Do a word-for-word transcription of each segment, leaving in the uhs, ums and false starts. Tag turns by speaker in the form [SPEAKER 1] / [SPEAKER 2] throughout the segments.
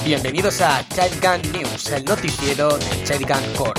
[SPEAKER 1] Bienvenidos a Childgun News, el noticiero de Childgun Corps.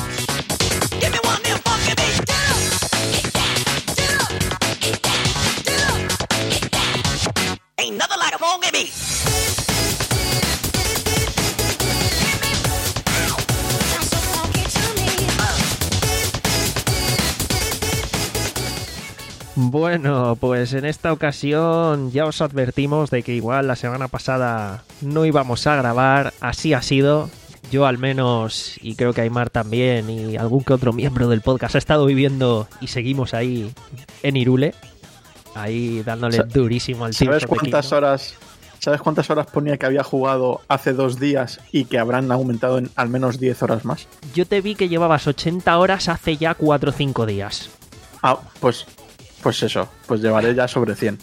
[SPEAKER 2] Bueno, pues en esta ocasión ya os advertimos de que igual la semana pasada no íbamos a grabar, así ha sido. Yo al menos, y creo que Aymar también, y algún que otro miembro del podcast ha estado viviendo y seguimos ahí en Irule, ahí dándole
[SPEAKER 3] Sa-
[SPEAKER 2] durísimo al Tears
[SPEAKER 3] ¿Sabes
[SPEAKER 2] of the
[SPEAKER 3] cuántas
[SPEAKER 2] Kingdom.
[SPEAKER 3] horas? ¿Sabes cuántas horas ponía que había jugado hace dos días y que habrán aumentado en al menos diez horas más?
[SPEAKER 2] Yo te vi que llevabas ochenta horas hace ya cuatro o cinco días.
[SPEAKER 3] Ah, pues, pues eso, pues llevaré ya sobre cien.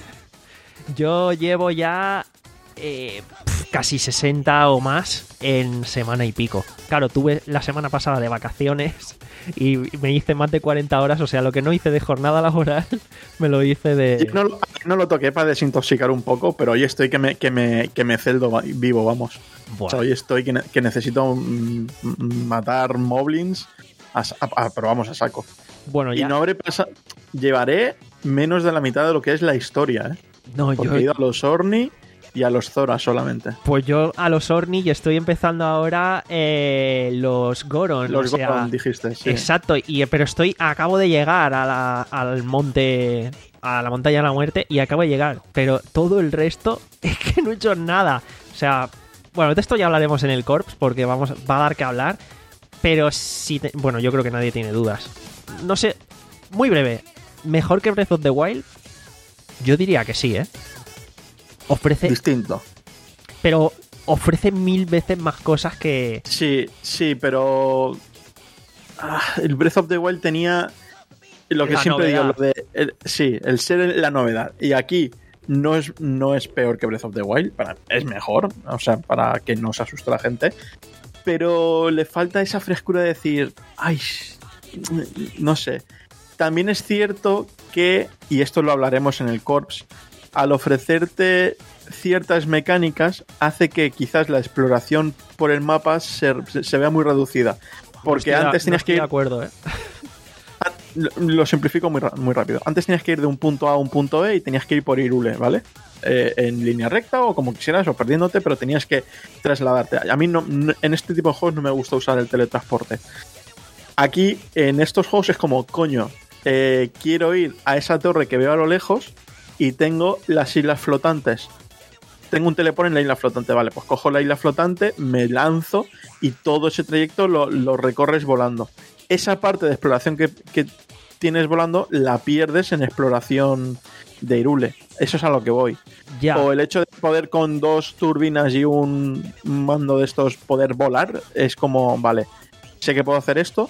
[SPEAKER 2] Yo llevo ya eh, pf, casi sesenta o más en semana y pico. Claro, tuve la semana pasada de vacaciones y me hice más de cuarenta horas, o sea, lo que no hice de jornada laboral me lo hice de...
[SPEAKER 3] Yo no, lo- no lo toqué para desintoxicar un poco, pero hoy estoy que me, que me, que me celdo va- vivo, vamos.
[SPEAKER 2] Buah.
[SPEAKER 3] O sea, hoy estoy que, ne- que necesito mm, mm, matar moblins, a, sa- a- a- pero vamos, a saco.
[SPEAKER 2] Bueno,
[SPEAKER 3] Y
[SPEAKER 2] ya...
[SPEAKER 3] no habré pasado... Llevaré menos de la mitad de lo que es la historia, ¿eh?
[SPEAKER 2] No,
[SPEAKER 3] Porque
[SPEAKER 2] yo...
[SPEAKER 3] he ido a los Orni y a los Zora solamente.
[SPEAKER 2] Pues yo a los Orni y estoy empezando ahora eh, los Goron.
[SPEAKER 3] Los
[SPEAKER 2] o sea,
[SPEAKER 3] Goron, dijiste, sí.
[SPEAKER 2] Exacto, y, pero estoy, acabo de llegar a la- al monte, a la montaña de la muerte y acabo de llegar, pero todo el resto es que no he hecho nada. O sea, bueno, de esto ya hablaremos en el Corps porque vamos, va a dar que hablar, pero sí, te- bueno, yo creo que nadie tiene dudas. No sé, muy breve, ¿mejor que Breath of the Wild? Yo diría que sí, ¿eh? Ofrece,
[SPEAKER 3] Distinto.
[SPEAKER 2] pero ofrece mil veces más cosas que...
[SPEAKER 3] Sí, sí, pero ah, el Breath of the Wild tenía lo que
[SPEAKER 2] La
[SPEAKER 3] siempre digo, lo
[SPEAKER 2] novedad.
[SPEAKER 3] de el- sí, el ser la novedad. Y aquí no es, no es peor que Breath of the Wild, para, es mejor, o sea, para que no se asuste la gente. Pero le falta esa frescura de decir, ay, no sé. También es cierto que, y esto lo hablaremos en el Corps, al ofrecerte ciertas mecánicas hace que quizás la exploración por el mapa se, se vea muy reducida. Porque
[SPEAKER 2] Estoy de-
[SPEAKER 3] antes
[SPEAKER 2] no
[SPEAKER 3] tenías
[SPEAKER 2] estoy
[SPEAKER 3] que ir...
[SPEAKER 2] de acuerdo, ¿eh?
[SPEAKER 3] Lo, lo simplifico muy, ra- muy rápido. Antes tenías que ir de un punto A a un punto E y tenías que ir por Irule, ¿vale? Eh, en línea recta o como quisieras o perdiéndote, pero tenías que trasladarte. A mí no, no- en este tipo de juegos no me gusta usar el teletransporte. Aquí, en estos juegos es como, coño, eh, quiero ir a esa torre que veo a lo lejos y tengo las islas flotantes. Tengo un teleport en la isla flotante, vale, pues cojo la isla flotante, me lanzo y todo ese trayecto lo, lo recorres volando. Esa parte de exploración que, que tienes volando la pierdes en exploración de Irule. Eso es a lo que voy.
[SPEAKER 2] Ya.
[SPEAKER 3] O el hecho de poder con dos turbinas y un mando de estos poder volar es como, vale, sé que puedo hacer esto,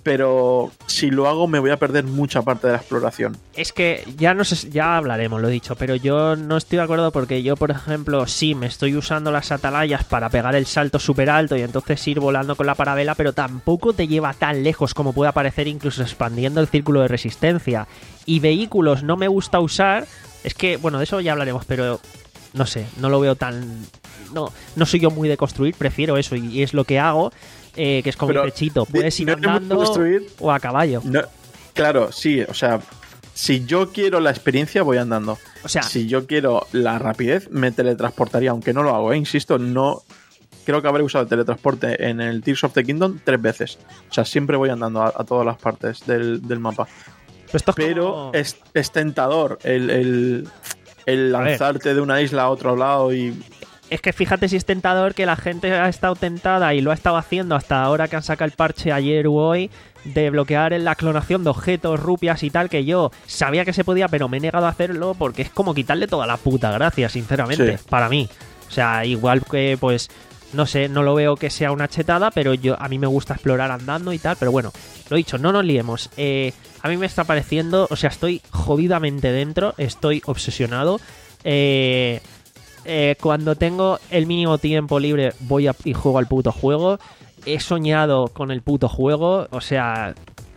[SPEAKER 3] pero si lo hago me voy a perder mucha parte de la exploración.
[SPEAKER 2] Es que ya no sé, ya hablaremos, lo he dicho, pero yo no estoy de acuerdo porque yo, por ejemplo, sí me estoy usando las atalayas para pegar el salto súper alto y entonces ir volando con la parabela, pero tampoco te lleva tan lejos como puede parecer, incluso expandiendo el círculo de resistencia. Y vehículos no me gusta usar, es que, bueno, de eso ya hablaremos, pero no sé, no lo veo tan... No, no soy yo muy de construir, prefiero eso y es lo que hago. Eh, que es como
[SPEAKER 3] Pero,
[SPEAKER 2] un pechito, puedes ir
[SPEAKER 3] no te
[SPEAKER 2] andando
[SPEAKER 3] puedo construir.
[SPEAKER 2] o a caballo.
[SPEAKER 3] No, claro, sí, o sea, si yo quiero la experiencia voy andando.
[SPEAKER 2] O sea,
[SPEAKER 3] Si yo quiero la rapidez me teletransportaría, aunque no lo hago, ¿eh? Insisto, no creo que habré usado el teletransporte en el Tears of the Kingdom tres veces. O sea, siempre voy andando a, a todas las partes del, del mapa.
[SPEAKER 2] esto es
[SPEAKER 3] Pero
[SPEAKER 2] como-
[SPEAKER 3] es, es tentador el, el, el
[SPEAKER 2] A ver.
[SPEAKER 3] lanzarte de una isla a otro lado y...
[SPEAKER 2] Es que fíjate si es tentador que la gente ha estado tentada y lo ha estado haciendo hasta ahora que han sacado el parche ayer u hoy de bloquear en la clonación de objetos, rupias y tal, que yo sabía que se podía, pero me he negado a hacerlo porque es como quitarle toda la puta gracia, sinceramente,
[SPEAKER 3] Sí.
[SPEAKER 2] para mí. O sea, igual que, pues, no sé, no lo veo que sea una chetada, pero yo a mí me gusta explorar andando y tal, pero bueno, lo dicho, no nos liemos. Eh, a mí me está pareciendo, o sea, estoy jodidamente dentro, estoy obsesionado. Eh... Eh, cuando tengo el mínimo tiempo libre voy a, y juego al puto juego. He soñado con el puto juego. O sea,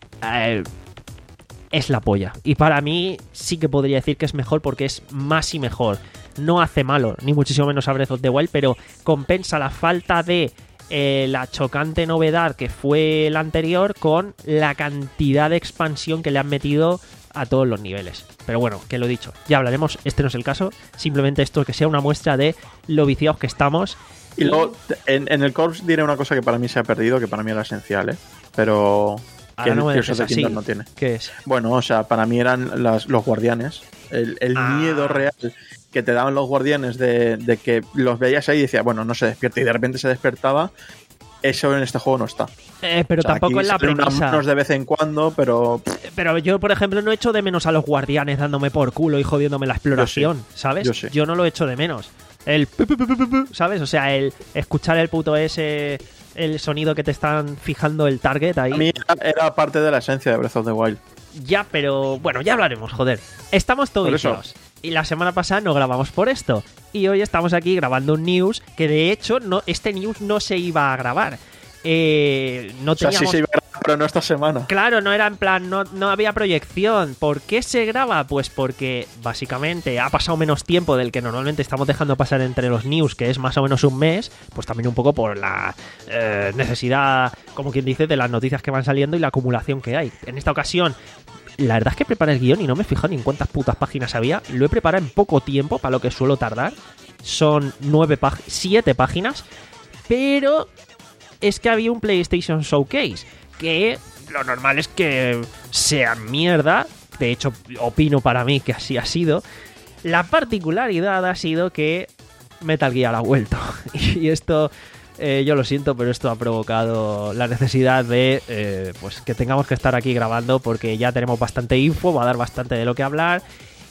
[SPEAKER 2] eh, es la polla. Y para mí sí que podría decir que es mejor porque es más y mejor. no hace malo, ni muchísimo menos a Breath of the Wild, pero compensa la falta de eh, la chocante novedad que fue el anterior con la cantidad de expansión que le han metido a todos los niveles. Pero bueno, que lo he dicho, ya hablaremos, este no es el caso, simplemente esto que sea una muestra de lo viciados que estamos.
[SPEAKER 3] Y luego, en, en el Corps diré una cosa que para mí se ha perdido, que para mí era esencial, ¿eh? Pero que
[SPEAKER 2] Ahora no me
[SPEAKER 3] Tears of
[SPEAKER 2] dejes
[SPEAKER 3] the Kingdom
[SPEAKER 2] así.
[SPEAKER 3] no tiene.
[SPEAKER 2] ¿Qué es?
[SPEAKER 3] Bueno, o sea, para mí eran las, los guardianes. El, el
[SPEAKER 2] Ah.
[SPEAKER 3] miedo real que te daban los guardianes de, de que los veías ahí y decías, bueno, no se despierta, y de repente se despertaba. Eso en este juego no está.
[SPEAKER 2] Eh, pero
[SPEAKER 3] O sea,
[SPEAKER 2] tampoco
[SPEAKER 3] aquí
[SPEAKER 2] es la
[SPEAKER 3] salen unas
[SPEAKER 2] premisa.
[SPEAKER 3] manos de vez en cuando, pero
[SPEAKER 2] Pero yo, por ejemplo, no echo de menos a los guardianes dándome por culo y jodiéndome la exploración,
[SPEAKER 3] Yo sí.
[SPEAKER 2] ¿sabes?
[SPEAKER 3] Yo sí.
[SPEAKER 2] Yo no lo echo de menos. El pu, pu, pu, pu, pu, ¿sabes? O sea, el escuchar el puto ese, el sonido que te están fijando el target ahí.
[SPEAKER 3] a mí era, era parte de la esencia de Breath of the Wild.
[SPEAKER 2] Ya, pero bueno, ya hablaremos, joder. Estamos todos
[SPEAKER 3] Por eso.
[SPEAKER 2] viciados. Y la semana pasada no grabamos por esto. Y hoy estamos aquí grabando un news que de hecho no, este news no se iba a grabar. Eh, no
[SPEAKER 3] O sea,
[SPEAKER 2] teníamos...
[SPEAKER 3] sí se iba a grabar, pero no esta semana.
[SPEAKER 2] Claro, no era en plan, no, no había proyección. ¿Por qué se graba? Pues porque básicamente ha pasado menos tiempo del que normalmente estamos dejando pasar entre los news, que es más o menos un mes, pues también un poco por la eh, necesidad, como quien dice, de las noticias que van saliendo y la acumulación que hay. En esta ocasión, la verdad es que preparé el guión y no me he fijado ni en cuántas putas páginas había. Lo he preparado en poco tiempo, para lo que suelo tardar. Son nueve pag- siete páginas, pero es que había un PlayStation Showcase, que lo normal es que sea mierda. De hecho, opino para mí que así ha sido. La particularidad ha sido que Metal Gear ha vuelto. Y esto, eh, yo lo siento, pero esto ha provocado la necesidad de eh, pues que tengamos que estar aquí grabando, porque ya tenemos bastante info, va a dar bastante de lo que hablar.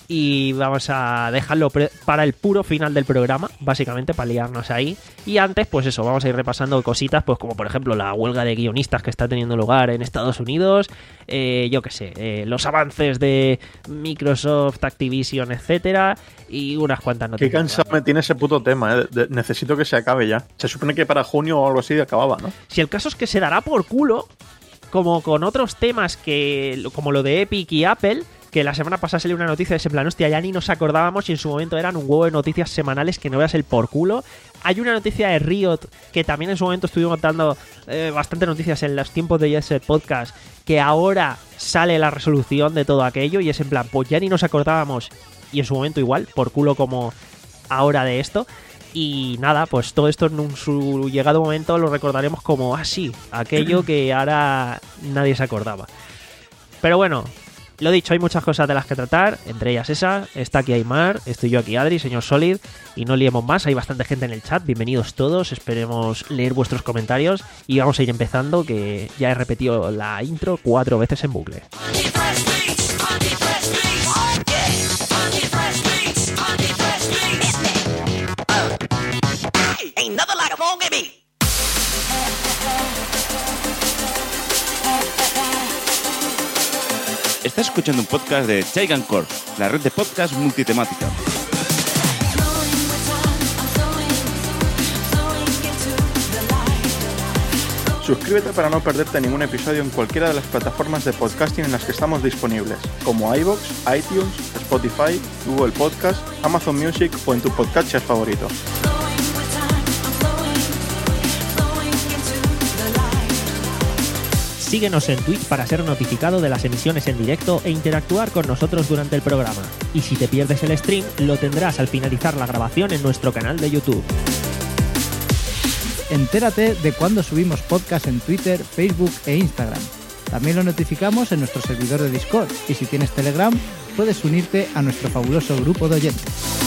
[SPEAKER 2] Y vamos a dejarlo pre- para el puro final del programa, básicamente, para liarnos ahí. Y antes, pues eso, vamos a ir repasando cositas, pues como por ejemplo la huelga de guionistas que está teniendo lugar en Estados Unidos, eh, yo qué sé, eh, los avances de Microsoft, Activision, etcétera, y unas cuantas
[SPEAKER 3] Qué
[SPEAKER 2] noticias.
[SPEAKER 3] cansado me tiene ese puto tema, ¿eh? De- necesito que se acabe ya. Se supone que para junio o algo así acababa, ¿no?
[SPEAKER 2] Si el caso es que se dará por culo, como con otros temas que, como lo de Epic y Apple, que la semana pasada salió una noticia de ese plan, hostia, ya ni nos acordábamos, y en su momento eran un huevo de noticias semanales que no veas el por culo. Hay una noticia de Riot, que también en su momento estuvimos dando eh, bastante noticias en los tiempos de Jet Set Podcast, que ahora sale la resolución de todo aquello, y es en plan, pues ya ni nos acordábamos, y en su momento igual, por culo como ahora de esto. Y nada, pues todo esto en un, su llegado momento lo recordaremos como, ah, sí, aquello que ahora nadie se acordaba. Pero bueno, lo dicho, hay muchas cosas de las que tratar, entre ellas esa. Está aquí Aymar, estoy yo aquí Adri, señor Solid, y no liemos más, hay bastante gente en el chat, bienvenidos todos, esperemos leer vuestros comentarios y vamos a ir empezando, que ya he repetido la intro cuatro veces en bucle.
[SPEAKER 4] Ain't nothing like a funky beat.
[SPEAKER 5] Estás escuchando un podcast de Giant Corp, la red de podcast multitemática.
[SPEAKER 3] Suscríbete para no perderte ningún episodio en cualquiera de las plataformas de podcasting en las que estamos disponibles, como iVoox, iTunes, Spotify, Google Podcast, Amazon Music o en tu podcatcher favorito.
[SPEAKER 2] Síguenos en Twitch para ser notificado de las emisiones en directo e interactuar con nosotros durante el programa. Y si te pierdes el stream, lo tendrás al finalizar la grabación en nuestro canal de YouTube.
[SPEAKER 6] Entérate de cuando subimos podcast en Twitter, Facebook e Instagram. También lo notificamos en nuestro servidor de Discord, y si tienes Telegram, puedes unirte a nuestro fabuloso grupo de oyentes.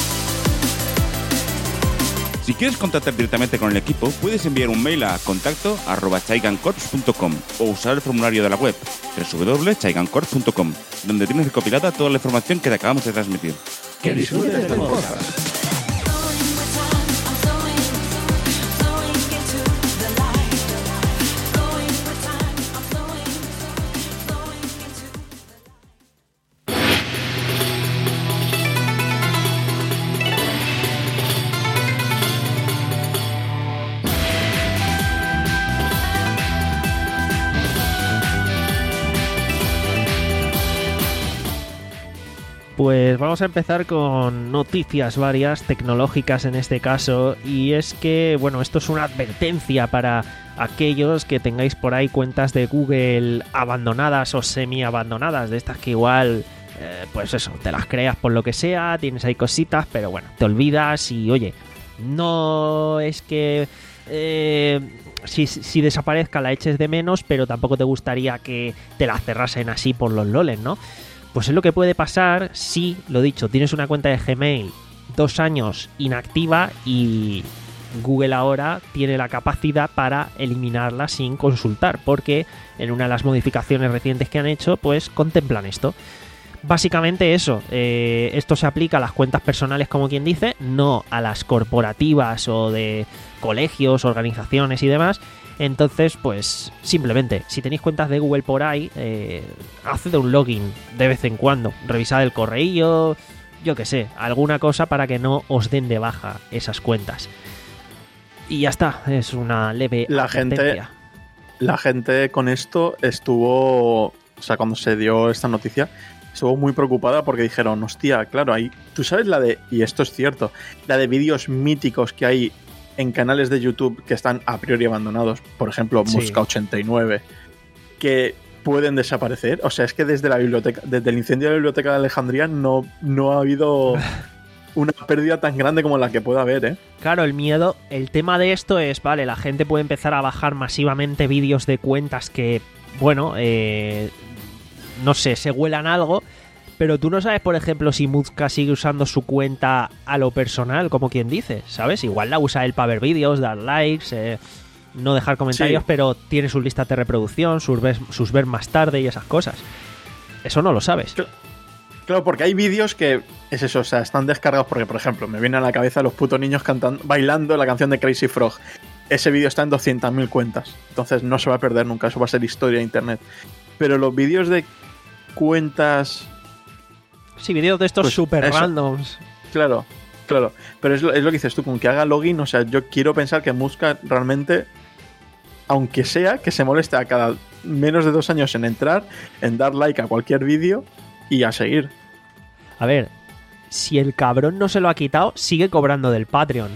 [SPEAKER 5] Si quieres contactar directamente con el equipo, puedes enviar un mail a contacto arroba chaigancorps punto com o usar el formulario de la web doble u doble u doble u punto chaigancorps punto com, donde tienes recopilada toda la información que te acabamos de transmitir.
[SPEAKER 6] ¡Que disfrutes del podcast!
[SPEAKER 2] pues vamos a empezar con noticias varias, tecnológicas en este caso, y es que, bueno, esto es una advertencia para aquellos que tengáis por ahí cuentas de Google abandonadas o semi-abandonadas, de estas que igual, eh, pues eso, te las creas por lo que sea, tienes ahí cositas, pero bueno, te olvidas y, oye, no es que... Eh, si, si desaparezca la eches de menos, pero tampoco te gustaría que te la cerrasen así por los loles, ¿no? Pues es lo que puede pasar si, lo dicho, tienes una cuenta de Gmail dos años inactiva y Google ahora tiene la capacidad para eliminarla sin consultar, porque en una de las modificaciones recientes que han hecho, pues contemplan esto. Básicamente eso, eh, esto se aplica a las cuentas personales, como quien dice, no a las corporativas o de colegios, organizaciones y demás. Entonces, pues simplemente, si tenéis cuentas de Google por ahí, eh, haced un login de vez en cuando, revisad el correo, yo qué sé, alguna cosa para que no os den de baja esas cuentas. Y ya está, es una leve
[SPEAKER 3] la
[SPEAKER 2] advertencia.
[SPEAKER 3] gente La gente con esto estuvo, o sea, cuando se dio esta noticia, estuvo muy preocupada porque dijeron, hostia, claro, ahí, tú sabes la de, y esto es cierto, la de vídeos míticos que hay en canales de YouTube que están a priori abandonados, por ejemplo,
[SPEAKER 2] Sí.
[SPEAKER 3] Mosca ochenta y nueve, que pueden desaparecer. O sea, es que desde la biblioteca, desde el incendio de la biblioteca de Alejandría no, no ha habido una pérdida tan grande como la que pueda haber, ¿eh?
[SPEAKER 2] Claro, el miedo, el tema de esto es, vale, la gente puede empezar a bajar masivamente vídeos de cuentas que, bueno, eh, no sé, se huelan algo, pero tú no sabes, por ejemplo, si Muzka sigue usando su cuenta a lo personal, como quien dice, ¿sabes? Igual la usa él para ver vídeos, dar likes, eh, no dejar comentarios,
[SPEAKER 3] Sí.
[SPEAKER 2] pero tiene sus listas de reproducción, sus ver, sus ver más tarde y esas cosas. Eso no lo sabes.
[SPEAKER 3] Claro, porque hay vídeos que es eso, o sea, están descargados porque, por ejemplo, me vienen a la cabeza los putos niños cantando, bailando la canción de Crazy Frog. Ese vídeo está en doscientas mil cuentas, entonces no se va a perder nunca, eso va a ser historia de internet. Pero los vídeos de cuentas...
[SPEAKER 2] Sí, vídeos de estos
[SPEAKER 3] Pues
[SPEAKER 2] super
[SPEAKER 3] eso.
[SPEAKER 2] randoms.
[SPEAKER 3] Claro, claro. Pero es lo, es lo que dices tú, con que haga login, o sea, yo quiero pensar que Muska realmente, aunque sea que se moleste a cada menos de dos años en entrar, en dar like a cualquier vídeo y a seguir.
[SPEAKER 2] A ver, si el cabrón no se lo ha quitado, sigue cobrando del Patreon.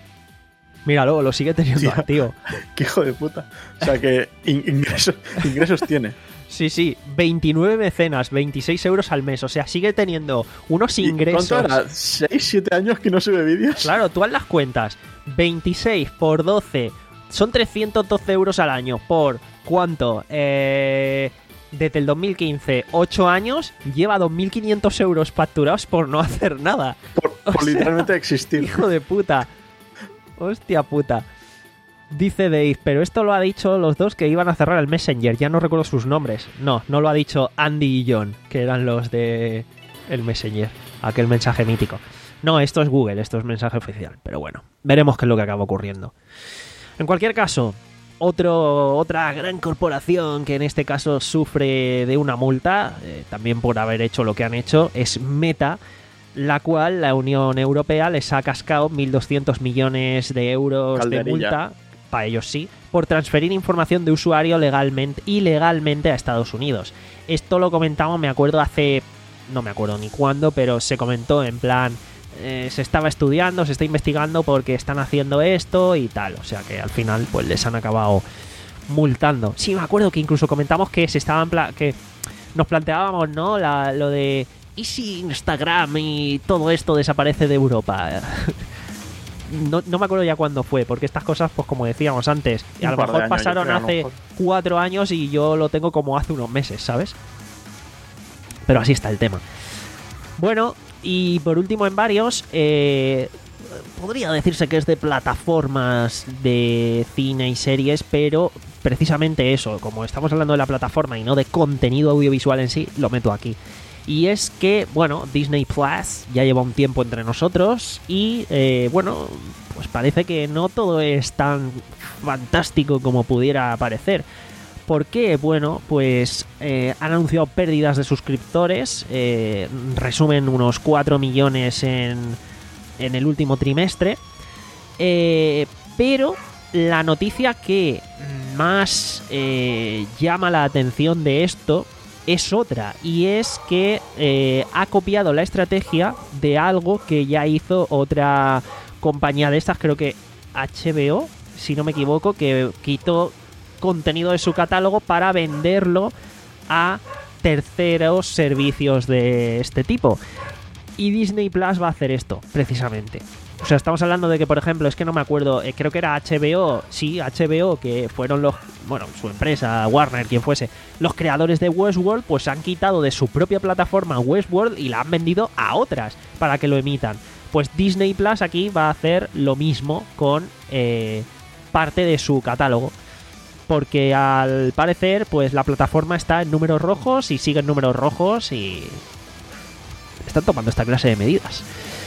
[SPEAKER 2] Míralo, lo sigue teniendo
[SPEAKER 3] Tío.
[SPEAKER 2] activo.
[SPEAKER 3] Qué hijo de puta. O sea, que in- ingresos, ingresos tiene.
[SPEAKER 2] Sí, sí, veintinueve mecenas, veintiséis euros al mes. O sea, sigue teniendo unos
[SPEAKER 3] ¿Y
[SPEAKER 2] ingresos.
[SPEAKER 3] ¿Cuánto era? ¿seis, siete años que no sube vídeos?
[SPEAKER 2] Claro, tú haz las cuentas. veintiséis por doce son trescientos doce euros al año. ¿Por cuánto? Eh, desde el dos mil quince, ocho años, lleva dos mil quinientos euros facturados por no hacer nada.
[SPEAKER 3] Por, por
[SPEAKER 2] O sea,
[SPEAKER 3] literalmente existir.
[SPEAKER 2] Hijo de puta. Hostia puta. Dice Dave, pero esto lo ha dicho los dos que iban a cerrar el Messenger. Ya no recuerdo sus nombres. No, no lo ha dicho Andy y John, que eran los de el Messenger. Aquel mensaje mítico. No, esto es Google, esto es mensaje oficial. Pero bueno, veremos qué es lo que acaba ocurriendo. En cualquier caso, otro, otra gran corporación que en este caso sufre de una multa, eh, también por haber hecho lo que han hecho, es Meta, la cual la Unión Europea les ha cascado mil doscientos millones de euros
[SPEAKER 3] Calderilla.
[SPEAKER 2] de multa, para ellos sí, por transferir información de usuario legalmente, ilegalmente a Estados Unidos. Esto lo comentamos, me acuerdo hace, no me acuerdo ni cuándo, pero se comentó en plan, eh, se estaba estudiando, se está investigando porque están haciendo esto y tal, o sea que al final pues les han acabado multando. Sí, me acuerdo que incluso comentamos que se estaban pla- que nos planteábamos, ¿no? La, lo de ¿y si Instagram y todo esto desaparece de Europa? No, no me acuerdo ya cuándo fue, porque estas cosas, pues como decíamos antes,
[SPEAKER 3] Un
[SPEAKER 2] a lo
[SPEAKER 3] par de
[SPEAKER 2] mejor
[SPEAKER 3] años, yo
[SPEAKER 2] pasaron
[SPEAKER 3] creo, a lo
[SPEAKER 2] hace
[SPEAKER 3] mejor.
[SPEAKER 2] cuatro años y yo lo tengo como hace unos meses, ¿sabes? Pero así está el tema. Bueno, y por último en varios, eh, podría decirse que es de plataformas de cine y series, pero precisamente eso, como estamos hablando de la plataforma y no de contenido audiovisual en sí, lo meto aquí. Y es que, bueno, Disney Plus ya lleva un tiempo entre nosotros y, eh, bueno, pues parece que no todo es tan fantástico como pudiera parecer. ¿Por qué? Bueno, pues eh, han anunciado pérdidas de suscriptores, eh, resumen unos cuatro millones en, en el último trimestre, eh, pero la noticia que más eh, llama la atención de esto es otra, y es que eh, ha copiado la estrategia de algo que ya hizo otra compañía de estas, creo que H B O, si no me equivoco, que quitó contenido de su catálogo para venderlo a terceros servicios de este tipo. Y Disney Plus va a hacer esto, precisamente. O sea, estamos hablando de que, por ejemplo, es que no me acuerdo, eh, creo que era H B O, sí, H B O, que fueron los, bueno, su empresa, Warner, quien fuese, los creadores de Westworld, pues han quitado de su propia plataforma Westworld y la han vendido a otras para que lo emitan. Pues Disney Plus aquí va a hacer lo mismo con eh, parte de su catálogo. Porque al parecer, pues la plataforma está en números rojos y sigue en números rojos y están tomando esta clase de medidas.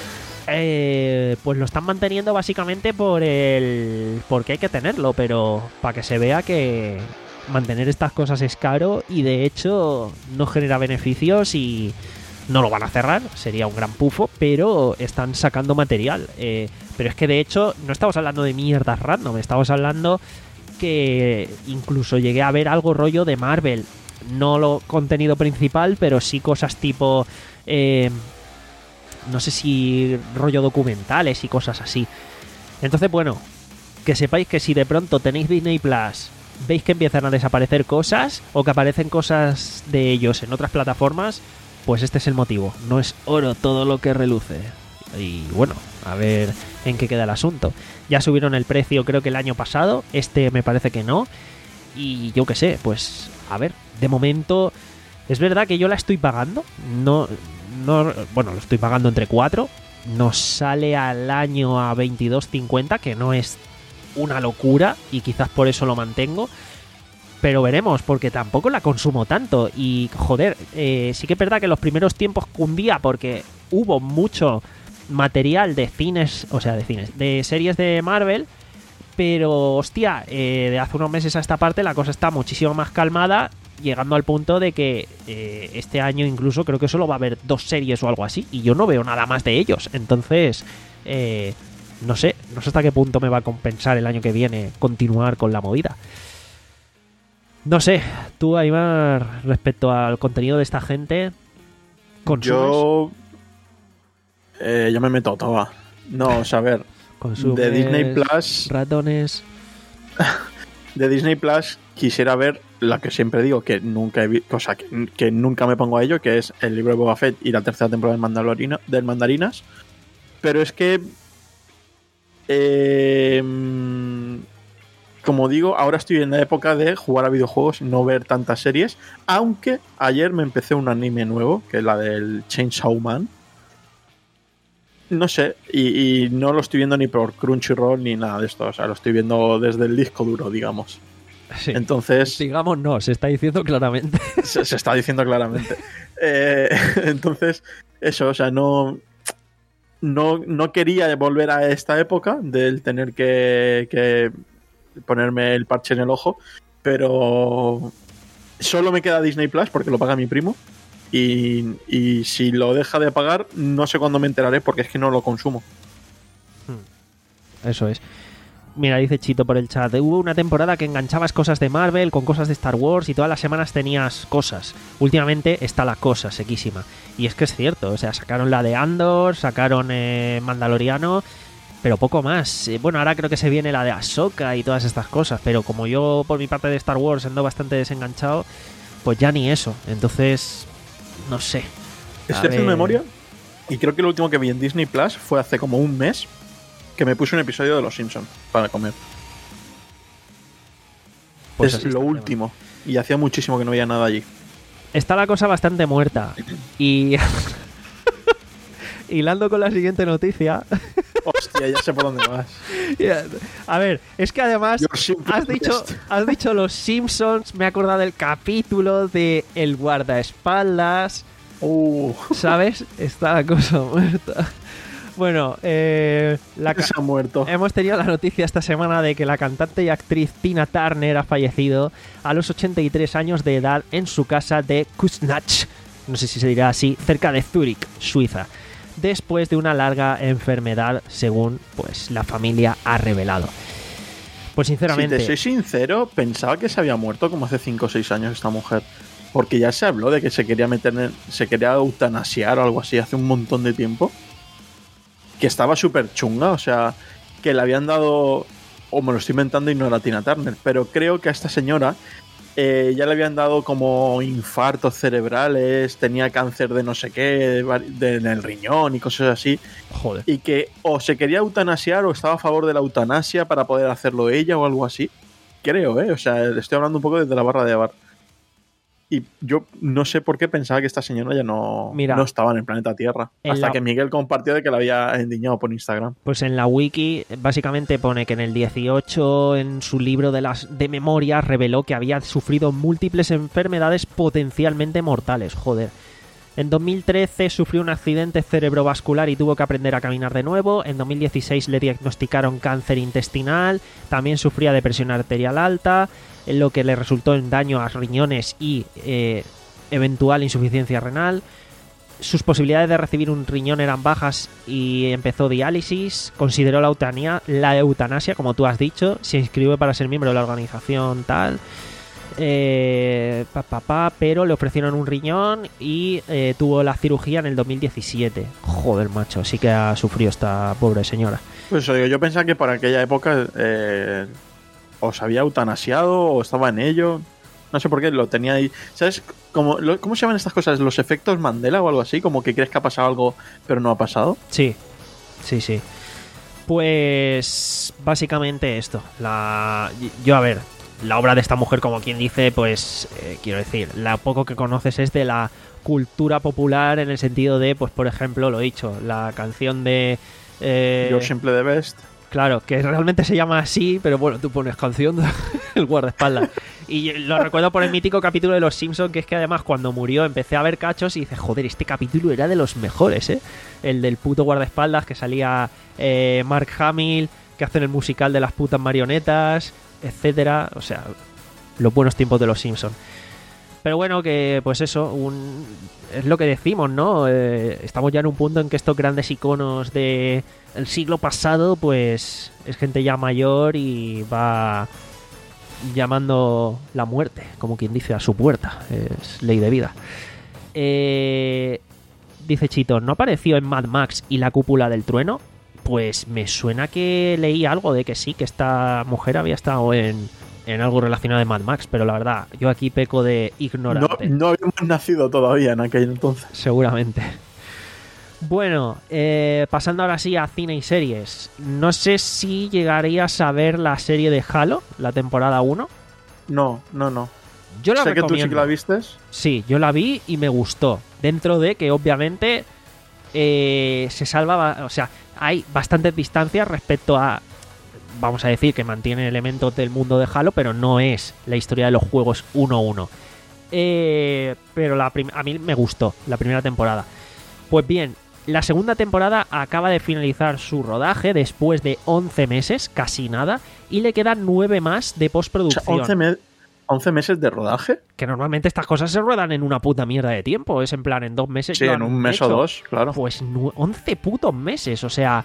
[SPEAKER 2] Eh, pues lo están manteniendo básicamente por el porque hay que tenerlo, pero para que se vea que mantener estas cosas es caro y de hecho no genera beneficios y no lo van a cerrar, sería un gran pufo, pero están sacando material. Eh, pero es que de hecho no estamos hablando de mierdas random, estamos hablando que incluso llegué a ver algo rollo de Marvel, no lo contenido principal, pero sí cosas tipo eh, no sé si rollo documentales y cosas así. Entonces, bueno, que sepáis que si de pronto tenéis Disney Plus, veis que empiezan a desaparecer cosas o que aparecen cosas de ellos en otras plataformas, pues este es el motivo. No es oro todo lo que reluce. Y bueno, a ver en qué queda el asunto. Ya subieron el precio creo que el año pasado, este me parece que no. Y yo qué sé, pues a ver, de momento es verdad que yo la estoy pagando. No... No, bueno, lo estoy pagando entre cuatro. Nos sale al año a veintidós cincuenta, que no es una locura y quizás por eso lo mantengo. Pero veremos, porque tampoco la consumo tanto. Y joder, eh, sí que es verdad que los primeros tiempos cundía porque hubo mucho material de cines, o sea, de cines, de series de Marvel. Pero hostia, eh, de hace unos meses a esta parte la cosa está muchísimo más calmada, llegando al punto de que eh, este año incluso creo que solo va a haber dos series o algo así, y yo no veo nada más de ellos. Entonces, eh, no sé, no sé hasta qué punto me va a compensar el año que viene continuar con la movida. No sé, tú, Aymar, respecto al contenido de esta gente, ¿consumes?
[SPEAKER 3] Yo... Eh, yo me meto toda. No, o sea, a ver,
[SPEAKER 2] ¿Consumes
[SPEAKER 3] de Disney Plus...
[SPEAKER 2] ratones?
[SPEAKER 3] De Disney Plus quisiera ver la que siempre digo que nunca he visto, o sea, que, que nunca me pongo a ello, que es el libro de Boba Fett y la tercera temporada del, Mandalorina, del Mandarinas. Pero es que eh, como digo, ahora estoy en la época de jugar a videojuegos y no ver tantas series, aunque ayer me empecé un anime nuevo, que es la del Chainsaw Man. No sé, y, y no lo estoy viendo ni por Crunchyroll ni nada de esto, o sea, lo estoy viendo desde el disco duro, digamos.
[SPEAKER 2] Sí.
[SPEAKER 3] Entonces,
[SPEAKER 2] digamos no, se está diciendo claramente.
[SPEAKER 3] Se, se está diciendo claramente. Eh, entonces, eso, o sea, no, no, no quería volver a esta época del tener que, que ponerme el parche en el ojo, pero solo me queda Disney Plus porque lo paga mi primo. Y, y si lo deja de pagar, no sé cuándo me enteraré porque es que no lo consumo.
[SPEAKER 2] Eso es. Mira, dice Chito por el chat, hubo una temporada que enganchabas cosas de Marvel con cosas de Star Wars y todas las semanas tenías cosas. Últimamente está la cosa sequísima. Y es que es cierto, o sea, sacaron la de Andor, sacaron eh, Mandaloriano, pero poco más. Eh, bueno, ahora creo que se viene la de Ahsoka y todas estas cosas, pero como yo por mi parte de Star Wars ando bastante desenganchado, pues ya ni eso. Entonces, no sé.
[SPEAKER 3] Estoy haciendo memoria y creo que lo último que vi en Disney Plus fue hace como un mes, que me puse un episodio de Los Simpsons para comer. Pues es lo último. Y hacía muchísimo que no veía nada allí.
[SPEAKER 2] Está la cosa bastante muerta. Y hilando con la siguiente noticia.
[SPEAKER 3] Hostia, ya sé por dónde vas.
[SPEAKER 2] A ver, es que además has dicho, has dicho Los Simpsons, me he acordado del capítulo de El guardaespaldas.
[SPEAKER 3] Uh.
[SPEAKER 2] ¿Sabes? Está la cosa muerta. Bueno, eh, la
[SPEAKER 3] se ha muerto.
[SPEAKER 2] Hemos tenido la noticia esta semana de que la cantante y actriz Tina Turner ha fallecido a los ochenta y tres años de edad en su casa de Kuznach, no sé si se dirá así, cerca de Zúrich, Suiza, después de una larga enfermedad, según pues la familia ha revelado. Pues sinceramente...
[SPEAKER 3] Si te soy sincero, pensaba que se había muerto como hace cinco o seis años esta mujer. porque ya se habló de que se quería meter en, se quería eutanasiar o algo así hace un montón de tiempo, que estaba súper chunga, o sea, que le habían dado, o me lo estoy inventando y no era Tina Turner, pero creo que a esta señora eh, ya le habían dado como infartos cerebrales, tenía cáncer de no sé qué, de, de, en el riñón y cosas así.
[SPEAKER 2] Joder.
[SPEAKER 3] Y que o se quería eutanasiar o estaba a favor de la eutanasia para poder hacerlo ella o algo así. Creo, ¿eh? O sea, estoy hablando un poco desde la barra de bar. Y yo no sé por qué pensaba que esta señora ya no,
[SPEAKER 2] Mira,
[SPEAKER 3] no estaba en el planeta Tierra. Hasta
[SPEAKER 2] la...
[SPEAKER 3] que Miguel compartió de que la había endiñado por Instagram.
[SPEAKER 2] Pues en la wiki básicamente pone que en el dieciocho, en su libro de las de memorias, reveló que había sufrido múltiples enfermedades potencialmente mortales. Joder. En dos mil trece sufrió un accidente cerebrovascular y tuvo que aprender a caminar de nuevo. En dos mil dieciséis le diagnosticaron cáncer intestinal. También sufría de presión arterial alta, lo que le resultó en daño a riñones y eh, eventual insuficiencia renal. Sus posibilidades de recibir un riñón eran bajas y empezó diálisis. Consideró la eutanasia, la eutanasia, como tú has dicho. Se inscribió para ser miembro de la organización tal. Eh, pa, pa, pa, pero le ofrecieron un riñón y eh, tuvo la cirugía en el dos mil diecisiete. Joder, macho, sí que ha sufrido esta pobre señora.
[SPEAKER 3] Pues eso digo, yo pensaba que por aquella época eh, o se había eutanasiado o estaba en ello. No sé por qué lo tenía ahí. ¿Sabes cómo, lo, cómo se llaman estas cosas? ¿Los efectos Mandela o algo así? Como que crees que ha pasado algo pero no ha pasado.
[SPEAKER 2] Sí, sí, sí. Pues básicamente esto. La, yo, a ver, la obra de esta mujer, como quien dice, pues eh, quiero decir, la poco que conoces es de la cultura popular en el sentido de, pues por ejemplo, lo he dicho, la canción de... Eh,
[SPEAKER 3] You're Simply the Best.
[SPEAKER 2] Claro, que realmente se llama así, pero bueno, tú pones canción del guardaespaldas. Y lo recuerdo por el mítico capítulo de Los Simpsons, que es que además cuando murió empecé a ver cachos y dices, joder, este capítulo era de los mejores, ¿eh? El del puto guardaespaldas, que salía eh, Mark Hamill, que hacen el musical de las putas marionetas, etcétera. O sea, los buenos tiempos de Los Simpsons. Pero bueno, que pues eso, un, es lo que decimos, ¿no? Eh, estamos ya en un punto en que estos grandes iconos del siglo pasado, pues es gente ya mayor y va llamando la muerte, como quien dice, a su puerta. Es ley de vida. Eh, dice Chito, ¿no apareció en Mad Max y la cúpula del trueno? Pues me suena que leí algo de que sí, que esta mujer había estado en... en algo relacionado de Mad Max, pero la verdad, yo aquí peco de ignorante.
[SPEAKER 3] No, no habíamos nacido todavía en aquel entonces.
[SPEAKER 2] Seguramente. Bueno, eh, pasando ahora sí a cine y series. No sé si llegarías a ver la serie de Halo, la temporada uno.
[SPEAKER 3] No, no, no.
[SPEAKER 2] Yo la
[SPEAKER 3] sé
[SPEAKER 2] recomiendo.
[SPEAKER 3] que tú sí que la vistes.
[SPEAKER 2] Sí, yo la vi y me gustó. Dentro de que obviamente eh, se salva, o sea, hay bastantes distancias respecto a, vamos a decir, que mantiene elementos del mundo de Halo, pero no es la historia de los juegos uno a uno. Eh, pero la prim- a mí me gustó la primera temporada. Pues bien, la segunda temporada acaba de finalizar su rodaje después de once meses, casi nada, y le quedan nueve más de postproducción.
[SPEAKER 3] O sea, once, me- once meses de rodaje.
[SPEAKER 2] Que normalmente estas cosas se ruedan en una puta mierda de tiempo. Es en plan, en dos meses.
[SPEAKER 3] Sí,
[SPEAKER 2] lo
[SPEAKER 3] en
[SPEAKER 2] han
[SPEAKER 3] un mes
[SPEAKER 2] hecho.
[SPEAKER 3] o dos, claro.
[SPEAKER 2] Pues nu- once putos meses, o sea...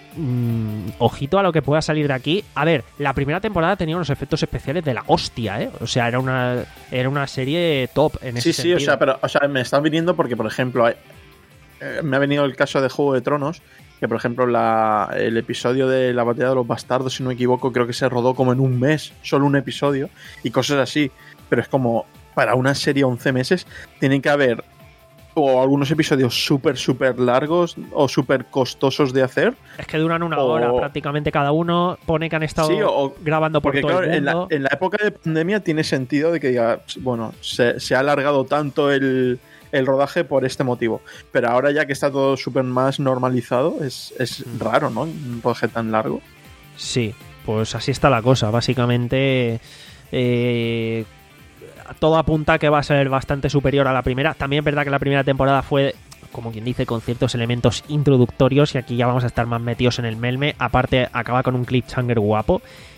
[SPEAKER 2] Mm, ojito a lo que pueda salir de aquí. A ver, la primera temporada tenía unos efectos especiales de la hostia, ¿eh? O sea, era una, era una serie top en ese
[SPEAKER 3] Sí, sí,
[SPEAKER 2] sentido.
[SPEAKER 3] o sea, pero o sea, me están viniendo porque, por ejemplo, hay- eh, me ha venido el caso de Juego de Tronos, que por ejemplo la, el episodio de la batalla de los bastardos, si no me equivoco, creo que se rodó como en un mes, solo un episodio, y cosas así. Pero es como, para una serie once meses, tienen que haber o algunos episodios súper, súper largos o súper costosos de hacer.
[SPEAKER 2] Es que duran una
[SPEAKER 3] o-
[SPEAKER 2] hora prácticamente cada uno. Pone que han estado
[SPEAKER 3] Sí, o-
[SPEAKER 2] grabando por
[SPEAKER 3] Porque
[SPEAKER 2] todo
[SPEAKER 3] claro,
[SPEAKER 2] el
[SPEAKER 3] en la,
[SPEAKER 2] mundo.
[SPEAKER 3] en la época de pandemia tiene sentido de que diga, bueno, se, se ha alargado tanto el, el rodaje por este motivo. Pero ahora ya que está todo súper más normalizado, es, es
[SPEAKER 2] Mm.
[SPEAKER 3] raro, ¿no? Un rodaje tan largo.
[SPEAKER 2] Sí, pues así está la cosa. Básicamente, eh, todo apunta a que va a ser bastante superior a la primera. También es verdad que la primera temporada fue, como quien dice, con ciertos elementos introductorios, y aquí ya vamos a estar más metidos en el melme. Aparte, acaba con un cliffhanger guapo.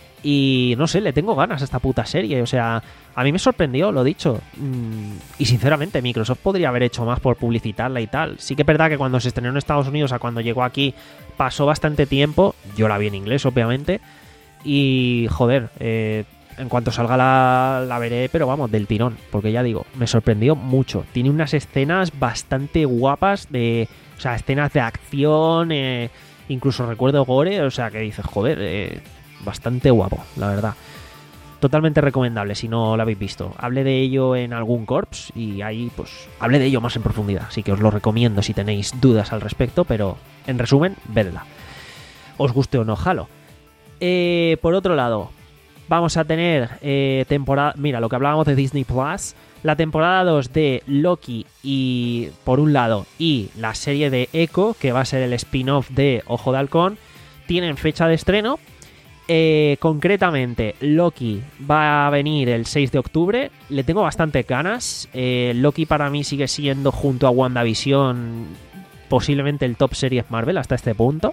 [SPEAKER 2] Y no sé, le tengo ganas a esta puta serie. O sea, a mí me sorprendió, lo dicho. Mm, Y sinceramente, Microsoft podría haber hecho más por publicitarla y tal. Sí que es verdad que cuando se estrenó en Estados Unidos a cuando llegó aquí pasó bastante tiempo. Yo la vi en inglés, obviamente. Y, joder, eh, en cuanto salga la, la veré, pero vamos, del tirón, porque ya digo, me sorprendió mucho. Tiene unas escenas bastante guapas de, o sea, escenas de acción, eh, incluso recuerdo gore, o sea, que dices, joder, eh, bastante guapo, la verdad. Totalmente recomendable si no lo habéis visto. Hablé de ello en algún corps y ahí pues hablé de ello más en profundidad, así que os lo recomiendo si tenéis dudas al respecto, pero en resumen, vedla. Os guste o no Halo. Eh, por otro lado, vamos a tener eh, temporada... Mira, lo que hablábamos de Disney Plus, la temporada dos de Loki y por un lado y la serie de Echo, que va a ser el spin-off de Ojo de Halcón, tienen fecha de estreno. Eh, concretamente, Loki va a venir el seis de octubre. Le tengo bastante ganas. eh, Loki para mí sigue siendo, junto a WandaVision, posiblemente el top series Marvel hasta este punto.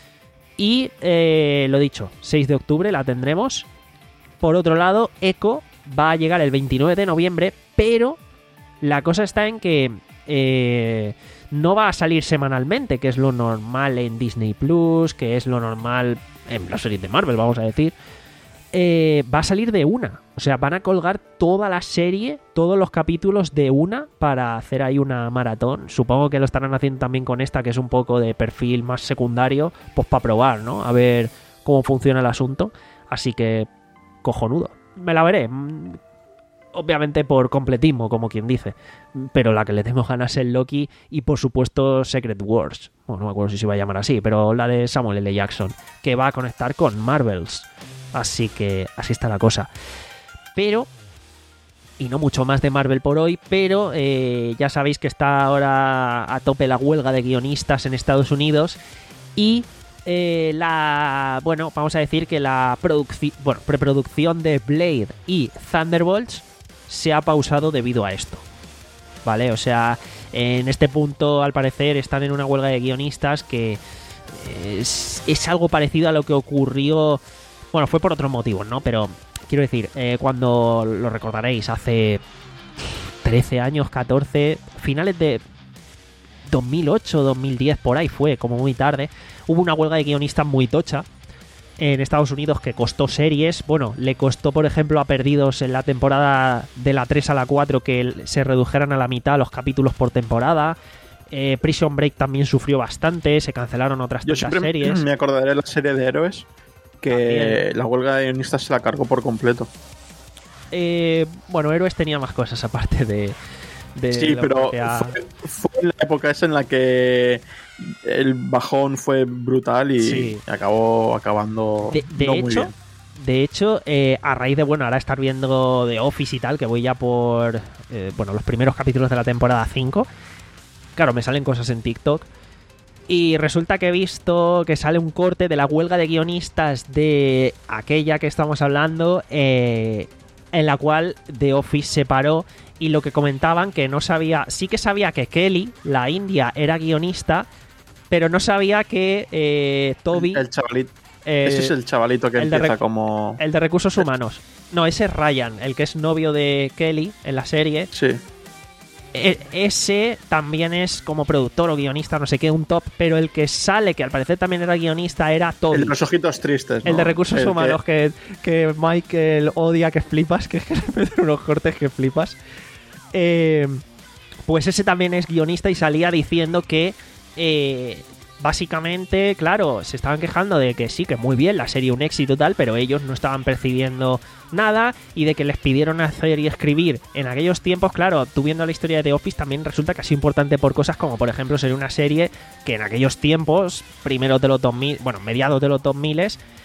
[SPEAKER 2] Y eh, lo dicho, seis de octubre la tendremos. Por otro lado, Echo va a llegar el veintinueve de noviembre, pero la cosa está en que eh, no va a salir semanalmente, que es lo normal en Disney Plus, que es lo normal en la serie de Marvel, vamos a decir. Eh, va a salir de una. O sea, van a colgar toda la serie, todos los capítulos de una para hacer ahí una maratón. Supongo que lo estarán haciendo también con esta, que es un poco de perfil más secundario, pues para probar, ¿no? A ver cómo funciona el asunto. Así que, cojonudo. Me la veré. Obviamente por completismo, como quien dice. Pero la que le tengo ganas es Loki y, por supuesto, Secret Wars. Bueno, no me acuerdo si se iba a llamar así, pero la de Samuel L. Jackson, que va a conectar con Marvels. Así que así está la cosa. Pero, y no mucho más de Marvel por hoy, pero eh, ya sabéis que está ahora a tope la huelga de guionistas en Estados Unidos. Y eh, la, bueno, vamos a decir que la producci- bueno, preproducción de Blade y Thunderbolts se ha pausado debido a esto. ¿Vale? O sea, en este punto, al parecer, están en una huelga de guionistas que es, es algo parecido a lo que ocurrió. Bueno, fue por otros motivos, ¿no? Pero quiero decir, eh, cuando lo recordaréis, hace trece años, catorce, finales de dos mil ocho, dos mil diez, por ahí fue, como muy tarde, hubo una huelga de guionistas muy tocha en Estados Unidos que costó series. Bueno, le costó, por ejemplo, a Perdidos en la temporada de la tres a la cuatro que se redujeran a la mitad los capítulos por temporada. Eh, Prison Break también sufrió bastante, se cancelaron otras
[SPEAKER 3] Yo
[SPEAKER 2] tantas
[SPEAKER 3] siempre
[SPEAKER 2] series.
[SPEAKER 3] me acordaré de la serie de Héroes, que
[SPEAKER 2] También.
[SPEAKER 3] la huelga de guionistas se la cargó por completo.
[SPEAKER 2] Eh, bueno, Héroes tenía más cosas aparte de... de
[SPEAKER 3] Sí,
[SPEAKER 2] lo
[SPEAKER 3] pero
[SPEAKER 2] que ha-
[SPEAKER 3] fue, fue en la época esa en la que el bajón fue brutal y
[SPEAKER 2] Sí.
[SPEAKER 3] acabó acabando
[SPEAKER 2] De, de
[SPEAKER 3] no muy
[SPEAKER 2] hecho,
[SPEAKER 3] bien.
[SPEAKER 2] de hecho eh, a raíz de, bueno, ahora estar viendo The Office y tal, que voy ya por, eh, bueno, los primeros capítulos de la temporada cinco, claro, me salen cosas en TikTok y resulta que he visto que sale un corte de la huelga de guionistas de aquella que estamos hablando, eh, en la cual The Office se paró, y lo que comentaban que no sabía, sí que sabía que Kelly, la india, era guionista, pero no sabía que eh, Toby...
[SPEAKER 3] El chavalito.
[SPEAKER 2] eh,
[SPEAKER 3] Ese es el chavalito que
[SPEAKER 2] el de
[SPEAKER 3] empieza
[SPEAKER 2] rec-
[SPEAKER 3] como...
[SPEAKER 2] El de recursos humanos. No, ese es Ryan, el que es novio de Kelly en la serie.
[SPEAKER 3] Sí.
[SPEAKER 2] E- ese también es como productor o guionista, no sé qué, un top, pero el que sale, que al parecer también era guionista, era Toby.
[SPEAKER 3] El de los ojitos tristes, ¿no?
[SPEAKER 2] El de recursos
[SPEAKER 3] El que-
[SPEAKER 2] humanos, que... Que, Michael odia, que flipas, que, que le meten unos cortes que flipas. Eh, pues ese también es guionista y salía diciendo que eh, básicamente, claro, se estaban quejando de que sí, que muy bien, la serie un éxito y tal, pero ellos no estaban percibiendo nada, y de que les pidieron hacer y escribir en aquellos tiempos. Claro, tú viendo la historia de The Office también resulta que ha sido importante por cosas como, por ejemplo, ser una serie que en aquellos tiempos, primeros de los dos mil, bueno, mediados de los dos mil,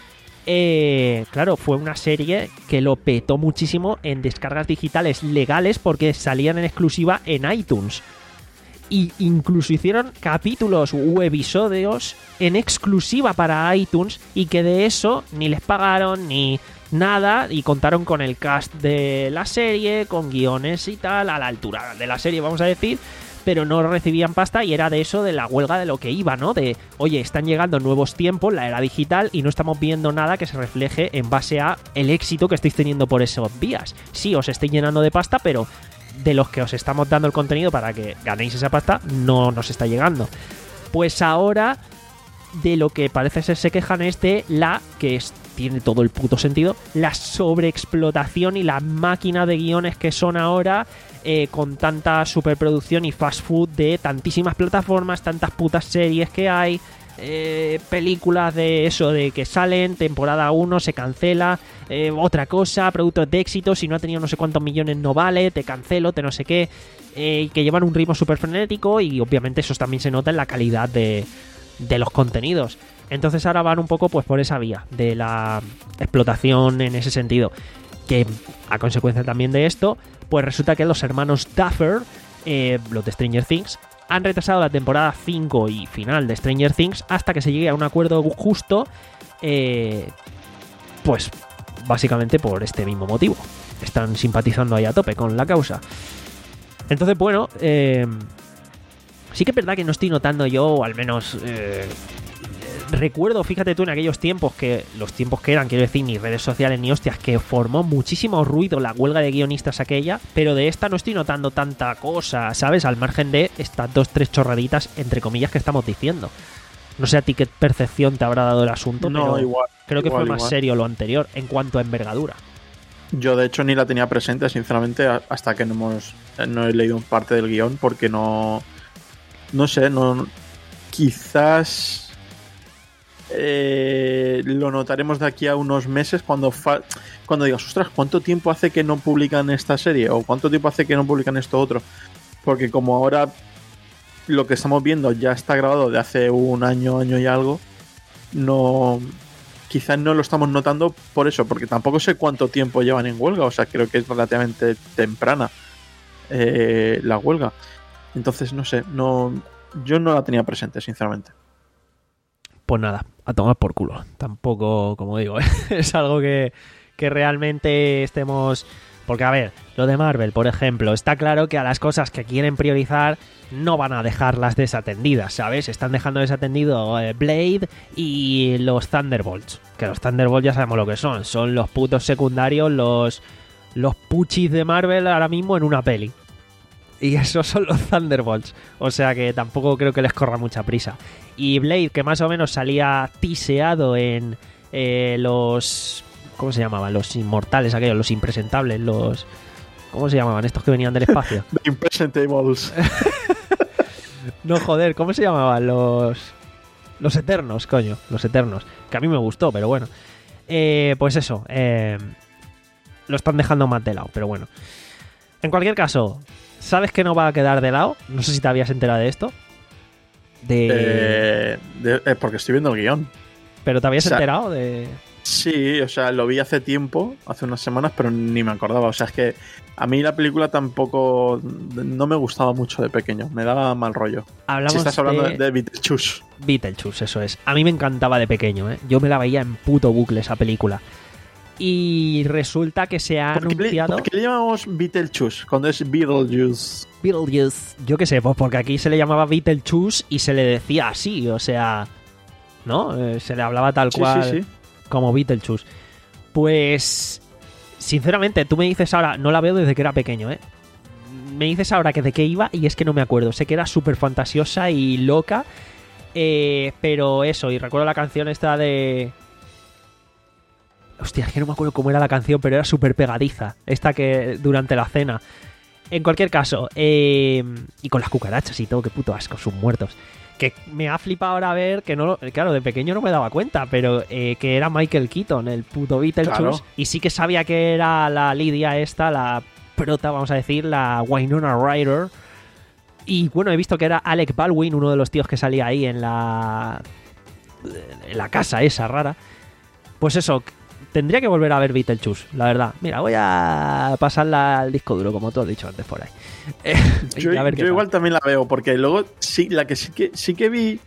[SPEAKER 2] Eh, claro, fue una serie que lo petó muchísimo en descargas digitales legales porque salían en exclusiva en iTunes. Y incluso hicieron capítulos u episodios en exclusiva para iTunes, y que de eso ni les pagaron ni nada, y contaron con el cast de la serie, con guiones y tal, a la altura de la serie, vamos a decir, pero no recibían pasta, y era de eso, de la huelga, de lo que iba, ¿no? De, oye, están llegando nuevos tiempos, la era digital, y no estamos viendo nada que se refleje en base a el éxito que estáis teniendo por esos vías. Sí, os estáis llenando de pasta, pero de los que os estamos dando el contenido para que ganéis esa pasta, no nos está llegando. Pues ahora, de lo que parece ser se quejan es de la que es tiene todo el puto sentido, la sobreexplotación y la máquina de guiones que son ahora, eh, con tanta superproducción y fast food de tantísimas plataformas, tantas putas series que hay, eh, películas de eso, de que salen, temporada uno se cancela, eh, otra cosa, productos de éxito, si no ha tenido no sé cuántos millones no vale, te cancelo, te no sé qué, eh, que llevan un ritmo súper frenético y obviamente eso también se nota en la calidad de, de los contenidos. Entonces ahora van un poco pues por esa vía de la explotación en ese sentido, que a consecuencia también de esto, pues resulta que los hermanos Duffer, eh, los de Stranger Things, han retrasado la temporada cinco y final de Stranger Things hasta que se llegue a un acuerdo justo, eh, pues básicamente por este mismo motivo. Están simpatizando ahí a tope con la causa. Entonces, bueno, eh, sí que es verdad que no estoy notando yo, o al menos... Eh, recuerdo, fíjate tú, en aquellos tiempos, que los tiempos que eran, quiero decir, ni redes sociales ni hostias, que formó muchísimo ruido la huelga de guionistas aquella, pero de esta no estoy notando tanta cosa, ¿sabes? Al margen de estas dos, tres chorraditas, entre comillas, que estamos diciendo. No sé a ti qué percepción te habrá dado el asunto,
[SPEAKER 3] No,
[SPEAKER 2] pero
[SPEAKER 3] igual,
[SPEAKER 2] creo que
[SPEAKER 3] igual,
[SPEAKER 2] fue más
[SPEAKER 3] igual.
[SPEAKER 2] serio lo anterior en cuanto a envergadura.
[SPEAKER 3] Yo, de hecho, ni la tenía presente, sinceramente, a- hasta que no, hemos, no he leído parte del guión, porque no... No sé, no... Quizás... Eh, lo notaremos de aquí a unos meses cuando fa- cuando digas, ostras, ¿cuánto tiempo hace que no publican esta serie? ¿O cuánto tiempo hace que no publican esto otro? Porque como ahora lo que estamos viendo ya está grabado de hace un año, año y algo, no... Quizás no lo estamos notando por eso, porque tampoco sé cuánto tiempo llevan en huelga, o sea, creo que es relativamente temprana eh, la huelga. Entonces, no sé, no, yo no la tenía presente, sinceramente.
[SPEAKER 2] Pues nada, a tomar por culo. Tampoco, como digo, ¿eh? es algo que, que realmente estemos... Porque, a ver, lo de Marvel, por ejemplo, está claro que a las cosas que quieren priorizar no van a dejarlas desatendidas, ¿sabes? Están dejando desatendido eh, Blade y los Thunderbolts. Que los Thunderbolts ya sabemos lo que son. Son los putos secundarios, los, los puchis de Marvel ahora mismo en una peli. Y esos son los Thunderbolts. O sea que tampoco creo que les corra mucha prisa. Y Blade, que más o menos salía tiseado en eh, los... ¿Cómo se llamaban? Los inmortales, aquellos, los impresentables, los... ¿Cómo se llamaban? Estos que venían del espacio.
[SPEAKER 3] The Impresentables.
[SPEAKER 2] No, joder, ¿cómo se llamaban? Los... Los Eternos, coño. Los Eternos. Que a mí me gustó, pero bueno. Eh, pues eso. Eh, lo están dejando más de lado, pero bueno. En cualquier caso, ¿sabes que no va a quedar de lado? No sé si te habías enterado de esto. De...
[SPEAKER 3] Eh, de- eh, porque estoy viendo el guión.
[SPEAKER 2] ¿Pero te habías
[SPEAKER 3] o sea,
[SPEAKER 2] enterado de...?
[SPEAKER 3] Sí, o sea, lo vi hace tiempo, hace unas semanas, pero ni me acordaba. O sea, es que a mí la película tampoco... No me gustaba mucho de pequeño, me daba mal rollo.
[SPEAKER 2] Hablamos
[SPEAKER 3] Si estás hablando
[SPEAKER 2] de...
[SPEAKER 3] de, de Beetlejuice.
[SPEAKER 2] Beetlejuice, eso es. A mí me encantaba de pequeño, ¿eh? Yo me la veía en puto bucle esa película. Y resulta que se ha
[SPEAKER 3] ¿Por qué, le,
[SPEAKER 2] anunciado...
[SPEAKER 3] por qué le llamamos Beetlejuice cuando es Beetlejuice?
[SPEAKER 2] Beetlejuice. Yo qué sé, pues porque aquí se le llamaba Beetlejuice y se le decía así, o sea... ¿No? Eh, se le hablaba tal
[SPEAKER 3] Sí,
[SPEAKER 2] cual
[SPEAKER 3] sí, sí.
[SPEAKER 2] como Beetlejuice. Pues... Sinceramente, tú me dices ahora... No la veo desde que era pequeño, ¿eh? Me dices ahora que de qué iba y es que no me acuerdo. Sé que era súper fantasiosa y loca. Eh, pero eso, y recuerdo la canción esta de... Hostia, es que no me acuerdo cómo era la canción, pero era súper pegadiza. Esta que durante la cena. En cualquier caso, eh, y con las cucarachas y todo, qué puto asco, sus muertos. Que me ha flipado ahora ver que no, claro, de pequeño no me daba cuenta, pero eh, que era Michael Keaton, el puto Beetlejuice,
[SPEAKER 3] Claro.
[SPEAKER 2] y sí que sabía que era la Lidia esta, la prota, vamos a decir, la Winona Ryder. Y bueno, he visto que era Alec Baldwin, uno de los tíos que salía ahí en la en la casa esa rara. Pues eso, tendría que volver a ver Beetlejuice, la verdad. Mira, voy a pasarla al disco duro, como tú has dicho antes por ahí. Eh,
[SPEAKER 3] Yo,
[SPEAKER 2] y a ver qué
[SPEAKER 3] yo
[SPEAKER 2] tal.
[SPEAKER 3] igual también la veo, porque luego sí, la que sí que sí que vi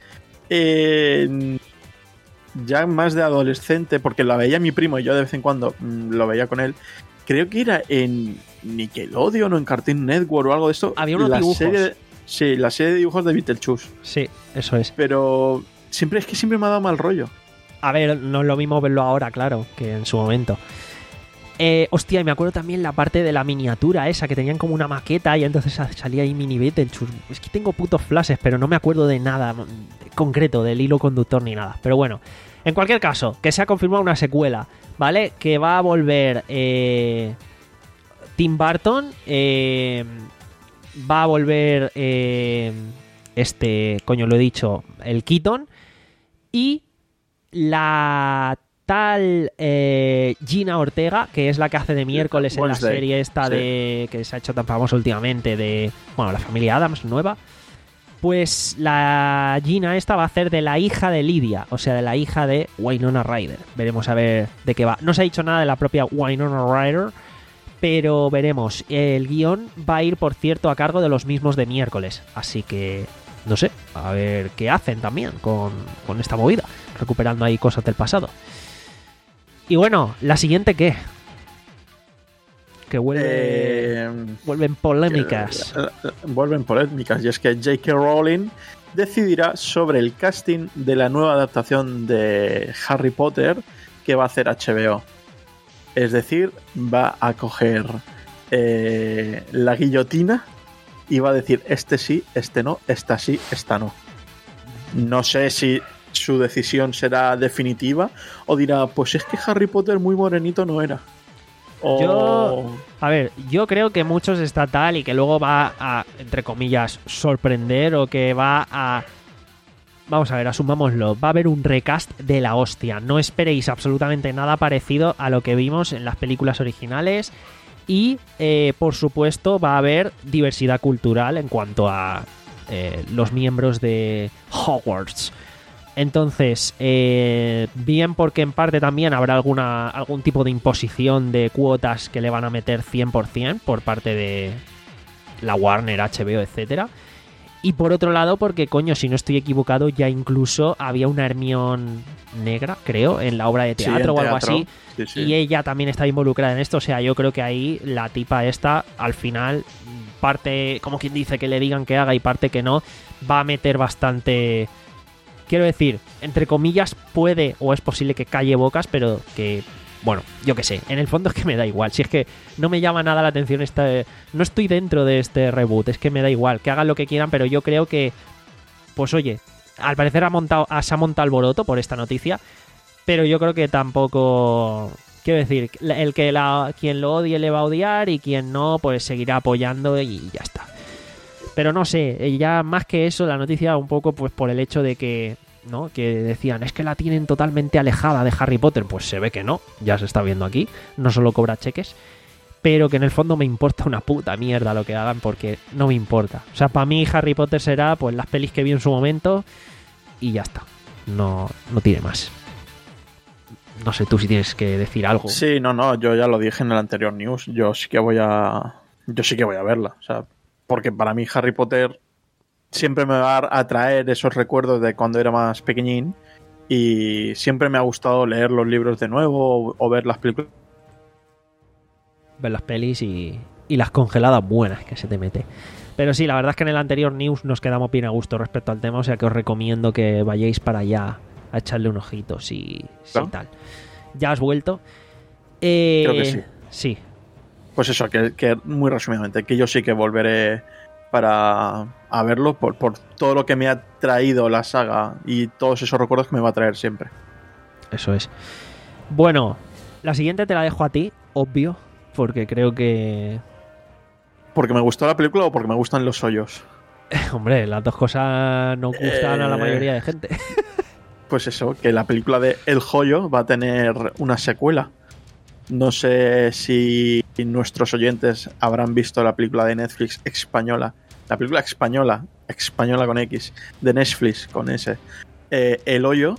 [SPEAKER 3] eh, ya más de adolescente, porque la veía mi primo y yo de vez en cuando mm, lo veía con él. Creo que era en Nickelodeon o en Cartoon Network o algo de esto.
[SPEAKER 2] Había unos
[SPEAKER 3] la
[SPEAKER 2] dibujos.
[SPEAKER 3] serie de- sí, la serie de dibujos de Beetlejuice.
[SPEAKER 2] Sí, eso es.
[SPEAKER 3] Pero siempre es que siempre me ha dado mal rollo.
[SPEAKER 2] A ver, no es lo mismo verlo ahora, claro, que en su momento. Eh, hostia, y me acuerdo también la parte de la miniatura esa, que tenían como una maqueta y entonces salía ahí mini Beetlejuice. Es que tengo putos flashes, pero no me acuerdo de nada concreto, del hilo conductor ni nada. Pero bueno, En cualquier caso, que se ha confirmado una secuela, ¿vale? Que va a volver eh, Tim Burton, eh, va a volver eh, este, coño, lo he dicho, el Keaton, y la tal eh, Gina Ortega, que es la que hace de miércoles en
[SPEAKER 3] Wednesday,
[SPEAKER 2] la serie esta
[SPEAKER 3] sí.
[SPEAKER 2] de que se ha hecho tan famosa últimamente de, bueno, la familia Addams nueva. Pues la Gina esta va a hacer de la hija de Lydia, o sea, de la hija de Winona Ryder. Veremos a ver de qué va. No se ha dicho nada de la propia Winona Ryder, pero veremos. El guión va a ir, por cierto, a cargo de los mismos de miércoles. Así que, no sé, a ver qué hacen también con, con esta movida, recuperando ahí cosas del pasado. Y bueno, la siguiente, ¿qué? Que vuelve,
[SPEAKER 3] Eh,
[SPEAKER 2] vuelven polémicas.
[SPEAKER 3] Eh, eh, Vuelven polémicas. Y es que J K. Rowling decidirá sobre el casting de la nueva adaptación de Harry Potter que va a hacer H B O. Es decir, va a coger eh, la guillotina y va a decir este sí, este no, esta sí, esta no. No sé si su decisión será definitiva o dirá, pues es que Harry Potter muy morenito no era. O...
[SPEAKER 2] Yo, a ver, yo creo que muchos está tal y que luego va a, entre comillas, sorprender o que va a... Vamos a ver, asumámoslo, va a haber un recast de la hostia. No esperéis absolutamente nada parecido a lo que vimos en las películas originales y, eh, por supuesto, va a haber diversidad cultural en cuanto a eh, los miembros de Hogwarts. Entonces, eh, bien porque en parte también habrá alguna algún tipo de imposición de cuotas que le van a meter cien por ciento por parte de la Warner, H B O, etcétera. Y por otro lado, porque, coño, si no estoy equivocado, ya incluso había una Hermione negra, creo, en la obra de teatro
[SPEAKER 3] Sí,
[SPEAKER 2] o algo
[SPEAKER 3] teatro.
[SPEAKER 2] así.
[SPEAKER 3] Sí, sí.
[SPEAKER 2] Y ella también está involucrada en esto. O sea, yo creo que ahí la tipa esta, al final, parte, como quien dice, que le digan que haga y parte que no, va a meter bastante... Quiero decir, entre comillas, puede o es posible que calle bocas, pero que, bueno, yo qué sé, en el fondo es que me da igual. Si es que no me llama nada la atención esta... No estoy dentro de este reboot, es que me da igual, que hagan lo que quieran, pero yo creo que, pues oye, al parecer ha montado, se ha montado alboroto por esta noticia, pero yo creo que tampoco... Quiero decir, el que la, quien lo odie le va a odiar y quien no, pues seguirá apoyando y ya está. Pero no sé, ya más que eso, la noticia un poco pues por el hecho de que, ¿no? Que decían, es que la tienen totalmente alejada de Harry Potter. Pues se ve que no, ya se está viendo aquí, no solo cobra cheques. Pero que en el fondo me importa una puta mierda lo que hagan porque no me importa. O sea, para mí Harry Potter será pues las pelis que vi en su momento y ya está. No, no tiene más. No sé tú si tienes que decir algo.
[SPEAKER 3] Sí, no, no, yo ya lo dije en el anterior news. Yo sí que voy a. Yo sí que voy a verla. O sea, porque para mí Harry Potter siempre me va a atraer esos recuerdos de cuando era más pequeñín. Y siempre me ha gustado leer los libros de nuevo o, o ver las películas.
[SPEAKER 2] Ver las pelis y, y las congeladas buenas que se te mete. Pero sí, la verdad es que en el anterior news nos quedamos bien a gusto respecto al tema. O sea que os recomiendo que vayáis para allá a echarle un ojito si, si
[SPEAKER 3] ¿No?
[SPEAKER 2] tal. ¿Ya has vuelto? Eh,
[SPEAKER 3] Creo que sí.
[SPEAKER 2] Sí.
[SPEAKER 3] Pues eso, que, que muy resumidamente, que yo sí que volveré para a verlo por, por todo lo que me ha traído la saga y todos esos recuerdos que me va a traer siempre.
[SPEAKER 2] Eso es. Bueno, la siguiente te la dejo a ti, obvio, porque creo que...
[SPEAKER 3] ¿Porque me gustó la película o porque me gustan los hoyos?
[SPEAKER 2] Hombre, las dos cosas no gustan
[SPEAKER 3] Eh,
[SPEAKER 2] a la mayoría de gente.
[SPEAKER 3] Pues eso, que la película de El Joyo va a tener una secuela. No sé si nuestros oyentes habrán visto la película de Netflix española. La película española, española con X, de Netflix con S. Eh, El Hoyo,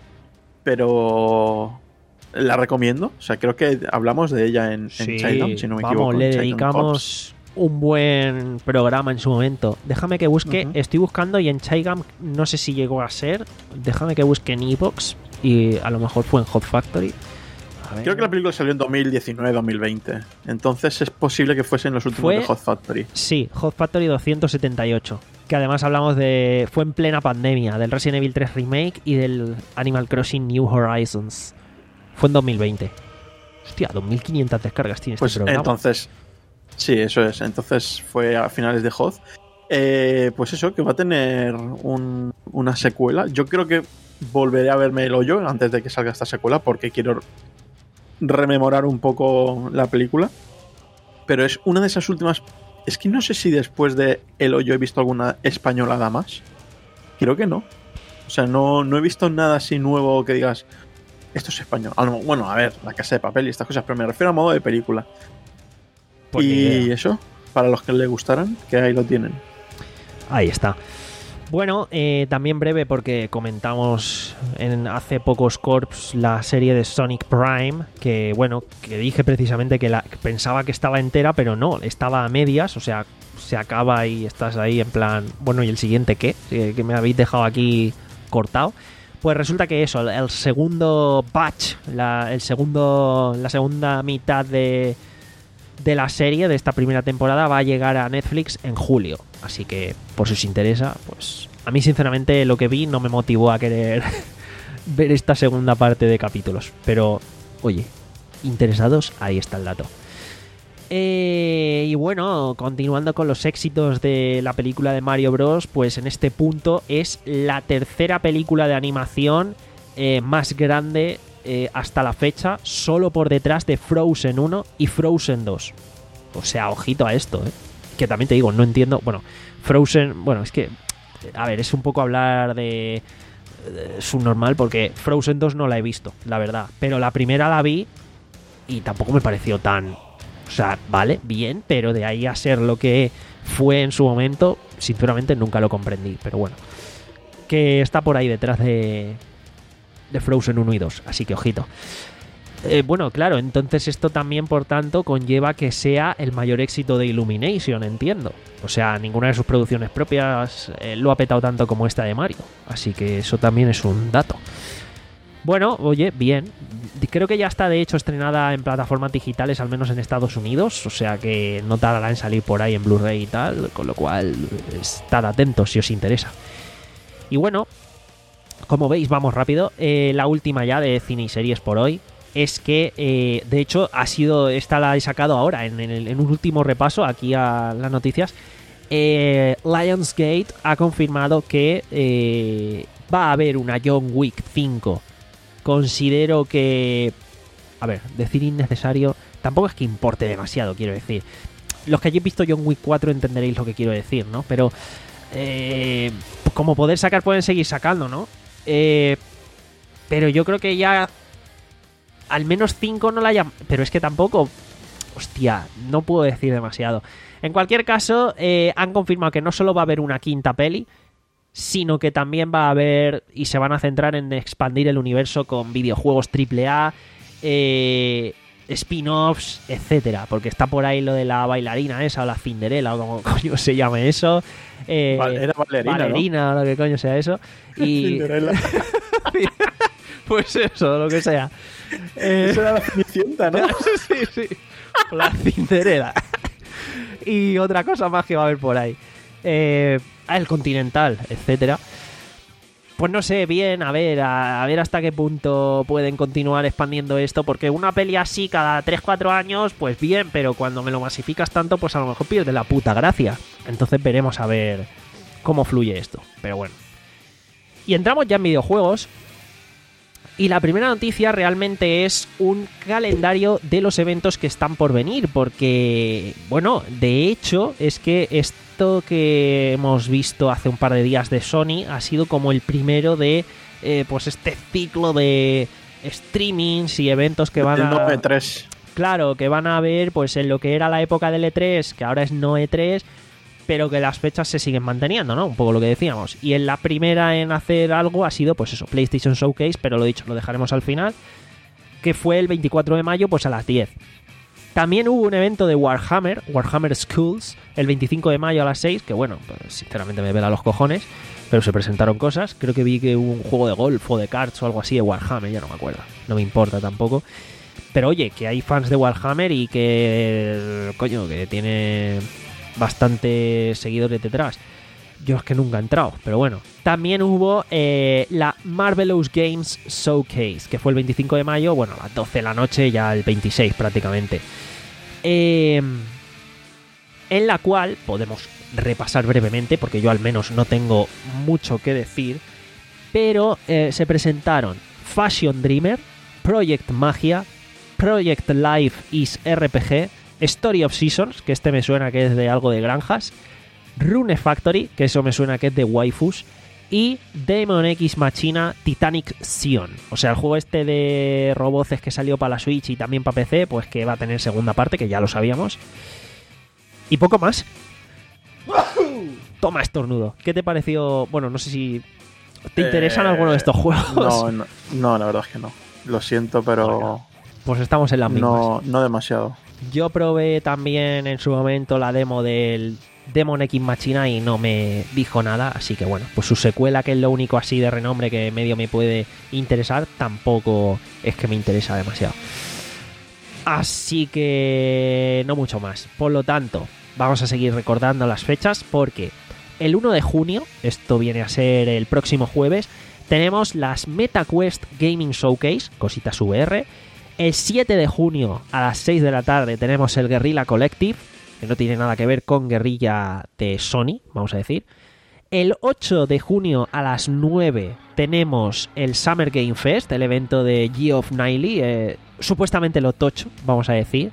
[SPEAKER 3] pero la recomiendo. O sea, creo que hablamos de ella en, en
[SPEAKER 2] Sí,
[SPEAKER 3] Childhood, si no me
[SPEAKER 2] vamos,
[SPEAKER 3] equivoco.
[SPEAKER 2] le
[SPEAKER 3] en Childhood
[SPEAKER 2] dedicamos un buen programa en su momento. Déjame que busque,
[SPEAKER 3] Ujú.
[SPEAKER 2] estoy buscando y en Chaigam no sé si llegó a ser. Déjame que busque en Evox y a lo mejor fue en Hot Factory. A ver.
[SPEAKER 3] Creo que la película salió en dos mil diecinueve dos mil veinte. Entonces es posible que fuese en los últimos
[SPEAKER 2] Fue-
[SPEAKER 3] de Hot Factory.
[SPEAKER 2] Sí, Hot Factory doscientos setenta y ocho. Que además hablamos de. Fue en plena pandemia, del Resident Evil tres Remake y del Animal Crossing New Horizons. Fue en dos mil veinte. Hostia, dos mil quinientas descargas tiene
[SPEAKER 3] Pues
[SPEAKER 2] este programa.
[SPEAKER 3] entonces, sí, eso es. Entonces fue a finales de Hot. Eh, pues eso, que va a tener un, una secuela. Yo creo que volveré a verme el hoyo antes de que salga esta secuela porque quiero rememorar un poco la película. Pero es una de esas últimas... Es que no sé si después de El Hoyo he visto alguna españolada más. Creo que no. O sea, no, no he visto nada así nuevo que digas, esto es español. Ah, no, bueno, a ver, La Casa de Papel y estas cosas, pero me refiero a modo de película.
[SPEAKER 2] Pues ni
[SPEAKER 3] y
[SPEAKER 2] idea.
[SPEAKER 3] eso, para los que les gustaran, que ahí lo tienen.
[SPEAKER 2] Ahí está. Bueno, eh, también breve porque comentamos en hace pocos corps la serie de Sonic Prime, que bueno, que dije precisamente que, la, que pensaba que estaba entera, pero no, estaba a medias, o sea, se acaba y estás ahí en plan, bueno, ¿y el siguiente qué? Que, que me habéis dejado aquí cortado. Pues resulta que eso, el segundo batch, la, el segundo, la segunda mitad de, de la serie, de esta primera temporada, va a llegar a Netflix en julio. Así que, por si os interesa, pues a mí sinceramente lo que vi no me motivó a querer ver esta segunda parte de capítulos. Pero, oye, interesados, ahí está el dato. Eh, y bueno, continuando con los éxitos de la película de Mario Bros, pues en este punto es la tercera película de animación eh, más grande eh, hasta la fecha, solo por detrás de Frozen uno y Frozen dos. O sea, ojito a esto, ¿eh? Que también te digo, no entiendo. Bueno, Frozen, bueno, es que, a ver, es un poco hablar de, de subnormal porque Frozen dos no la he visto, la verdad. Pero la primera la vi y tampoco me pareció tan... O sea, vale, bien, pero de ahí a ser lo que fue en su momento, sinceramente nunca lo comprendí. Pero bueno, que está por ahí detrás de, de Frozen uno y dos, así que ojito. Eh, bueno, claro, entonces esto también, por tanto, conlleva que sea el mayor éxito de Illumination, entiendo. O sea, ninguna de sus producciones propias eh, lo ha petado tanto como esta de Mario. Así que eso también es un dato. Bueno, oye, bien. Creo que ya está, de hecho, estrenada en plataformas digitales, al menos en Estados Unidos. O sea que no tardará en salir por ahí en Blu-ray y tal. Con lo cual, estad atentos si os interesa. Y bueno, como veis, vamos rápido. Eh, la última ya de cine y series por hoy es que, eh, de hecho, ha sido, esta la he sacado ahora en, en, en un último repaso aquí a las noticias. eh, Lionsgate ha confirmado que eh, va a haber una John Wick cinco. Considero que, a ver, decir innecesario tampoco es que importe demasiado, quiero decir. Los que hayáis visto John Wick cuatro entenderéis lo que quiero decir, ¿no? Pero eh, como poder sacar, pueden seguir sacando, ¿no? Eh, pero yo creo que ya al menos cinco no la hayan... Pero es que tampoco... Hostia, no puedo decir demasiado. En cualquier caso, eh, han confirmado que no solo va a haber una quinta peli, sino que también va a haber y se van a centrar en expandir el universo con videojuegos triple A, eh, spin-offs, etcétera, porque está por ahí lo de la bailarina esa o la Cinderella o como coño se llame eso, eh,
[SPEAKER 3] Era bailarina,
[SPEAKER 2] bailarina
[SPEAKER 3] ¿no?
[SPEAKER 2] o lo que coño sea eso, y
[SPEAKER 3] Cinderella.
[SPEAKER 2] pues eso, lo que sea. Eh,
[SPEAKER 3] Eso era la Cenicienta, ¿no?
[SPEAKER 2] sí, sí, la Cinderella. Y otra cosa más que va a haber por ahí. Eh, el Continental, etcétera. Pues no sé, bien, a ver, a, a ver hasta qué punto pueden continuar expandiendo esto, porque una peli así cada tres cuatro años, pues bien, pero cuando me lo masificas tanto, pues a lo mejor pierde la puta gracia. Entonces veremos a ver cómo fluye esto, pero bueno. Y entramos ya en videojuegos. Y la primera noticia realmente es un calendario de los eventos que están por venir, porque, bueno, de hecho, es que esto que hemos visto hace un par de días de Sony ha sido como el primero de, eh, pues, este ciclo de streamings y eventos que van
[SPEAKER 3] El
[SPEAKER 2] a...
[SPEAKER 3] no E tres.
[SPEAKER 2] Claro, que van a ver, pues, en lo que era la época del E tres, que ahora es no E tres, pero que las fechas se siguen manteniendo, ¿no? Un poco lo que decíamos. Y en la primera en hacer algo ha sido, pues eso, PlayStation Showcase, pero lo dicho, lo dejaremos al final, que fue el veinticuatro de mayo, pues a las diez. También hubo un evento de Warhammer, Warhammer Schools, el veinticinco de mayo a las seis, que bueno, pues sinceramente me vela los cojones, pero se presentaron cosas. Creo que vi que hubo un juego de golf o de cards o algo así de Warhammer, ya no me acuerdo, no me importa tampoco. Pero oye, que hay fans de Warhammer y que, coño, que tiene bastantes seguidores detrás. Yo es que nunca he entrado, pero bueno. También hubo eh, la Marvelous Games Showcase, que fue el veinticinco de mayo, bueno, a las doce de la noche, ya el veintiséis prácticamente. Eh, en la cual podemos repasar brevemente, porque yo al menos no tengo mucho que decir, pero eh, se presentaron Fashion Dreamer, Project Magia, Project Life is R P G, Story of Seasons, que este me suena que es de algo de granjas, Rune Factory, que eso me suena que es de waifus, y Demon X Machina Titanic Sion. O sea, el juego este de roboces que salió para la Switch y también para P C, pues que va a tener segunda parte, que ya lo sabíamos. Y poco más. Toma, estornudo. ¿Qué te pareció? Bueno, no sé si te interesan eh, alguno de estos juegos.
[SPEAKER 3] No, no, no, la verdad es que no. Lo siento, pero...
[SPEAKER 2] Pues estamos en las mismas.
[SPEAKER 3] No, no demasiado.
[SPEAKER 2] Yo probé también en su momento la demo del Demon X Machina y no me dijo nada, así que bueno, pues su secuela, que es lo único así de renombre que medio me puede interesar, tampoco es que me interesa demasiado. Así que no mucho más. Por lo tanto, vamos a seguir recordando las fechas porque el uno de junio, esto viene a ser el próximo jueves, tenemos las MetaQuest Gaming Showcase, cositas V R. El siete de junio a las seis de la tarde tenemos el Guerrilla Collective, que no tiene nada que ver con Guerrilla de Sony, vamos a decir. El ocho de junio a las nueve tenemos el Summer Game Fest, el evento de Geoff Keighley, eh, supuestamente lo tocho, vamos a decir.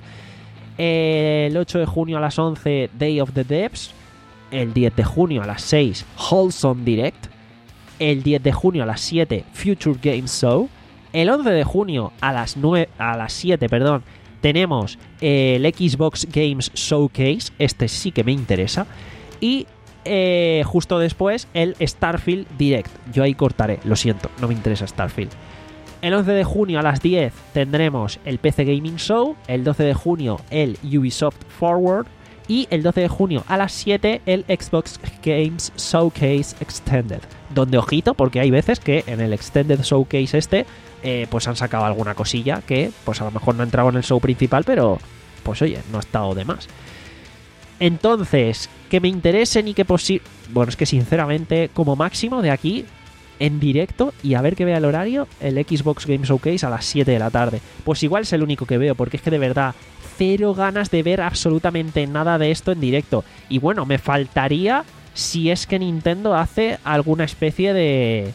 [SPEAKER 2] El ocho de junio a las once, Day of the Devs. El diez de junio a las seis, Wholesome Direct. El diez de junio a las siete, Future Game Show. El once de junio a las nueve, a las siete, perdón, tenemos el Xbox Games Showcase. Este sí que me interesa. Y eh, justo después el Starfield Direct. Yo ahí cortaré, lo siento, no me interesa Starfield. El once de junio a las diez tendremos el P C Gaming Show. El doce de junio el Ubisoft Forward. Y el doce de junio a las siete el Xbox Games Showcase Extended. Donde, ojito, porque hay veces que en el Extended Showcase este eh, pues han sacado alguna cosilla que pues a lo mejor no ha entrado en el show principal, pero pues oye, no ha estado de más. Entonces, que me interesen y que posible... Bueno, es que sinceramente, como máximo de aquí, en directo, y a ver que vea el horario, el Xbox Game Showcase a las siete de la tarde. Pues igual es el único que veo, porque es que de verdad, cero ganas de ver absolutamente nada de esto en directo. Y bueno, me faltaría si es que Nintendo hace alguna especie de...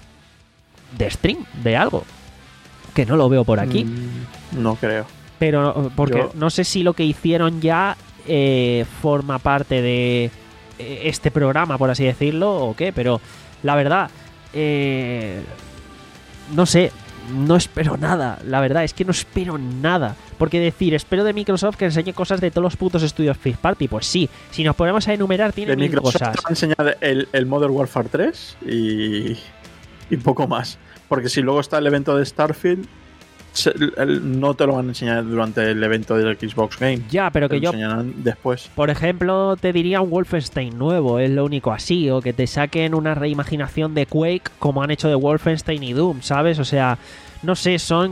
[SPEAKER 2] de stream, de algo. Que no lo veo por aquí.
[SPEAKER 3] Mm, no creo.
[SPEAKER 2] Pero, porque
[SPEAKER 3] Yo...
[SPEAKER 2] no sé si lo que hicieron ya eh, forma parte de eh, este programa, por así decirlo, o qué, pero la verdad... Eh, no sé, no espero nada. La verdad es que no espero nada. Porque decir, espero de Microsoft que enseñe cosas de todos los putos estudios First Party. Pues sí, si nos ponemos a enumerar, tiene
[SPEAKER 3] de
[SPEAKER 2] mil
[SPEAKER 3] Microsoft
[SPEAKER 2] cosas.
[SPEAKER 3] te va a enseñar el, el Modern Warfare tres y, y poco más. Porque si luego está el evento de Starfield, se, el, no te lo van a enseñar durante el evento del Xbox Game.
[SPEAKER 2] Ya, pero
[SPEAKER 3] te
[SPEAKER 2] que
[SPEAKER 3] lo
[SPEAKER 2] yo,
[SPEAKER 3] enseñarán después.
[SPEAKER 2] por ejemplo, te diría un Wolfenstein nuevo, es lo único así. O que te saquen una reimaginación de Quake como han hecho de Wolfenstein y Doom, ¿sabes? O sea, no sé, son...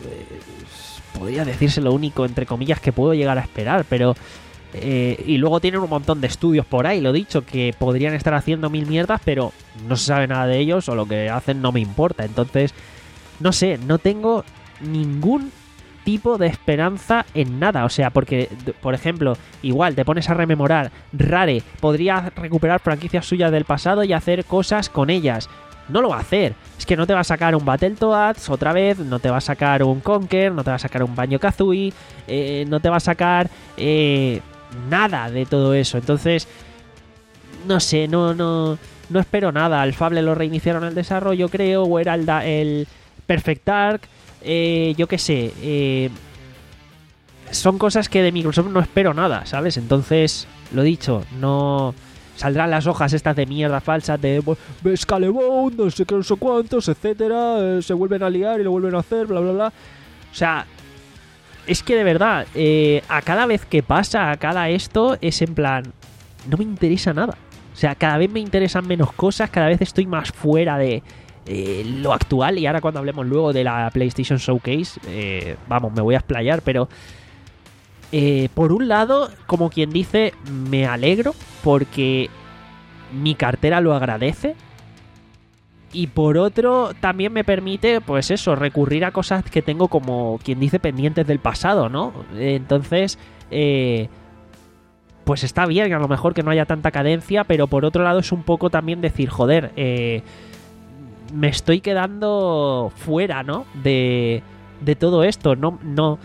[SPEAKER 2] Eh, podría decirse lo único, entre comillas, que puedo llegar a esperar, pero... Eh, y luego tienen un montón de estudios por ahí, lo dicho, que podrían estar haciendo mil mierdas, pero no se sabe nada de ellos o lo que hacen no me importa. Entonces, no sé, no tengo ningún tipo de esperanza en nada. O sea, porque, por ejemplo, igual te pones a rememorar, Rare podría recuperar franquicias suyas del pasado y hacer cosas con ellas. No lo va a hacer. Es que no te va a sacar un Battletoads otra vez, no te va a sacar un Conker, no te va a sacar un Banjo-Kazooie, eh, no te va a sacar eh, nada de todo eso. Entonces, no sé, no, no, no espero nada. Al Fable lo reiniciaron el desarrollo, creo, o era el, el Perfect Dark. Eh, yo qué sé, eh, son cosas que de Microsoft no espero nada, ¿sabes? Entonces, lo dicho, no saldrán las hojas estas de mierda falsas de Scalebound, no sé qué, no sé cuántos, etcétera, eh, se vuelven a liar y lo vuelven a hacer, bla, bla, bla. O sea, es que de verdad, eh, a cada vez que pasa, a cada esto, es en plan, no me interesa nada. O sea, cada vez me interesan menos cosas, cada vez estoy más fuera de... Eh, lo actual. Y ahora cuando hablemos luego de la PlayStation Showcase, eh, vamos, me voy a explayar, pero eh, por un lado, como quien dice, me alegro porque mi cartera lo agradece, y por otro también me permite, pues eso, recurrir a cosas que tengo, como quien dice, pendientes del pasado, ¿no? Entonces, eh, pues está bien, a lo mejor que no haya tanta cadencia, pero por otro lado es un poco también decir, joder, eh, me estoy quedando fuera, ¿no? De, de todo esto, no, no,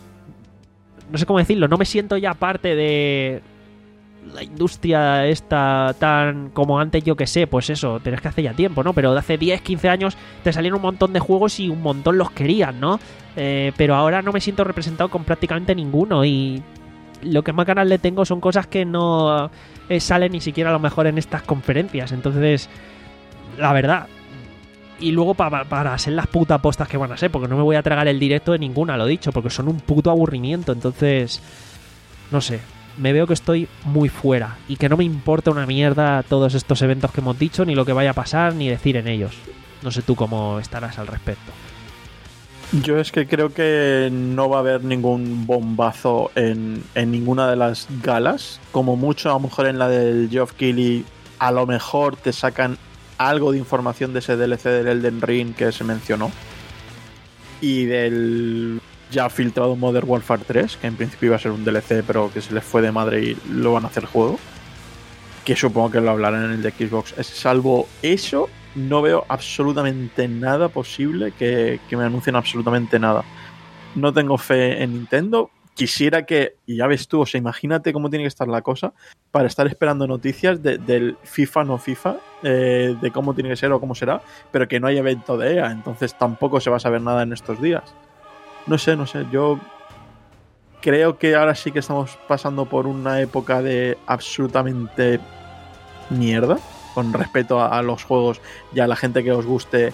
[SPEAKER 2] no sé cómo decirlo, no me siento ya parte de la industria esta tan como antes, yo que sé, pues eso, pero es que hace ya tiempo, ¿no? Pero de hace diez, quince años te salieron un montón de juegos y un montón los querían, ¿no? Eh, pero ahora no me siento representado con prácticamente ninguno y lo que más ganas le tengo son cosas que no eh, salen ni siquiera a lo mejor en estas conferencias. Entonces, la verdad. Y luego para, para ser las putas postas que van a ser, porque no me voy a tragar el directo de ninguna, lo dicho, porque son un puto aburrimiento. Entonces, no sé, me veo que estoy muy fuera y que no me importa una mierda todos estos eventos que hemos dicho, ni lo que vaya a pasar, ni decir en ellos. No sé tú cómo estarás al respecto.
[SPEAKER 3] Yo es que creo que no va a haber ningún bombazo en, en ninguna de las galas. Como mucho, a lo mejor en la del Geoff Keighley, a lo mejor te sacan algo de información de ese D L C del Elden Ring que se mencionó. Y del ya filtrado Modern Warfare tres, que en principio iba a ser un D L C, pero que se les fue de madre y lo van a hacer juego. Que supongo que lo hablarán en el de Xbox. Salvo eso, no veo absolutamente nada posible que, que me anuncien absolutamente nada. No tengo fe en Nintendo. Quisiera que, y ya ves tú, o sea, imagínate cómo tiene que estar la cosa para estar esperando noticias de, del FIFA no FIFA, eh, de cómo tiene que ser o cómo será, pero que no hay evento de E A, entonces tampoco se va a saber nada en estos días. No sé, no sé, yo creo que ahora sí que estamos pasando por una época de absolutamente mierda, con respecto a, a los juegos y a la gente que os guste.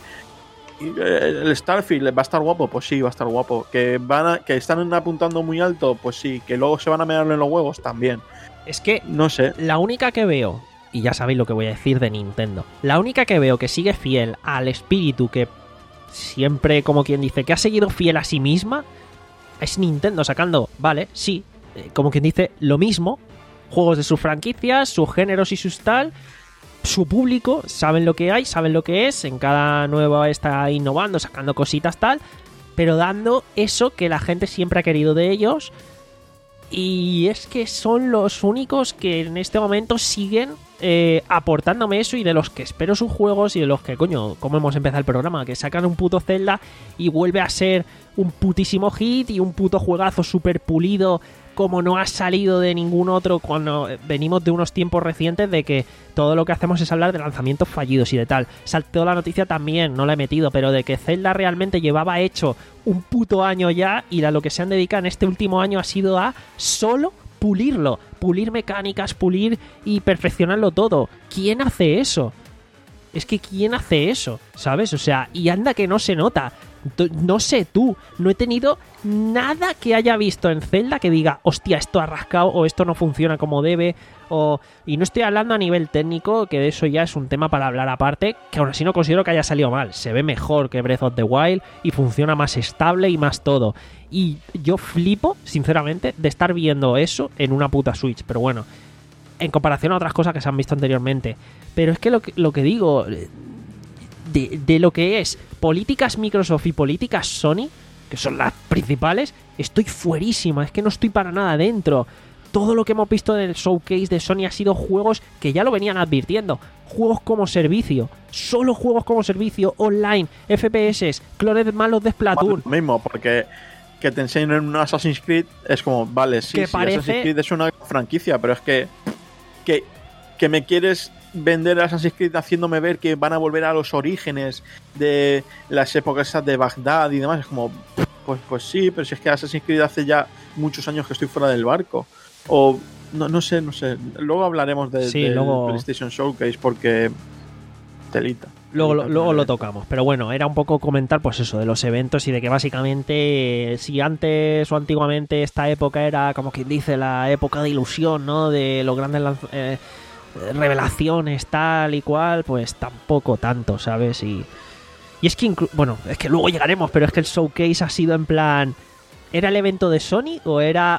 [SPEAKER 3] ¿El Starfield va a estar guapo? Pues sí, va a estar guapo. ¿Que van a, que están apuntando muy alto? Pues sí. ¿Que luego se van a mearlo en los huevos? También.
[SPEAKER 2] Es que
[SPEAKER 3] no sé.
[SPEAKER 2] La única que veo, y ya sabéis lo que voy a decir de Nintendo, la única que veo que sigue fiel al espíritu que siempre, como quien dice, que ha seguido fiel a sí misma, es Nintendo sacando, vale, sí, como quien dice, lo mismo, juegos de sus franquicias, sus géneros y sus tal, su público, saben lo que hay, saben lo que es, en cada nueva está innovando, sacando cositas tal, pero dando eso que la gente siempre ha querido de ellos, y es que son los únicos que en este momento siguen eh, aportándome eso, y de los que espero sus juegos, y de los que, coño, como hemos empezado el programa, que sacan un puto Zelda y vuelve a ser un putísimo hit y un puto juegazo súper pulido, como no ha salido de ningún otro cuando venimos de unos tiempos recientes de que todo lo que hacemos es hablar de lanzamientos fallidos y de tal. Saltó la noticia también, no la he metido, pero de que Zelda realmente llevaba hecho un puto año ya y a lo que se han dedicado en este último año ha sido a solo pulirlo, pulir mecánicas, pulir y perfeccionarlo todo. ¿Quién hace eso? Es que ¿quién hace eso? ¿Sabes? O sea, y anda que no se nota. No sé tú, no he tenido nada que haya visto en Zelda que diga, hostia, esto ha rascado o esto no funciona como debe, o... y no estoy hablando a nivel técnico, que de eso ya es un tema para hablar aparte, que aún así no considero que haya salido mal, se ve mejor que Breath of the Wild y funciona más estable y más todo, y yo flipo, sinceramente, de estar viendo eso en una puta Switch, pero bueno, en comparación a otras cosas que se han visto anteriormente, pero es que lo que, lo que digo... De, de lo que es políticas Microsoft y políticas Sony, que son las principales, estoy fuerísima, es que no estoy para nada dentro. Todo lo que hemos visto del showcase de Sony ha sido juegos que ya lo venían advirtiendo, juegos como servicio, solo juegos como servicio, online, F P S, clones malos de Splatoon.
[SPEAKER 3] Lo mismo, porque que te enseñen un Assassin's Creed es como, vale, sí,
[SPEAKER 2] que
[SPEAKER 3] sí
[SPEAKER 2] parece...
[SPEAKER 3] Assassin's Creed es una franquicia, pero es que que, que me quieres vender Assassin's Creed haciéndome ver que van a volver a los orígenes de las épocas esas de Bagdad y demás. Es como, pues, pues sí, pero si es que Assassin's Creed hace ya muchos años que estoy fuera del barco. O, no, no sé, no sé. Luego hablaremos de,
[SPEAKER 2] sí,
[SPEAKER 3] del
[SPEAKER 2] luego...
[SPEAKER 3] PlayStation Showcase porque telita.
[SPEAKER 2] Luego,
[SPEAKER 3] telita,
[SPEAKER 2] luego
[SPEAKER 3] telita.
[SPEAKER 2] lo tocamos, pero bueno, era un poco comentar pues eso, de los eventos y de que básicamente si antes o antiguamente esta época era como quien dice la época de ilusión, ¿no? De los grandes lanz- eh, revelaciones tal y cual, pues tampoco tanto, ¿sabes? Y, y es que inclu- bueno, es que luego llegaremos, pero es que el showcase ha sido en plan, ¿era el evento de Sony o era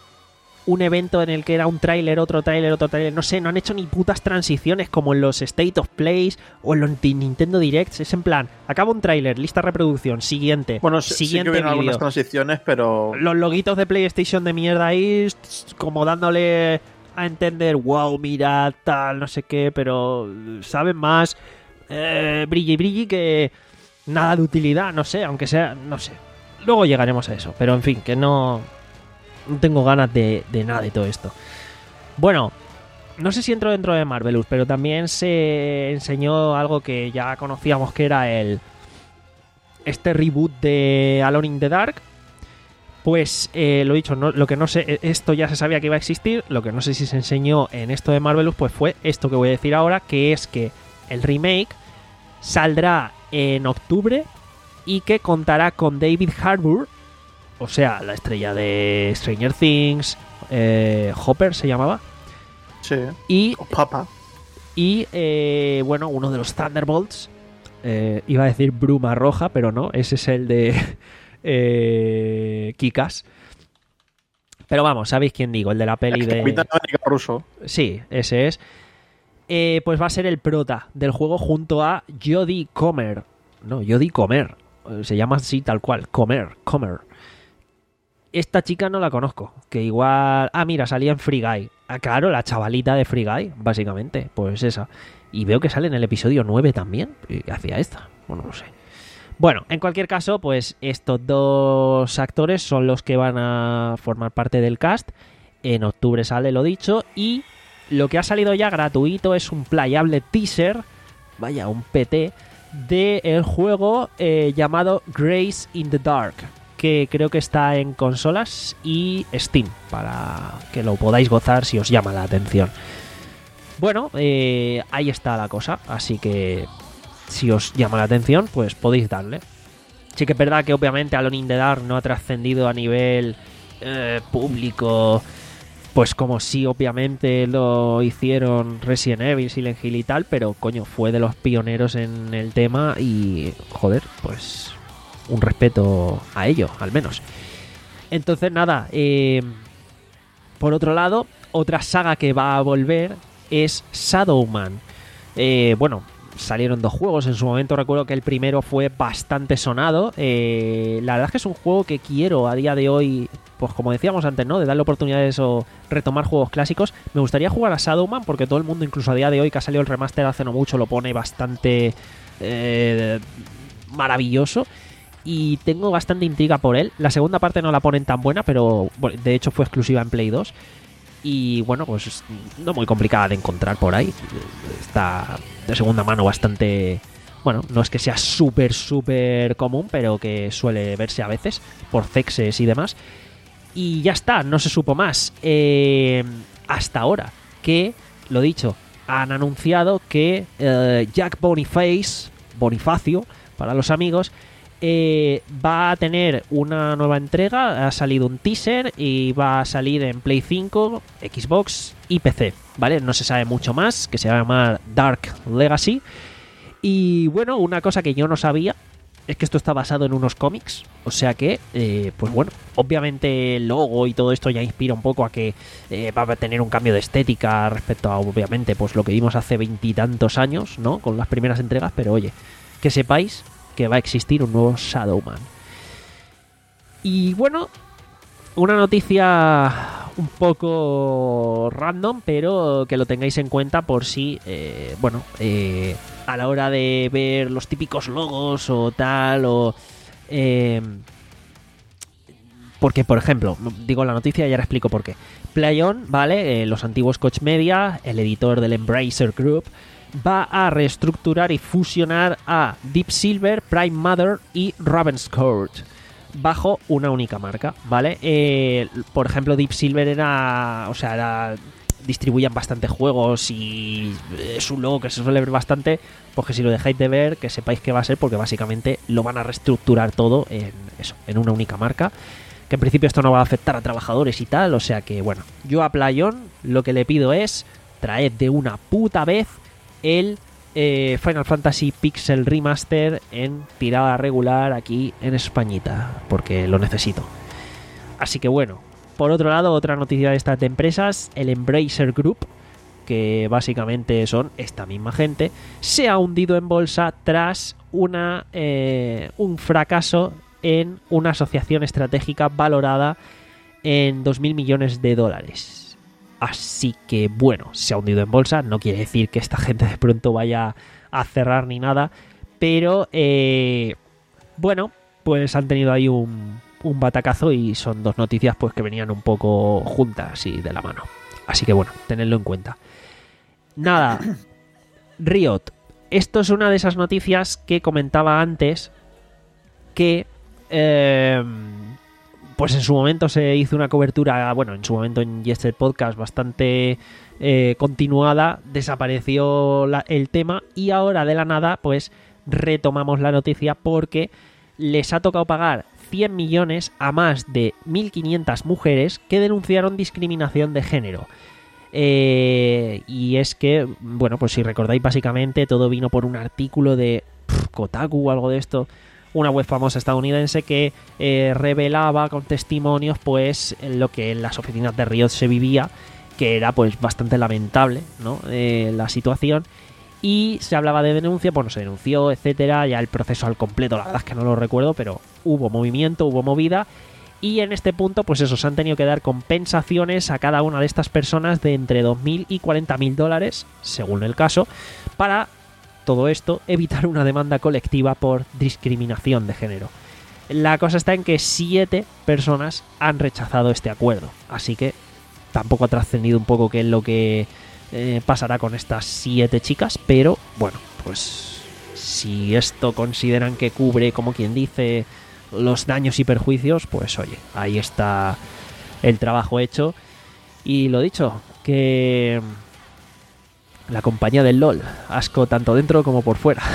[SPEAKER 2] un evento en el que era un tráiler, otro tráiler, otro tráiler? No sé, no han hecho ni putas transiciones como en los State of Plays o en los Nintendo Directs. Es en plan, acaba un tráiler, lista de reproducción, siguiente,
[SPEAKER 3] Bueno, sí, sí
[SPEAKER 2] siguiente
[SPEAKER 3] que hubieron algunas
[SPEAKER 2] vídeo.
[SPEAKER 3] transiciones, pero
[SPEAKER 2] Los loguitos de PlayStation de mierda ahí, como dándole a entender, wow, mira, tal, no sé qué, pero saben más eh, brilli brilli que nada de utilidad, no sé, aunque sea, no sé. Luego llegaremos a eso, pero en fin, que no, no tengo ganas de, de nada de todo esto. Bueno, no sé si entro dentro de Marvelous, pero también se enseñó algo que ya conocíamos, que era el este reboot de Alone in the Dark. Pues eh, lo dicho, no, lo que no sé, esto ya se sabía que iba a existir. Lo que no sé si se enseñó en esto de Marvelous, pues fue esto que voy a decir ahora, que es que el remake saldrá en octubre y que contará con David Harbour, o sea, la estrella de Stranger Things, eh, Hopper se llamaba.
[SPEAKER 3] Sí.
[SPEAKER 2] Y,
[SPEAKER 3] o Papa.
[SPEAKER 2] Y, eh, bueno, uno de los Thunderbolts. Eh, iba a decir Bruma Roja, pero no, ese es el de eh, Kick-Ass. Pero vamos, sabéis quién digo, el de la peli
[SPEAKER 3] el
[SPEAKER 2] de...
[SPEAKER 3] Capitán América ruso.
[SPEAKER 2] Sí, ese es. Eh, pues va a ser el prota del juego junto a Jodie Comer. No, Jodie Comer. Se llama así tal cual, Comer, Comer. Esta chica no la conozco, que igual... Ah, mira, salía en Free Guy. Ah, claro, la chavalita de Free Guy, básicamente. Pues esa. Y veo que sale en el episodio nueve también. ¿Qué hacía esta? Bueno, no sé. Bueno, en cualquier caso, pues estos dos actores son los que van a formar parte del cast. En octubre sale, lo dicho. Y lo que ha salido ya gratuito es un playable teaser, vaya, un P T, del juego eh, llamado Grace in the Dark, que creo que está en consolas y Steam, para que lo podáis gozar si os llama la atención. Bueno, eh, ahí está la cosa, así que si os llama la atención, pues podéis darle. Sí que es verdad que obviamente Alone in the Dark no ha trascendido a nivel eh, público, pues como sí obviamente lo hicieron Resident Evil, Silent Hill y tal, pero coño, fue de los pioneros en el tema y joder, pues un respeto a ello, al menos. Entonces nada, eh, por otro lado, otra saga que va a volver es Shadowman. Eh, bueno, salieron dos juegos en su momento. Recuerdo que el primero fue bastante sonado. Eh, la verdad es que es un juego que quiero a día de hoy, pues como decíamos antes, ¿no? De darle oportunidades o retomar juegos clásicos. Me gustaría jugar a Shadowman porque todo el mundo, incluso a día de hoy, que ha salido el remaster hace no mucho, lo pone bastante eh, maravilloso. Y tengo bastante intriga por él. La segunda parte no la ponen tan buena, pero bueno, de hecho fue exclusiva en Play dos. Y bueno, pues no muy complicada de encontrar por ahí. Está de segunda mano bastante... Bueno, no es que sea súper, súper común, pero que suele verse a veces por cexes y demás. Y ya está, no se supo más. Eh, hasta ahora que, lo dicho, han anunciado que eh, Jack Boniface, Bonifacio, para los amigos... Eh, va a tener una nueva entrega. Ha salido un teaser y va a salir en Play cinco, Xbox y P C, ¿vale? No se sabe mucho más, que se va a llamar Dark Legacy. Y bueno, una cosa que yo no sabía es que esto está basado en unos cómics. O sea que, eh, pues bueno, obviamente el logo y todo esto ya inspira un poco a que eh, va a tener un cambio de estética respecto a, obviamente, pues lo que vimos hace veintitantos años, ¿no? Con las primeras entregas, pero oye, que sepáis que va a existir un nuevo Shadowman. Y bueno, una noticia un poco random, pero que lo tengáis en cuenta por si, eh, bueno, eh, a la hora de ver los típicos logos o tal, o... Eh, porque, por ejemplo, digo la noticia y ahora explico por qué. PlayOn, ¿vale? Eh, los antiguos Koch Media, el editor del Embracer Group, va a reestructurar y fusionar a Deep Silver, Prime Matter y Ravenscourt bajo una única marca, ¿vale? Eh, por ejemplo, Deep Silver era... O sea, era, distribuían bastantes juegos y es un logo que se suele ver bastante, pues que si lo dejáis de ver, que sepáis que va a ser, porque básicamente lo van a reestructurar todo en eso, en una única marca. Que en principio esto no va a afectar a trabajadores y tal, o sea que, bueno, yo a PlayOn lo que le pido es traed de una puta vez el eh, Final Fantasy Pixel Remaster en tirada regular aquí en Españita, porque lo necesito. Así que bueno, por otro lado, otra noticia de estas de empresas, el Embracer Group, que básicamente son esta misma gente, se ha hundido en bolsa tras una eh, un fracaso en una asociación estratégica valorada en dos mil millones de dólares. Así que bueno, se ha hundido en bolsa. No quiere decir que esta gente de pronto vaya a cerrar ni nada. Pero eh, bueno, pues han tenido ahí un, un batacazo y son dos noticias pues que venían un poco juntas y de la mano. Así que bueno, tenedlo en cuenta. Nada, Riot. Esto es una de esas noticias que comentaba antes que eh, pues en su momento se hizo una cobertura, bueno, en su momento en Yesterday Podcast bastante eh, continuada, desapareció la, el tema y ahora de la nada pues retomamos la noticia porque les ha tocado pagar cien millones a más de mil quinientas mujeres que denunciaron discriminación de género. Eh, y es que, bueno, pues si recordáis, básicamente todo vino por un artículo de pff, Kotaku o algo de esto, una web famosa estadounidense que eh, revelaba con testimonios pues lo que en las oficinas de Riot se vivía, que era pues bastante lamentable, ¿no? Eh, la situación. Y se hablaba de denuncia, bueno, se denunció, etcétera, ya el proceso al completo, la verdad es que no lo recuerdo, pero hubo movimiento, hubo movida. Y en este punto, pues eso, se han tenido que dar compensaciones a cada una de estas personas de entre dos mil y cuarenta mil dólares, según el caso, para todo esto evitar una demanda colectiva por discriminación de género. La cosa está en que siete personas han rechazado este acuerdo, así que tampoco ha trascendido un poco qué es lo que eh, pasará con estas siete chicas, pero bueno, pues si esto consideran que cubre, como quien dice, los daños y perjuicios, pues oye, ahí está el trabajo hecho. Y lo dicho, que la compañía del LOL, asco tanto dentro como por fuera.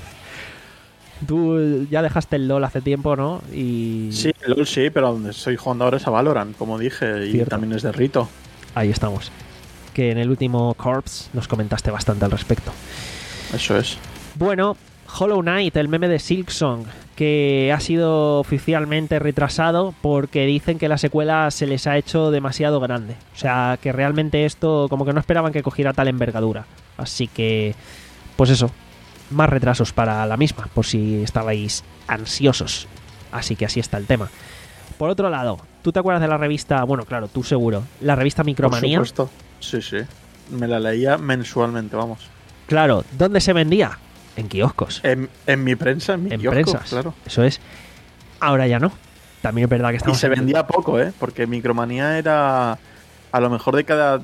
[SPEAKER 2] Tú ya dejaste el LOL hace tiempo, ¿no? Y
[SPEAKER 3] sí, el LOL sí, pero donde estoy jugando ahora es a Valorant, como dije, y
[SPEAKER 2] Cierto.
[SPEAKER 3] También es de Rito.
[SPEAKER 2] Ahí estamos. Que en el último Corps nos comentaste bastante al respecto.
[SPEAKER 3] Eso es.
[SPEAKER 2] Bueno, Hollow Knight, el meme de Silksong, que ha sido oficialmente retrasado porque dicen que la secuela se les ha hecho demasiado grande. O sea, que realmente esto como que no esperaban que cogiera tal envergadura. Así que, pues eso, más retrasos para la misma, por si estabais ansiosos. Así que así está el tema. Por otro lado, ¿tú te acuerdas de la revista? Bueno, claro, tú seguro. La revista Micromanía.
[SPEAKER 3] Por supuesto. Sí, sí. Me la leía mensualmente, vamos.
[SPEAKER 2] Claro, ¿dónde se vendía? En kioscos.
[SPEAKER 3] En, en mi prensa, en mi
[SPEAKER 2] en
[SPEAKER 3] kiosco,
[SPEAKER 2] prensas,
[SPEAKER 3] claro.
[SPEAKER 2] Eso es. Ahora ya no. También es verdad que estamos...
[SPEAKER 3] Y se
[SPEAKER 2] en...
[SPEAKER 3] vendía poco, ¿eh? Porque Micromanía era a lo mejor de cada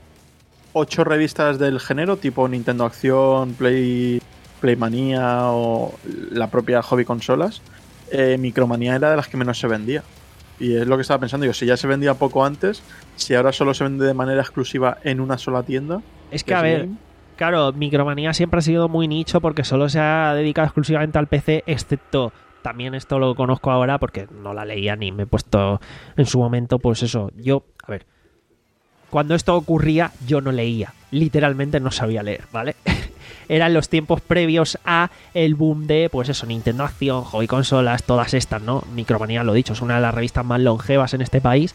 [SPEAKER 3] ocho revistas del género, tipo Nintendo Acción, Play, Playmanía o la propia Hobby Consolas, eh, Micromanía era de las que menos se vendía. Y es lo que estaba pensando yo, si ya se vendía poco antes, si ahora solo se vende de manera exclusiva en una sola tienda...
[SPEAKER 2] Es que, a ver... Game, claro, Micromanía siempre ha sido muy nicho porque solo se ha dedicado exclusivamente al P C, excepto, también esto lo conozco ahora porque no la leía ni me he puesto en su momento, pues eso, yo, a ver, cuando esto ocurría yo no leía, literalmente no sabía leer, ¿vale? Eran los tiempos previos a el boom de, pues eso, Nintendo Acción, Hobby Consolas, todas estas, ¿no? Micromanía, lo dicho, es una de las revistas más longevas en este país,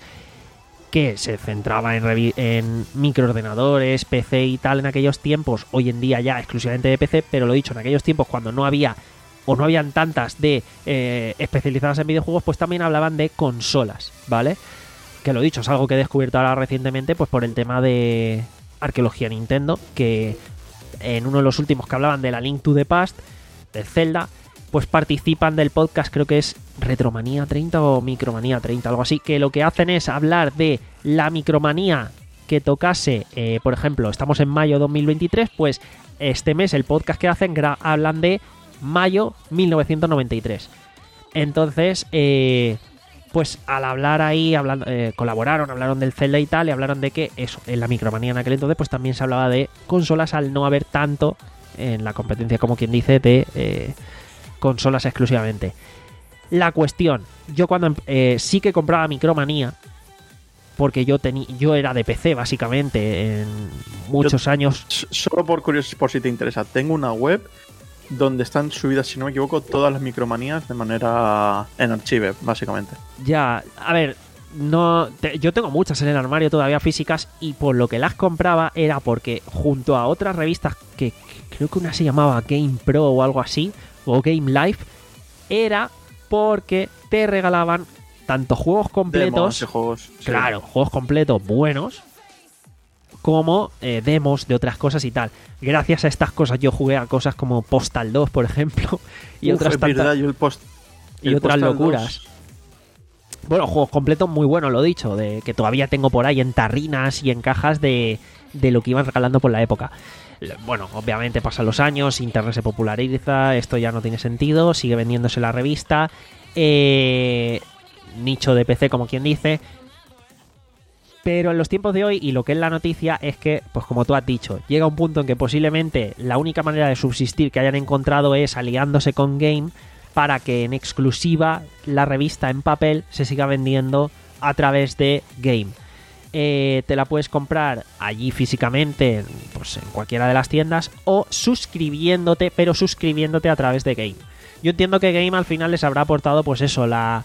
[SPEAKER 2] que se centraba en, revi- en microordenadores, P C y tal en aquellos tiempos, hoy en día ya exclusivamente de P C, pero lo dicho, en aquellos tiempos cuando no había o no habían tantas de eh, especializadas en videojuegos, pues también hablaban de consolas, ¿vale? Que lo dicho, es algo que he descubierto ahora recientemente, pues por el tema de arqueología Nintendo, que en uno de los últimos que hablaban de la Link to the Past, de Zelda, pues participan del podcast, creo que es Retromanía treinta o Micromanía treinta, algo así, que lo que hacen es hablar de la micromanía que tocase, eh, por ejemplo, estamos en mayo dos mil veintitrés, pues este mes el podcast que hacen gra- hablan de mayo mil novecientos noventa y tres. Entonces, eh, pues al hablar ahí, hablando, eh, colaboraron, hablaron del Zelda y tal, y hablaron de que eso, en la micromanía en aquel entonces, pues también se hablaba de consolas al no haber tanto en la competencia, como quien dice, de... Eh, consolas exclusivamente. La cuestión, yo cuando eh, sí que compraba Micromanía, porque yo tenía, yo era de P C básicamente en muchos yo, años.
[SPEAKER 3] Solo por curiosidad, por si te interesa, tengo una web donde están subidas, si no me equivoco, todas las Micromanías de manera en archive, básicamente.
[SPEAKER 2] Ya, a ver, no, te, yo tengo muchas en el armario todavía físicas y por lo que las compraba era porque junto a otras revistas que, que creo que una se llamaba Game Pro o algo así, o Game Life, era porque te regalaban tanto juegos completos,
[SPEAKER 3] Demos, juegos,
[SPEAKER 2] claro, sí. juegos completos buenos, como eh, demos de otras cosas y tal. Gracias a estas cosas yo jugué a cosas como Postal dos, por ejemplo, y
[SPEAKER 3] Uf,
[SPEAKER 2] otras
[SPEAKER 3] es
[SPEAKER 2] tantas
[SPEAKER 3] verdad, yo el post,
[SPEAKER 2] y
[SPEAKER 3] el
[SPEAKER 2] otras
[SPEAKER 3] Postal
[SPEAKER 2] locuras.
[SPEAKER 3] dos.
[SPEAKER 2] Bueno, juegos completos muy buenos, lo dicho, de que todavía tengo por ahí en tarrinas y en cajas de, de lo que iban regalando por la época. Bueno, obviamente pasan los años, Internet se populariza, esto ya no tiene sentido, sigue vendiéndose la revista, eh, nicho de P C como quien dice, pero en los tiempos de hoy, y lo que es la noticia es que, pues como tú has dicho, llega un punto en que posiblemente la única manera de subsistir que hayan encontrado es aliándose con Game para que en exclusiva la revista en papel se siga vendiendo a través de Game. Eh, te la puedes comprar allí físicamente, pues en cualquiera de las tiendas, o suscribiéndote, pero suscribiéndote a través de Game. Yo entiendo que Game al final les habrá aportado, pues eso, la...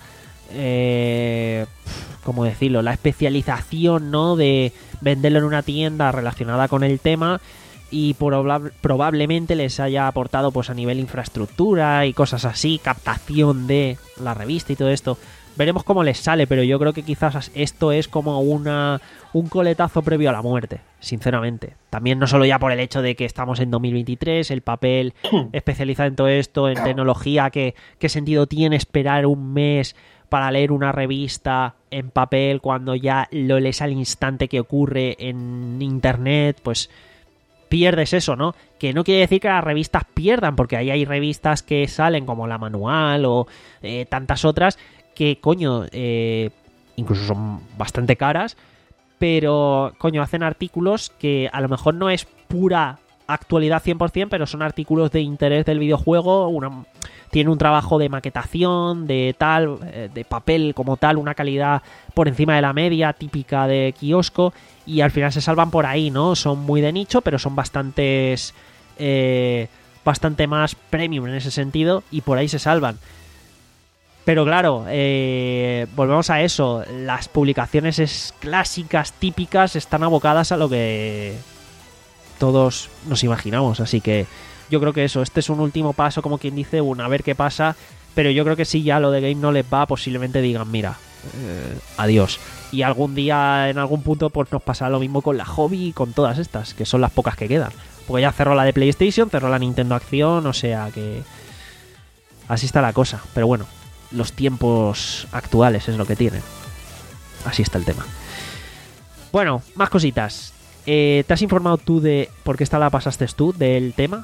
[SPEAKER 2] Eh, ¿cómo decirlo? La especialización, ¿no? De venderlo en una tienda relacionada con el tema, y proba- probablemente les haya aportado, pues a nivel infraestructura y cosas así, captación de la revista y todo esto. Veremos cómo les sale, pero yo creo que quizás esto es como una un coletazo previo a la muerte, sinceramente. También no solo ya por el hecho de que estamos en dos mil veintitrés, el papel especializado en todo esto, en tecnología, ¿qué, qué sentido tiene esperar un mes para leer una revista en papel cuando ya lo lees al instante que ocurre en internet? Pues pierdes eso, ¿no? Que no quiere decir que las revistas pierdan, porque ahí hay revistas que salen como la Manual o eh, tantas otras que, coño, eh, incluso son bastante caras, pero, coño, hacen artículos que a lo mejor no es pura actualidad cien por ciento, pero son artículos de interés del videojuego, una, tiene un trabajo de maquetación, de tal, eh, de papel como tal, una calidad por encima de la media, típica de kiosco, y al final se salvan por ahí, ¿no? Son muy de nicho, pero son bastantes... Eh, bastante más premium en ese sentido, y por ahí se salvan. Pero claro, eh, volvemos a eso. Las publicaciones es clásicas, típicas, están abocadas a lo que todos nos imaginamos. Así que yo creo que eso, este es un último paso, como quien dice, un a ver qué pasa. Pero yo creo que si ya lo de Game no les va, posiblemente digan, mira, eh, adiós. Y algún día, en algún punto, pues nos pasará lo mismo con la Hobby y con todas estas, que son las pocas que quedan. Porque ya cerró la de PlayStation, cerró la Nintendo Acción, o sea que... así está la cosa. Pero bueno, los tiempos actuales es lo que tienen. Así está el tema. Bueno, más cositas. Eh, ¿Te has informado tú de por qué esta la pasaste tú del tema?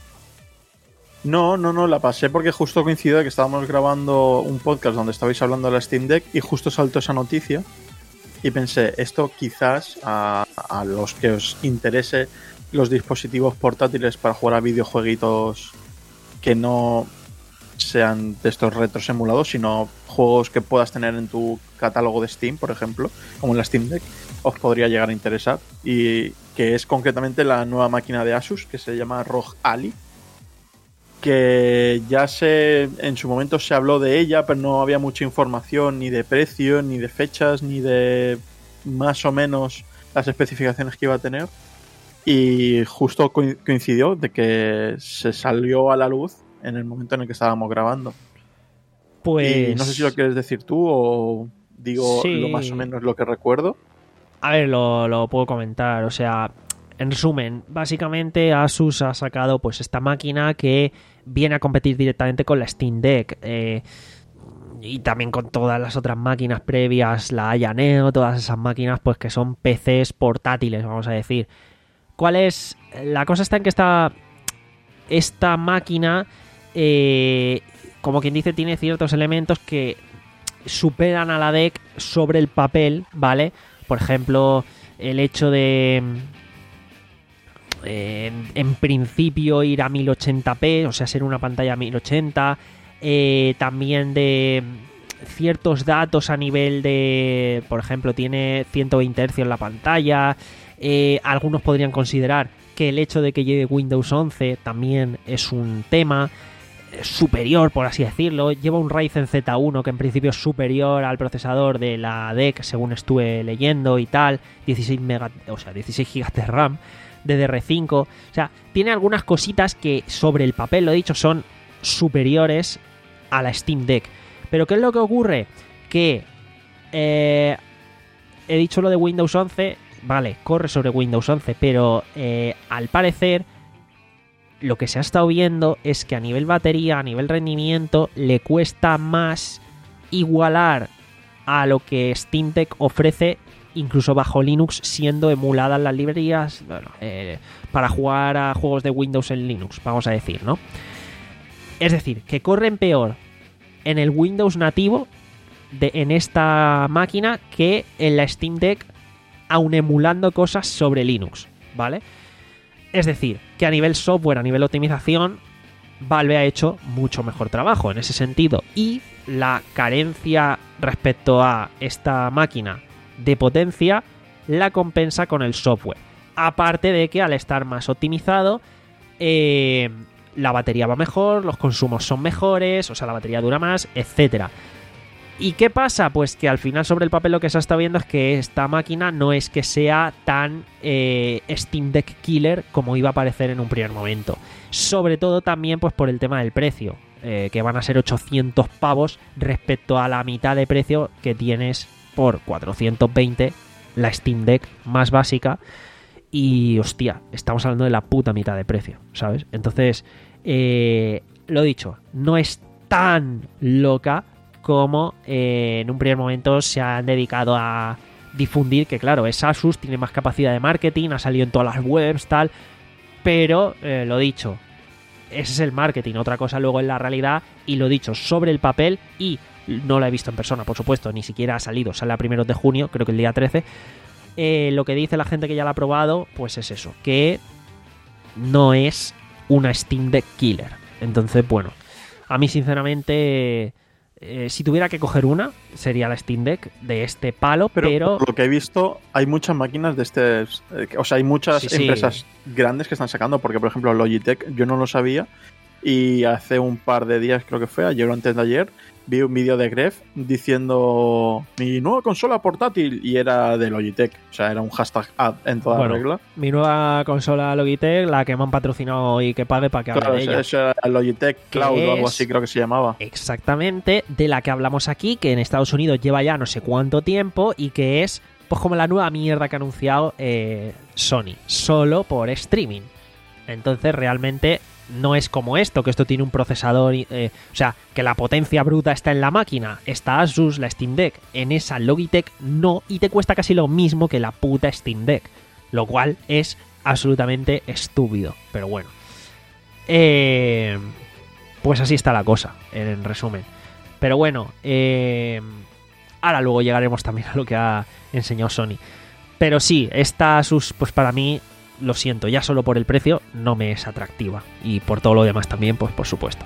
[SPEAKER 3] No, no, no, la pasé porque justo coincidió de que estábamos grabando un podcast donde estabais hablando de la Steam Deck y justo saltó esa noticia y pensé, esto quizás a, a los que os interese los dispositivos portátiles para jugar a videojueguitos que no sean de estos retros emulados, sino juegos que puedas tener en tu catálogo de Steam, por ejemplo, como en la Steam Deck, os podría llegar a interesar, y que es concretamente la nueva máquina de Asus que se llama R O G Ally, que ya se en su momento se habló de ella, pero no había mucha información ni de precio, ni de fechas, ni de más o menos las especificaciones que iba a tener, y justo coincidió de que se salió a la luz en el momento en el que estábamos grabando.
[SPEAKER 2] Pues...
[SPEAKER 3] y no sé si lo quieres decir tú o digo
[SPEAKER 2] sí.
[SPEAKER 3] lo más o menos lo que recuerdo.
[SPEAKER 2] A ver, lo, lo puedo comentar. O sea, en resumen, básicamente Asus ha sacado pues esta máquina que viene a competir directamente con la Steam Deck. Eh, y también con todas las otras máquinas previas, la Aya Neo, todas esas máquinas pues que son P Cs portátiles, vamos a decir. ¿Cuál es? La cosa está en que esta, esta máquina... Eh, como quien dice, tiene ciertos elementos que superan a la Deck sobre el papel, ¿vale? Por ejemplo, el hecho de eh, en principio ir a mil ochenta p, o sea, ser una pantalla mil ochenta, eh, también de ciertos datos a nivel de, por ejemplo, tiene ciento veinte hercios en la pantalla. Eh, algunos podrían considerar que el hecho de que lleve Windows once también es un tema superior, por así decirlo. Lleva un Ryzen Z uno que en principio es superior al procesador de la Deck, según estuve leyendo y tal, dieciséis mega, o sea, dieciséis gigas de RAM, D D R cinco, o sea, tiene algunas cositas que sobre el papel, lo he dicho, son superiores a la Steam Deck. Pero ¿qué es lo que ocurre? Que eh, he dicho lo de Windows once, vale, corre sobre Windows once, pero eh, al parecer lo que se ha estado viendo es que a nivel batería, a nivel rendimiento, le cuesta más igualar a lo que Steam Deck ofrece incluso bajo Linux, siendo emuladas las librerías, bueno, eh, para jugar a juegos de Windows en Linux, vamos a decir, ¿no? Es decir, que corren peor en el Windows nativo de, en esta máquina que en la Steam Deck, aun emulando cosas sobre Linux, ¿vale? Es decir, que a nivel software, a nivel optimización, Valve ha hecho mucho mejor trabajo en ese sentido, y la carencia respecto a esta máquina de potencia la compensa con el software. Aparte de que al estar más optimizado, eh, la batería va mejor, los consumos son mejores, o sea, la batería dura más, etcétera. ¿Y qué pasa? Pues que al final sobre el papel lo que se está viendo es que esta máquina no es que sea tan eh, Steam Deck killer como iba a parecer en un primer momento. Sobre todo también pues por el tema del precio, eh, que van a ser ochocientos pavos respecto a la mitad de precio que tienes por cuatrocientos veinte la Steam Deck más básica. Y hostia, estamos hablando de la puta mitad de precio, ¿sabes? Entonces, eh, lo dicho, no es tan loca como eh, en un primer momento se han dedicado a difundir, que claro, es Asus, tiene más capacidad de marketing, ha salido en todas las webs, tal, pero eh, lo dicho, ese es el marketing, otra cosa luego es la realidad, y lo dicho, sobre el papel, y no la he visto en persona, por supuesto, ni siquiera ha salido, sale a primeros de junio, creo que el día trece, eh, lo que dice la gente que ya la ha probado, pues es eso, que no es una Steam Deck killer. Entonces, bueno, a mí sinceramente... Eh, si tuviera que coger una, sería la Steam Deck de este palo, pero... pero...
[SPEAKER 3] Por lo que he visto, hay muchas máquinas de este... Eh, o sea, hay muchas
[SPEAKER 2] sí,
[SPEAKER 3] empresas
[SPEAKER 2] sí.
[SPEAKER 3] grandes que están sacando, porque, por ejemplo, Logitech, yo no lo sabía, y hace un par de días, creo que fue, ayer o antes de ayer, vi un vídeo de Gref diciendo mi nueva consola portátil, y era de Logitech. O sea, era un hashtag ad en toda
[SPEAKER 2] bueno,
[SPEAKER 3] regla.
[SPEAKER 2] Mi nueva consola Logitech, la que me han patrocinado y que pague para que hable
[SPEAKER 3] Claro,
[SPEAKER 2] de ella.
[SPEAKER 3] eso era Logitech Cloud o algo así, creo que se llamaba.
[SPEAKER 2] Exactamente, de la que hablamos aquí, que en Estados Unidos lleva ya no sé cuánto tiempo y que es pues como la nueva mierda que ha anunciado eh, Sony, solo por streaming. Entonces realmente no es como esto, que esto tiene un procesador, eh, o sea, que la potencia bruta está en la máquina, está Asus, la Steam Deck, en esa Logitech no, y te cuesta casi lo mismo que la puta Steam Deck, lo cual es absolutamente estúpido, pero bueno. Eh, pues así está la cosa, en resumen. Pero bueno, eh, ahora luego llegaremos también a lo que ha enseñado Sony. Pero sí, esta Asus, pues para mí... Lo siento, ya solo por el precio no me es atractiva. Y por todo lo demás también, pues por supuesto.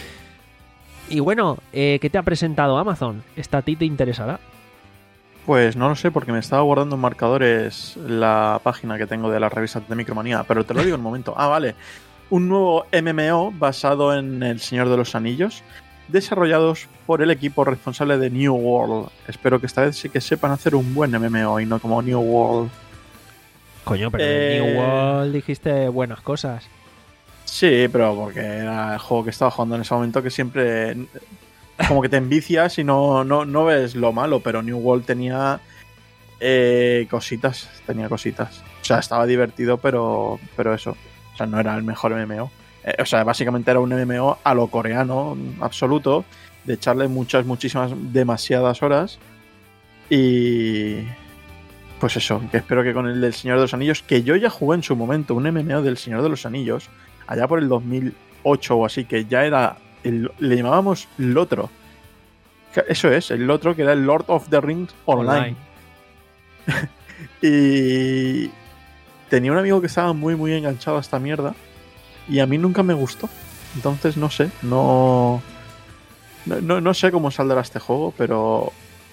[SPEAKER 2] Y bueno, eh, ¿qué te ha presentado Amazon? ¿Esta a ti te interesará?
[SPEAKER 3] Pues no lo sé, porque me estaba guardando en marcadores la página que tengo de la revista de Micromanía, pero te lo digo en un momento. Ah, vale. Un nuevo M M O basado en El Señor de los Anillos, desarrollados por el equipo responsable de New World. Espero que esta vez sí que sepan hacer un buen M M O y no como New World.
[SPEAKER 2] Coño, pero
[SPEAKER 3] Eh...
[SPEAKER 2] en New World dijiste buenas cosas.
[SPEAKER 3] Sí, pero porque era el juego que estaba jugando en ese momento, que siempre como que te envicias y no, no, no ves lo malo, pero New World tenía eh, cositas, tenía cositas. O sea, estaba divertido, pero, pero eso. O sea, no era el mejor M M O. Eh, o sea, básicamente era un M M O a lo coreano, absoluto, de echarle muchas, muchísimas, demasiadas horas. Y... pues eso, que espero que con el del Señor de los Anillos, que yo ya jugué en su momento un M M O del Señor de los Anillos, allá por el dos mil ocho o así, que ya era, el, le llamábamos Lotro. Eso es, el Lotro, que era el Lord of the Rings Online. Online. Y tenía un amigo que estaba muy, muy enganchado a esta mierda, y a mí nunca me gustó. Entonces, no sé, no... No, no, no sé cómo saldrá este juego, pero...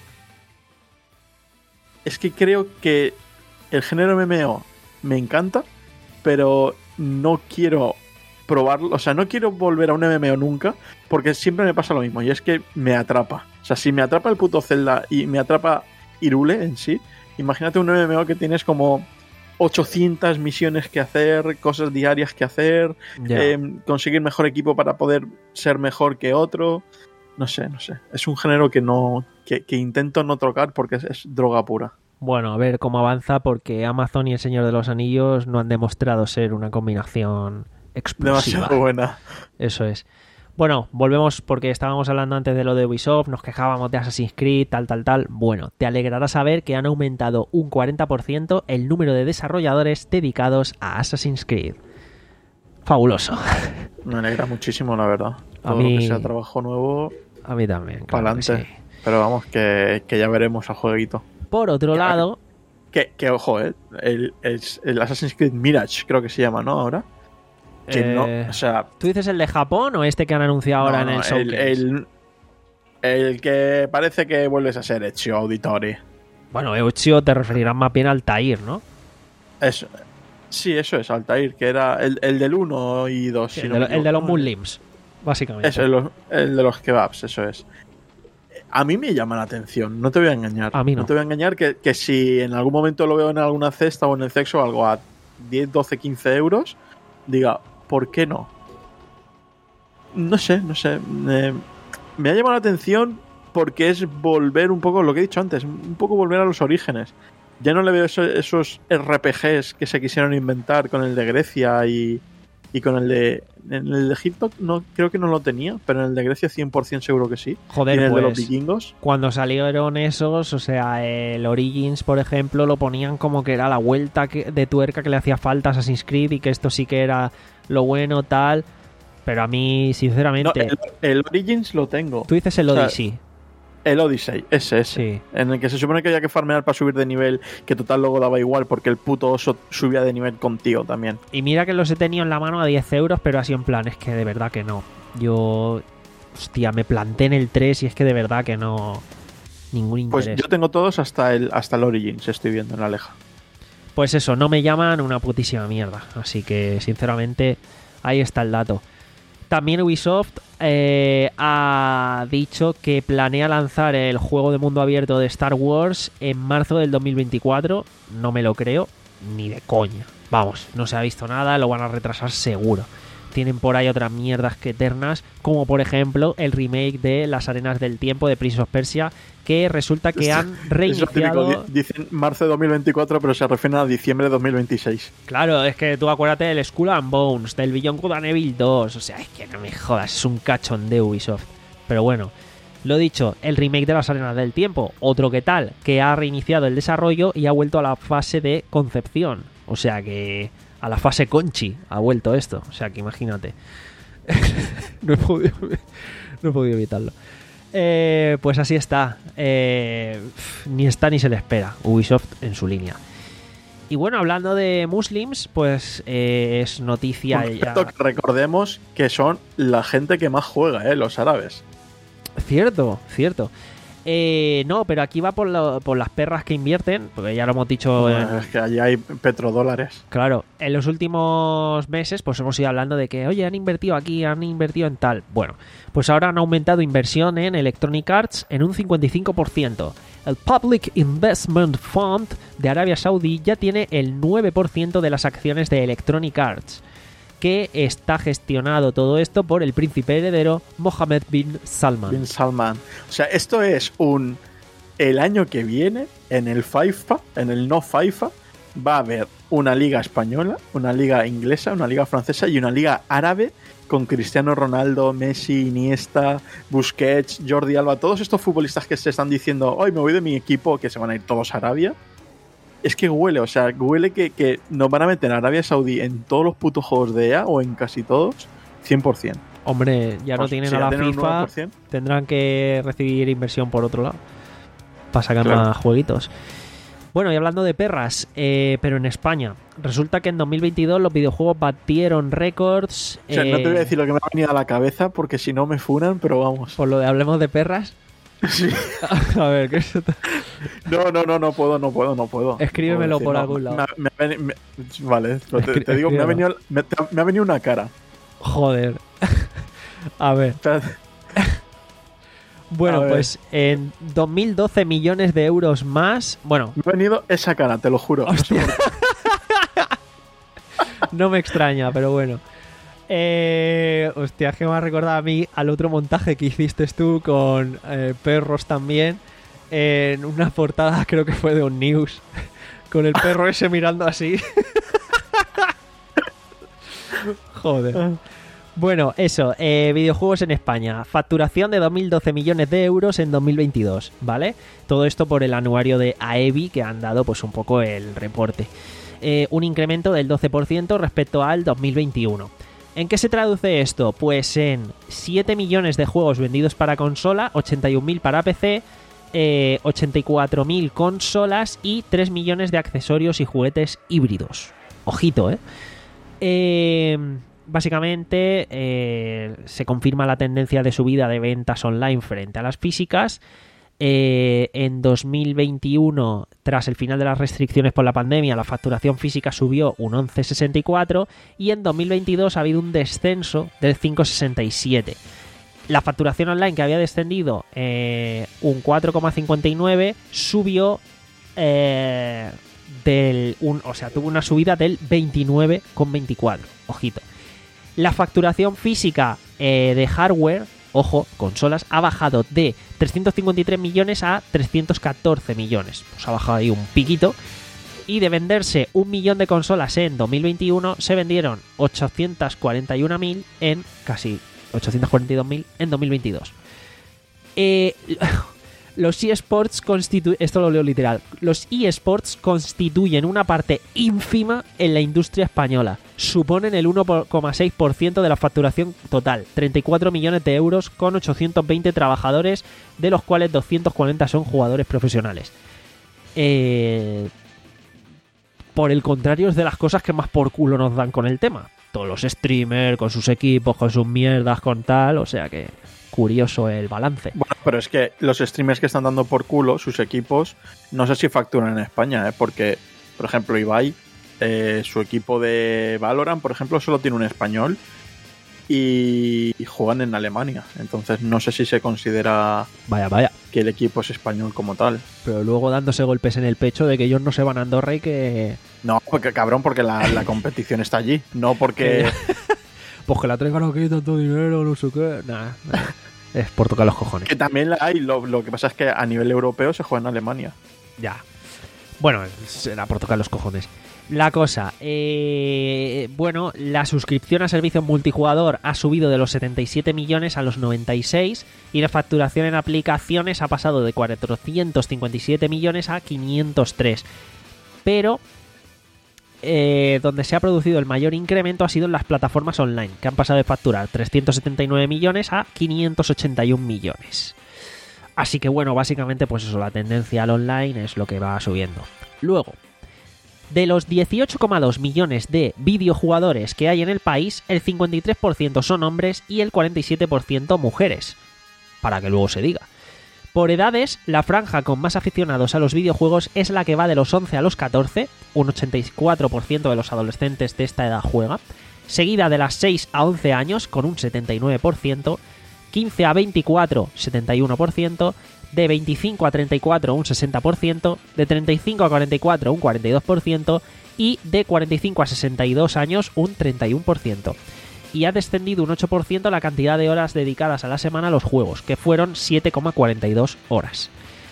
[SPEAKER 3] es que creo que el género M M O me encanta, pero no quiero probarlo, o sea, no quiero volver a un M M O nunca, porque siempre me pasa lo mismo, y es que me atrapa. O sea, si me atrapa el puto Zelda y me atrapa Hyrule en sí, imagínate un M M O que tienes como ochocientas misiones que hacer, cosas diarias que hacer,
[SPEAKER 2] yeah.
[SPEAKER 3] eh, conseguir mejor equipo para poder ser mejor que otro. No sé, no sé. Es un género que no que, que intento no tocar porque es, es droga pura.
[SPEAKER 2] Bueno, a ver cómo avanza, porque Amazon y El Señor de los Anillos no han demostrado ser una combinación explosiva.
[SPEAKER 3] Demasiado buena.
[SPEAKER 2] Eso es. Bueno, volvemos porque estábamos hablando antes de lo de Ubisoft, nos quejábamos de Assassin's Creed, tal, tal, tal. Bueno, te alegrará saber que han aumentado un cuarenta por ciento el número de desarrolladores dedicados a Assassin's Creed. Fabuloso.
[SPEAKER 3] Me alegra muchísimo, la verdad.
[SPEAKER 2] A
[SPEAKER 3] Todo
[SPEAKER 2] mí-
[SPEAKER 3] lo que sea trabajo nuevo,
[SPEAKER 2] A mí también,
[SPEAKER 3] para
[SPEAKER 2] claro que
[SPEAKER 3] adelante.
[SPEAKER 2] sí.
[SPEAKER 3] Pero vamos, que, que ya veremos al jueguito.
[SPEAKER 2] Por otro
[SPEAKER 3] Ya,
[SPEAKER 2] lado,
[SPEAKER 3] Que, que ojo, eh. El, el, el Assassin's Creed Mirage, creo que se llama, ¿no? Ahora. Que
[SPEAKER 2] eh,
[SPEAKER 3] no, o sea,
[SPEAKER 2] ¿tú dices el de Japón o este que han anunciado ahora
[SPEAKER 3] no,
[SPEAKER 2] en
[SPEAKER 3] no,
[SPEAKER 2] el Showcase?
[SPEAKER 3] el, el que parece que vuelves a ser Ezio Auditore.
[SPEAKER 2] Bueno, Ezio te referirás más bien al Altair, ¿no?
[SPEAKER 3] Eso. Sí, eso es, Altair, que era el, el del uno y dos.
[SPEAKER 2] Sí,
[SPEAKER 3] si
[SPEAKER 2] el,
[SPEAKER 3] no
[SPEAKER 2] de,
[SPEAKER 3] me
[SPEAKER 2] el de los
[SPEAKER 3] equivoco.
[SPEAKER 2] Muslims, básicamente.
[SPEAKER 3] Eso, el, los- el de los kebabs, eso es. A mí me llama la atención, no te voy a engañar.
[SPEAKER 2] A mí no.
[SPEAKER 3] te voy a engañar que, que si en algún momento lo veo en alguna cesta o en el sexo o algo a diez, doce, quince euros, diga, ¿por qué no? No sé, no sé. Me, me ha llamado la atención porque es volver un poco, lo que he dicho antes, un poco volver a los orígenes. Ya no le veo eso- esos R P Gs que se quisieron inventar con el de Grecia y, y con el de... En el de Egipto no, creo que no lo tenía, pero en el de Grecia cien por ciento seguro que sí.
[SPEAKER 2] Joder,
[SPEAKER 3] y en el de los
[SPEAKER 2] pues
[SPEAKER 3] vikingos.
[SPEAKER 2] cuando salieron esos, o sea, el Origins, por ejemplo, lo ponían como que era la vuelta que- de tuerca que le hacía falta a Assassin's Creed y que esto sí que era lo bueno, tal. Pero a mí,
[SPEAKER 3] No,
[SPEAKER 2] sinceramente,
[SPEAKER 3] el, el Origins lo tengo.
[SPEAKER 2] tú dices el
[SPEAKER 3] o sea,
[SPEAKER 2] Odyssey.
[SPEAKER 3] El Odyssey, ese, ese.
[SPEAKER 2] Sí.
[SPEAKER 3] En el que se supone que había que farmear para subir de nivel, que total luego daba igual porque el puto oso subía de nivel contigo también.
[SPEAKER 2] Y mira que los he tenido en la mano a diez euros, pero así en plan, es que de verdad que no. Yo, hostia, me planté en el tres y es que de verdad que no. Ningún
[SPEAKER 3] Pues
[SPEAKER 2] interés.
[SPEAKER 3] yo tengo todos hasta el hasta el Origins, estoy viendo en la Aleja.
[SPEAKER 2] Pues eso, no me llaman una putísima mierda. Así que, sinceramente, ahí está el dato. También Ubisoft eh, ha dicho que planea lanzar el juego de mundo abierto de Star Wars en marzo del dos mil veinticuatro. No me lo creo, ni de coña. Vamos, no se ha visto nada, lo van a retrasar seguro. Tienen por ahí otras mierdas que eternas, como por ejemplo el remake de Las Arenas del Tiempo de Prince of Persia, que resulta que han
[SPEAKER 3] Es lo típico,
[SPEAKER 2] reiniciado...
[SPEAKER 3] di- dicen marzo de dos mil veinticuatro, pero se refieren a diciembre de dos mil veintiséis.
[SPEAKER 2] Claro, es que tú acuérdate del Skull and Bones, del Beyond Good and Evil dos, o sea, es que no me jodas, es un cachón de Ubisoft. Pero bueno, lo dicho, el remake de Las Arenas del Tiempo, otro que tal, que ha reiniciado el desarrollo y ha vuelto a la fase de concepción, o sea que a la fase conchi ha vuelto esto, o sea que imagínate. no, he podido, no he podido evitarlo. Eh, pues así está. Eh, ni está ni se le espera. Ubisoft en su línea. Y bueno, hablando de muslims, pues eh, es noticia
[SPEAKER 3] Por
[SPEAKER 2] ya.
[SPEAKER 3] cierto, que recordemos que son la gente que más juega, ¿eh? Los árabes.
[SPEAKER 2] Cierto, cierto. Eh, no, pero aquí va por, lo- por las perras que invierten, porque ya lo hemos dicho. en-
[SPEAKER 3] Es que allí hay petrodólares.
[SPEAKER 2] Claro, en los últimos meses pues hemos ido hablando de que, oye, han invertido aquí, han invertido en tal. Bueno, pues ahora han aumentado inversión en Electronic Arts en un cincuenta y cinco por ciento. El Public Investment Fund de Arabia Saudí ya tiene el nueve por ciento de las acciones de Electronic Arts, que está gestionado todo esto por el príncipe heredero Mohammed bin Salman.
[SPEAKER 3] Bin Salman. O sea, esto es un... El año que viene, en el FIFA, en el no FIFA, va a haber una liga española, una liga inglesa, una liga francesa y una liga árabe con Cristiano Ronaldo, Messi, Iniesta, Busquets, Jordi Alba, todos estos futbolistas que se están diciendo, hoy me voy de mi equipo, que se van a ir todos a Arabia. Es que huele, o sea, huele que, que nos van a meter a Arabia Saudí en todos los putos juegos de E A o en casi todos, cien por ciento.
[SPEAKER 2] Hombre, ya no
[SPEAKER 3] Pues,
[SPEAKER 2] tienen
[SPEAKER 3] si
[SPEAKER 2] a
[SPEAKER 3] ya
[SPEAKER 2] la
[SPEAKER 3] tienen un nueve
[SPEAKER 2] FIFA,
[SPEAKER 3] por ciento.
[SPEAKER 2] tendrán que recibir inversión por otro lado para sacar
[SPEAKER 3] Claro.
[SPEAKER 2] más jueguitos. Bueno, y hablando de perras, eh, pero en España, resulta que en dos mil veintidós los videojuegos batieron récords.
[SPEAKER 3] O sea, no te voy a
[SPEAKER 2] eh,
[SPEAKER 3] decir lo que me ha venido a la cabeza porque si no me funan, pero vamos.
[SPEAKER 2] Por lo de hablemos de perras.
[SPEAKER 3] Sí.
[SPEAKER 2] A ver, ¿qué es esto?
[SPEAKER 3] No, no, no, no puedo, no puedo, no puedo.
[SPEAKER 2] Escríbemelo
[SPEAKER 3] No puedo
[SPEAKER 2] por
[SPEAKER 3] decir,
[SPEAKER 2] algún
[SPEAKER 3] no,
[SPEAKER 2] lado.
[SPEAKER 3] me- me ha veni- me- vale, pero te,
[SPEAKER 2] Escri-
[SPEAKER 3] te digo, me ha,
[SPEAKER 2] escríbelo.
[SPEAKER 3] venido, me, te- me ha venido una cara.
[SPEAKER 2] Joder. A ver.
[SPEAKER 3] Espérate.
[SPEAKER 2] Bueno,
[SPEAKER 3] A ver.
[SPEAKER 2] pues en dos mil doce millones de euros más. Bueno,
[SPEAKER 3] Me ha venido esa cara, te lo juro. No sé
[SPEAKER 2] Hostia.
[SPEAKER 3] por qué.
[SPEAKER 2] no me extraña, pero bueno. Eh, hostia, es que me ha recordado a mí al otro montaje que hiciste tú con eh, perros también. en una portada, creo que fue de un news, con el perro ese mirando así. Joder. Bueno, eso, eh, videojuegos en España. Facturación de dos mil doce millones de euros en dos mil veintidós, ¿vale? Todo esto por el anuario de AEBI, que han dado pues un poco el reporte. Eh, un incremento del doce por ciento respecto al dos mil veintiuno. ¿En qué se traduce esto? Pues en siete millones de juegos vendidos para consola, ochenta y un mil para P C, eh, ochenta y cuatro mil consolas y tres millones de accesorios y juguetes híbridos. Ojito, ¿eh? Eh... Básicamente eh, se confirma la tendencia de subida de ventas online frente a las físicas. Eh, en dos mil veintiuno, tras el final de las restricciones por la pandemia, la facturación física subió un once coma sesenta y cuatro y en dos mil veintidós ha habido un descenso del cinco coma sesenta y siete. La facturación online, que había descendido eh, un cuatro coma cincuenta y nueve, subió eh, del un, o sea, tuvo una subida del veintinueve coma veinticuatro. Ojito. La facturación física eh, de hardware, ojo, consolas, ha bajado de trescientos cincuenta y tres millones a trescientos catorce millones. Pues ha bajado ahí un piquito. Y de venderse un millón de consolas en dos mil veintiuno, se vendieron ochocientos cuarenta y uno mil en casi ochocientos cuarenta y dos mil en dos mil veintidós. Eh... Los eSports constituyen, esto lo leo literal, los eSports constituyen una parte ínfima en la industria española. Suponen el uno coma seis por ciento de la facturación total, treinta y cuatro millones de euros con ochocientos veinte trabajadores, de los cuales doscientos cuarenta son jugadores profesionales. Eh, por el contrario, es de las cosas que más por culo nos dan con el tema. Todos los streamers, con sus equipos, con sus mierdas, con tal, o sea que... curioso el balance.
[SPEAKER 3] Bueno, pero es que los streamers que están dando por culo, sus equipos, no sé si facturan en España, ¿eh? Porque, por ejemplo, Ibai, eh, su equipo de Valorant, por ejemplo, solo tiene un español y juegan en Alemania. Entonces no sé si se considera
[SPEAKER 2] vaya, vaya.
[SPEAKER 3] que el equipo es español como tal.
[SPEAKER 2] Pero luego dándose golpes en el pecho de que ellos no se van a Andorra y que...
[SPEAKER 3] No, porque cabrón, porque la, la competición está allí, no porque...
[SPEAKER 2] Pues que la traigan aquí tanto dinero, no sé qué. Nah, nah. Es por tocar los cojones.
[SPEAKER 3] Que también la hay, lo, lo que pasa es que a nivel europeo se juega en Alemania.
[SPEAKER 2] Ya. Bueno, será por tocar los cojones. La cosa, eh, bueno, la suscripción a servicios multijugador ha subido de los setenta y siete millones a los noventa y seis y la facturación en aplicaciones ha pasado de cuatrocientos cincuenta y siete millones a quinientos tres. Pero... Eh, donde se ha producido el mayor incremento ha sido en las plataformas online, que han pasado de facturar trescientos setenta y nueve millones a quinientos ochenta y un millones. Así que bueno, básicamente pues eso, la tendencia al online es lo que va subiendo. Luego, de los dieciocho coma dos millones de videojugadores que hay en el país, el cincuenta y tres por ciento son hombres y el cuarenta y siete por ciento mujeres. Para que luego se diga. Por edades, la franja con más aficionados a los videojuegos es la que va de los once a los catorce, un ochenta y cuatro por ciento de los adolescentes de esta edad juega, seguida de las seis a once años con un setenta y nueve por ciento, quince a veinticuatro, setenta y uno por ciento, de veinticinco a treinta y cuatro un sesenta por ciento, de treinta y cinco a cuarenta y cuatro un cuarenta y dos por ciento y de cuarenta y cinco a sesenta y dos años un treinta y uno por ciento. Y ha descendido un ocho por ciento la cantidad de horas dedicadas a la semana a los juegos, que fueron siete coma cuarenta y dos horas.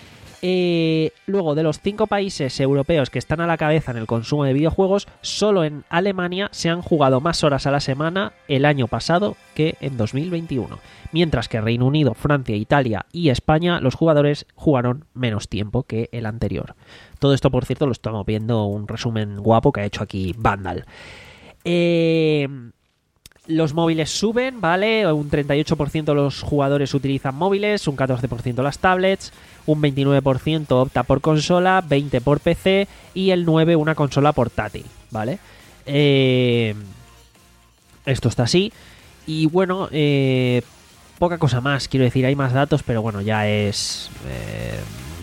[SPEAKER 2] Eh, luego, de los cinco países europeos que están a la cabeza en el consumo de videojuegos, solo en Alemania se han jugado más horas a la semana el año pasado que en dos mil veintiuno. Mientras que Reino Unido, Francia, Italia y España, los jugadores jugaron menos tiempo que el anterior. Todo esto, por cierto, lo estamos viendo un resumen guapo que ha hecho aquí Vandal. Eh... Los móviles suben, ¿vale? Un treinta y ocho por ciento de los jugadores utilizan móviles, un catorce por ciento las tablets, un veintinueve por ciento opta por consola, veinte por P C y el nueve por ciento una consola portátil, ¿vale? Eh, esto está así. Y bueno, eh, poca cosa más, quiero decir, hay más datos, pero bueno, ya es... Eh,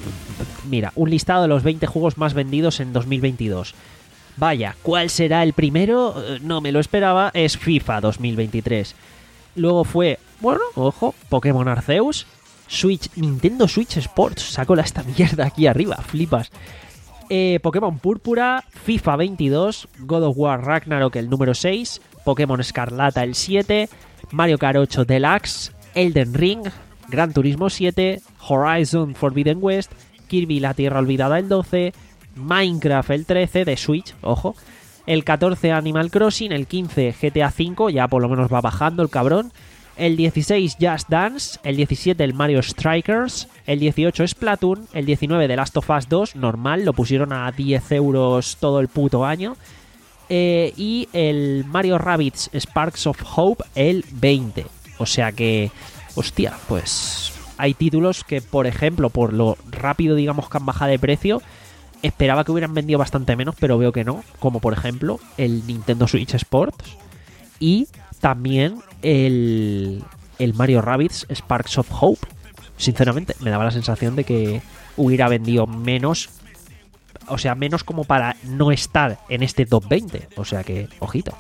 [SPEAKER 2] mira, un listado de los veinte juegos más vendidos en dos mil veintidós. Vaya, ¿cuál será el primero? No me lo esperaba, es FIFA dos mil veintitrés. Luego fue, bueno, ojo, Pokémon Arceus, Switch, Nintendo Switch Sports, sacó la esta mierda aquí arriba, flipas. Eh, Pokémon Púrpura, FIFA veintidós, God of War Ragnarok el número seis, Pokémon Escarlata el siete, Mario Kart ocho Deluxe, Elden Ring, Gran Turismo siete, Horizon Forbidden West Kirby la Tierra Olvidada el doce, Minecraft el trece de Switch, ojo, el catorce Animal Crossing, el quince G T A cinco, ya por lo menos va bajando el cabrón, el dieciséis Just Dance, el diecisiete el Mario Strikers, el dieciocho Splatoon, el diecinueve The Last of Us dos, normal, lo pusieron a diez euros todo el puto año, eh, y el Mario Rabbids Sparks of Hope el veinte. O sea que, hostia, pues hay títulos que, por ejemplo, por lo rápido, digamos, que han bajado de precio, esperaba que hubieran vendido bastante menos, pero veo que no. Como, por ejemplo, el Nintendo Switch Sports y también el, el Mario Rabbids Sparks of Hope. Sinceramente, me daba la sensación de que hubiera vendido menos, o sea, menos como para no estar en este top veinte. O sea que, ojito.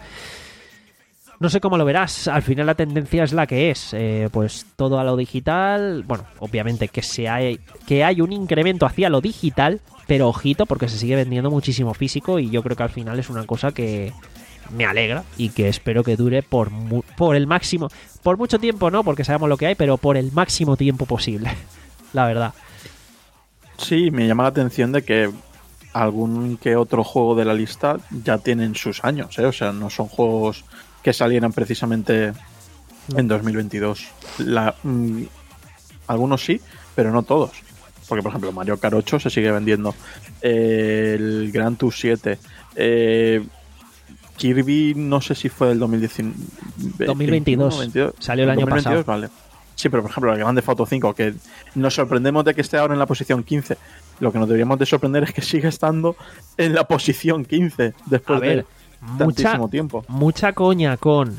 [SPEAKER 2] No sé cómo lo verás, al final la tendencia es la que es, eh, pues todo a lo digital, bueno, obviamente que, se hay, que hay un incremento hacia lo digital, pero ojito porque se sigue vendiendo muchísimo físico y yo creo que al final es una cosa que me alegra y que espero que dure por, mu- por el máximo, por mucho tiempo no, porque sabemos lo que hay, pero por el máximo tiempo posible, la verdad.
[SPEAKER 3] Sí, me llama la atención de que algún que otro juego de la lista ya tienen sus años, ¿eh? O sea, no son juegos que salieran precisamente en dos mil veintidós. La, mmm, algunos sí, pero no todos. Porque, por ejemplo, Mario Kart ocho se sigue vendiendo. Eh, el Gran Tour siete. Eh, Kirby, no sé si fue del dos mil diecinueve.
[SPEAKER 2] dos mil veintidós.
[SPEAKER 3] veintidós.
[SPEAKER 2] Salió el año
[SPEAKER 3] dos mil veintidós,
[SPEAKER 2] pasado.
[SPEAKER 3] Vale. Sí, pero por ejemplo, el Grand Theft Auto cinco, que nos sorprendemos de que esté ahora en la posición quince. Lo que nos deberíamos de sorprender es que sigue estando en la posición quince después
[SPEAKER 2] A ver,
[SPEAKER 3] de
[SPEAKER 2] mucha,
[SPEAKER 3] tantísimo tiempo.
[SPEAKER 2] mucha coña con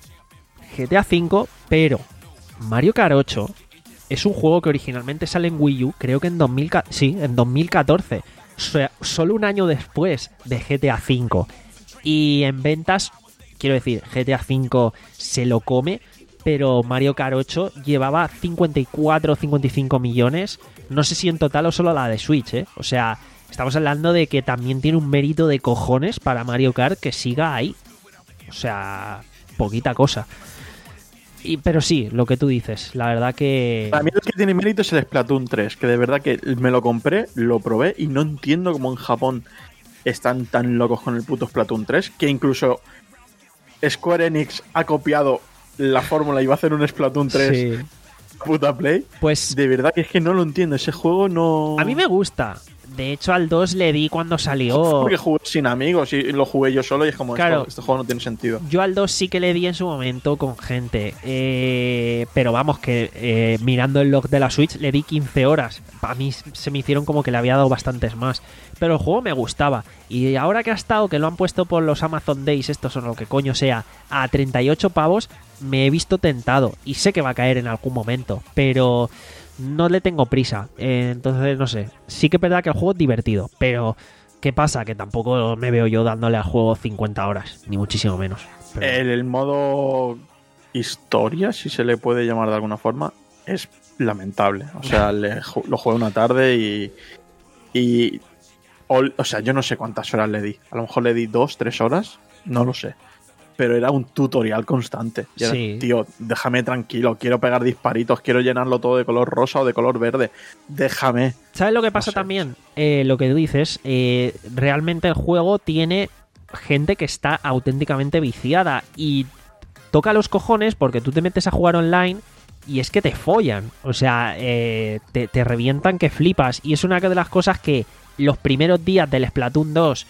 [SPEAKER 2] G T A cinco, pero Mario Kart ocho es un juego que originalmente sale en Wii U, creo que en dos mil, sí, en dos mil catorce, o sea, solo un año después de G T A cinco. Y en ventas, quiero decir, G T A cinco se lo come, pero Mario Kart ocho llevaba cincuenta y cuatro o cincuenta y cinco millones, no sé si en total o solo la de Switch, ¿eh? O sea, estamos hablando de que también tiene un mérito de cojones para Mario Kart que siga ahí. O sea, poquita cosa. Y, pero sí, lo que tú dices, la verdad que...
[SPEAKER 3] Para mí el que tiene mérito es el Splatoon tres, que de verdad que me lo compré, lo probé y no entiendo cómo en Japón están tan locos con el puto Splatoon tres, que incluso Square Enix ha copiado la fórmula y va a hacer un Splatoon tres
[SPEAKER 2] Sí.
[SPEAKER 3] puta play.
[SPEAKER 2] Pues
[SPEAKER 3] De verdad que es que no lo entiendo, ese juego no...
[SPEAKER 2] a mí me gusta. De hecho, al dos le di cuando salió.
[SPEAKER 3] Porque jugué sin amigos y lo jugué yo solo y es como,
[SPEAKER 2] Claro.
[SPEAKER 3] esto, este juego no tiene sentido.
[SPEAKER 2] Yo al dos sí que le di en su momento con gente. Eh, pero vamos, que eh, mirando el log de la Switch le di quince horas. Para mí se me hicieron como que le había dado bastantes más. Pero el juego me gustaba. Y ahora que ha estado, que lo han puesto por los Amazon Days, estos o lo que coño sea, a treinta y ocho pavos, me he visto tentado. Y sé que va a caer en algún momento. Pero no le tengo prisa. Eh, entonces, no sé. Sí que es verdad que el juego es divertido. Pero, ¿qué pasa? Que tampoco me veo yo dándole al juego cincuenta horas. Ni muchísimo menos. Pero...
[SPEAKER 3] El, el modo historia, si se le puede llamar de alguna forma, es lamentable. O sea, le, lo jugué una tarde y... y o, o sea, yo no sé cuántas horas le di. A lo mejor le di dos, tres horas. No lo sé. Pero era un tutorial constante. Y era,
[SPEAKER 2] Sí.
[SPEAKER 3] tío, déjame tranquilo. Quiero pegar disparitos. Quiero llenarlo todo de color rosa o de color verde. Déjame.
[SPEAKER 2] ¿Sabes lo que pasa
[SPEAKER 3] sé.
[SPEAKER 2] también? Eh, lo que tú dices, eh, realmente el juego tiene gente que está auténticamente viciada y toca los cojones porque tú te metes a jugar online y es que te follan. O sea, eh, te, te revientan que flipas. Y es una de las cosas que los primeros días del Splatoon dos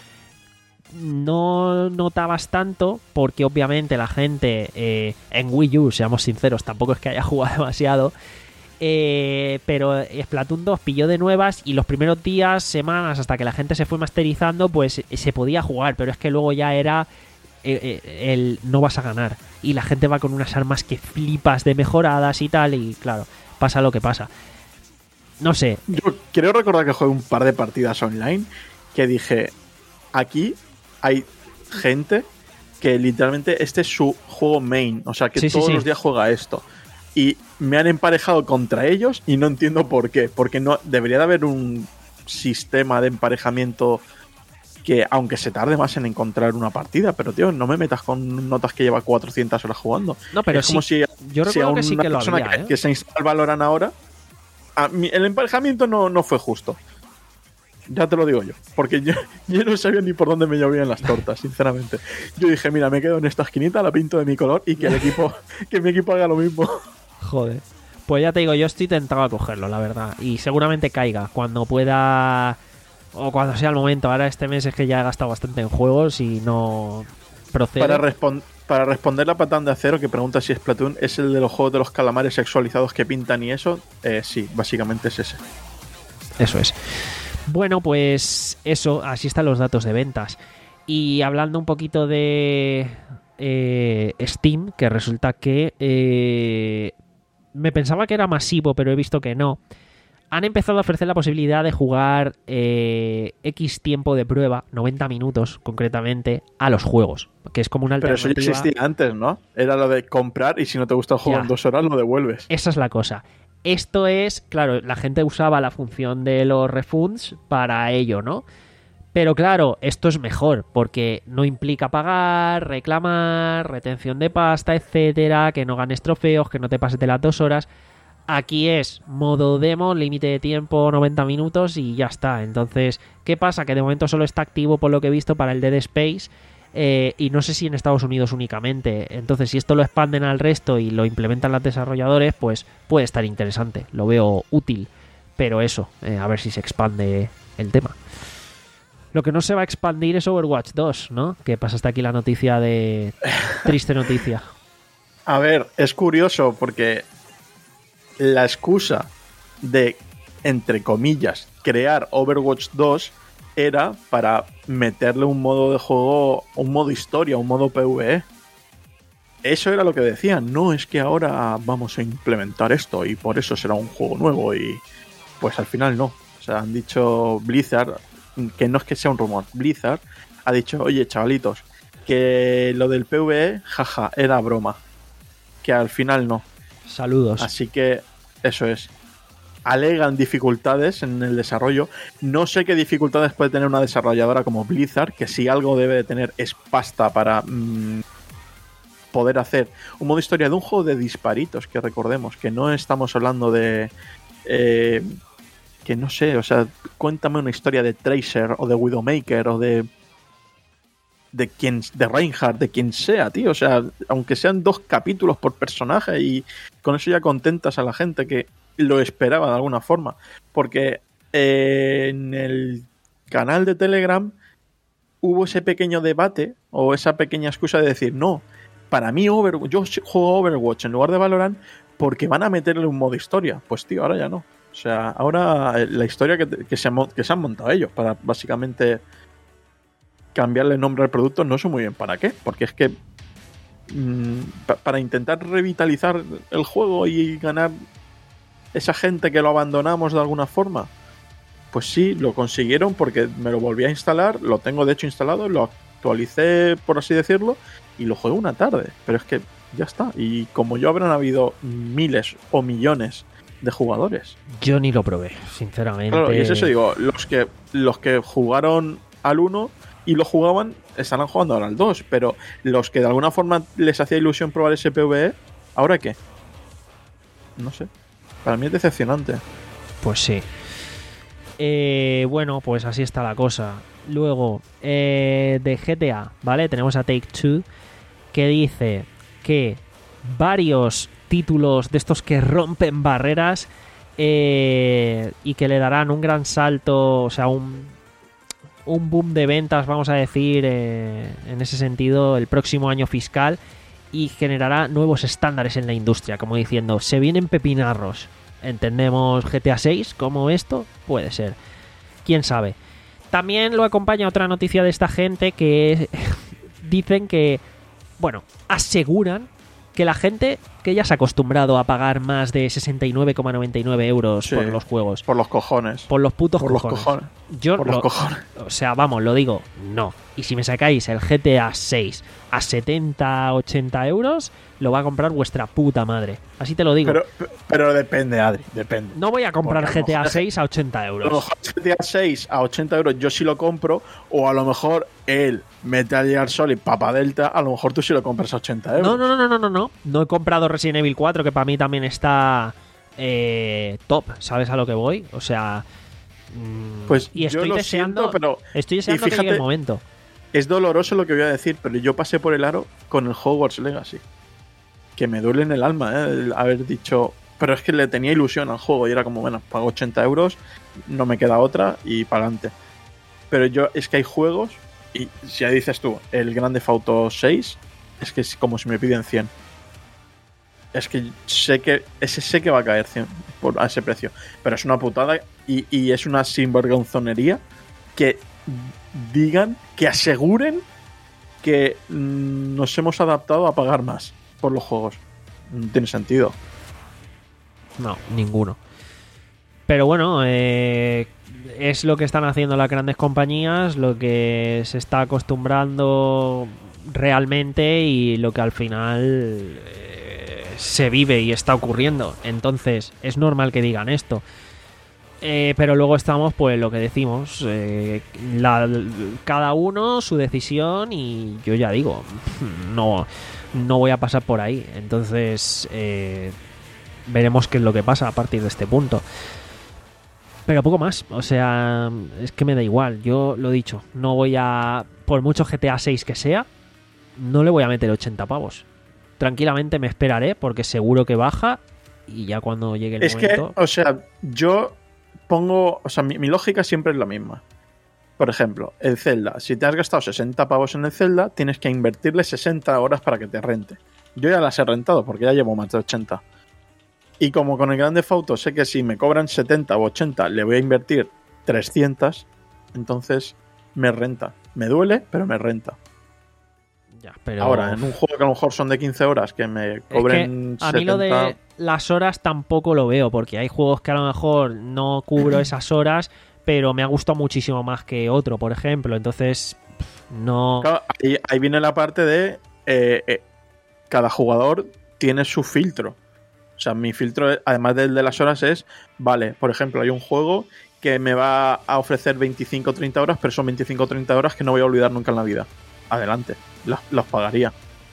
[SPEAKER 2] no notabas tanto porque obviamente la gente eh, en Wii U, seamos sinceros, tampoco es que haya jugado demasiado. Eh, pero Splatoon dos pilló de nuevas y los primeros días, semanas, hasta que la gente se fue masterizando, pues se podía jugar, pero es que luego ya era eh, eh, el no vas a ganar y la gente va con unas armas que flipas de mejoradas y tal, y claro, pasa lo que pasa. No sé.
[SPEAKER 3] Yo quiero recordar que jugué un par de partidas online que dije, aquí hay gente que literalmente este es su juego main, o sea que
[SPEAKER 2] Sí, sí,
[SPEAKER 3] todos
[SPEAKER 2] sí.
[SPEAKER 3] los días juega esto. Y me han emparejado contra ellos y no entiendo por qué. Porque no debería de haber un sistema de emparejamiento que, aunque se tarde más en encontrar una partida, pero tío, no me metas con notas que lleva cuatrocientas horas jugando.
[SPEAKER 2] No, pero
[SPEAKER 3] es como
[SPEAKER 2] sí,
[SPEAKER 3] si,
[SPEAKER 2] yo
[SPEAKER 3] si
[SPEAKER 2] recuerdo
[SPEAKER 3] a
[SPEAKER 2] que sí
[SPEAKER 3] una
[SPEAKER 2] que lo
[SPEAKER 3] persona
[SPEAKER 2] había,
[SPEAKER 3] que,
[SPEAKER 2] ¿eh?
[SPEAKER 3] que se instala el Valorant ahora, a mí, el emparejamiento no, no fue justo. Ya te lo digo yo. Porque yo, yo no sabía ni por dónde me llovían las tortas, sinceramente. Yo dije, mira, me quedo en esta esquinita, la pinto de mi color y que el equipo, que mi equipo haga lo mismo.
[SPEAKER 2] Joder. Pues ya te digo, yo estoy tentado a cogerlo, la verdad. Y seguramente caiga cuando pueda o cuando sea el momento. Ahora este mes es que ya he gastado bastante en juegos y no procedo.
[SPEAKER 3] Para, respon- para responder la patán de acero que pregunta si es Splatoon, ¿es el de los juegos de los calamares sexualizados que pintan y eso? Eh, sí, básicamente es ese.
[SPEAKER 2] Eso es. Bueno, pues eso, así están los datos de ventas. Y hablando un poquito de eh, Steam, que resulta que eh, me pensaba que era masivo, pero he visto que no. Han empezado a ofrecer la posibilidad de jugar eh, X tiempo de prueba, noventa minutos concretamente, a los juegos, que es como una
[SPEAKER 3] Pero eso
[SPEAKER 2] alternativa.
[SPEAKER 3] ya existía antes, ¿no? Era lo de comprar y si no te gusta el juego
[SPEAKER 2] Ya.
[SPEAKER 3] en dos horas lo devuelves.
[SPEAKER 2] Esa es la cosa. Esto es, claro, la gente usaba la función de los refunds para ello, ¿no? Pero claro, esto es mejor porque no implica pagar, reclamar, retención de pasta, etcétera, que no ganes trofeos, que no te pases de las dos horas. Aquí es modo demo, límite de tiempo noventa minutos y ya está. Entonces, ¿qué pasa? Que de momento solo está activo, por lo que he visto, para el Dead Space eh, y no sé si en Estados Unidos únicamente. Entonces, si esto lo expanden al resto y lo implementan los desarrolladores, pues puede estar interesante. Lo veo útil. Pero eso, eh, a ver si se expande el tema. Lo que no se va a expandir es Overwatch dos, ¿no? Que pasa hasta aquí la noticia de... Triste noticia.
[SPEAKER 3] A ver, es curioso porque la excusa de, entre comillas, crear Overwatch dos era para meterle un modo de juego, un modo historia, un modo PvE. Eso era lo que decían. No es que ahora vamos a implementar esto y por eso será un juego nuevo y pues al final no. O sea, han dicho Blizzard, que no es que sea un rumor, Blizzard ha dicho, oye chavalitos, que lo del PvE, jaja, era broma. Que al final no.
[SPEAKER 2] Saludos.
[SPEAKER 3] Así que eso es. Alegan dificultades en el desarrollo. No sé qué dificultades puede tener una desarrolladora como Blizzard, que si algo debe de tener es pasta para mmm, poder hacer un modo historia de un juego de disparitos, que recordemos que no estamos hablando de... Eh, que no sé, o sea, cuéntame una historia de Tracer o de Widowmaker o de... de quien, de Reinhardt, de quien sea, tío. O sea, aunque sean dos capítulos por personaje y con eso ya contentas a la gente que lo esperaba de alguna forma. Porque eh, en el canal de Telegram hubo ese pequeño debate o esa pequeña excusa de decir, no, para mí Overwatch, yo juego Overwatch en lugar de Valorant porque van a meterle un modo historia. Pues tío, ahora ya no. O sea, ahora la historia que, que, se, que se han montado ellos para básicamente cambiarle el nombre al producto, no sé muy bien para qué, porque es que mmm, pa- para intentar revitalizar el juego y ganar esa gente que lo abandonamos de alguna forma, pues sí, lo consiguieron porque me lo volví a instalar, lo tengo de hecho instalado, lo actualicé, por así decirlo, y lo jugué una tarde, pero es que ya está, y como yo habrán habido miles o millones de jugadores.
[SPEAKER 2] Yo ni lo probé, sinceramente.
[SPEAKER 3] Claro, y es eso, digo, los que, los que jugaron al uno y lo jugaban, estarán jugando ahora al dos, pero los que de alguna forma les hacía ilusión probar ese PvE, ¿ahora qué? No sé. Para mí es decepcionante.
[SPEAKER 2] Pues sí. Eh, bueno, pues así está la cosa. Luego, eh, de G T A, ¿vale? Tenemos a Take-Two, que dice que varios títulos de estos que rompen barreras eh, y que le darán un gran salto, o sea, un, un boom de ventas, vamos a decir, eh, en ese sentido, el próximo año fiscal, y generará nuevos estándares en la industria, como diciendo, se vienen pepinarros. ¿Entendemos G T A seis como esto? Puede ser. ¿Quién sabe? También lo acompaña otra noticia de esta gente que dicen que, bueno, aseguran que la gente que ya se ha acostumbrado a pagar más de sesenta y nueve coma noventa y nueve euros
[SPEAKER 3] Sí,
[SPEAKER 2] por los juegos,
[SPEAKER 3] Por los cojones.
[SPEAKER 2] por los putos
[SPEAKER 3] Por los
[SPEAKER 2] cojones.
[SPEAKER 3] cojones.
[SPEAKER 2] Yo
[SPEAKER 3] Por
[SPEAKER 2] lo-
[SPEAKER 3] los cojones.
[SPEAKER 2] O sea, vamos, lo digo, no. Y si me sacáis el G T A seis a setenta, ochenta euros, lo va a comprar vuestra puta madre. Así te lo digo.
[SPEAKER 3] Pero, pero depende, Adri, depende.
[SPEAKER 2] No voy a comprar
[SPEAKER 3] Porque a lo
[SPEAKER 2] G T A
[SPEAKER 3] mejor-
[SPEAKER 2] seis a ochenta
[SPEAKER 3] A lo
[SPEAKER 2] euros.
[SPEAKER 3] mejor G T A seis a ochenta euros yo sí lo compro, o a lo mejor el Metal Gear Solid Papa Delta, a lo mejor tú sí lo compras a ochenta euros.
[SPEAKER 2] No, no, no, no, no, no, no. No he comprado Resident Evil cuatro, que para mí también está eh, top. ¿Sabes a lo que voy? O sea, Mm,
[SPEAKER 3] Pues
[SPEAKER 2] y
[SPEAKER 3] yo
[SPEAKER 2] estoy
[SPEAKER 3] lo
[SPEAKER 2] deseando,
[SPEAKER 3] siento, pero
[SPEAKER 2] estoy deseando
[SPEAKER 3] y
[SPEAKER 2] que llegue el
[SPEAKER 3] fíjate-
[SPEAKER 2] momento.
[SPEAKER 3] es doloroso lo que voy a decir, pero yo pasé por el aro con el Hogwarts Legacy. Que me duele en el alma, ¿eh? El haber dicho... Pero es que le tenía ilusión al juego y era como, bueno, pago ochenta euros, no me queda otra y para adelante. Pero yo, es que hay juegos, y si ya dices tú, el Grand Theft Auto seis, es que es como si me piden cien. Es que sé que ese sé que va a caer cien por, a ese precio. Pero es una putada y, y es una sinvergonzonería que digan, que aseguren que mm, nos hemos adaptado a pagar más por los juegos. No tiene sentido.
[SPEAKER 2] No, ninguno. Pero bueno, eh, es lo que están haciendo las grandes compañías, lo que se está acostumbrando realmente y lo que al final eh, se vive y está ocurriendo. Entonces, es normal que digan esto. Eh, pero luego estamos, pues lo que decimos, eh, la, cada uno su decisión y yo ya digo, no, no voy a pasar por ahí. Entonces, eh, veremos qué es lo que pasa a partir de este punto. Pero poco más, o sea, es que me da igual. Yo lo he dicho, no voy a, por mucho G T A seis que sea, no le voy a meter ochenta pavos. Tranquilamente me esperaré porque seguro que baja y ya cuando llegue el
[SPEAKER 3] Es
[SPEAKER 2] momento...
[SPEAKER 3] que, o sea, yo pongo, o sea, mi, mi lógica siempre es la misma. Por ejemplo, el Zelda, si te has gastado sesenta pavos en el Zelda, tienes que invertirle sesenta horas para que te rente. Yo ya las he rentado porque ya llevo más de ochenta. Y como con el Grand Theft Auto sé que si me cobran setenta o ochenta le voy a invertir trescientas, entonces me renta. Me duele, pero me renta.
[SPEAKER 2] Ya, pero...
[SPEAKER 3] Ahora, en un juego que a lo mejor son de quince horas, que me cobren
[SPEAKER 2] es que a mí lo de las horas tampoco lo veo, porque hay juegos que a lo mejor no cubro esas horas, pero me ha gustado muchísimo más que otro, por ejemplo. Entonces, no...
[SPEAKER 3] Claro, ahí, ahí viene la parte de eh, eh, cada jugador tiene su filtro. O sea, mi filtro, además del de las horas, es, vale, por ejemplo, hay un juego que me va a ofrecer veinticinco o treinta horas, pero son veinticinco o treinta horas que no voy a olvidar nunca en la vida. Adelante, los, los pagaría.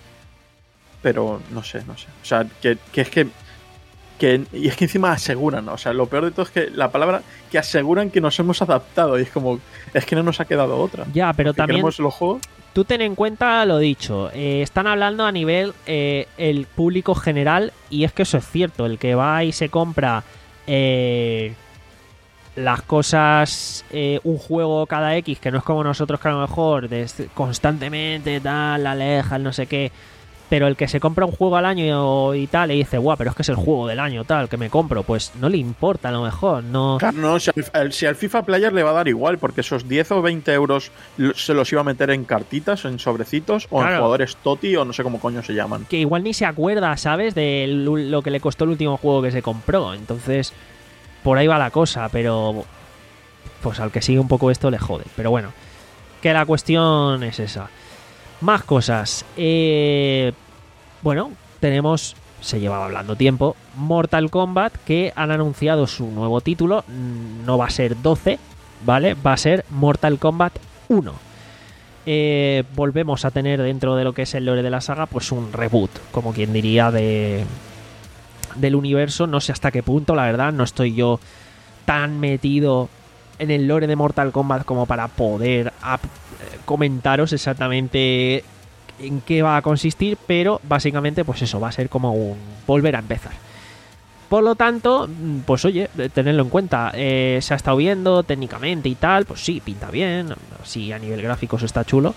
[SPEAKER 3] Pero no sé, no sé. O sea, que, que es que, que... Y es que encima aseguran, ¿no? O sea, lo peor de todo es que la palabra que aseguran que nos hemos adaptado. Y es como, es que no nos ha quedado otra.
[SPEAKER 2] Ya, pero
[SPEAKER 3] Porque
[SPEAKER 2] también...
[SPEAKER 3] queremos los juegos...
[SPEAKER 2] Tú ten en cuenta lo dicho, eh, están hablando a nivel eh, el público general y es que eso es cierto, el que va y se compra eh, las cosas, eh, un juego cada X, que no es como nosotros que a lo mejor des- constantemente tal, la aleja, no sé qué, pero el que se compra un juego al año y tal y dice, guau, pero es que es el juego del año tal que me compro, pues no le importa a lo mejor, no...
[SPEAKER 3] Claro, no, si al, si al FIFA Player le va a dar igual, porque esos diez o veinte euros lo- se los iba a meter en cartitas, en sobrecitos, o
[SPEAKER 2] Claro.
[SPEAKER 3] en jugadores Toti, o no sé cómo coño se llaman.
[SPEAKER 2] Que igual ni se acuerda, ¿sabes? De lo que le costó el último juego que se compró. Entonces, por ahí va la cosa, pero pues al que sigue un poco esto le jode. Pero bueno, que la cuestión es esa. Más cosas. Eh, bueno, tenemos, se llevaba hablando tiempo, Mortal Kombat, que han anunciado su nuevo título. No va a ser doce, ¿vale? Va a ser Mortal Kombat uno. Eh, volvemos a tener dentro de lo que es el lore de la saga pues un reboot, como quien diría, de del universo. No sé hasta qué punto, la verdad, no estoy yo tan metido en el lore de Mortal Kombat como para poder ap- comentaros exactamente en qué va a consistir, pero básicamente pues eso, va a ser como un volver a empezar. Por lo tanto, pues oye, tenedlo en cuenta. Eh, se ha estado viendo técnicamente y tal, pues sí, pinta bien. Sí, a nivel gráfico eso está chulo.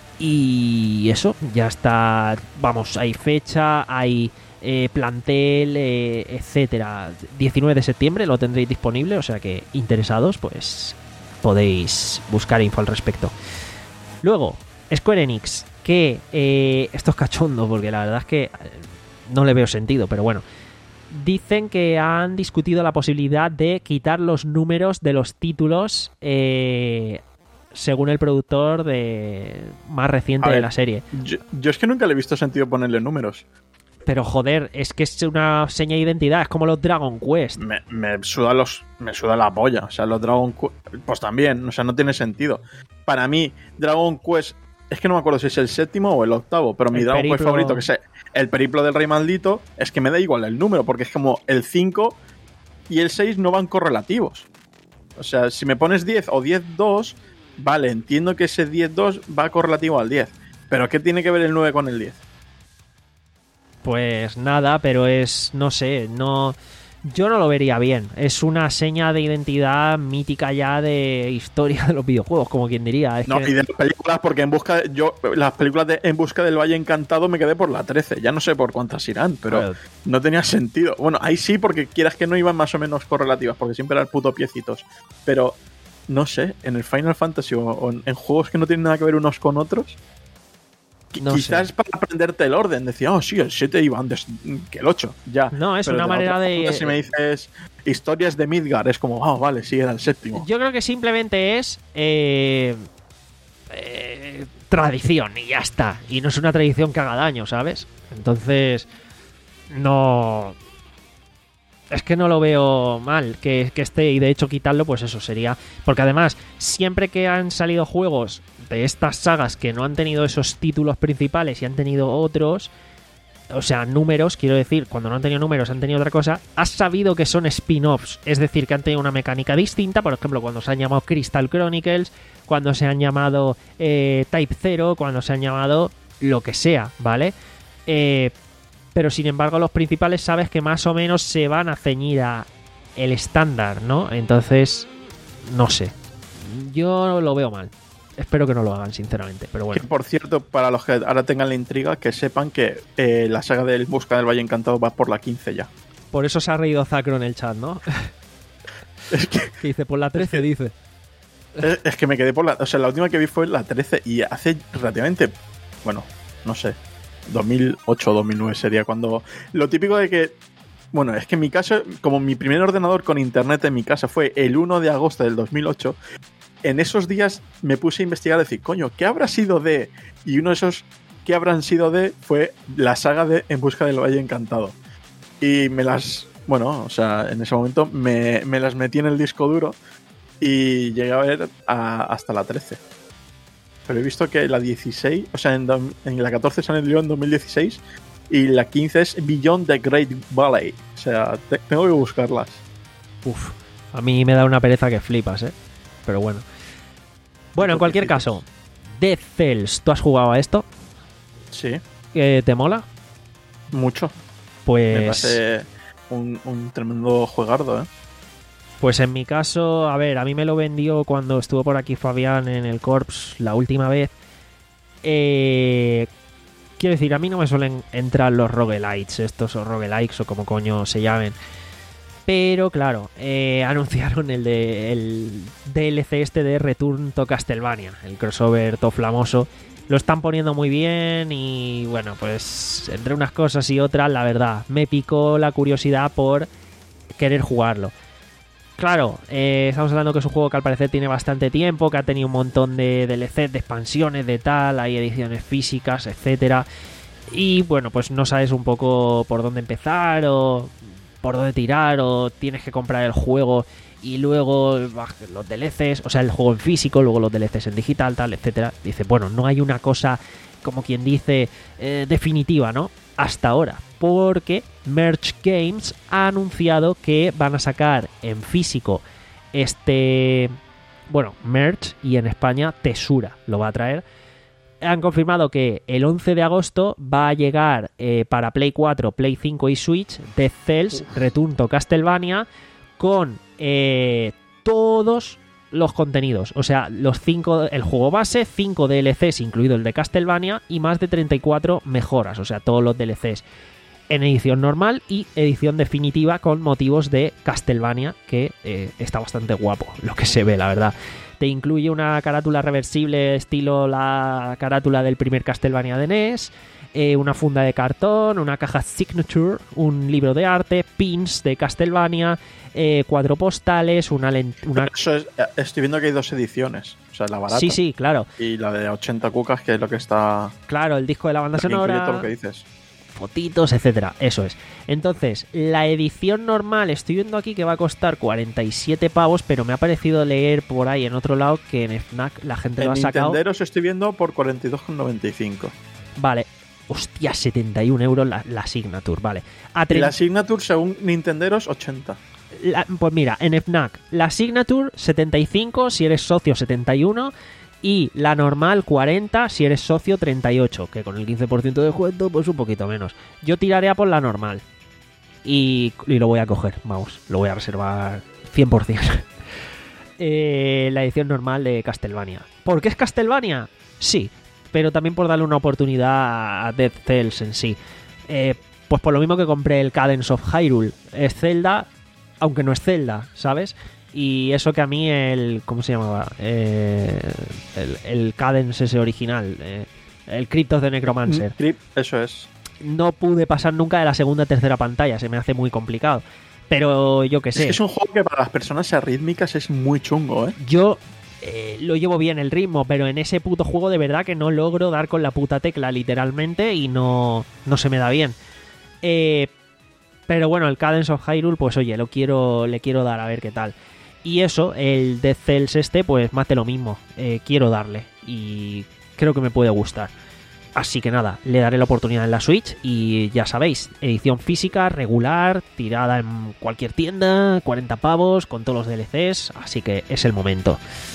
[SPEAKER 2] Y eso, ya está. Vamos, hay fecha, hay eh, plantel, eh, etcétera. diecinueve de septiembre lo tendréis disponible, o sea que interesados, pues podéis buscar info al respecto. Luego, Square Enix, que eh, esto es cachondo porque la verdad es que eh, no le veo sentido, pero bueno. Dicen que han discutido la posibilidad de quitar los números de los títulos eh, según el productor de más reciente
[SPEAKER 3] A
[SPEAKER 2] de
[SPEAKER 3] ver,
[SPEAKER 2] la serie.
[SPEAKER 3] Yo, yo es que nunca le he visto sentido ponerle números.
[SPEAKER 2] Pero joder, es que es una seña de identidad, es como los Dragon Quest.
[SPEAKER 3] Me, me suda los me suda la polla. O sea, los Dragon Quest, pues también, o sea, no tiene sentido. Para mí, Dragon Quest, es que no me acuerdo si es el séptimo o el octavo, pero mi
[SPEAKER 2] El
[SPEAKER 3] Dragon Quest
[SPEAKER 2] periplo-
[SPEAKER 3] favorito, que es el periplo del Rey Maldito, es que me da igual el número, porque es como el cinco y el seis no van correlativos. O sea, si me pones diez o diez dos, vale, entiendo que ese diez dos va correlativo al diez. Pero ¿qué tiene que ver el nueve con el diez?
[SPEAKER 2] Pues nada, pero es, no sé, no, yo no lo vería bien. Es una seña de identidad mítica ya de historia de los videojuegos, como quien diría. Es
[SPEAKER 3] no,
[SPEAKER 2] que...
[SPEAKER 3] y de las películas, porque en busca, yo las películas de En busca del Valle Encantado me quedé por la trece. Ya no sé por cuántas irán, pero
[SPEAKER 2] Claro.
[SPEAKER 3] no tenía sentido. Bueno, ahí sí, porque quieras que no iban más o menos correlativas, porque siempre eran puto piecitos. Pero no sé, en el Final Fantasy o, o en, en juegos que no tienen nada que ver unos con otros.
[SPEAKER 2] No
[SPEAKER 3] Quizás
[SPEAKER 2] sé.
[SPEAKER 3] para aprenderte el orden. Decía, oh, sí, el siete iba antes que el ocho. Ya.
[SPEAKER 2] No, es
[SPEAKER 3] Pero
[SPEAKER 2] una
[SPEAKER 3] la
[SPEAKER 2] manera
[SPEAKER 3] otra
[SPEAKER 2] de-
[SPEAKER 3] cosa, si me dices historias de Midgar, es como, ah, oh, vale, sí, era el séptimo.
[SPEAKER 2] Yo creo que simplemente es eh, eh, tradición y ya está. Y no es una tradición que haga daño, ¿sabes? Entonces, no... Es que no lo veo mal que, que esté, y de hecho quitarlo, pues eso sería... Porque además, siempre que han salido juegos de estas sagas que no han tenido esos títulos principales y han tenido otros, o sea, números, quiero decir, cuando no han tenido números han tenido otra cosa, has sabido que son spin-offs, es decir, que han tenido una mecánica distinta, por ejemplo, cuando se han llamado Crystal Chronicles, cuando se han llamado eh, Type Zero, cuando se han llamado lo que sea, ¿vale? Eh... Pero sin embargo los principales sabes que más o menos se van a ceñir a el estándar, ¿no? Entonces, no sé. Yo lo veo mal. Espero que no lo hagan, sinceramente. Pero bueno.
[SPEAKER 3] Que, por cierto, para los que ahora tengan la intriga, que sepan que eh, la saga del Busca del Valle Encantado va por la quince ya.
[SPEAKER 2] Por eso se ha reído Zacro en el chat, ¿no?
[SPEAKER 3] Es que,
[SPEAKER 2] Que dice, por la trece dice.
[SPEAKER 3] es, es que me quedé por la... O sea, la última que vi fue la trece y hace relativamente... Bueno, no sé. dos mil ocho o dos mil nueve sería cuando... Lo típico de que... Bueno, es que en mi caso, como mi primer ordenador con internet en mi casa fue el uno de agosto del dos mil ocho, en esos días me puse a investigar, a decir, coño, ¿qué habrá sido de...? Y uno de esos ¿qué habrán sido de...? Fue la saga de En busca del Valle Encantado. Y me las... Bueno, o sea, en ese momento me, me las metí en el disco duro y llegué a ver a- hasta la trece. Pero he visto que la dieciséis, o sea, en, do- en la catorce salió en dos mil dieciséis y la quince es Beyond the Great Valley. O sea, te- tengo que buscarlas.
[SPEAKER 2] Uf, a mí me da una pereza que flipas, ¿eh? Pero bueno. Bueno, en cualquier caso, Dead Cells, ¿tú has jugado a esto?
[SPEAKER 3] Sí,
[SPEAKER 2] ¿Eh, ¿Te mola?
[SPEAKER 3] mucho. Me
[SPEAKER 2] Pues...
[SPEAKER 3] parece un, un tremendo juegardo, ¿eh?
[SPEAKER 2] Pues en mi caso, a ver, a mí me lo vendió cuando estuvo por aquí Fabián en el Corps la última vez. Eh, quiero decir, a mí no me suelen entrar los roguelites, estos o roguelikes o como coño se llamen. Pero claro, eh, anunciaron el, de, el D L C este de Return to Castlevania, el crossover todo flamoso. Lo están poniendo muy bien y bueno, pues entre unas cosas y otras, la verdad, me picó la curiosidad por querer jugarlo. Claro, eh, estamos hablando que es un juego que al parecer tiene bastante tiempo, que ha tenido un montón de D L Cs, de expansiones, de tal, hay ediciones físicas, etcétera. Y bueno, pues no sabes un poco por dónde empezar o por dónde tirar, o tienes que comprar el juego y luego los D L Cs, o sea, el juego en físico, luego los D L Cs en digital, tal, etcétera. Dice, bueno, no hay una cosa, como quien dice, eh, definitiva, ¿no? Hasta ahora, porque Merge Games ha anunciado que van a sacar en físico este, bueno, Merge, y en España Tesura lo va a traer. Han confirmado que el once de agosto va a llegar eh, para Play cuatro, Play cinco y Switch Dead Cells Return to Castlevania con eh, todos los contenidos, o sea, los cinco, el juego base, cinco D L Cs, incluido el de Castlevania, y más de treinta y cuatro mejoras, o sea, todos los D L Cs en edición normal y edición definitiva con motivos de Castlevania, que eh, está bastante guapo lo que se ve, la verdad. Te incluye una carátula reversible estilo la carátula del primer Castlevania de N E S, eh, una funda de cartón, una caja Signature, un libro de arte, pins de Castlevania, eh, cuatro postales, una, lent- una...
[SPEAKER 3] Eso es, estoy viendo que hay dos ediciones. O sea, la barata
[SPEAKER 2] Sí, sí, claro.
[SPEAKER 3] y la de ochenta cucas, que es lo que está...
[SPEAKER 2] Claro, el disco de la banda
[SPEAKER 3] que incluye
[SPEAKER 2] sonora,
[SPEAKER 3] todo lo que dices.
[SPEAKER 2] fotitos, etcétera. Eso es. Entonces, la edición normal, estoy viendo aquí que va a costar cuarenta y siete pavos, pero me ha parecido leer por ahí en otro lado que en Fnac la gente lo
[SPEAKER 3] En
[SPEAKER 2] ha sacado.
[SPEAKER 3] Nintendo os estoy viendo por cuarenta y dos con noventa y cinco.
[SPEAKER 2] Vale. Hostia, setenta y un euros la, la Signature, vale. A
[SPEAKER 3] Y
[SPEAKER 2] treinta
[SPEAKER 3] la Signature, según Nintenderos, ochenta.
[SPEAKER 2] La- pues mira, en FNAC, la Signature setenta y cinco si eres socio setenta y uno y la normal cuarenta si eres socio treinta y ocho, que con el quince por ciento de descuento pues un poquito menos. Yo tiraré a por la normal y, y lo voy a coger, vamos, lo voy a reservar cien por ciento. eh, la edición normal de Castlevania. ¿Por qué es Castlevania? Sí, pero también por darle una oportunidad a Dead Cells en sí. Eh, pues por lo mismo que compré el Cadence of Hyrule. Es Zelda, aunque no es Zelda, ¿sabes? Y eso que a mí el... ¿Cómo se llamaba? Eh, el, el Cadence ese original. Eh, el Crypt of the Necromancer.
[SPEAKER 3] Crypt, eso es.
[SPEAKER 2] No pude pasar nunca de la segunda a tercera pantalla. Se me hace muy complicado. Pero yo qué sé.
[SPEAKER 3] Es que es un juego que para las personas arrítmicas es muy chungo, ¿eh?
[SPEAKER 2] Yo eh, lo llevo bien el ritmo, pero en ese puto juego de verdad que no logro dar con la puta tecla literalmente y no, no se me da bien. Eh, pero bueno, el Cadence of Hyrule, pues oye, lo quiero, le quiero dar a ver qué tal. Y eso, el Dead Cells este, pues más de lo mismo. Eh, quiero darle y creo que me puede gustar. Así que nada, le daré la oportunidad en la Switch y ya sabéis, edición física, regular, tirada en cualquier tienda, cuarenta pavos, con todos los D L Cs, así que es el momento.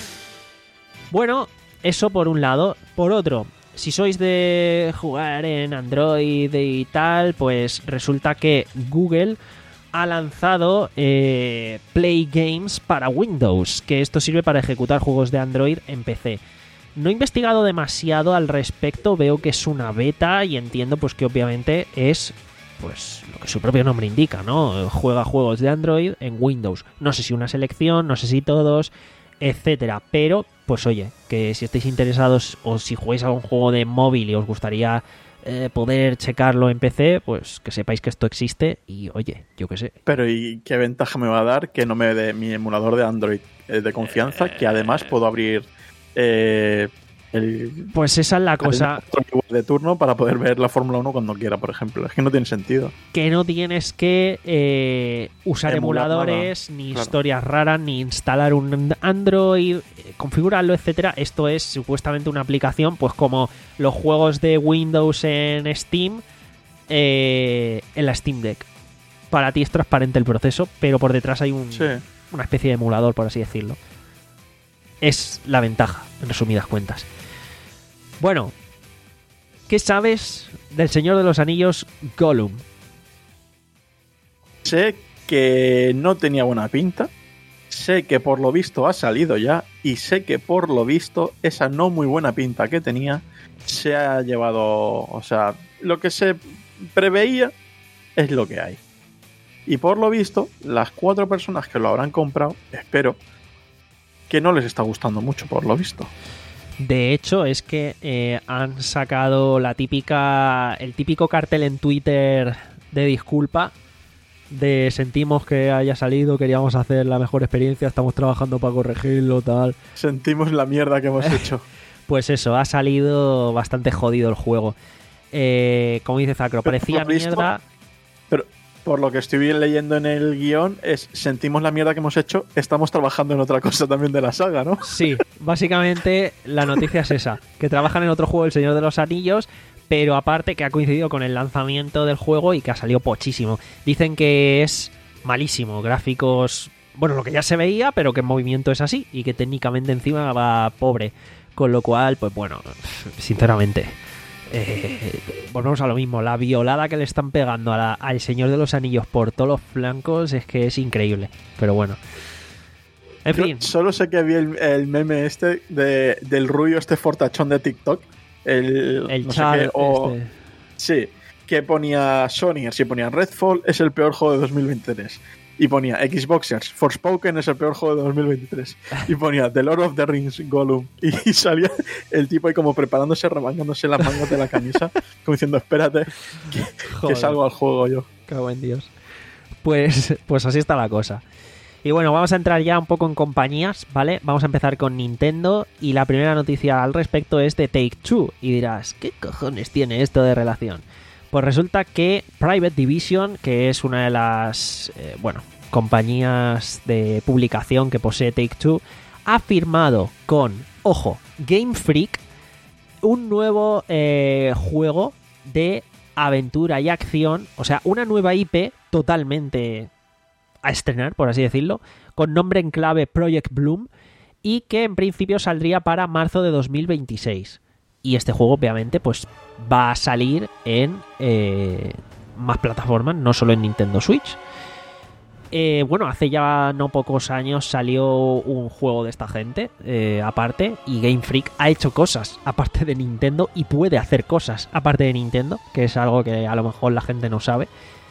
[SPEAKER 2] Bueno, eso por un lado. Por otro, si sois de jugar en Android y tal, pues resulta que Google ha lanzado eh, Play Games para Windows, que esto sirve para ejecutar juegos de Android en P C. No he investigado demasiado al respecto, veo que es una beta y entiendo pues que obviamente es pues lo que su propio nombre indica, ¿no? Juega juegos de Android en Windows. No sé si una selección, no sé si todos, etcétera. Pero, pues oye, que si estáis interesados o si jugáis a un juego de móvil y os gustaría eh, poder checarlo en P C, pues que sepáis que esto existe y oye, yo qué sé.
[SPEAKER 3] Pero ¿y qué ventaja me va a dar que no me dé mi emulador de Android eh, de confianza? Que además puedo abrir eh, el...
[SPEAKER 2] Pues esa es la cosa...
[SPEAKER 3] de turno para poder ver la Fórmula uno cuando quiera, por ejemplo. Es que no tiene sentido.
[SPEAKER 2] Que no tienes que eh, usar
[SPEAKER 3] Emular
[SPEAKER 2] emuladores,
[SPEAKER 3] nada.
[SPEAKER 2] ni
[SPEAKER 3] Claro.
[SPEAKER 2] historias raras, ni instalar un Android, eh, configurarlo, etcétera. Esto es supuestamente una aplicación, pues como los juegos de Windows en Steam, eh, en la Steam Deck. Para ti es transparente el proceso, pero por detrás hay un,
[SPEAKER 3] Sí.
[SPEAKER 2] una especie de emulador, por así decirlo. Es la ventaja, en resumidas cuentas. Bueno, ¿qué sabes del Señor de los Anillos Gollum?
[SPEAKER 3] Sé que no tenía buena pinta. Sé que por lo visto ha salido ya. Y sé que por lo visto esa no muy buena pinta que tenía se ha llevado... O sea, lo que se preveía es lo que hay. Y por lo visto, las cuatro personas que lo habrán comprado, espero, que no les está gustando mucho, por lo visto.
[SPEAKER 2] De hecho, es que eh, han sacado la típica, el típico cartel en Twitter de disculpa, de sentimos que haya salido, queríamos hacer la mejor experiencia, estamos trabajando para corregirlo, tal.
[SPEAKER 3] Sentimos la mierda que hemos hecho.
[SPEAKER 2] Pues eso, ha salido bastante jodido el juego. Eh, como dice Zacro,
[SPEAKER 3] Pero
[SPEAKER 2] parecía
[SPEAKER 3] por lo visto-
[SPEAKER 2] mierda.
[SPEAKER 3] Pero por lo que estoy leyendo en el guión, es sentimos la mierda que hemos hecho, estamos trabajando en otra cosa también de la saga, ¿no?
[SPEAKER 2] Sí, básicamente la noticia es esa, que trabajan en otro juego, El Señor de los Anillos, pero aparte que ha coincidido con el lanzamiento del juego y que ha salido pochísimo. Dicen que es malísimo, gráficos, bueno, lo que ya se veía, pero que en movimiento es así y que técnicamente encima va pobre, con lo cual, pues bueno, sinceramente... Eh, volvemos a lo mismo, la violada que le están pegando a la- al Señor de los Anillos por todos los flancos es que es increíble, pero bueno. En
[SPEAKER 3] Yo
[SPEAKER 2] fin,
[SPEAKER 3] solo sé que vi el, el meme este de, del rubio este fortachón de TikTok. El,
[SPEAKER 2] el
[SPEAKER 3] no sé
[SPEAKER 2] chat
[SPEAKER 3] qué, o-
[SPEAKER 2] este.
[SPEAKER 3] Sí, que ponía Sony, así ponía Redfall es el peor juego de dos mil veintitrés. Y ponía Xboxers, Forspoken es el peor juego de dos mil veintitrés. Y ponía The Lord of the Rings, Gollum. Y, y salía el tipo ahí como preparándose, remangándose las mangas de la camisa, como diciendo, espérate, que, que
[SPEAKER 2] Joder.
[SPEAKER 3] salgo al juego yo.
[SPEAKER 2] Cago en Dios. Pues, pues así está la cosa. Y bueno, vamos a entrar ya un poco en compañías, ¿vale? Vamos a empezar con Nintendo y la primera noticia al respecto es de Take-Two. Y dirás, ¿qué cojones tiene esto de relación? Pues resulta que Private Division, que es una de las, eh, bueno, compañías de publicación que posee Take-Two, ha firmado con, ojo, Game Freak, un nuevo eh, juego de aventura y acción, o sea, una nueva I P totalmente a estrenar, por así decirlo, con nombre en clave Project Bloom, y que en principio saldría para marzo de dos mil veintiséis. Y este juego, obviamente, pues va a salir en eh, más plataformas, no solo en Nintendo Switch. Eh, bueno, hace ya no pocos años salió un juego de esta gente, eh, aparte, y Game Freak ha hecho cosas aparte de Nintendo y puede hacer cosas aparte de Nintendo, que es algo que a lo mejor la gente no sabe.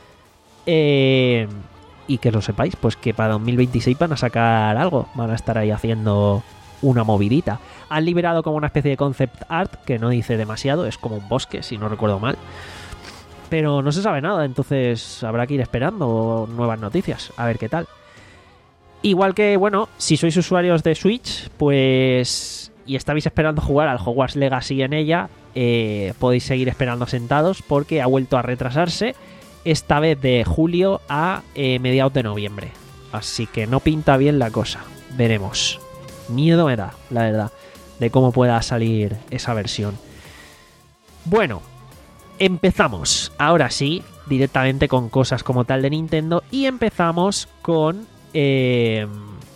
[SPEAKER 2] Eh, y que lo sepáis, pues que para dos mil veintiséis van a sacar algo, van a estar ahí haciendo una movidita. Han liberado como una especie de concept art que no dice demasiado, es como un bosque, si no recuerdo mal. Pero no se sabe nada, entonces habrá que ir esperando nuevas noticias, a ver qué tal. Igual que, bueno, si sois usuarios de Switch, pues y estabais esperando jugar al Hogwarts Legacy en ella, eh, podéis seguir esperando sentados porque ha vuelto a retrasarse, esta vez de julio a eh, mediados de noviembre. Así que no pinta bien la cosa, veremos. Miedo me da, la verdad, de cómo pueda salir esa versión. Bueno, empezamos, ahora sí, directamente con cosas como tal de Nintendo. Y empezamos con, eh,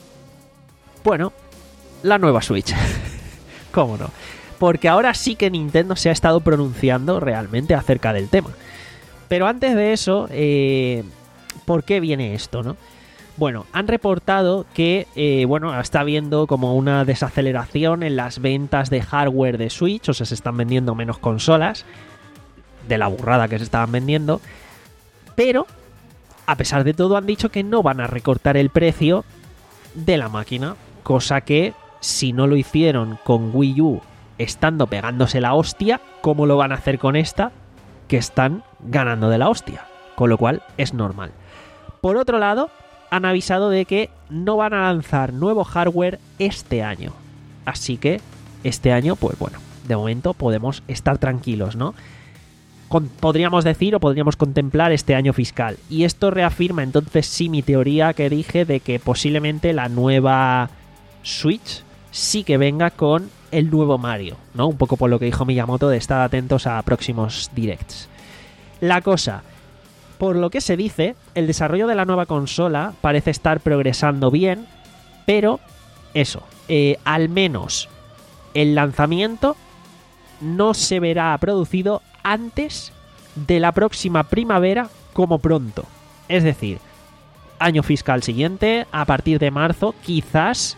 [SPEAKER 2] bueno, la nueva Switch. ¿Cómo no? Porque ahora sí que Nintendo se ha estado pronunciando realmente acerca del tema. Pero antes de eso, eh, ¿por qué viene esto, no? Bueno, han reportado que, eh, bueno, está habiendo como una desaceleración en las ventas de hardware de Switch, o sea, se están vendiendo menos consolas de la burrada que se estaban vendiendo, pero a pesar de todo han dicho que no van a recortar el precio de la máquina, cosa que si no lo hicieron con Wii U estando pegándose la hostia, ¿cómo lo van a hacer con esta? Que están ganando de la hostia, con lo cual es normal. Por otro lado, han avisado de que no van a lanzar nuevo hardware este año, así que este año, pues bueno, de momento podemos estar tranquilos, ¿no? Con, podríamos decir o podríamos contemplar este año fiscal. Y esto reafirma entonces sí mi teoría que dije de que posiblemente la nueva Switch sí que venga con el nuevo Mario, ¿no? Un poco por lo que dijo Miyamoto de estar atentos a próximos directs. La cosa, por lo que se dice, el desarrollo de la nueva consola parece estar progresando bien, pero eso, eh, al menos el lanzamiento no se verá producido antes de la próxima primavera como pronto. Es decir, año fiscal siguiente, a partir de marzo, quizás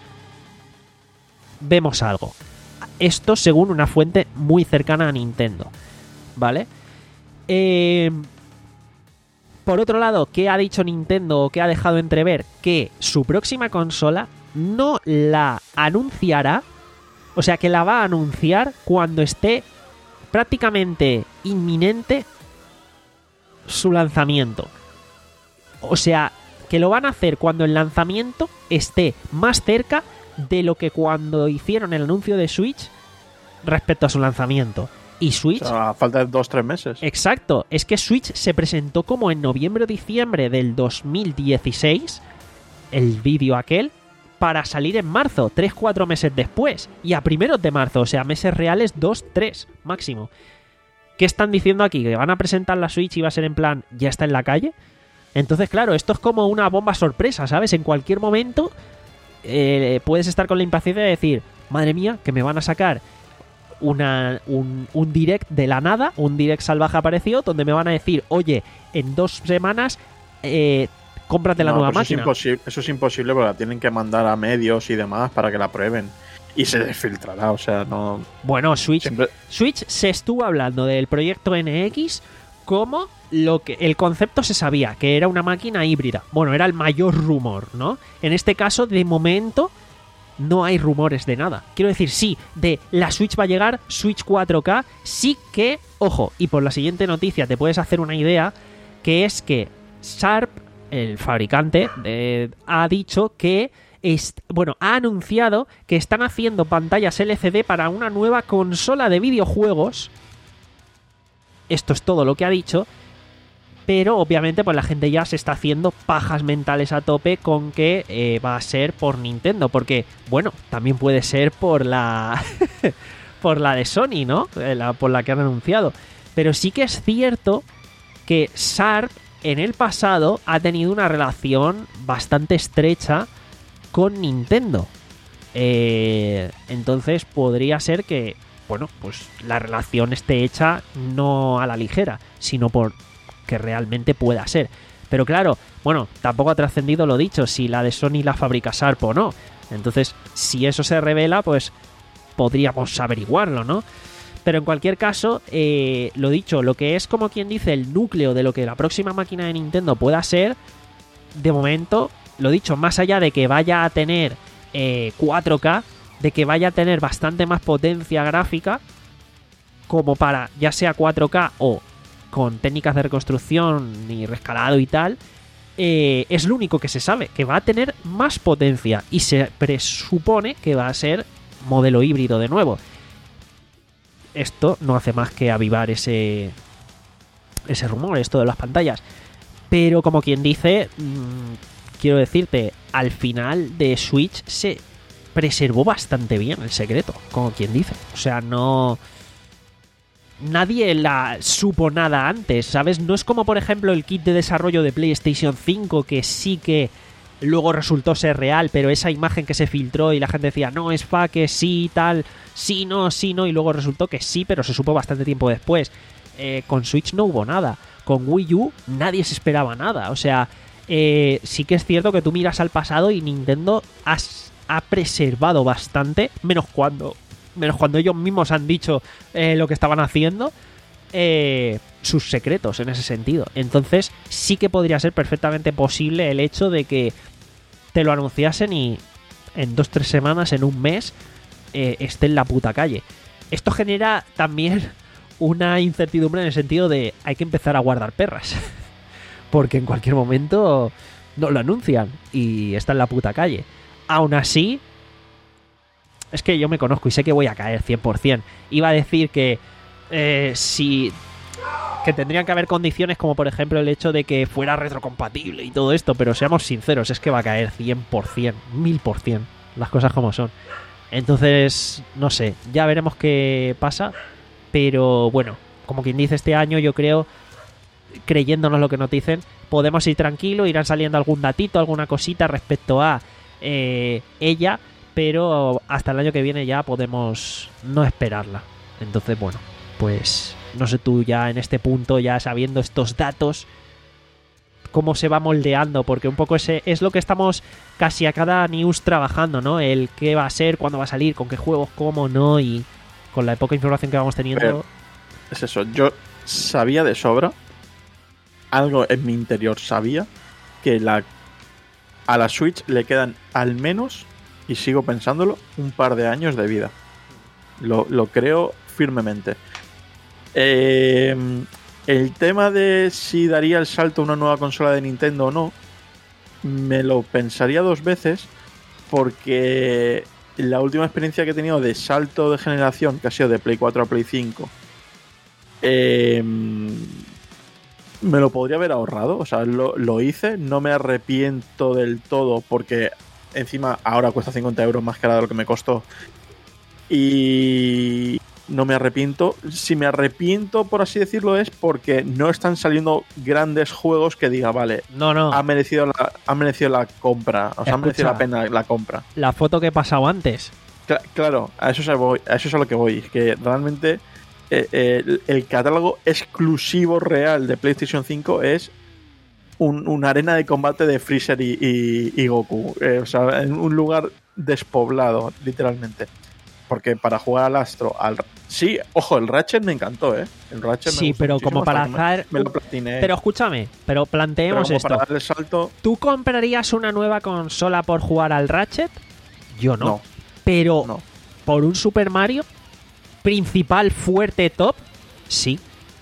[SPEAKER 2] vemos algo. Esto según una fuente muy cercana a Nintendo, ¿vale? Eh, por otro lado, ¿qué ha dicho Nintendo o qué ha dejado entrever? Que su próxima consola no la anunciará, o sea, que la va a anunciar cuando esté prácticamente inminente su lanzamiento. O sea, que lo van a hacer cuando el lanzamiento esté más cerca de lo que cuando hicieron el anuncio de Switch respecto a su lanzamiento. Y Switch...
[SPEAKER 3] O sea, a falta de dos o tres meses.
[SPEAKER 2] Exacto. Es que Switch se presentó como en noviembre o diciembre del dos mil dieciséis, el vídeo aquel, para salir en marzo, tres cuatro meses después. Y a primeros de marzo, o sea, meses reales dos tres máximo. ¿Qué están diciendo aquí? ¿Que van a presentar la Switch y va a ser en plan, ya está en la calle? Entonces, claro, esto es como una bomba sorpresa, ¿sabes? En cualquier momento eh, puedes estar con la impaciencia de decir, madre mía, que me van a sacar una, un, un direct de la nada, un direct salvaje apareció, donde me van a decir, oye, en dos semanas eh, cómprate la
[SPEAKER 3] no,
[SPEAKER 2] nueva
[SPEAKER 3] pues
[SPEAKER 2] máquina.
[SPEAKER 3] Eso es, imposible, eso es imposible porque la tienen que mandar a medios y demás para que la prueben. Y se desfiltrará, o sea, no...
[SPEAKER 2] Bueno, Switch,
[SPEAKER 3] Siempre...
[SPEAKER 2] Switch se estuvo hablando del proyecto N X como lo que el concepto se sabía, que era una máquina híbrida. Bueno, era el mayor rumor, ¿no? En este caso, de momento, no hay rumores de nada. Quiero decir, sí, de la Switch va a llegar, Switch cuatro K, sí que, ojo, y por la siguiente noticia te puedes hacer una idea, que es que Sharp, el fabricante, eh, ha dicho que... Est- bueno, ha anunciado que están haciendo pantallas L C D para una nueva consola de videojuegos. Esto es todo lo que ha dicho. Pero obviamente pues la gente ya se está haciendo pajas mentales a tope con que eh, va a ser por Nintendo. Porque, bueno, también puede ser por la por la de Sony, ¿no? La, por la que han anunciado. Pero sí que es cierto que Sharp en el pasado ha tenido una relación bastante estrecha con Nintendo. Eh, entonces podría ser que, bueno, pues la relación esté hecha no a la ligera, sino por que realmente pueda ser. Pero claro, bueno, tampoco ha trascendido lo dicho, si la de Sony la fabrica Sharp o no. Entonces, si eso se revela, pues podríamos averiguarlo, ¿no? Pero en cualquier caso, eh, lo dicho, lo que es como quien dice el núcleo de lo que la próxima máquina de Nintendo pueda ser, de momento, lo dicho, más allá de que vaya a tener eh, cuatro K, de que vaya a tener bastante más potencia gráfica, como para ya sea cuatro K o con técnicas de reconstrucción y rescalado y tal, eh, es lo único que se sabe, que va a tener más potencia y se presupone que va a ser modelo híbrido de nuevo. Esto no hace más que avivar ese ese rumor, esto de las pantallas. Pero como quien dice, mmm, quiero decirte, al final de Switch se preservó bastante bien el secreto, como quien dice. O sea, no... nadie la supo nada antes, ¿sabes? No es como, por ejemplo, el kit de desarrollo de PlayStation cinco, que sí que luego resultó ser real, pero esa imagen que se filtró y la gente decía, no, es fake, sí, tal, sí, no, sí, no, y luego resultó que sí, pero se supo bastante tiempo después. Eh, con Switch no hubo nada. Con Wii U nadie se esperaba nada. O sea, eh, sí que es cierto que tú miras al pasado y Nintendo has, ha preservado bastante, menos cuando, menos cuando ellos mismos han dicho eh, lo que estaban haciendo, eh, sus secretos en ese sentido. Entonces sí que podría ser perfectamente posible el hecho de que te lo anunciasen y en dos, tres semanas, en un mes, eh, esté en la puta calle. Esto genera también una incertidumbre en el sentido de hay que empezar a guardar perras. Porque en cualquier momento no lo anuncian y está en la puta calle. Aún así, es que yo me conozco y sé que voy a caer cien por ciento. Iba a decir que eh, si... que tendrían que haber condiciones como por ejemplo el hecho de que fuera retrocompatible y todo esto, pero seamos sinceros, es que va a caer cien por ciento, mil por ciento, las cosas como son. Entonces, no sé, ya veremos qué pasa, pero bueno, como quien dice, este año yo creo, creyéndonos lo que nos dicen, podemos ir tranquilos, irán saliendo algún datito, alguna cosita respecto a eh, ella, pero hasta el año que viene ya podemos no esperarla. Entonces, bueno, pues no sé tú ya en este punto, ya sabiendo estos datos, cómo se va moldeando, porque un poco ese es lo que estamos casi a cada news trabajando, ¿no? El qué va a ser, cuándo va a salir, con qué juegos, cómo no, y con la poca información que vamos teniendo.
[SPEAKER 3] Pero es eso, yo sabía de sobra, algo en mi interior sabía, que la a la Switch le quedan al menos, y sigo pensándolo, un par de años de vida. Lo, lo creo firmemente. Eh, el tema de si daría el salto a una nueva consola de Nintendo o no, me lo pensaría dos veces, porque la última experiencia que he tenido de salto de generación, que ha sido de Play cuatro a Play cinco, eh, me lo podría haber ahorrado. O sea, lo, lo hice, no me arrepiento del todo, porque encima ahora cuesta cincuenta euros más cara de lo que me costó, y no me arrepiento. Si me arrepiento, por así decirlo, es porque no están saliendo grandes juegos que diga, vale,
[SPEAKER 2] no, no,
[SPEAKER 3] ha merecido la, ha merecido la compra, o sea, ha merecido la pena la compra.
[SPEAKER 2] La foto que he pasado antes.
[SPEAKER 3] Cla- claro, a eso, es a, voy, a eso es a lo que voy, que realmente eh, eh, el, el catálogo exclusivo real de PlayStation cinco es un, una arena de combate de Freezer y, y, y Goku, eh, o sea, en un lugar despoblado, literalmente. Porque para jugar al Astro, al sí, ojo, el Ratchet me encantó, ¿eh? El Ratchet
[SPEAKER 2] sí,
[SPEAKER 3] me
[SPEAKER 2] pero como para hacer...
[SPEAKER 3] Me, me lo platiné.
[SPEAKER 2] Pero escúchame, pero planteemos
[SPEAKER 3] pero
[SPEAKER 2] esto.
[SPEAKER 3] Para darle salto...
[SPEAKER 2] ¿Tú comprarías una nueva consola por jugar al Ratchet? Yo no.
[SPEAKER 3] No.
[SPEAKER 2] Pero
[SPEAKER 3] no.
[SPEAKER 2] por un Super Mario principal, fuerte, top, sí.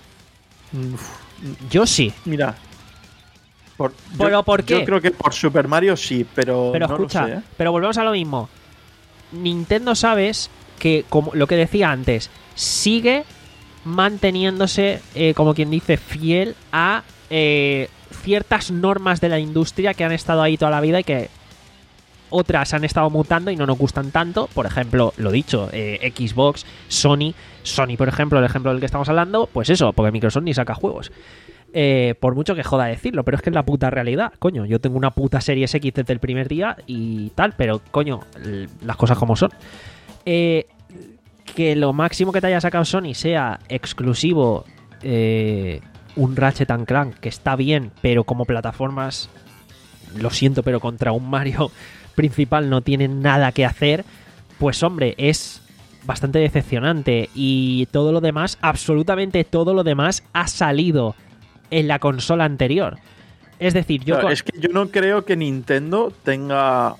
[SPEAKER 3] Uf,
[SPEAKER 2] yo sí.
[SPEAKER 3] Mira. Por,
[SPEAKER 2] ¿Pero
[SPEAKER 3] yo,
[SPEAKER 2] por qué?
[SPEAKER 3] Yo creo que por Super Mario sí, pero,
[SPEAKER 2] pero
[SPEAKER 3] no
[SPEAKER 2] escucha,
[SPEAKER 3] lo sé, ¿eh?
[SPEAKER 2] Pero volvemos a lo mismo. Nintendo, sabes que, como lo que decía antes, sigue manteniéndose, eh, como quien dice, fiel a eh, ciertas normas de la industria que han estado ahí toda la vida y que otras han estado mutando y no nos gustan tanto. Por ejemplo, lo dicho, eh, Xbox, Sony. Sony, por ejemplo, el ejemplo del que estamos hablando, pues eso, porque Microsoft ni saca juegos. Eh, por mucho que joda decirlo, pero es que es la puta realidad. Coño, yo tengo una puta Series X desde el primer día y tal, pero coño, las cosas como son. Eh, que lo máximo que te haya sacado Sony sea exclusivo eh, un Ratchet and Clank, que está bien, pero como plataformas, lo siento, pero contra un Mario principal no tienen nada que hacer, pues hombre, es bastante decepcionante. Y todo lo demás, absolutamente todo lo demás, ha salido en la consola anterior. Es decir, yo...
[SPEAKER 3] Claro,
[SPEAKER 2] con...
[SPEAKER 3] es que yo no creo que Nintendo tenga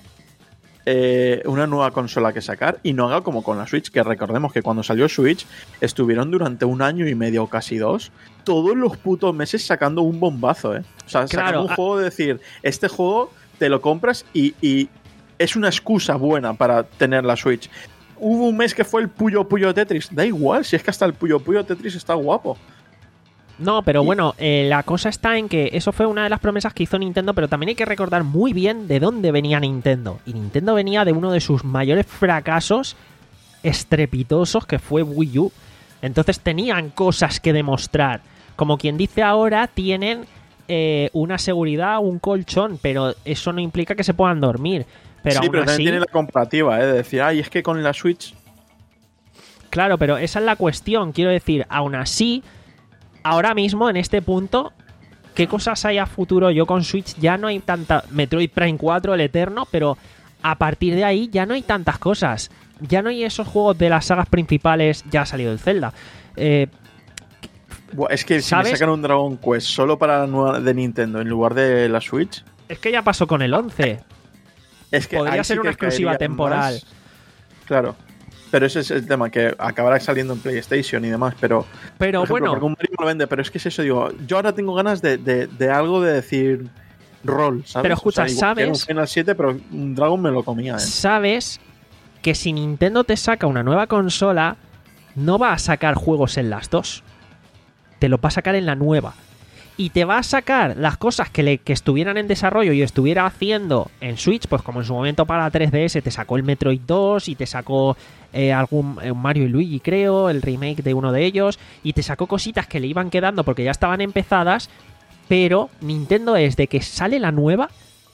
[SPEAKER 3] eh, una nueva consola que sacar y no haga como con la Switch, que recordemos que cuando salió Switch estuvieron durante un año y medio o casi dos, todos los putos meses sacando un bombazo, ¿eh? O sea,
[SPEAKER 2] Claro,
[SPEAKER 3] sacando un
[SPEAKER 2] a...
[SPEAKER 3] juego de decir, este juego te lo compras y, y es una excusa buena para tener la Switch. Hubo un mes que fue el Puyo Puyo Tetris. Da igual, si es que hasta el Puyo Puyo Tetris está guapo.
[SPEAKER 2] No, pero bueno, eh, la cosa está en que eso fue una de las promesas que hizo Nintendo, pero también hay que recordar muy bien de dónde venía Nintendo. Y Nintendo venía de uno de sus mayores fracasos estrepitosos, que fue Wii U. Entonces tenían cosas que demostrar. Como quien dice ahora, tienen eh, una seguridad, un colchón, pero eso no implica que se puedan dormir. Pero
[SPEAKER 3] sí,
[SPEAKER 2] aún
[SPEAKER 3] pero
[SPEAKER 2] así,
[SPEAKER 3] también tiene la comparativa, ¿eh? De decir, ay, es que con la Switch...
[SPEAKER 2] Claro, pero esa es la cuestión. Quiero decir, aún así... Ahora mismo, en este punto, ¿qué cosas hay a futuro? Yo con Switch ya no hay tanta... Metroid Prime cuatro, el Eterno, pero a partir de ahí ya no hay tantas cosas. Ya no hay esos juegos de las sagas principales, ya ha salido el Zelda. Eh,
[SPEAKER 3] Buah, es que si
[SPEAKER 2] ¿sabes?
[SPEAKER 3] me sacan un Dragon Quest solo para la nueva de Nintendo en lugar de la Switch...
[SPEAKER 2] es que ya pasó con el once.
[SPEAKER 3] Es que
[SPEAKER 2] Podría
[SPEAKER 3] ahí
[SPEAKER 2] ser
[SPEAKER 3] sí
[SPEAKER 2] una
[SPEAKER 3] que
[SPEAKER 2] exclusiva
[SPEAKER 3] caería
[SPEAKER 2] temporal.
[SPEAKER 3] más. Claro. Pero ese es el tema, que acabará saliendo en PlayStation y demás, pero...
[SPEAKER 2] Pero
[SPEAKER 3] por ejemplo,
[SPEAKER 2] bueno...
[SPEAKER 3] porque un Mario me lo vende, pero es que es eso, digo, yo ahora tengo ganas de, de, de algo de decir rol, ¿sabes?
[SPEAKER 2] Pero escucha,
[SPEAKER 3] o sea, igual que
[SPEAKER 2] ¿sabes?
[SPEAKER 3] un Final siete, pero un Dragon me lo comía, ¿eh?
[SPEAKER 2] Sabes que si Nintendo te saca una nueva consola, no va a sacar juegos en las dos. Te lo va a sacar en la nueva. Y te va a sacar las cosas que, le, que estuvieran en desarrollo y estuviera haciendo en Switch, pues como en su momento para tres D S te sacó el Metroid dos y te sacó eh, algún eh, Mario y Luigi, creo, el remake de uno de ellos, y te sacó cositas que le iban quedando porque ya estaban empezadas, pero Nintendo es de que sale la nueva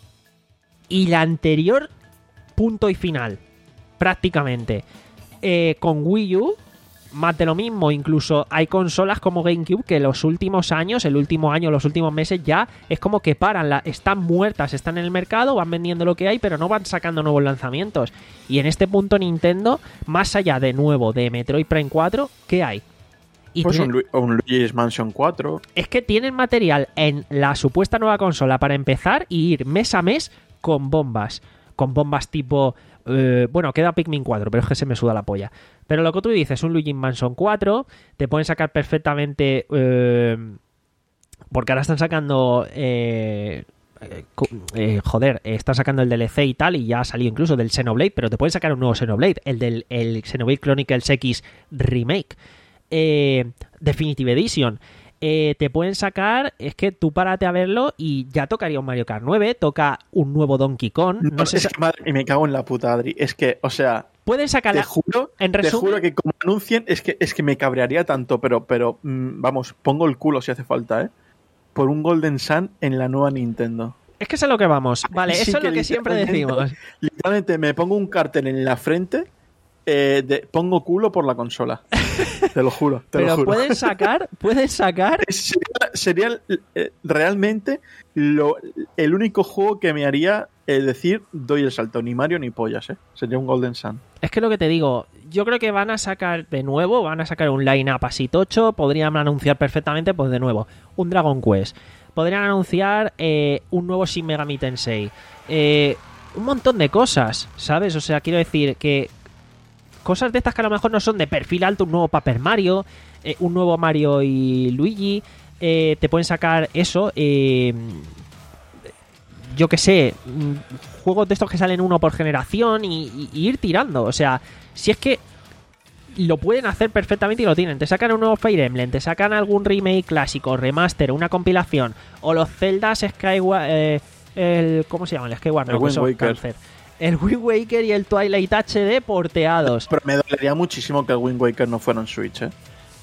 [SPEAKER 2] y la anterior, punto y final, prácticamente. Eh, con Wii U, más de lo mismo. Incluso hay consolas como GameCube que los últimos años, el último año, los últimos meses ya es como que paran, la, están muertas, están en el mercado, van vendiendo lo que hay, pero no van sacando nuevos lanzamientos. Y en este punto Nintendo, más allá de nuevo de Metroid Prime cuatro, ¿qué hay? Y
[SPEAKER 3] Pues
[SPEAKER 2] tiene,
[SPEAKER 3] un, Lu- un Luigi's Mansion cuatro.
[SPEAKER 2] es que tienen material en la supuesta nueva consola para empezar y ir mes a mes con bombas. Con bombas tipo... Eh, bueno, queda Pikmin cuatro, pero es que se me suda la polla. Pero lo que tú dices, un Luigi's Mansion cuatro, te pueden sacar perfectamente... Eh, porque ahora están sacando... Eh, eh, eh, joder, eh, están sacando el D L C y tal, y ya ha salido incluso del Xenoblade, pero te pueden sacar un nuevo Xenoblade, el del el Xenoblade Chronicles X Remake. Eh, Definitive Edition. Eh, te pueden sacar, es que tú párate a verlo y ya tocaría un Mario Kart nueve, toca un nuevo Donkey Kong. No,
[SPEAKER 3] No,
[SPEAKER 2] sé,
[SPEAKER 3] es
[SPEAKER 2] sa-
[SPEAKER 3] que madre, y me cago en la puta, Adri. Es que, o sea,
[SPEAKER 2] pueden sacar
[SPEAKER 3] te
[SPEAKER 2] la-
[SPEAKER 3] juro,
[SPEAKER 2] en
[SPEAKER 3] te
[SPEAKER 2] resumen,
[SPEAKER 3] juro que como anuncien, es que, es que me cabrearía tanto, pero, pero mm, vamos, pongo el culo si hace falta, ¿eh? Por un Golden Sun en la nueva Nintendo.
[SPEAKER 2] es que es a lo que vamos. Vale,
[SPEAKER 3] Sí
[SPEAKER 2] eso es
[SPEAKER 3] que
[SPEAKER 2] lo que siempre
[SPEAKER 3] literalmente-
[SPEAKER 2] decimos.
[SPEAKER 3] Literalmente me pongo un cartel en la frente, eh, de, pongo culo por la consola. Te lo juro, te lo
[SPEAKER 2] Pero
[SPEAKER 3] juro.
[SPEAKER 2] pueden sacar, pueden sacar
[SPEAKER 3] Sería, sería, eh, realmente lo, el único juego que me haría eh, decir doy el salto. Ni Mario ni pollas, ¿eh? Sería un Golden Sun.
[SPEAKER 2] Es que lo que te digo, yo creo que van a sacar de nuevo, van a sacar un line-up así tocho, podrían anunciar perfectamente, pues de nuevo, un Dragon Quest, podrían anunciar eh, un nuevo Shin Megami Tensei, eh, un montón de cosas, ¿sabes? O sea, quiero decir que cosas de estas que a lo mejor no son de perfil alto, un nuevo Paper Mario, eh, un nuevo Mario y Luigi, eh, te pueden sacar eso, eh, yo que sé, mm, juegos de estos que salen uno por generación y, y- y ir tirando. O sea, si es que lo pueden hacer perfectamente y lo tienen. Te sacan un nuevo Fire Emblem, te sacan algún remake clásico, remaster, una compilación, o los Zeldas Skyward... Eh, el, ¿cómo se llama? El Skyward,
[SPEAKER 3] El
[SPEAKER 2] no, que
[SPEAKER 3] Wind
[SPEAKER 2] son
[SPEAKER 3] Waker.
[SPEAKER 2] cáncer. El Wind Waker y el Twilight H D porteados.
[SPEAKER 3] Pero me dolería muchísimo que el Wind Waker no fuera en Switch, ¿eh?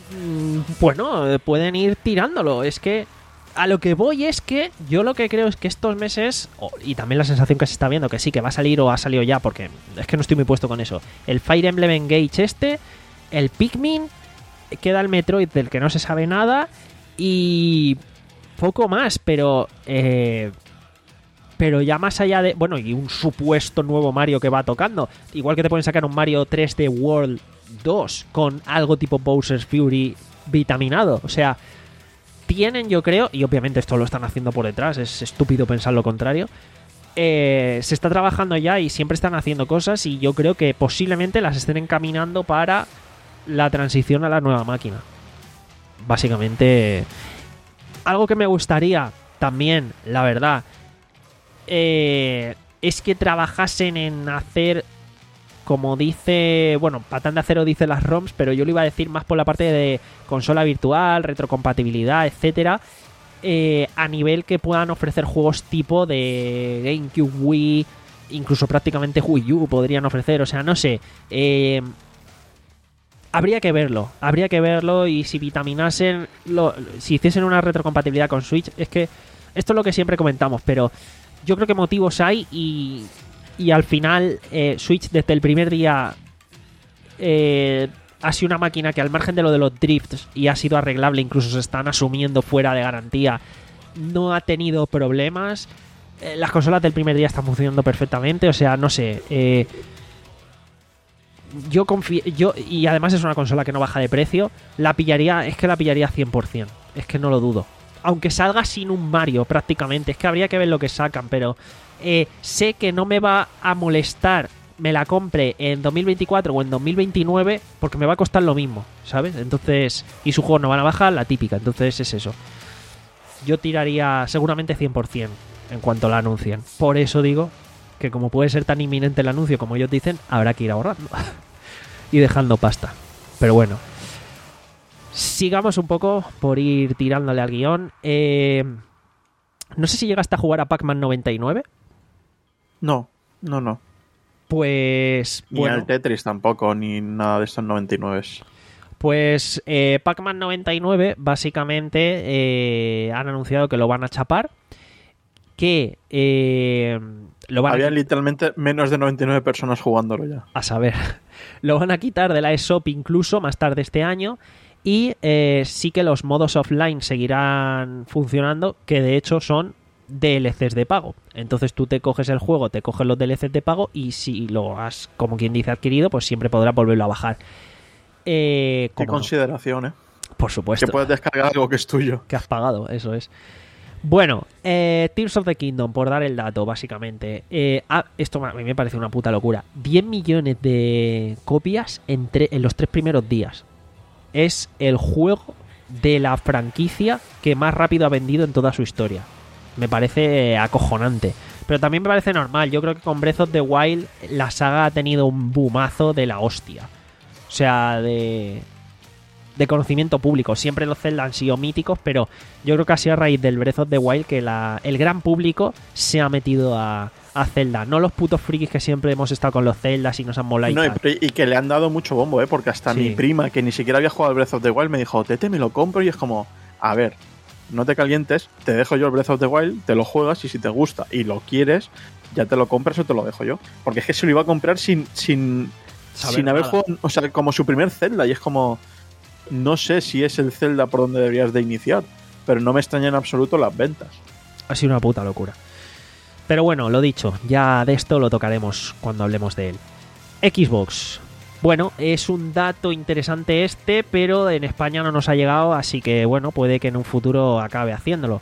[SPEAKER 2] mm, bueno, eh, pueden ir tirándolo. Es que a lo que voy es que yo lo que creo es que estos meses, oh, y también la sensación que se está viendo, que sí, que va a salir o ha salido ya, porque es que no estoy muy puesto con eso. El Fire Emblem Engage este, el Pikmin, queda el Metroid del que no se sabe nada y poco más, pero eh, pero ya más allá de, bueno, y un supuesto nuevo Mario que va tocando, igual que te pueden sacar un Mario tres D World dos con algo tipo Bowser's Fury vitaminado, o sea, tienen, yo creo, y obviamente esto lo están haciendo por detrás, es estúpido pensar lo contrario, eh, se está trabajando ya y siempre están haciendo cosas y yo creo que posiblemente las estén encaminando para la transición a la nueva máquina. Básicamente, algo que me gustaría también, la verdad, eh, es que trabajasen en hacer, como dice, bueno, Patán de Acero dice las ROMs, pero yo lo iba a decir más por la parte de consola virtual, retrocompatibilidad, etcétera, eh, a nivel que puedan ofrecer juegos tipo de GameCube, Wii, incluso prácticamente Wii U podrían ofrecer, o sea, no sé, eh, habría que verlo, habría que verlo y si vitaminasen, lo, si hiciesen una retrocompatibilidad con Switch, es que esto es lo que siempre comentamos, pero yo creo que motivos hay y... Y al final, eh, Switch desde el primer día eh, ha sido una máquina que al margen de lo de los drifts y ha sido arreglable, incluso se están asumiendo fuera de garantía, no ha tenido problemas. Eh, las consolas del primer día están funcionando perfectamente, o sea, no sé. Eh, yo confío, yo y además es una consola que no baja de precio. La pillaría, es que la pillaría cien por ciento, es que no lo dudo. Aunque salga sin un Mario prácticamente, es que habría que ver lo que sacan, pero... Eh, sé que no me va a molestar me la compre en dos mil veinticuatro o en dos mil veintinueve porque me va a costar lo mismo, ¿sabes? Entonces, y sus juegos no van a bajar, la típica, entonces es eso. Yo tiraría seguramente cien por ciento en cuanto la anuncien. Por eso digo que como puede ser tan inminente el anuncio como ellos dicen, habrá que ir ahorrando y dejando pasta. Pero bueno, sigamos un poco por ir tirándole al guión. Eh, no sé si llegaste a jugar a Pac-Man noventa y nueve.
[SPEAKER 3] No, no, no.
[SPEAKER 2] Pues...
[SPEAKER 3] Ni
[SPEAKER 2] bueno,
[SPEAKER 3] al Tetris tampoco, ni nada de estos noventa y nueve.
[SPEAKER 2] Pues eh, Pac-Man noventa y nueve básicamente eh, han anunciado que lo van a chapar, que eh, lo van
[SPEAKER 3] Había
[SPEAKER 2] a...
[SPEAKER 3] literalmente menos de noventa y nueve personas jugándolo ya.
[SPEAKER 2] A saber, lo van a quitar de la eShop incluso más tarde este año y eh, sí que los modos offline seguirán funcionando, que de hecho son D L Cs de pago. Entonces tú te coges el juego, te coges los D L Cs de pago y si lo has, como quien dice, adquirido, pues siempre podrás volverlo a bajar. Eh,
[SPEAKER 3] Qué
[SPEAKER 2] no?
[SPEAKER 3] consideración, ¿eh?
[SPEAKER 2] Por supuesto.
[SPEAKER 3] Que puedes descargar algo que es tuyo.
[SPEAKER 2] Que has pagado, eso es. Bueno, eh, Tears of the Kingdom, por dar el dato, básicamente. Eh, ah, esto a mí me parece una puta locura. diez millones de copias en, tre- en los tres primeros días. Es el juego de la franquicia que más rápido ha vendido en toda su historia. Me parece acojonante. Pero también me parece normal. Yo creo que con Breath of the Wild la saga ha tenido un boomazo de la hostia. O sea, de... de conocimiento público. Siempre los Zelda han sido míticos, pero yo creo que ha sido a raíz del Breath of the Wild que la, el gran público se ha metido a, a Zelda. No los putos frikis que siempre hemos estado con los Zeldas y nos han molado.
[SPEAKER 3] No,
[SPEAKER 2] y,
[SPEAKER 3] y, y que le han dado mucho bombo, ¿eh? Porque hasta
[SPEAKER 2] Sí.
[SPEAKER 3] mi prima, que ni siquiera había jugado al Breath of the Wild, me dijo, Tete, me lo compro. Y es como, a ver, no te calientes, te dejo yo el Breath of the Wild, te lo juegas y si te gusta y lo quieres, ya te lo compras o te lo dejo yo. Porque es que se lo iba a comprar sin, sin,
[SPEAKER 2] Saber
[SPEAKER 3] sin haber
[SPEAKER 2] nada.
[SPEAKER 3] jugado, o sea, como su primer Zelda. Y es como... No sé si es el Zelda por donde deberías de iniciar, pero no me extrañan en absoluto las ventas.
[SPEAKER 2] Ha sido una puta locura. Pero bueno, lo dicho, ya de esto lo tocaremos cuando hablemos de él. Xbox. Bueno, es un dato interesante este, pero en España no nos ha llegado, así que bueno, puede que en un futuro acabe haciéndolo.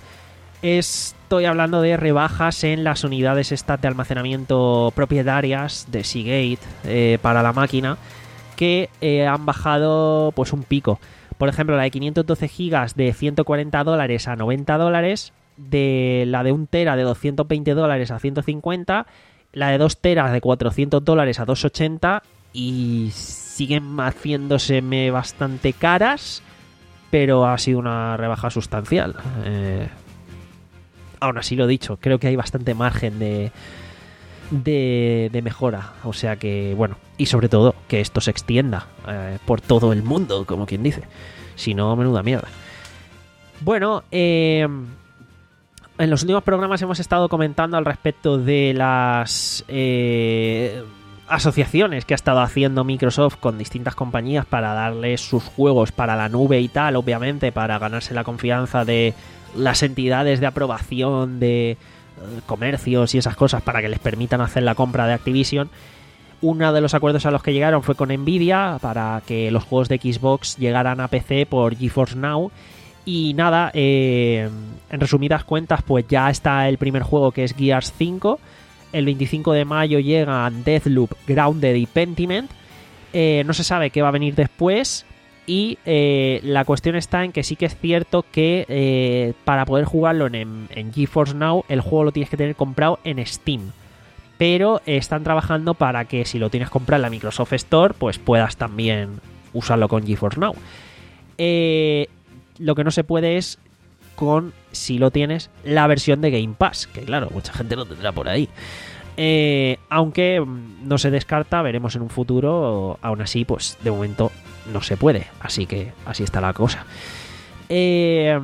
[SPEAKER 2] Estoy hablando de rebajas en las unidades estas de almacenamiento propietarias de Seagate eh, para la máquina, que eh, han bajado pues un pico. Por ejemplo, la de quinientos doce gigas de ciento cuarenta dólares a noventa dólares, de la de un tera de doscientos veinte dólares a ciento cincuenta, la de dos teras de cuatrocientos dólares a doscientos ochenta, y siguen haciéndoseme bastante caras, pero ha sido una rebaja sustancial. Eh, aún así, lo dicho, creo que hay bastante margen de de, de mejora. O sea que, bueno, y sobre todo que esto se extienda eh, por todo el mundo, como quien dice. Si no, menuda mierda. Bueno, eh, en los últimos programas hemos estado comentando al respecto de las eh, asociaciones que ha estado haciendo Microsoft con distintas compañías para darles sus juegos para la nube y tal, obviamente, para ganarse la confianza de las entidades de aprobación de eh, comercios y esas cosas para que les permitan hacer la compra de Activision. Uno de los acuerdos a los que llegaron fue con Nvidia para que los juegos de Xbox llegaran a P C por GeForce Now. Y nada, eh, en resumidas cuentas, pues ya está el primer juego, que es Gears cinco. El veinticinco de mayo llegan Deathloop, Grounded y Pentiment. Eh, no se sabe qué va a venir después. Y eh, la cuestión está en que sí que es cierto que eh, para poder jugarlo en, en GeForce Now, el juego lo tienes que tener comprado en Steam. Pero eh, están trabajando para que si lo tienes comprado en la Microsoft Store, pues puedas también usarlo con GeForce Now. Eh... Lo que no se puede es con, si lo tienes, la versión de Game Pass, que claro, mucha gente lo tendrá por ahí. Eh, aunque no se descarta, veremos en un futuro, aún así, pues de momento no se puede, así que así está la cosa. Eh,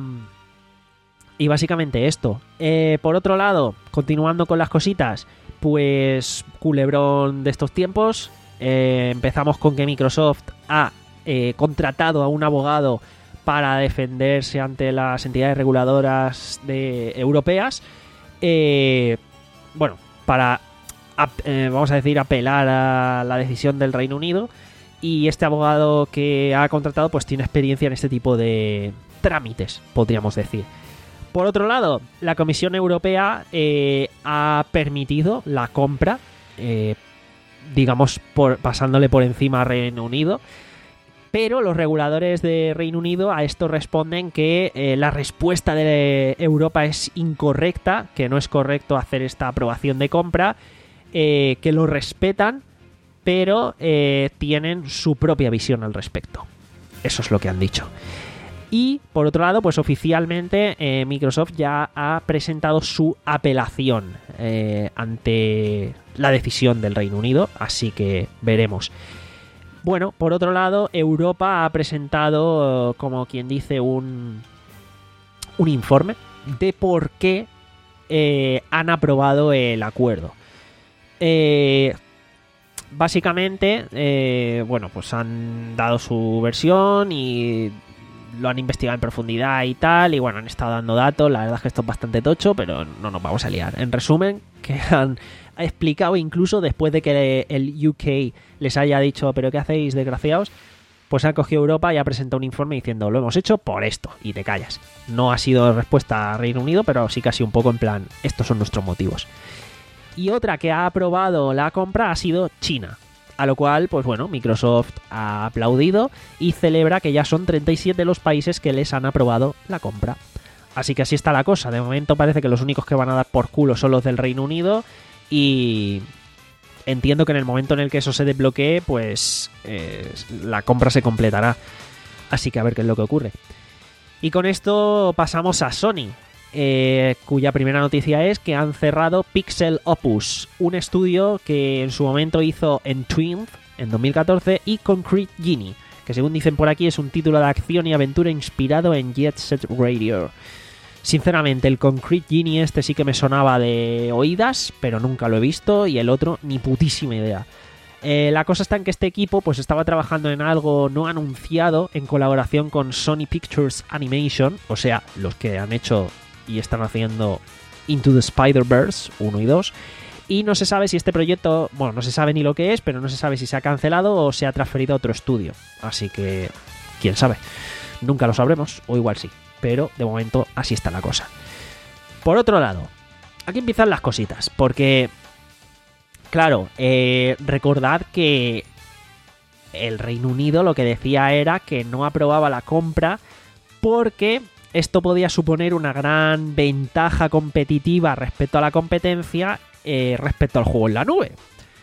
[SPEAKER 2] y básicamente esto. Eh, por otro lado, continuando con las cositas, pues culebrón de estos tiempos. Eh, empezamos con que Microsoft ha eh, contratado a un abogado para defenderse ante las entidades reguladoras de, europeas, eh, bueno, para, eh, vamos a decir, apelar a la decisión del Reino Unido, y este abogado que ha contratado pues tiene experiencia en este tipo de trámites, podríamos decir. Por otro lado, la Comisión Europea eh, ha permitido la compra, eh, digamos, por, pasándole por encima a Reino Unido. Pero los reguladores de Reino Unido a esto responden que eh, la respuesta de Europa es incorrecta, que no es correcto hacer esta aprobación de compra, eh, que lo respetan, pero eh, tienen su propia visión al respecto. Eso es lo que han dicho. Y, por otro lado, pues oficialmente eh, Microsoft ya ha presentado su apelación eh, ante la decisión del Reino Unido, así que veremos. Bueno, por otro lado, Europa ha presentado, como quien dice, un, un informe de por qué eh, han aprobado el acuerdo. Eh, básicamente, eh, bueno, pues han dado su versión y lo han investigado en profundidad y tal, y bueno, han estado dando datos. La verdad es que esto es bastante tocho, pero no nos vamos a liar. En resumen, que han explicado, incluso después de que el U K les haya dicho, pero ¿qué hacéis, desgraciados? Pues han cogido Europa y ha presentado un informe diciendo, lo hemos hecho por esto, y te callas. No ha sido respuesta a Reino Unido, pero sí casi un poco en plan, estos son nuestros motivos. Y otra que ha aprobado la compra ha sido China, a lo cual, pues bueno, Microsoft ha aplaudido y celebra que ya son treinta y siete los países que les han aprobado la compra. Así que así está la cosa. De momento parece que los únicos que van a dar por culo son los del Reino Unido, y entiendo que en el momento en el que eso se desbloquee, pues eh, la compra se completará. Así que a ver qué es lo que ocurre. Y con esto pasamos a Sony, eh, cuya primera noticia es que han cerrado Pixel Opus, un estudio que en su momento hizo Entwined en dos mil catorce y Concrete Genie, que según dicen por aquí es un título de acción y aventura inspirado en Jet Set Radio. Sinceramente, el Concrete Genie este sí que me sonaba de oídas, pero nunca lo he visto, y el otro ni putísima idea. Eh, la cosa está en que este equipo pues estaba trabajando en algo no anunciado en colaboración con Sony Pictures Animation, o sea, los que han hecho y están haciendo Into the Spider-Verse uno y dos, y no se sabe si este proyecto, bueno, no se sabe ni lo que es, pero no se sabe si se ha cancelado o se ha transferido a otro estudio, así que quién sabe, nunca lo sabremos, o igual sí. Pero de momento así está la cosa. Por otro lado, aquí empiezan las cositas, porque, claro, eh, recordad que el Reino Unido lo que decía era que no aprobaba la compra porque esto podía suponer una gran ventaja competitiva respecto a la competencia, eh, respecto al juego en la nube.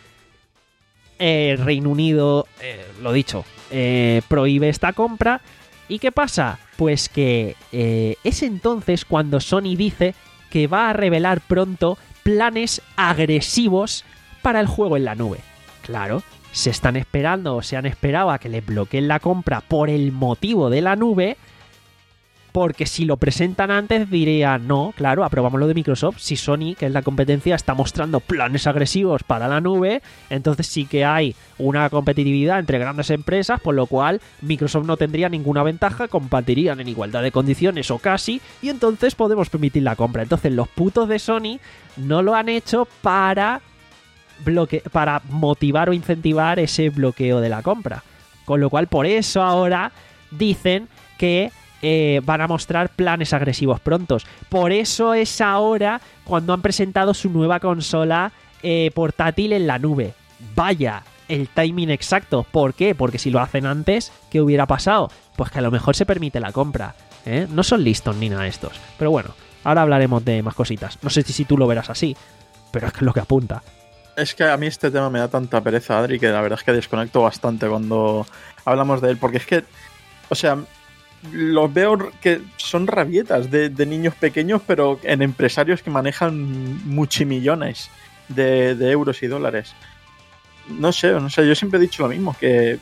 [SPEAKER 2] El Reino Unido, eh, lo dicho, eh, prohíbe esta compra. ¿Y qué pasa? Pues que eh, es entonces cuando Sony dice que va a revelar pronto planes agresivos para el juego en la nube. Claro, se están esperando o se han esperado a que les bloqueen la compra por el motivo de la nube, porque si lo presentan antes dirían, no, claro, aprobamos lo de Microsoft. Si Sony, que es la competencia, está mostrando planes agresivos para la nube, entonces sí que hay una competitividad entre grandes empresas, por lo cual Microsoft no tendría ninguna ventaja, competirían en igualdad de condiciones o casi, y entonces podemos permitir la compra. Entonces los putos de Sony no lo han hecho para, bloque- para motivar o incentivar ese bloqueo de la compra. Con lo cual, por eso ahora dicen que Eh, van a mostrar planes agresivos prontos. Por eso es ahora cuando han presentado su nueva consola eh, portátil en la nube. Vaya, el timing exacto. ¿Por qué? Porque si lo hacen antes, ¿qué hubiera pasado? Pues que a lo mejor se permite la compra, ¿eh? No son listos ni nada estos. Pero bueno, ahora hablaremos de más cositas. No sé si, si tú lo verás así, pero es que es lo que apunta.
[SPEAKER 3] Es que a mí este tema me da tanta pereza, Adri, que la verdad es que desconecto bastante cuando hablamos de él. Porque es que, o sea, los veo que son rabietas de, de niños pequeños, pero en empresarios que manejan muchimillones de, de euros y dólares. No sé, no sé, yo siempre he dicho lo mismo, que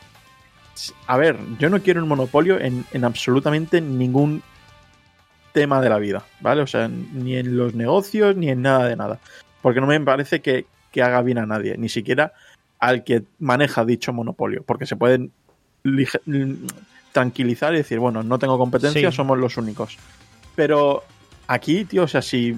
[SPEAKER 3] a ver, yo no quiero un monopolio en, en absolutamente ningún tema de la vida, ¿vale? O sea, ni en los negocios, ni en nada de nada. Porque no me parece que, que haga bien a nadie, ni siquiera al que maneja dicho monopolio, porque se pueden lige- tranquilizar y decir, bueno, no tengo competencia, sí, somos los únicos. Pero aquí, tío, o sea, si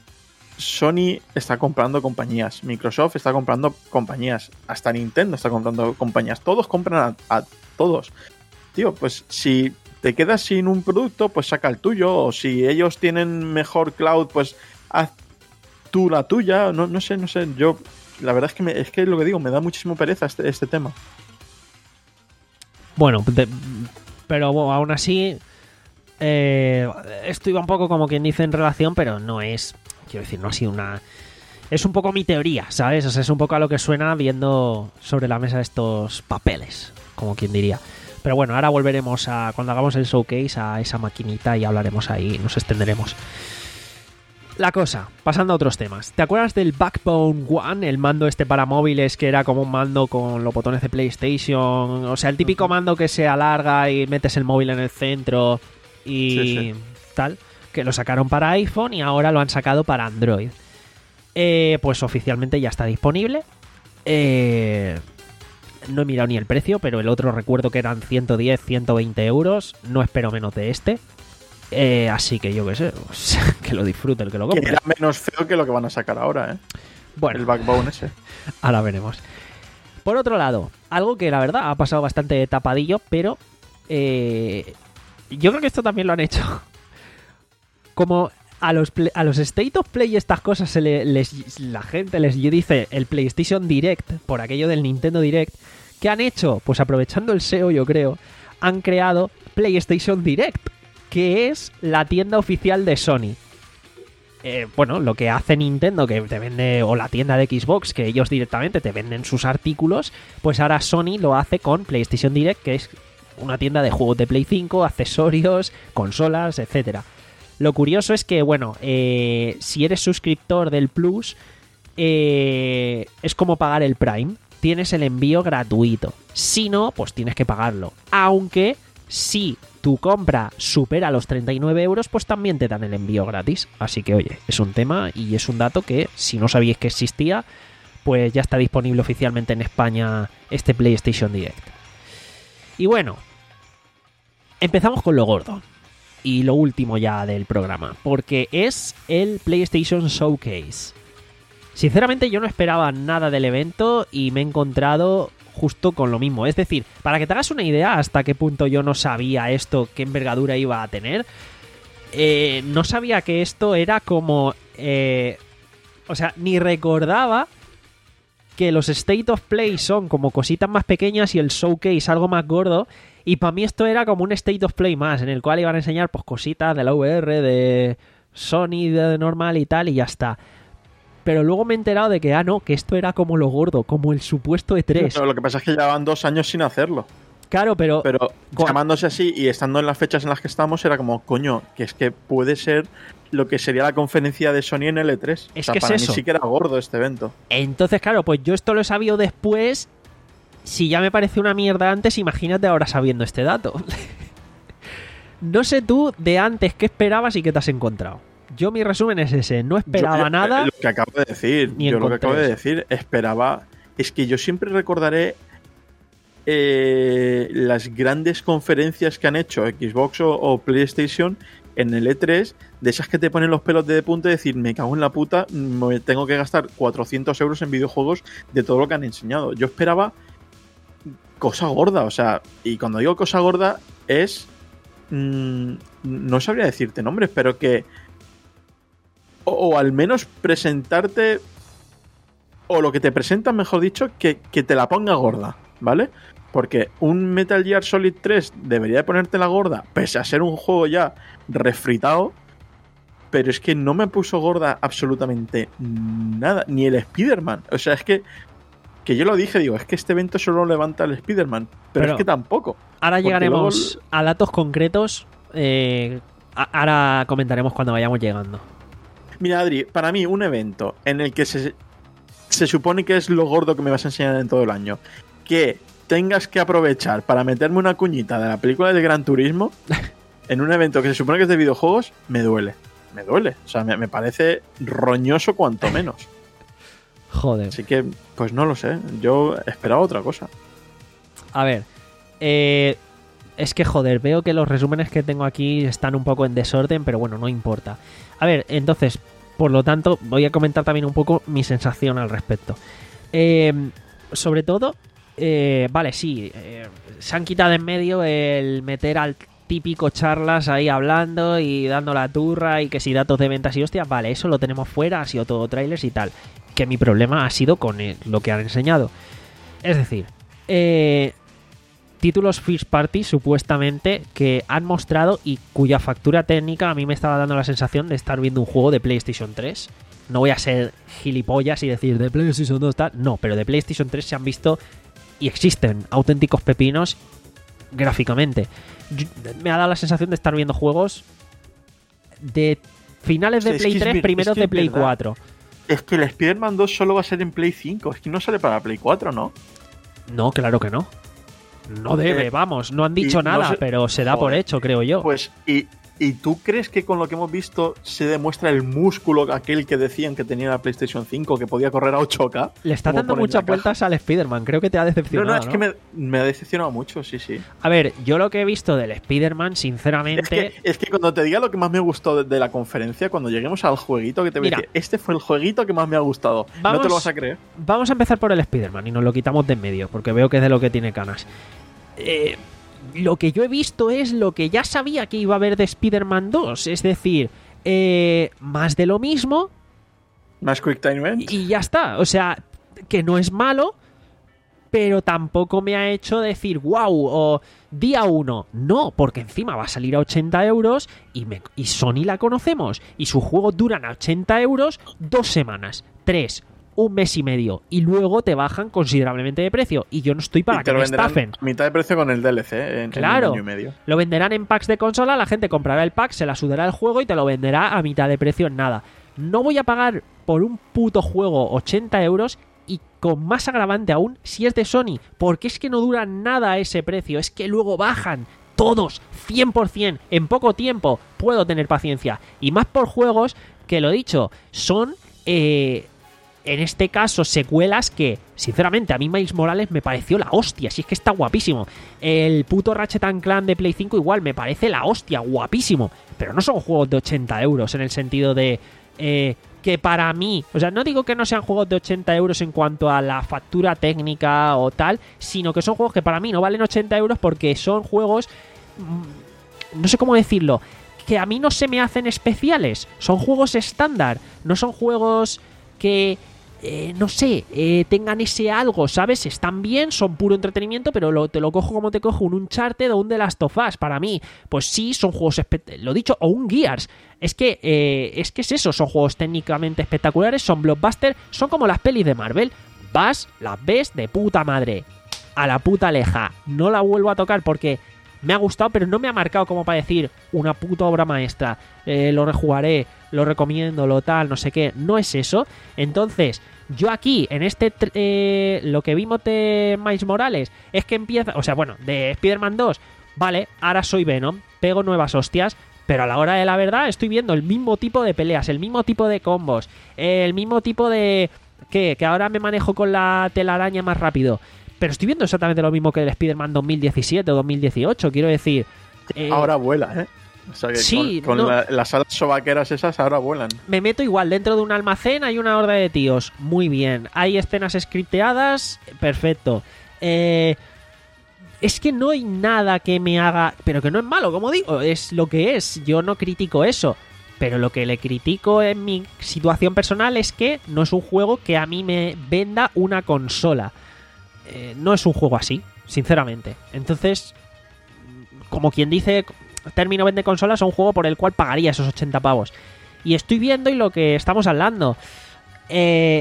[SPEAKER 3] Sony está comprando compañías, Microsoft está comprando compañías, hasta Nintendo está comprando compañías, todos compran a, a todos. Tío, pues si te quedas sin un producto, pues saca el tuyo, o si ellos tienen mejor cloud, pues haz tú la tuya, no, no sé, no sé, yo, la verdad es que, me, es que lo que digo, me da muchísimo pereza este, este tema.
[SPEAKER 2] Bueno, de, pero bueno, aún así, eh, esto iba un poco como quien dice en relación, pero no es, quiero decir, no ha sido una... Es un poco mi teoría, ¿sabes? O sea, es un poco a lo que suena viendo sobre la mesa estos papeles, como quien diría. Pero bueno, ahora volveremos a, cuando hagamos el showcase, a esa maquinita y hablaremos ahí, nos extenderemos. La cosa, pasando a otros temas. ¿Te acuerdas del Backbone One? El mando este para móviles que era como un mando con los botones de PlayStation. O sea, el típico mando que se alarga y metes el móvil en el centro y sí, sí. tal. Que lo sacaron para iPhone y ahora lo han sacado para Android. Eh, pues oficialmente ya está disponible. Eh, no he mirado ni el precio, pero el otro recuerdo que eran ciento diez, ciento veinte euros. No espero menos de este. Eh, así que yo qué sé, pues, que lo disfrute el que lo compre.
[SPEAKER 3] Que era menos feo que lo que van a sacar ahora, ¿eh?
[SPEAKER 2] Bueno,
[SPEAKER 3] el Backbone ese.
[SPEAKER 2] Ahora veremos. Por otro lado, algo que la verdad ha pasado bastante tapadillo, pero eh, yo creo que esto también lo han hecho. Como a los play, a los State of Play y estas cosas se le, les, la gente les dice el PlayStation Direct, por aquello del Nintendo Direct, ¿qué han hecho? Pues aprovechando el S E O, yo creo, han creado PlayStation Direct, que es la tienda oficial de Sony. Eh, bueno, lo que hace Nintendo, que te vende, o la tienda de Xbox, que ellos directamente te venden sus artículos, pues ahora Sony lo hace con PlayStation Direct, que es una tienda de juegos de Play cinco, accesorios, consolas, etcétera. Lo curioso es que, bueno, eh, si eres suscriptor del Plus, eh, es como pagar el Prime. Tienes el envío gratuito. Si no, pues tienes que pagarlo. Aunque si tu compra supera los treinta y nueve euros, pues también te dan el envío gratis. Así que, oye, es un tema y es un dato que, si no sabíais que existía, pues ya está disponible oficialmente en España este PlayStation Direct. Y bueno, empezamos con lo gordo. Y lo último ya del programa, porque es el PlayStation Showcase. Sinceramente yo no esperaba nada del evento y me he encontrado justo con lo mismo. Es decir, para que te hagas una idea hasta qué punto yo no sabía esto, qué envergadura iba a tener, eh, no sabía que esto era como... Eh, o sea, ni recordaba que los State of Play son como cositas más pequeñas y el Showcase algo más gordo. Y para mí esto era como un State of Play más, en el cual iban a enseñar pues cositas de la V R, de Sony, de normal y tal, y ya está. Pero luego me he enterado de que, ah, no, que esto era como lo gordo, como el supuesto E tres.
[SPEAKER 3] Pero lo que pasa es que llevaban dos años sin hacerlo.
[SPEAKER 2] Claro, pero...
[SPEAKER 3] Pero llamándose así y estando en las fechas en las que estamos, era como, coño, que es que puede ser lo que sería la conferencia de Sony en el E tres.
[SPEAKER 2] Es
[SPEAKER 3] o sea,
[SPEAKER 2] que
[SPEAKER 3] para
[SPEAKER 2] es
[SPEAKER 3] mí
[SPEAKER 2] eso.
[SPEAKER 3] sí que era gordo este evento.
[SPEAKER 2] Entonces, claro, pues yo esto lo he sabido después. Si ya me pareció una mierda antes, imagínate ahora sabiendo este dato. No sé tú de antes qué esperabas y qué te has encontrado. Yo mi resumen es ese, no esperaba
[SPEAKER 3] Yo, yo,
[SPEAKER 2] nada.
[SPEAKER 3] Lo que acabo de decir,
[SPEAKER 2] ni
[SPEAKER 3] yo lo que
[SPEAKER 2] encontré
[SPEAKER 3] acabo de
[SPEAKER 2] eso.
[SPEAKER 3] decir, esperaba... Es que yo siempre recordaré eh, las grandes conferencias que han hecho Xbox o, o PlayStation en el E tres, de esas que te ponen los pelos de punta y decir, me cago en la puta, me tengo que gastar cuatrocientos euros en videojuegos de todo lo que han enseñado. Yo esperaba cosa gorda, o sea, y cuando digo cosa gorda es... Mmm, no sabría decirte nombres, pero que... O, o al menos presentarte... O lo que te presentan, mejor dicho, que, que te la ponga gorda, ¿vale? Porque un Metal Gear Solid tres debería de ponerte la gorda, pese a ser un juego ya refritado, pero es que no me puso gorda absolutamente nada, ni el Spider-Man. O sea, es que, que yo lo dije, digo, es que este evento solo levanta el Spider-Man, pero,
[SPEAKER 2] Pero
[SPEAKER 3] es que tampoco.
[SPEAKER 2] Ahora
[SPEAKER 3] Porque
[SPEAKER 2] llegaremos
[SPEAKER 3] luego...
[SPEAKER 2] a datos concretos. Eh, a- ahora comentaremos cuando vayamos llegando.
[SPEAKER 3] Mira, Adri, para mí un evento en el que se, se supone que es lo gordo que me vas a enseñar en todo el año, que tengas que aprovechar para meterme una cuñita de la película de Gran Turismo en un evento que se supone que es de videojuegos, me duele. Me duele. O sea, me, me parece roñoso cuanto menos.
[SPEAKER 2] Joder.
[SPEAKER 3] Así que, pues no lo sé. Yo esperaba otra cosa.
[SPEAKER 2] A ver. Eh, es que, joder, veo que los resúmenes que tengo aquí están un poco en desorden, pero bueno, no importa. A ver, entonces, por lo tanto, voy a comentar también un poco mi sensación al respecto. Eh, sobre todo, eh, vale, sí, eh, se han quitado en medio el meter al típico charlas ahí hablando y dando la turra y que si datos de ventas y hostias, vale, eso lo tenemos fuera, ha sido todo trailers y tal. Que mi problema ha sido con el- lo que han enseñado. Es decir, eh, títulos first party supuestamente que han mostrado y cuya factura técnica a mí me estaba dando la sensación de estar viendo un juego de PlayStation tres. No voy a ser gilipollas y decir de PlayStation dos tal, no, pero de PlayStation tres se han visto y existen auténticos pepinos gráficamente. Yo- me ha dado la sensación de estar viendo juegos de finales de
[SPEAKER 3] Es que
[SPEAKER 2] Play
[SPEAKER 3] es
[SPEAKER 2] tres,
[SPEAKER 3] ver-
[SPEAKER 2] primeros
[SPEAKER 3] es que
[SPEAKER 2] de
[SPEAKER 3] es
[SPEAKER 2] Play
[SPEAKER 3] verdad.
[SPEAKER 2] cuatro.
[SPEAKER 3] Es que el Spider-Man dos solo va a ser en Play cinco. Es que no sale para Play cuatro, ¿no?
[SPEAKER 2] No, claro que no. No debe,
[SPEAKER 3] Eh,
[SPEAKER 2] vamos, no han dicho
[SPEAKER 3] y no
[SPEAKER 2] nada,
[SPEAKER 3] sé-
[SPEAKER 2] pero se da por
[SPEAKER 3] Joder.
[SPEAKER 2] hecho, creo yo.
[SPEAKER 3] Pues, y, ¿y tú crees que con lo que hemos visto se demuestra el músculo aquel que decían que tenía la PlayStation cinco, que podía correr a ocho K?
[SPEAKER 2] Le está
[SPEAKER 3] como
[SPEAKER 2] dando
[SPEAKER 3] pone en
[SPEAKER 2] muchas
[SPEAKER 3] la
[SPEAKER 2] vueltas al Spider-Man, creo que te ha
[SPEAKER 3] caja? No,
[SPEAKER 2] decepcionado.
[SPEAKER 3] no, es
[SPEAKER 2] ¿no?
[SPEAKER 3] que me, me ha decepcionado mucho, sí, sí.
[SPEAKER 2] A ver, yo lo que he visto del Spider-Man,
[SPEAKER 3] Es
[SPEAKER 2] sinceramente...
[SPEAKER 3] que, es que cuando te diga lo que más me ha gustado de, de la conferencia, cuando lleguemos al jueguito, que te voy
[SPEAKER 2] Mira.
[SPEAKER 3] a decir, este fue el jueguito que más me ha gustado. No
[SPEAKER 2] Vamos-
[SPEAKER 3] te lo vas a creer.
[SPEAKER 2] Vamos a empezar por el Spider-Man y nos lo quitamos de en medio, porque veo que es de lo que tiene canas. Eh, lo que yo he visto es lo que ya sabía que iba a haber de Spider-Man dos, es decir, eh, más de lo mismo
[SPEAKER 3] Más Quick Time Event.
[SPEAKER 2] y ya está. O sea, que no es malo, pero tampoco me ha hecho decir wow o día uno. No, porque encima va a salir a ochenta euros y, me, y Sony la conocemos y sus juegos duran a ochenta euros dos semanas, tres, un mes y medio y luego te bajan considerablemente de precio y yo no estoy para
[SPEAKER 3] Y te
[SPEAKER 2] que
[SPEAKER 3] lo
[SPEAKER 2] me
[SPEAKER 3] venderán
[SPEAKER 2] estafen.
[SPEAKER 3] a mitad de precio con el D L C en,
[SPEAKER 2] Claro.
[SPEAKER 3] en un año y medio.
[SPEAKER 2] Lo venderán en packs de consola, la gente comprará el pack, se la sudará el juego y te lo venderá a mitad de precio en nada. No voy a pagar por un puto juego ochenta euros y con más agravante aún si es de Sony, porque es que no dura nada a ese precio, es que luego bajan todos, cien por ciento, en poco tiempo. Puedo tener paciencia. Y más por juegos que, lo dicho, son... Eh, en este caso, secuelas que, sinceramente, a mí Miles Morales me pareció la hostia. Si es que está guapísimo. El puto Ratchet and Clank de Play cinco igual me parece la hostia, guapísimo. Pero no son juegos de ochenta euros en el sentido de... Eh, que para mí... O sea, no digo que no sean juegos de ochenta euros en cuanto a la factura técnica o tal, sino que son juegos que para mí no valen ochenta euros porque son juegos... Mmm, no sé cómo decirlo. Que a mí no se me hacen especiales. Son juegos estándar. No son juegos que... Eh, no sé, eh, tengan ese algo, ¿sabes? Están bien, son puro entretenimiento, pero lo, te lo cojo como te cojo un Uncharted o un The Last of Us. Para mí, pues sí, son juegos, espe- lo dicho, o un Gears. Es que, eh, es que es eso, son juegos técnicamente espectaculares, son blockbuster, son como las pelis de Marvel. Vas, las ves de puta madre. a la puta leja. No la vuelvo a tocar porque me ha gustado, pero no me ha marcado como para decir una puta obra maestra. Eh, lo rejugaré, lo recomiendo, lo tal, no sé qué. No es eso. Entonces, yo aquí, en este... Eh, lo que vimos de Miles Morales es que empieza... O sea, bueno, de Spider-Man dos, vale, ahora soy Venom, pego nuevas hostias, pero a la hora de la verdad estoy viendo el mismo tipo de peleas, el mismo tipo de combos, el mismo tipo de... ¿Qué? Que ahora me manejo con la telaraña más rápido. Pero estoy viendo exactamente lo mismo que el Spider-Man dos mil diecisiete o dos mil dieciocho, quiero decir. Eh,
[SPEAKER 3] ahora vuela, ¿eh? O sea que
[SPEAKER 2] sí,
[SPEAKER 3] con, con
[SPEAKER 2] no,
[SPEAKER 3] la, las alas sobaqueras esas ahora vuelan.
[SPEAKER 2] Me meto igual, dentro de un almacén hay una horda de tíos. Muy bien. Hay escenas scripteadas, perfecto. Eh, es que no hay nada que me haga... Pero que no es malo, como digo, es lo que es. Yo no critico eso. Pero lo que le critico en mi situación personal es que no es un juego que a mí me venda una consola. Eh, no es un juego así, sinceramente. Entonces, como quien dice, término vende consolas, es un juego por el cual pagaría esos ochenta pavos. Y estoy viendo y lo que estamos hablando. Eh,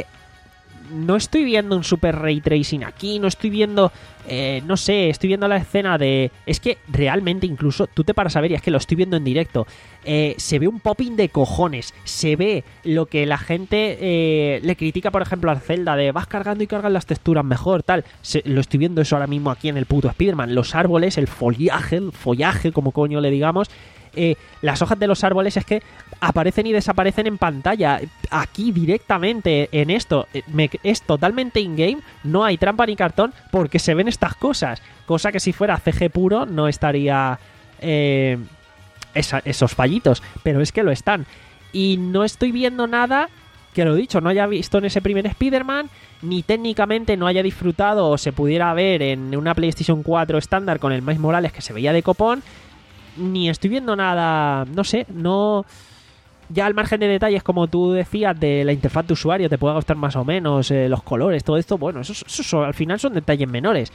[SPEAKER 2] no estoy viendo un super ray tracing aquí, no estoy viendo, eh, no sé, estoy viendo la escena de... Es que realmente incluso tú te paras a ver, y es que lo estoy viendo en directo, eh, se ve un popping de cojones, se ve lo que la gente eh, le critica, por ejemplo, al Zelda, de vas cargando y cargan las texturas mejor, tal. Se, lo estoy viendo eso ahora mismo aquí en el puto Spider-Man. Los árboles, el follaje, el follaje, como coño le digamos... Eh, las hojas de los árboles es que aparecen y desaparecen en pantalla. Aquí directamente en esto me, es totalmente in-game, no hay trampa ni cartón porque se ven estas cosas, cosa que si fuera C G puro no estaría eh, esa, esos fallitos, pero es que lo están. Y no estoy viendo nada que, lo dicho, no haya visto en ese primer Spider-Man, ni técnicamente no haya disfrutado o se pudiera ver en una PlayStation cuatro estándar con el Miles Morales, que se veía de copón. Ni estoy viendo nada, no sé, no... Ya al margen de detalles, como tú decías, de la interfaz de usuario, te pueda gustar más o menos, eh, los colores, todo esto, bueno, eso, eso, eso al final son detalles menores.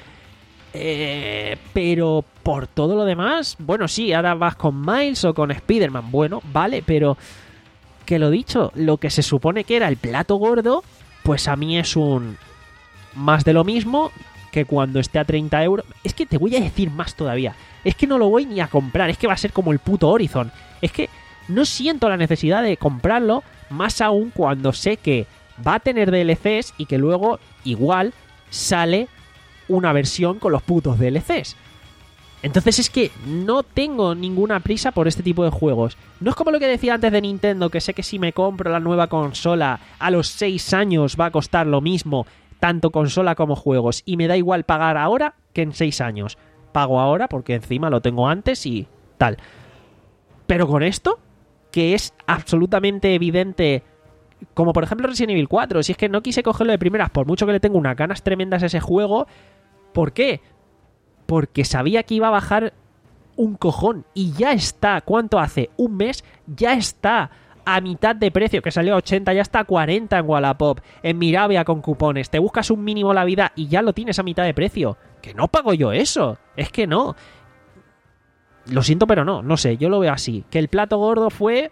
[SPEAKER 2] Eh, pero por todo lo demás, bueno, sí, ahora vas con Miles o con Spider-Man, bueno, vale, pero que lo dicho, lo que se supone que era el plato gordo, pues a mí es un más de lo mismo, que cuando esté a treinta euros... Es que te voy a decir más todavía. Es que no lo voy ni a comprar. Es que va a ser como el puto Horizon. Es que no siento la necesidad de comprarlo, más aún cuando sé que va a tener D L Cs y que luego igual sale una versión con los putos D L Cs. Entonces es que no tengo ninguna prisa por este tipo de juegos. No es como lo que decía antes de Nintendo, que sé que si me compro la nueva consola a los seis años va a costar lo mismo, tanto consola como juegos, y me da igual pagar ahora que en seis años. Pago ahora porque encima lo tengo antes y tal. Pero con esto, que es absolutamente evidente, como por ejemplo Resident Evil cuatro, si es que no quise cogerlo de primeras, por mucho que le tengo unas ganas tremendas a ese juego. ¿Por qué? Porque sabía que iba a bajar un cojón y ya está. ¿Cuánto hace? Un mes, ya está a mitad de precio, que salió a ochenta, ya está a cuarenta en Wallapop, en Mirabia con cupones. Te buscas un mínimo la vida y ya lo tienes a mitad de precio. Que no pago yo eso, es que no. Lo siento, pero no, no sé, yo lo veo así. Que el plato gordo fue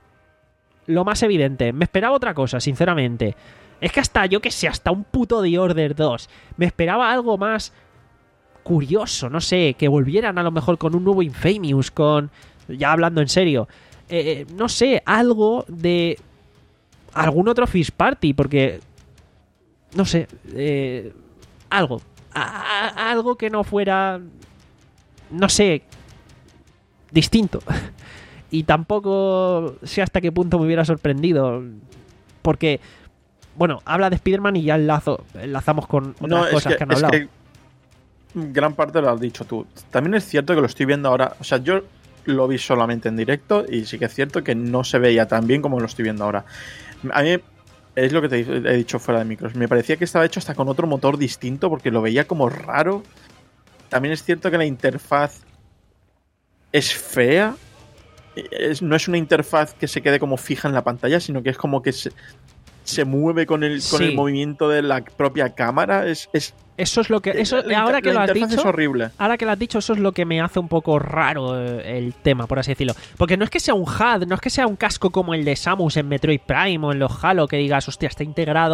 [SPEAKER 2] lo más evidente. Me esperaba otra cosa, sinceramente. Es que hasta, yo que sé, hasta un puto The Order dos. Me esperaba algo más curioso, no sé, que volvieran a lo mejor con un nuevo Infamous, con... Ya hablando en serio... Eh, no sé, algo de algún otro First Party, porque no sé, eh, algo, a, a, algo que no fuera, no sé, distinto. Y tampoco sé hasta qué punto me hubiera sorprendido, porque, bueno, habla de Spider-Man y ya enlazo, enlazamos con otras
[SPEAKER 3] no,
[SPEAKER 2] cosas
[SPEAKER 3] es que,
[SPEAKER 2] que han
[SPEAKER 3] es
[SPEAKER 2] hablado.
[SPEAKER 3] Que gran parte lo has dicho tú. También es cierto que lo estoy viendo ahora, o sea, yo lo vi solamente en directo y sí que es cierto que no se veía tan bien como lo estoy viendo ahora. A mí es lo que te he dicho fuera de micros. Me parecía que estaba hecho hasta con otro motor distinto porque lo veía como raro. También es cierto que la interfaz es fea. Es, no es una interfaz que se quede como fija en la pantalla, sino que es como que se, se mueve con el, con
[SPEAKER 2] sí.
[SPEAKER 3] el movimiento de la propia cámara. Es, es
[SPEAKER 2] Eso es lo que... Eso,
[SPEAKER 3] la,
[SPEAKER 2] ahora que
[SPEAKER 3] la
[SPEAKER 2] lo has dicho,
[SPEAKER 3] es horrible.
[SPEAKER 2] Ahora que lo has dicho, eso es lo que me hace un poco raro eh, el tema, por así decirlo. Porque no es que sea un H U D, no es que sea un casco como el de Samus en Metroid Prime o en los Halo, que digas, hostia, está integrado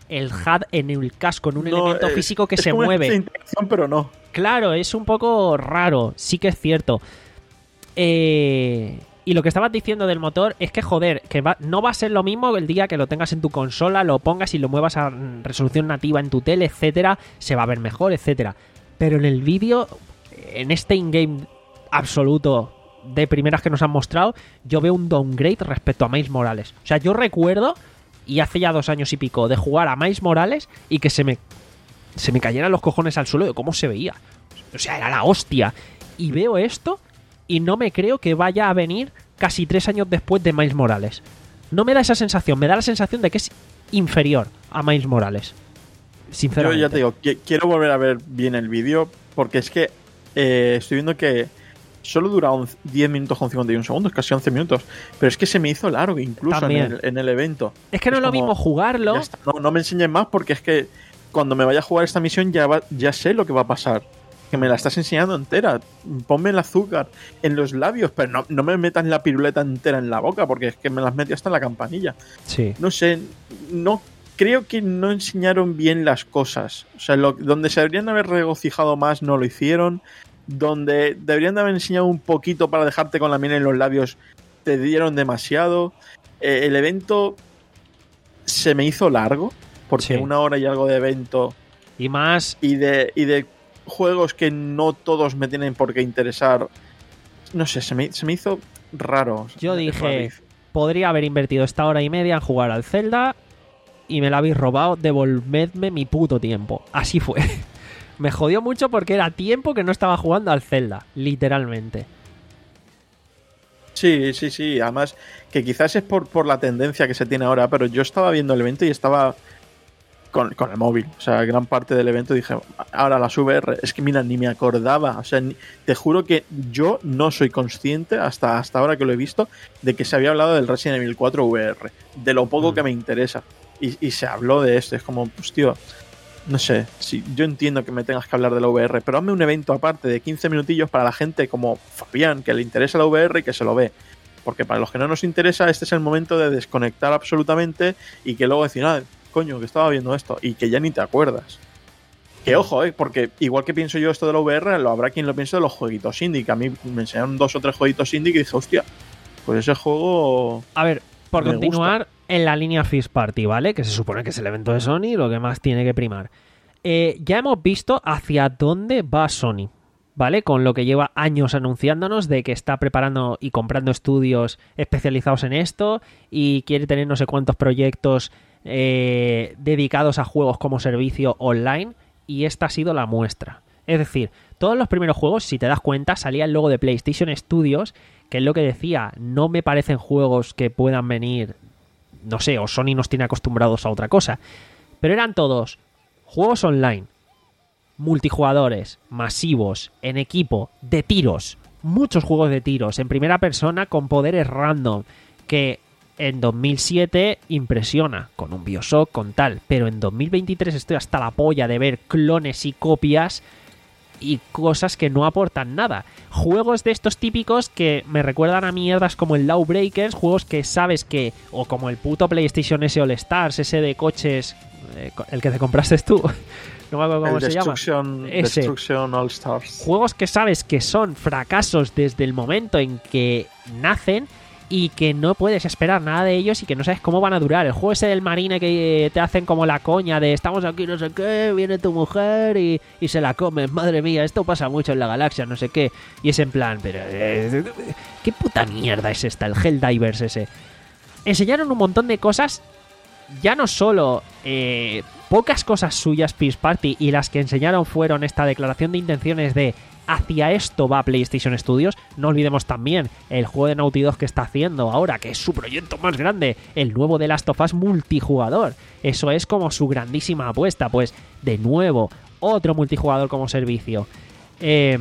[SPEAKER 2] el H U D en el casco, en un
[SPEAKER 3] No,
[SPEAKER 2] elemento
[SPEAKER 3] eh,
[SPEAKER 2] físico que
[SPEAKER 3] es
[SPEAKER 2] se
[SPEAKER 3] como una
[SPEAKER 2] mueve.
[SPEAKER 3] especie de interacción, pero no.
[SPEAKER 2] Claro, es un poco raro, sí que es cierto. Eh, y lo que estabas diciendo del motor es que, joder, que va, no va a ser lo mismo el día que lo tengas en tu consola, lo pongas y lo muevas a resolución nativa en tu tele, etcétera, se va a ver mejor, etcétera. Pero en el vídeo, en este in-game absoluto de primeras que nos han mostrado, yo veo un downgrade respecto a Miles Morales. O sea, yo recuerdo, y hace ya dos años y pico, de jugar a Miles Morales y que se me, se me cayeran los cojones al suelo de cómo se veía. O sea, era la hostia. Y veo esto y no me creo que vaya a venir casi tres años después de Miles Morales. No me da esa sensación, me da la sensación de que es inferior a Miles Morales. Sinceramente.
[SPEAKER 3] Yo ya te digo, qui- quiero volver a ver bien el vídeo, porque es que eh, estoy viendo que solo dura once diez minutos con cincuenta y un segundos, casi once minutos. Pero es que se me hizo largo incluso en
[SPEAKER 2] También.
[SPEAKER 3] el, en el evento.
[SPEAKER 2] Es que no es lo
[SPEAKER 3] como,
[SPEAKER 2] mismo jugarlo.
[SPEAKER 3] ya está, No, no me enseñes más, porque es que cuando me vaya a jugar esta misión ya, va- ya sé lo que va a pasar. Que me la estás enseñando entera. Ponme el azúcar en los labios, pero no, no me metas la piruleta entera en la boca, porque es que me las metí hasta en la campanilla.
[SPEAKER 2] Sí.
[SPEAKER 3] No sé, no creo que no enseñaron bien las cosas. O sea, lo, donde se deberían haber regocijado más no lo hicieron. Donde deberían de haber enseñado un poquito para dejarte con la miel en los labios, te dieron demasiado. Eh, el evento se me hizo largo, porque
[SPEAKER 2] Sí.
[SPEAKER 3] una hora y algo de evento
[SPEAKER 2] Y más,
[SPEAKER 3] y de, y de juegos que no todos me tienen por qué interesar. No sé, se me, se me hizo raro.
[SPEAKER 2] yo
[SPEAKER 3] Es
[SPEAKER 2] dije,
[SPEAKER 3] rarísimo.
[SPEAKER 2] podría haber invertido esta hora y media en jugar al Zelda y me la habéis robado, devolvedme mi puto tiempo. Así fue. Me jodió mucho porque era tiempo que no estaba jugando al Zelda, literalmente.
[SPEAKER 3] Sí, sí, sí. Además, que quizás es por, por la tendencia que se tiene ahora, pero yo estaba viendo el evento y estaba con, con el móvil. O sea, gran parte del evento dije, ahora las V R, es que mira, ni me acordaba. O sea, ni- te juro que yo no soy consciente, hasta, hasta ahora que lo he visto, de que se había hablado del Resident Evil cuatro V R. De lo poco
[SPEAKER 2] Mm.
[SPEAKER 3] que me interesa. Y, y se habló de esto. Es como, pues tío, no sé, sí, yo entiendo que me tengas que hablar de la V R, pero hazme un evento aparte de quince minutillos para la gente como Fabián, que le interesa la V R y que se lo ve. Porque para los que no nos interesa, este es el momento de desconectar absolutamente y que luego decir, ah, coño, que estaba viendo esto, y que ya ni te acuerdas. Que ojo, eh, porque igual que pienso yo esto de la V R, lo habrá quien lo piense de los jueguitos indie, que a mí me enseñaron dos o tres jueguitos indie que dije, hostia, pues ese juego...
[SPEAKER 2] A ver, por
[SPEAKER 3] Me
[SPEAKER 2] continuar en la línea First Party, ¿vale? Que se supone que es el evento de Sony, lo que más tiene que primar. Eh, ya hemos visto hacia dónde va Sony, ¿vale? Con lo que lleva años anunciándonos de que está preparando y comprando estudios especializados en esto y quiere tener no sé cuántos proyectos eh, dedicados a juegos como servicio online, y esta ha sido la muestra. Es decir, todos los primeros juegos, si te das cuenta, salía el logo de PlayStation Studios, que es lo que decía, no me parecen juegos que puedan venir, no sé, o Sony nos tiene acostumbrados a otra cosa, pero eran todos juegos online, multijugadores, masivos, en equipo, de tiros, muchos juegos de tiros, en primera persona con poderes random, que en dos mil siete impresiona, con un BioShock, con tal, pero en dos mil veintitrés estoy hasta la polla de ver clones y copias y cosas que no aportan nada. Juegos de estos típicos que me recuerdan a mierdas como el Lawbreakers, juegos que sabes que, o como el puto PlayStation S All Stars, ese de coches, eh, el que te compraste tú, no me acuerdo cómo
[SPEAKER 3] el
[SPEAKER 2] se llama.
[SPEAKER 3] Destruction,
[SPEAKER 2] Ese.
[SPEAKER 3] Destruction All Stars.
[SPEAKER 2] Juegos que sabes que son fracasos desde el momento en que nacen y que no puedes esperar nada de ellos y que no sabes cómo van a durar. El juego ese del marine que te hacen como la coña de estamos aquí no sé qué, viene tu mujer y, y se la comes, madre mía, esto pasa mucho en la galaxia, no sé qué. Y es en plan, pero eh, ¿qué puta mierda es esta? El Helldivers ese. Enseñaron un montón de cosas, ya no solo eh, pocas cosas suyas Peace Party, y las que enseñaron fueron esta declaración de intenciones de hacia esto va PlayStation Studios. No olvidemos también el juego de Naughty Dog que está haciendo ahora, que es su proyecto más grande, el nuevo The Last of Us multijugador. Eso es como su grandísima apuesta. Pues de nuevo, otro multijugador como servicio. Eh,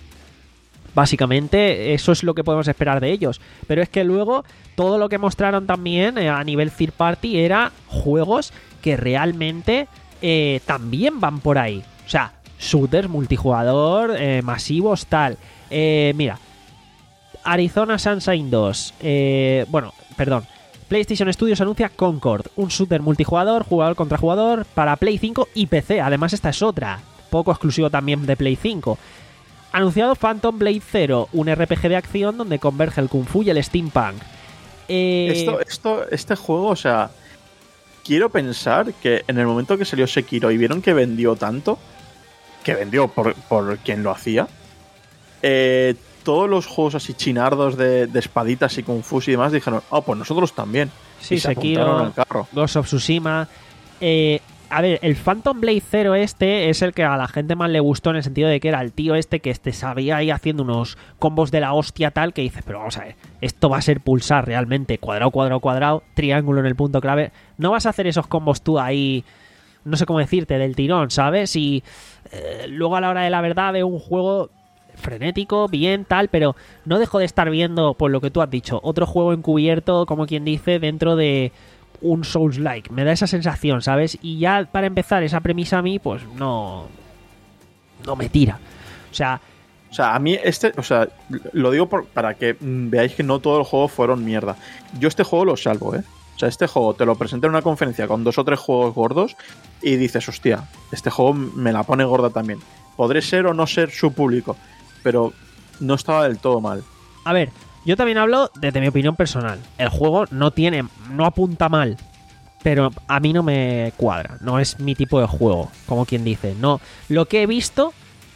[SPEAKER 2] básicamente eso es lo que podemos esperar de ellos. Pero es que luego todo lo que mostraron también eh, a nivel third party era juegos que realmente eh, también van por ahí. O sea, shooters, multijugador, eh, masivos, tal. Eh, mira, Arizona Sunshine dos. Eh, bueno, perdón. PlayStation Studios anuncia Concord, un shooter multijugador, jugador contra jugador, para Play cinco y P C. Además, esta es otra, poco exclusivo también de Play cinco. Anunciado Phantom Blade Zero, un R P G de acción donde converge el Kung Fu y el Steampunk. Eh...
[SPEAKER 3] Esto, esto, este juego, o sea, quiero pensar que en el momento que salió Sekiro y vieron que vendió tanto, que vendió por, por quien lo hacía, eh, todos los juegos así chinardos de, de espaditas y Kung Fu y demás dijeron, oh, pues nosotros también.
[SPEAKER 2] Sí,
[SPEAKER 3] y se
[SPEAKER 2] Sekiro,
[SPEAKER 3] apuntaron al carro.
[SPEAKER 2] Ghost of Tsushima. Eh, a ver, el Phantom Blade Zero este es el que a la gente más le gustó en el sentido de que era el tío este que este sabía ahí haciendo unos combos de la hostia tal que dices, pero vamos a ver, esto va a ser pulsar realmente, cuadrado, cuadrado, cuadrado, triángulo en el punto clave. No vas a hacer esos combos tú ahí, no sé cómo decirte, del tirón, ¿sabes? Y eh, luego a la hora de la verdad veo un juego frenético, bien, tal, pero no dejo de estar viendo, por lo que tú has dicho, otro juego encubierto, como quien dice, dentro de un Souls-like. Me da esa sensación, ¿sabes? Y ya para empezar, esa premisa a mí, pues no no me tira. O sea,
[SPEAKER 3] O sea, a mí este, o sea, lo digo por, para que mm, veáis que no todos los juegos fueron mierda. Yo este juego lo salvo, ¿eh? O sea, este juego te lo presenté en una conferencia con dos o tres juegos gordos y dices, hostia, este juego me la pone gorda también. Podré ser o no ser su público, pero no estaba del todo mal.
[SPEAKER 2] a ver, yo también hablo desde mi opinión personal. El juego no tiene, no apunta mal, pero a mí no me cuadra. No es mi tipo de juego, como quien dice. No, lo que he visto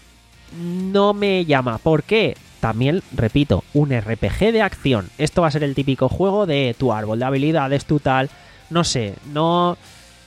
[SPEAKER 2] no me llama. ¿Por qué? También, repito, un R P G de acción. Esto va a ser el típico juego de tu árbol de habilidades, tu tal. No sé, no...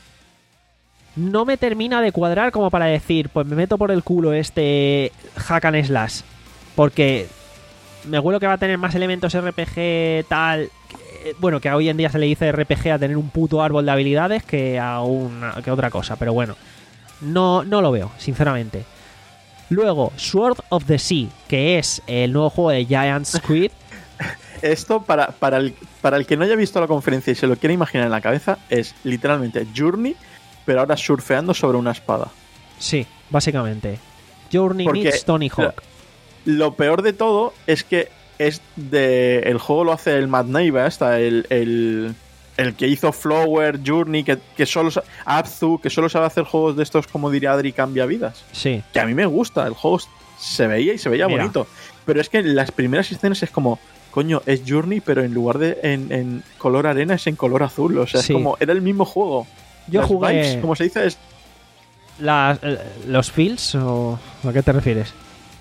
[SPEAKER 2] No me termina de cuadrar como para decir, pues me meto por el culo este hack and slash. Porque me huelo que va a tener más elementos R P G tal... Que, bueno, que hoy en día se le dice R P G a tener un puto árbol de habilidades que a una, que otra cosa. Pero bueno, no, no lo veo, sinceramente. Luego, Sword of the Sea, que es el nuevo juego de Giant Squid.
[SPEAKER 3] Esto, para, para, el, para el que no haya visto la conferencia y se lo quiera imaginar en la cabeza, es literalmente Journey, pero ahora surfeando sobre una espada.
[SPEAKER 2] Sí, básicamente. Journey
[SPEAKER 3] Porque
[SPEAKER 2] meets Tony Hawk.
[SPEAKER 3] Lo, lo peor de todo es que es de el juego lo hace el Matt Neiva, hasta el, el, el que hizo Flower, Journey, que, que solo Abzu, que solo sabe hacer juegos de estos, como diría Adri, cambia vidas.
[SPEAKER 2] Sí.
[SPEAKER 3] Que a mí me gusta, el juego se veía y se veía
[SPEAKER 2] Mira.
[SPEAKER 3] bonito. Pero es que en las primeras escenas es como, coño, es Journey, pero en lugar de en, en color arena es en color azul. O sea,
[SPEAKER 2] Sí.
[SPEAKER 3] es como, era el mismo juego.
[SPEAKER 2] Yo
[SPEAKER 3] Las
[SPEAKER 2] jugué
[SPEAKER 3] vibes, como se dice, es
[SPEAKER 2] las, eh, los fields, o ¿a qué te refieres?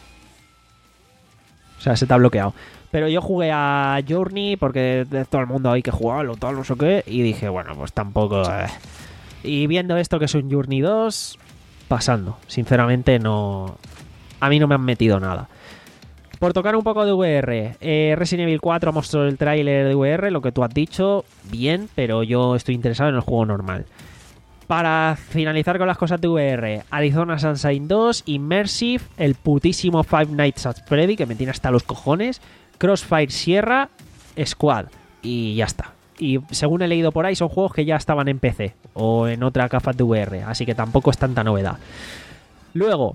[SPEAKER 2] O sea, se te ha bloqueado. Pero yo jugué a Journey porque de todo el mundo hay que jugarlo, tal, no sé qué. Y dije, bueno, pues tampoco... eh. Y viendo esto que es un Journey dos, pasando. Sinceramente no... A mí no me han metido nada. Por tocar un poco de V R, eh, Resident Evil cuatro mostró el tráiler de V R, lo que tú has dicho, bien, pero yo estoy interesado en el juego normal. Para finalizar con las cosas de V R, Arizona Sunshine dos, Immersive, el putísimo Five Nights at Freddy, que me tiene hasta los cojones, Crossfire Sierra, Squad, y ya está. Y según he leído por ahí, son juegos que ya estaban en P C o en otra capa de V R, así que tampoco es tanta novedad. Luego,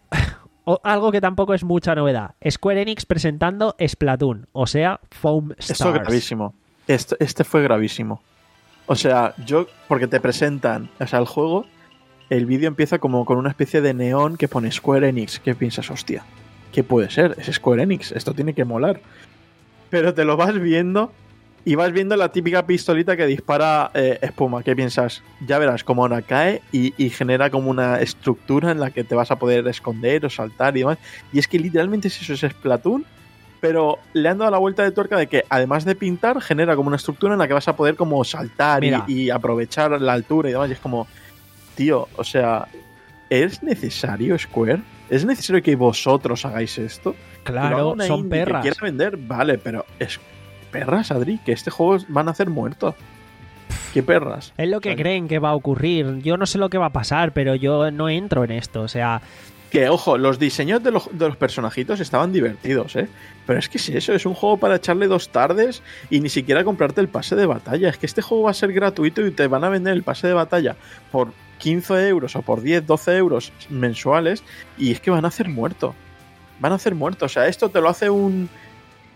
[SPEAKER 2] o algo que tampoco es mucha novedad, Square Enix presentando Splatoon, o sea, Foam Stars.
[SPEAKER 3] Esto es gravísimo. Este, este fue gravísimo. O sea, yo, porque te presentan, o sea, el juego, el vídeo empieza como con una especie de neón que pone Square Enix. ¿Qué piensas? Hostia, ¿qué puede ser? Es Square Enix, esto tiene que molar. Pero te lo vas viendo y vas viendo la típica pistolita que dispara eh, espuma. ¿Qué piensas? Ya verás cómo ahora cae y, y genera como una estructura en la que te vas a poder esconder o saltar y demás. Y es que literalmente es eso, es Splatoon, pero le han dado la vuelta de tuerca de que además de pintar genera como una estructura en la que vas a poder como saltar y, y aprovechar la altura y demás. Y es como, tío, o sea, ¿es necesario, Square? ¿Es necesario que vosotros hagáis esto?
[SPEAKER 2] Claro, son perras.
[SPEAKER 3] Que quiera vender, vale, pero es perras, Adri, que este juego van a hacer muertos. ¿Qué perras?
[SPEAKER 2] Es lo que
[SPEAKER 3] Vale.
[SPEAKER 2] creen que va a ocurrir. Yo no sé lo que va a pasar, pero yo no entro en esto. O sea,
[SPEAKER 3] Que, ojo, los diseños de los, de los personajitos estaban divertidos, ¿eh? Pero es que si eso es un juego para echarle dos tardes y ni siquiera comprarte el pase de batalla. Es que este juego va a ser gratuito y te van a vender el pase de batalla por quince euros o por diez, doce euros mensuales y es que van a hacer muerto. Van a hacer muerto. O sea, esto te lo hace un...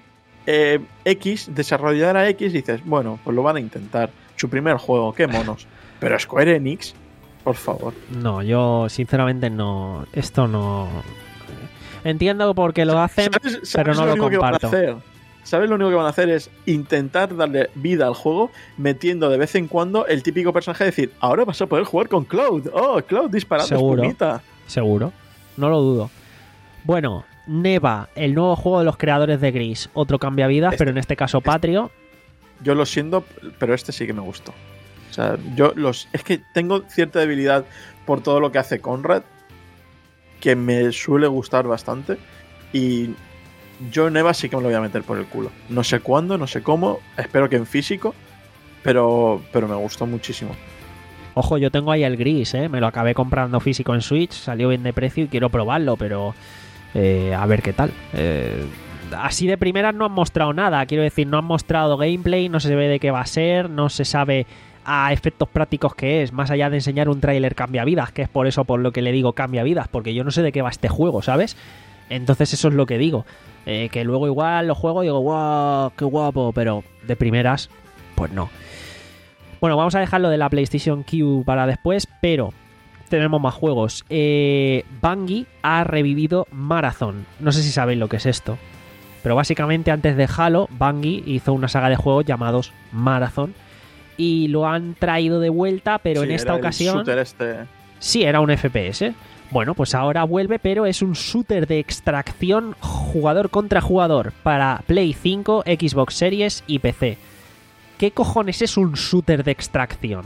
[SPEAKER 3] eh, X, desarrolladora X, dices, bueno, pues lo van a intentar. Su primer juego, qué monos. Pero Square Enix, por favor.
[SPEAKER 2] No, yo sinceramente no. Esto no. Entiendo por qué lo hacen,
[SPEAKER 3] ¿Sabes, sabes
[SPEAKER 2] pero no lo,
[SPEAKER 3] único que van a
[SPEAKER 2] comparto.
[SPEAKER 3] hacer? ¿Sabes lo único que van a hacer? Es intentar darle vida al juego, metiendo de vez en cuando el típico personaje de decir, ahora vas a poder jugar con Cloud. Oh, Cloud disparando
[SPEAKER 2] Seguro.
[SPEAKER 3] espumita.
[SPEAKER 2] Seguro, no lo dudo. Bueno, Neva, el nuevo juego de los creadores de Gris. Otro cambiavidas,
[SPEAKER 3] Este-
[SPEAKER 2] pero en este caso Patrio.
[SPEAKER 3] Yo lo siento, pero este sí que me gustó. O sea, yo los. Es que tengo cierta debilidad por todo lo que hace Conrad, que me suele gustar bastante. Y yo Neva sí que me lo voy a meter por el culo. No sé cuándo, no sé cómo. Espero que en físico. Pero, pero me gustó muchísimo.
[SPEAKER 2] Ojo, yo tengo ahí el Gris, ¿eh? Me lo acabé comprando físico en Switch, salió bien de precio y quiero probarlo, pero eh, a ver qué tal. Eh, así de primeras no han mostrado nada, quiero decir, no han mostrado gameplay, no se ve de qué va a ser, no se sabe a efectos prácticos qué es, más allá de enseñar un tráiler cambia vidas, que es por eso por lo que le digo cambia vidas, porque yo no sé de qué va este juego, ¿sabes? Entonces eso es lo que digo. Eh, que luego igual lo juego y digo, wow, qué guapo, pero de primeras, pues no. Bueno, vamos a dejarlo de la PlayStation Q para después, pero tenemos más juegos. Eh, Bungie ha revivido Marathon. No sé si sabéis lo que es esto, pero básicamente antes de Halo, Bungie hizo una saga de juegos llamados Marathon y lo han traído de vuelta, pero
[SPEAKER 3] Sí,
[SPEAKER 2] en esta
[SPEAKER 3] era el
[SPEAKER 2] ocasión...
[SPEAKER 3] shooter este.
[SPEAKER 2] Sí, era un F P S. Bueno, pues ahora vuelve, pero es un shooter de extracción jugador contra jugador para Play cinco, Xbox Series y P C. ¿Qué cojones es un shooter de extracción?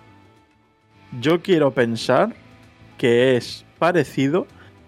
[SPEAKER 3] Yo quiero pensar que es parecido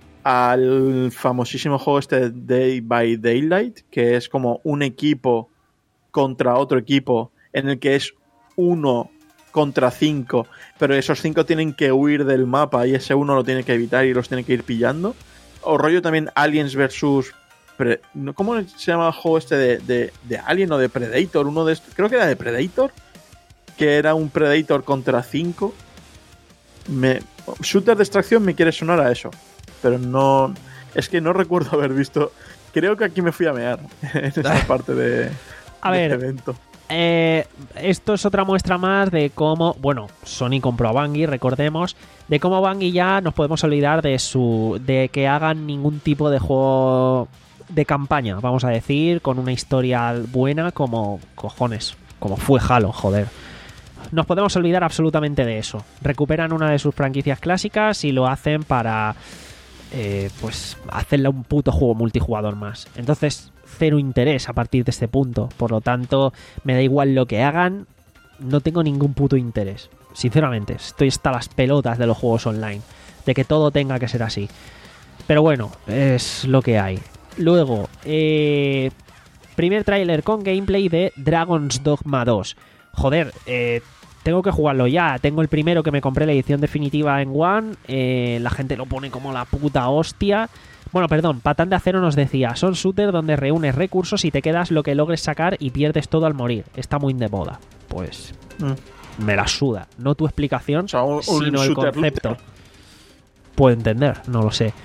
[SPEAKER 3] al famosísimo juego este Day by Daylight, que es como un equipo contra otro equipo, en el que es uno contra cinco, pero esos cinco tienen que huir del mapa y ese uno lo tiene que evitar y los tiene que ir pillando. O rollo también Aliens versus... Pre- ¿Cómo se llama el juego este de, de, de Alien o de Predator? Uno de estos, creo que era de Predator, que era un Predator contra cinco. Me, shooter de extracción me quiere sonar a eso, pero no... Es que no recuerdo haber visto... Creo que aquí me fui a mear en esa parte de,
[SPEAKER 2] A
[SPEAKER 3] de
[SPEAKER 2] ver,
[SPEAKER 3] este evento.
[SPEAKER 2] Eh, esto es otra muestra más de cómo, bueno, Sony compró a Bungie, recordemos, de cómo Bungie ya nos podemos olvidar de su, de que hagan ningún tipo de juego de campaña, vamos a decir, con una historia buena como cojones, como fue Halo, joder. Nos podemos olvidar absolutamente de eso. Recuperan una de sus franquicias clásicas y lo hacen para, eh, pues, hacerle un puto juego multijugador más. Entonces, cero interés a partir de este punto. Por lo tanto, me da igual lo que hagan. No tengo ningún puto interés. Sinceramente, estoy hasta las pelotas de los juegos online. De que todo tenga que ser así. Pero bueno, es lo que hay. Luego, eh, primer tráiler con gameplay de Dragon's Dogma dos. Joder, eh, tengo que jugarlo ya. Tengo el primero que me compré la edición definitiva en One. Eh, la gente lo pone como la puta hostia. Bueno, perdón, Patán de Acero nos decía, son shooters donde reúnes recursos y te quedas lo que logres sacar y pierdes todo al morir. Está muy de moda. Pues
[SPEAKER 3] Mm.
[SPEAKER 2] me la suda. No tu explicación,
[SPEAKER 3] O sea, un, un
[SPEAKER 2] sino el
[SPEAKER 3] shooter
[SPEAKER 2] concepto.
[SPEAKER 3] looter.
[SPEAKER 2] Puedo entender, no lo sé.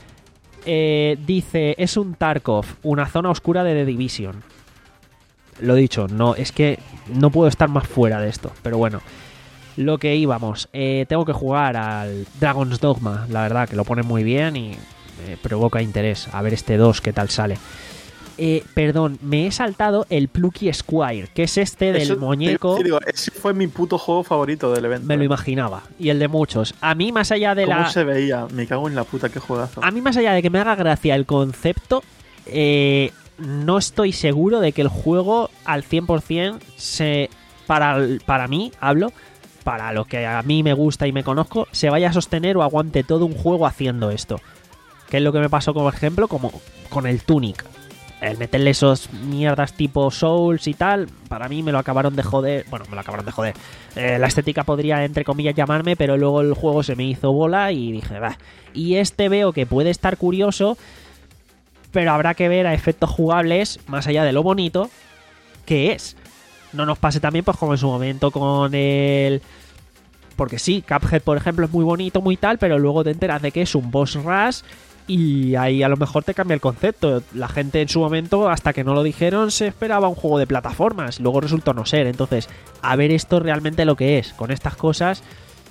[SPEAKER 2] Eh, dice, es un Tarkov, una zona oscura de The Division. Lo dicho, no, es que no puedo estar más fuera de esto. Pero bueno, lo que íbamos. Eh, tengo que jugar al Dragon's Dogma, la verdad, que lo pone muy bien y me provoca interés. A ver este dos, qué tal sale. Eh, perdón, me he saltado el Plucky Squire, que es este del
[SPEAKER 3] Eso te-
[SPEAKER 2] muñeco.
[SPEAKER 3] te digo, ese fue mi puto juego favorito del evento.
[SPEAKER 2] Me lo
[SPEAKER 3] ¿eh?
[SPEAKER 2] imaginaba. Y el de muchos. A mí, más allá de
[SPEAKER 3] ¿Cómo
[SPEAKER 2] la...
[SPEAKER 3] se veía? Me cago en la puta, qué juegazo.
[SPEAKER 2] A mí, más allá de que me haga gracia el concepto, eh, no estoy seguro de que el juego al cien por ciento se... Para, para mí, hablo, para lo que a mí me gusta y me conozco, se vaya a sostener o aguante todo un juego haciendo esto. Que es lo que me pasó, como ejemplo, como con el Tunic. El meterle esos mierdas tipo Souls y tal, para mí me lo acabaron de joder. Bueno, me lo acabaron de joder. Eh, la estética podría, entre comillas, llamarme, pero luego el juego se me hizo bola y dije, va. Y este veo que puede estar curioso, pero habrá que ver a efectos jugables, más allá de lo bonito, qué es. No nos pase también, pues como en su momento con el... Porque sí, Cuphead, por ejemplo, es muy bonito, muy tal, pero luego te enteras de que es un boss rush Y ahí a lo mejor te cambia el concepto. La gente en su momento, hasta que no lo dijeron, se esperaba un juego de plataformas. Luego resultó no ser. Entonces, a ver esto realmente lo que es. Con estas cosas,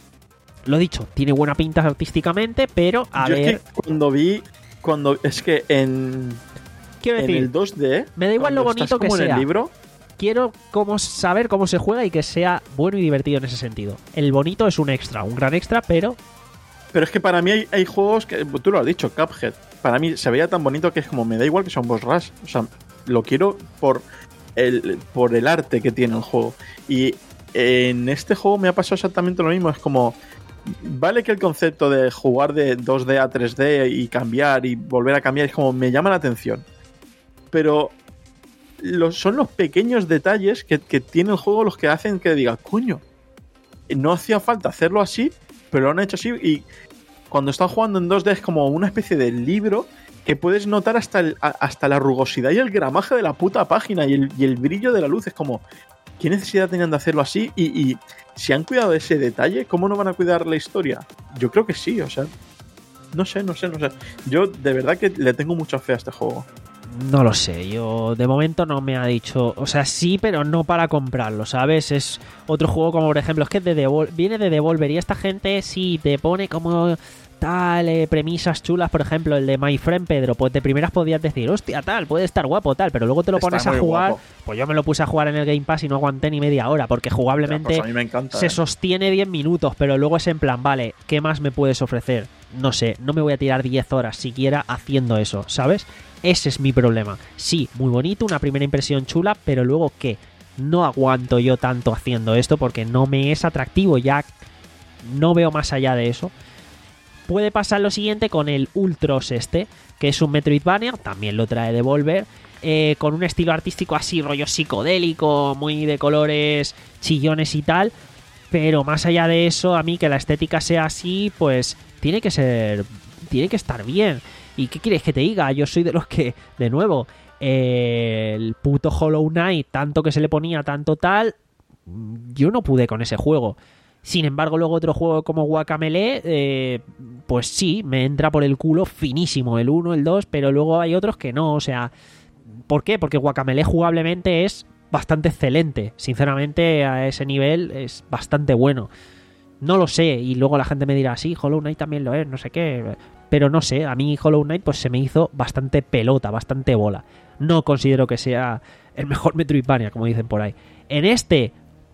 [SPEAKER 2] lo dicho, tiene buena pinta artísticamente, pero a
[SPEAKER 3] Yo
[SPEAKER 2] ver...
[SPEAKER 3] es que cuando vi... cuando Es que en...
[SPEAKER 2] Quiero decir,
[SPEAKER 3] en el dos D...
[SPEAKER 2] me da igual lo
[SPEAKER 3] cuando
[SPEAKER 2] bonito
[SPEAKER 3] estás
[SPEAKER 2] que
[SPEAKER 3] como en
[SPEAKER 2] sea.
[SPEAKER 3] el libro...
[SPEAKER 2] Quiero cómo saber cómo se juega y que sea bueno y divertido en ese sentido. El bonito es un extra, un gran extra, pero...
[SPEAKER 3] Pero es que para mí hay, hay juegos que... Tú lo has dicho, Cuphead. Para mí se veía tan bonito que es como... Me da igual que son boss rush. O sea, lo quiero por el, por el arte que tiene el juego. Y en este juego me ha pasado exactamente lo mismo. Es como... Vale que el concepto de jugar de dos D a tres D y cambiar y volver a cambiar es como... Me llama la atención. Pero... Los, son los pequeños detalles que, que tiene el juego los que hacen que diga, coño, no hacía falta hacerlo así, pero lo han hecho así. Y cuando están jugando en dos D es como una especie de libro que puedes notar hasta, el, hasta la rugosidad y el gramaje de la puta página y el, y el brillo de la luz. Es como, ¿qué necesidad tenían de hacerlo así? Y, y si han cuidado de ese detalle, ¿cómo no van a cuidar la historia? Yo creo que sí, o sea, no sé, no sé, no sé. Yo de verdad que le tengo mucha fe a este juego.
[SPEAKER 2] No lo sé, yo de momento no me ha dicho, o sea, sí, pero no para comprarlo, ¿sabes? Es otro juego como por ejemplo, es que de Devol- viene de Devolver y esta gente sí te pone como tal, eh, premisas chulas, por ejemplo, el de My Friend Pedro, pues de primeras podías decir, hostia, tal, puede estar guapo, tal, pero luego te lo
[SPEAKER 3] Está
[SPEAKER 2] pones a
[SPEAKER 3] muy
[SPEAKER 2] jugar,
[SPEAKER 3] guapo.
[SPEAKER 2] pues yo me lo puse a jugar en el Game Pass y no aguanté ni media hora, porque jugablemente
[SPEAKER 3] Ya, pues a mí me encanta,
[SPEAKER 2] se
[SPEAKER 3] eh.
[SPEAKER 2] sostiene diez minutos, pero luego es en plan, vale, ¿qué más me puedes ofrecer? No sé, no me voy a tirar diez horas siquiera haciendo eso, ¿sabes? Ese es mi problema. Sí, muy bonito, una primera impresión chula, pero luego ¿qué? No aguanto yo tanto haciendo esto porque no me es atractivo, ya no veo más allá de eso. Puede pasar lo siguiente con el Ultros este, que es un Metroidvania, también lo trae Devolver, eh, con un estilo artístico así, rollo psicodélico, muy de colores chillones y tal, pero más allá de eso, a mí que la estética sea así, pues tiene que ser, tiene que estar bien. ¿Y qué quieres que te diga? Yo soy de los que, de nuevo, eh, el puto Hollow Knight, tanto que se le ponía, tanto tal, yo no pude con ese juego. Sin embargo, luego otro juego como Guacamelee, eh, pues sí, me entra por el culo finísimo, el uno, el dos, pero luego hay otros que no, o sea... ¿Por qué? Porque Guacamelee jugablemente es bastante excelente. Sinceramente, a ese nivel es bastante bueno. No lo sé, y luego la gente me dirá, sí, Hollow Knight también lo es, no sé qué... Pero no sé, a mí Hollow Knight pues se me hizo bastante pelota, bastante bola. No considero que sea el mejor Metroidvania, como dicen por ahí. En este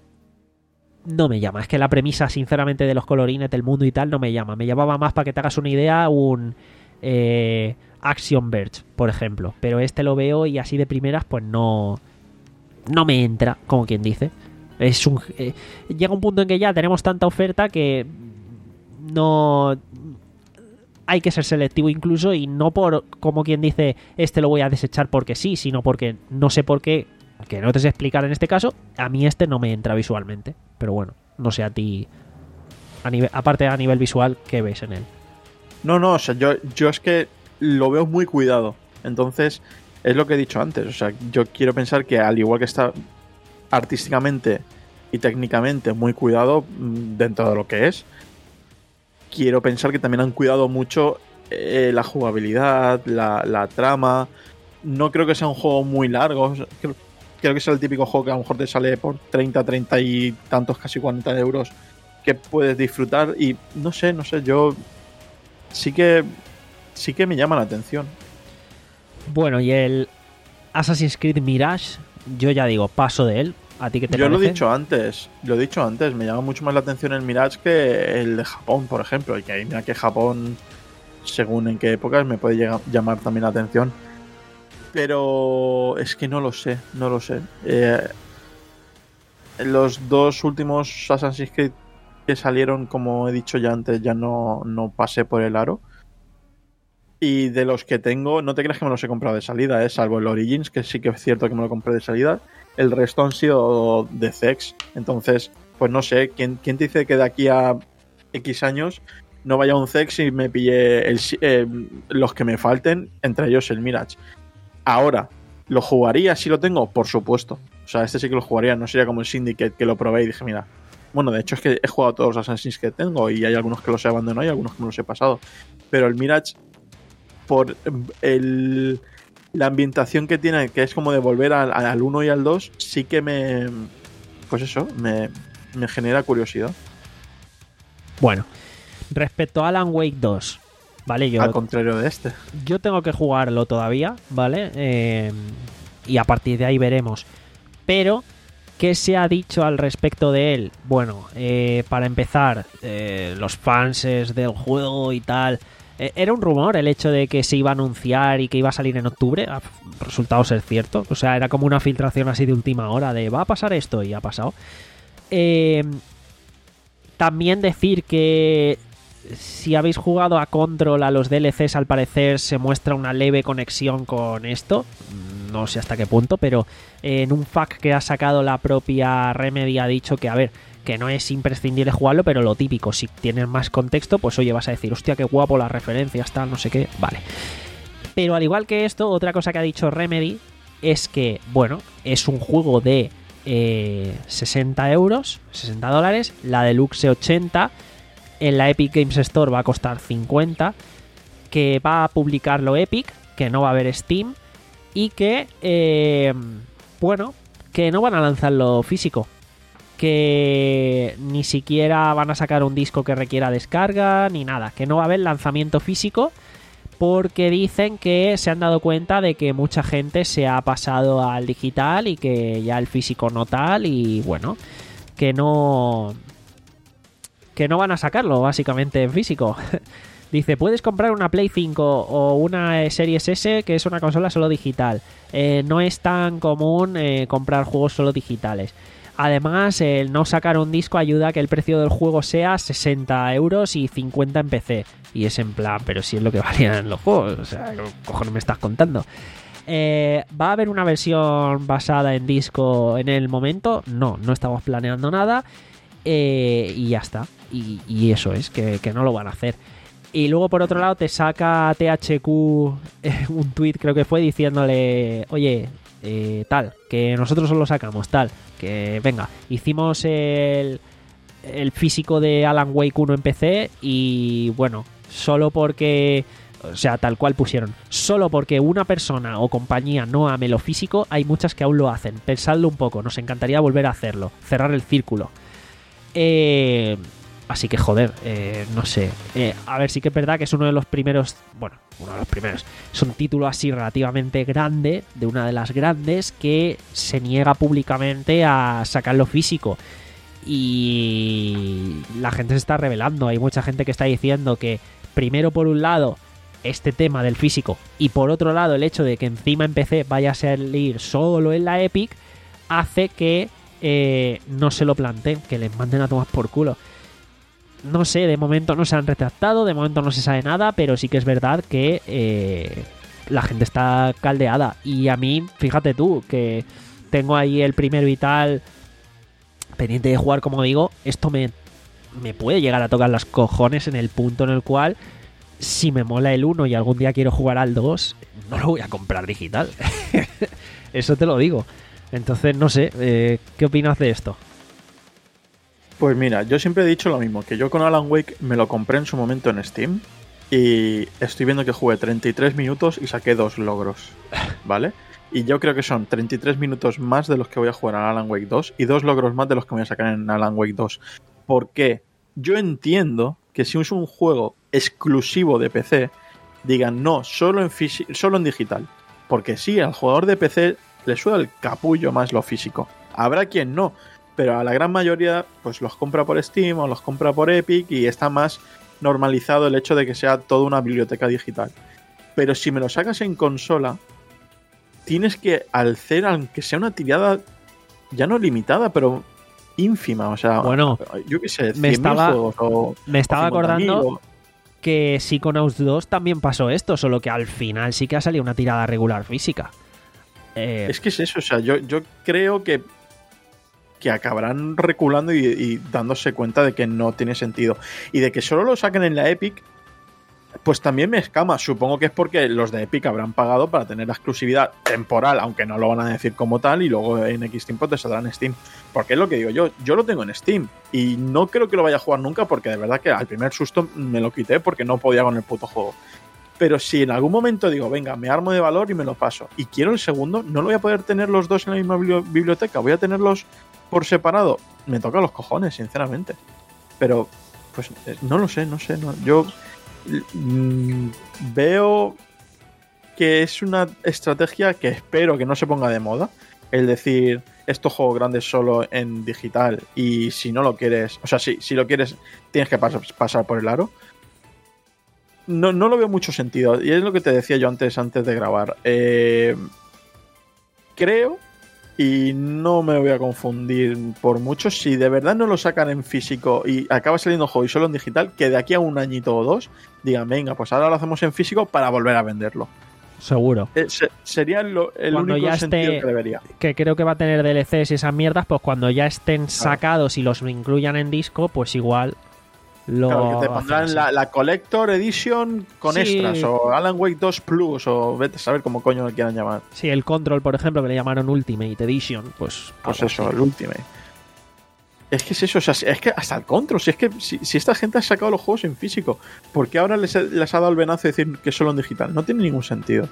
[SPEAKER 2] no me llama. Es que la premisa, sinceramente, de los colorines, del mundo y tal, no me llama. Me llamaba más, para que te hagas una idea, un eh, Action Verge, por ejemplo. Pero este lo veo y así de primeras pues no, no me entra, como quien dice. Es un eh, llega un punto en que ya tenemos tanta oferta que no... Hay que ser selectivo incluso, y no por, como quien dice, este lo voy a desechar porque sí, sino porque no sé por qué, que no te sé explicar en este caso, a mí este no me entra visualmente. Pero bueno, no sé a ti, a nivel, aparte a nivel visual, ¿qué ves en él?
[SPEAKER 3] No, no, o sea, yo, yo es que lo veo muy cuidado. Entonces, es lo que he dicho antes. O sea, yo quiero pensar que al igual que está artísticamente y técnicamente muy cuidado dentro de lo que es, quiero pensar que también han cuidado mucho eh, la jugabilidad, la, la trama. No creo que sea un juego muy largo. Creo, creo que es el típico juego que a lo mejor te sale por treinta, treinta y tantos, casi cuarenta euros, que puedes disfrutar. Y no sé, no sé, yo sí que sí que me llama la atención.
[SPEAKER 2] Bueno, y el Assassin's Creed Mirage, yo ya digo, paso de él. ¿A ti qué te
[SPEAKER 3] Yo
[SPEAKER 2] parece?
[SPEAKER 3] lo he dicho antes, lo he dicho antes, me llama mucho más la atención el Mirage que el de Japón, por ejemplo. Y que mira que Japón, según en qué épocas, me puede llegar, llamar también la atención. Pero es que no lo sé, no lo sé. Eh, los dos últimos Assassin's Creed que salieron, como he dicho ya antes, ya no, no pasé por el aro. Y de los que tengo, no te creas que me los he comprado de salida, ¿eh? Salvo el Origins, que sí que es cierto que me lo compré de salida. El resto han sido de C E X. Entonces, pues no sé, ¿quién, quién te dice que de aquí a X años no vaya un C E X y me pille el, eh, los que me falten, entre ellos el Mirage? Ahora, ¿lo jugaría si lo tengo? Por supuesto. O sea, este sí que lo jugaría, no sería como el Syndicate, que lo probé y dije, mira... Bueno, de hecho es que he jugado todos los Assassin's que tengo y hay algunos que los he abandonado y algunos que me los he pasado. Pero el Mirage por el, la ambientación que tiene, que es como de volver al, al uno y al dos, sí que me... Pues eso, me, me genera curiosidad.
[SPEAKER 2] Bueno, respecto a Alan Wake dos, ¿vale? Yo,
[SPEAKER 3] al contrario de este.
[SPEAKER 2] Yo tengo que jugarlo todavía, ¿vale? Eh, y a partir de ahí veremos. Pero, ¿qué se ha dicho al respecto de él? Bueno, eh, para empezar, eh, los fans del juego y tal... Eh, era un rumor el hecho de que se iba a anunciar y que iba a salir en octubre. Ha resultado ser cierto. O sea, era como una filtración así de última hora de va a pasar esto y ha pasado. Eh, también decir que si habéis jugado a Control, a los D L Cs, al parecer se muestra una leve conexión con esto. No sé hasta qué punto, pero en un F A Q que ha sacado la propia Remedy ha dicho que, a ver, que no es imprescindible jugarlo, pero lo típico, si tienes más contexto, pues oye, vas a decir, hostia, qué guapo las referencias, tal, no sé qué, vale. Pero al igual que esto, otra cosa que ha dicho Remedy es que, bueno, es un juego de eh, sesenta euros, sesenta dólares, la Deluxe ochenta, en la Epic Games Store va a costar cincuenta, que va a publicarlo Epic, que no va a haber Steam, y que, eh, bueno, que no van a lanzarlo físico. Que ni siquiera van a sacar un disco que requiera descarga ni nada, que no va a haber lanzamiento físico porque dicen que se han dado cuenta de que mucha gente se ha pasado al digital y que ya el físico no tal, y bueno, que no que no van a sacarlo básicamente en físico. Dice, puedes comprar una Play cinco o una Series S, que es una consola solo digital. Eh, no es tan común eh, comprar juegos solo digitales. Además, el no sacar un disco ayuda a que el precio del juego sea sesenta euros y cincuenta en P C. Y es en plan, pero si es lo que valían los juegos, o sea, ¿qué cojones me estás contando? Eh, ¿Va a haber una versión basada en disco en el momento? No, no estamos planeando nada. Eh, y ya está. Y, y eso es, que, que no lo van a hacer. Y luego, por otro lado, te saca T H Q eh, un tweet, creo que fue, diciéndole, oye... Eh, tal, que nosotros solo sacamos, tal, que venga, hicimos el, el físico de Alan Wake uno en P C y bueno, solo porque, o sea, tal cual pusieron, solo porque una persona o compañía no ame lo físico, hay muchas que aún lo hacen. Pensadlo un poco, nos encantaría volver a hacerlo, cerrar el círculo. Eh... Así que, joder, eh, no sé. Eh, a ver, sí que es verdad que es uno de los primeros... Bueno, uno de los primeros. Es un título así relativamente grande, de una de las grandes, que se niega públicamente a sacarlo físico. Y la gente se está rebelando. Hay mucha gente que está diciendo que, primero, por un lado, este tema del físico, y por otro lado, el hecho de que encima en P C vaya a salir solo en la Epic, hace que eh, no se lo planteen, que les manden a tomar por culo. No sé, de momento no se han retractado, de momento no se sabe nada, pero sí que es verdad que eh, la gente está caldeada. Y a mí, fíjate tú, que tengo ahí el primero y tal, pendiente de jugar, como digo, esto me, me puede llegar a tocar los cojones en el punto en el cual, si me mola el uno y algún día quiero jugar al dos, no lo voy a comprar digital. Eso te lo digo. Entonces, no sé, eh, ¿qué opinas de esto?
[SPEAKER 3] Pues mira, yo siempre he dicho lo mismo, que yo con Alan Wake me lo compré en su momento en Steam y estoy viendo que jugué treinta y tres minutos y saqué dos logros, ¿vale? Y yo creo que son treinta y tres minutos más de los que voy a jugar en Alan Wake dos y dos logros más de los que voy a sacar en Alan Wake dos. Porque yo entiendo que si es un juego exclusivo de P C, digan no, solo en, fisi- solo en digital. Porque sí, al jugador de P C le suda el capullo más lo físico. Habrá quien no, pero a la gran mayoría pues los compra por Steam o los compra por Epic y está más normalizado el hecho de que sea toda una biblioteca digital. Pero si me lo sacas en consola, tienes que hacer, aunque sea una tirada ya no limitada, pero ínfima, o sea,
[SPEAKER 2] bueno,
[SPEAKER 3] yo qué sé,
[SPEAKER 2] me estaba,
[SPEAKER 3] juegos o,
[SPEAKER 2] me estaba
[SPEAKER 3] o
[SPEAKER 2] acordando
[SPEAKER 3] o...
[SPEAKER 2] que Psychonauts dos también pasó esto, solo que al final sí que ha salido una tirada regular física. Eh...
[SPEAKER 3] Es que es eso, o sea, yo, yo creo que que acabarán reculando y, y dándose cuenta de que no tiene sentido. Y de que solo lo saquen en la Epic, pues también me escama. Supongo que es porque los de Epic habrán pagado para tener la exclusividad temporal, aunque no lo van a decir como tal, y luego en X tiempo te saldrán en Steam. Porque es lo que digo yo, yo lo tengo en Steam y no creo que lo vaya a jugar nunca porque de verdad que al primer susto me lo quité porque no podía con el puto juego. Pero si en algún momento digo, venga, me armo de valor y me lo paso, y quiero el segundo, no lo voy a poder tener los dos en la misma bibli- biblioteca, voy a tenerlos por separado. Me toca los cojones, sinceramente. Pero, pues, eh, no lo sé, no sé. No. Yo mm, veo que es una estrategia que espero que no se ponga de moda. El decir, estos juegos grandes solo en digital, y si no lo quieres, o sea, si, si lo quieres, tienes que pas- pasar por el aro. No, no lo veo mucho sentido. Y es lo que te decía yo antes, antes de grabar. Eh, creo, y no me voy a confundir por mucho, si de verdad no lo sacan en físico y acaba saliendo juego y solo en digital, que de aquí a un añito o dos digan, venga, pues ahora lo hacemos en físico para volver a venderlo.
[SPEAKER 2] Seguro.
[SPEAKER 3] Eh, se, sería lo, el
[SPEAKER 2] Cuando
[SPEAKER 3] único
[SPEAKER 2] ya
[SPEAKER 3] sentido
[SPEAKER 2] esté-
[SPEAKER 3] que debería.
[SPEAKER 2] Que creo que va a tener D L Cs y esas mierdas, pues cuando ya estén sacados y los incluyan en disco, pues igual lo
[SPEAKER 3] Claro, que te
[SPEAKER 2] hacen
[SPEAKER 3] pondrán
[SPEAKER 2] así.
[SPEAKER 3] la, la Collector Edition con
[SPEAKER 2] Sí.
[SPEAKER 3] extras, o Alan Wake dos Plus, o vete a saber cómo coño lo quieran llamar.
[SPEAKER 2] Sí, el Control, por ejemplo, que le llamaron Ultimate Edition, pues...
[SPEAKER 3] Pues
[SPEAKER 2] algo
[SPEAKER 3] eso,
[SPEAKER 2] así.
[SPEAKER 3] el Ultimate. Es que es eso, o sea, es que hasta el Control, si es que si, si esta gente ha sacado los juegos en físico, ¿por qué ahora les, les ha dado el venazo de decir que solo en digital? No tiene ningún sentido.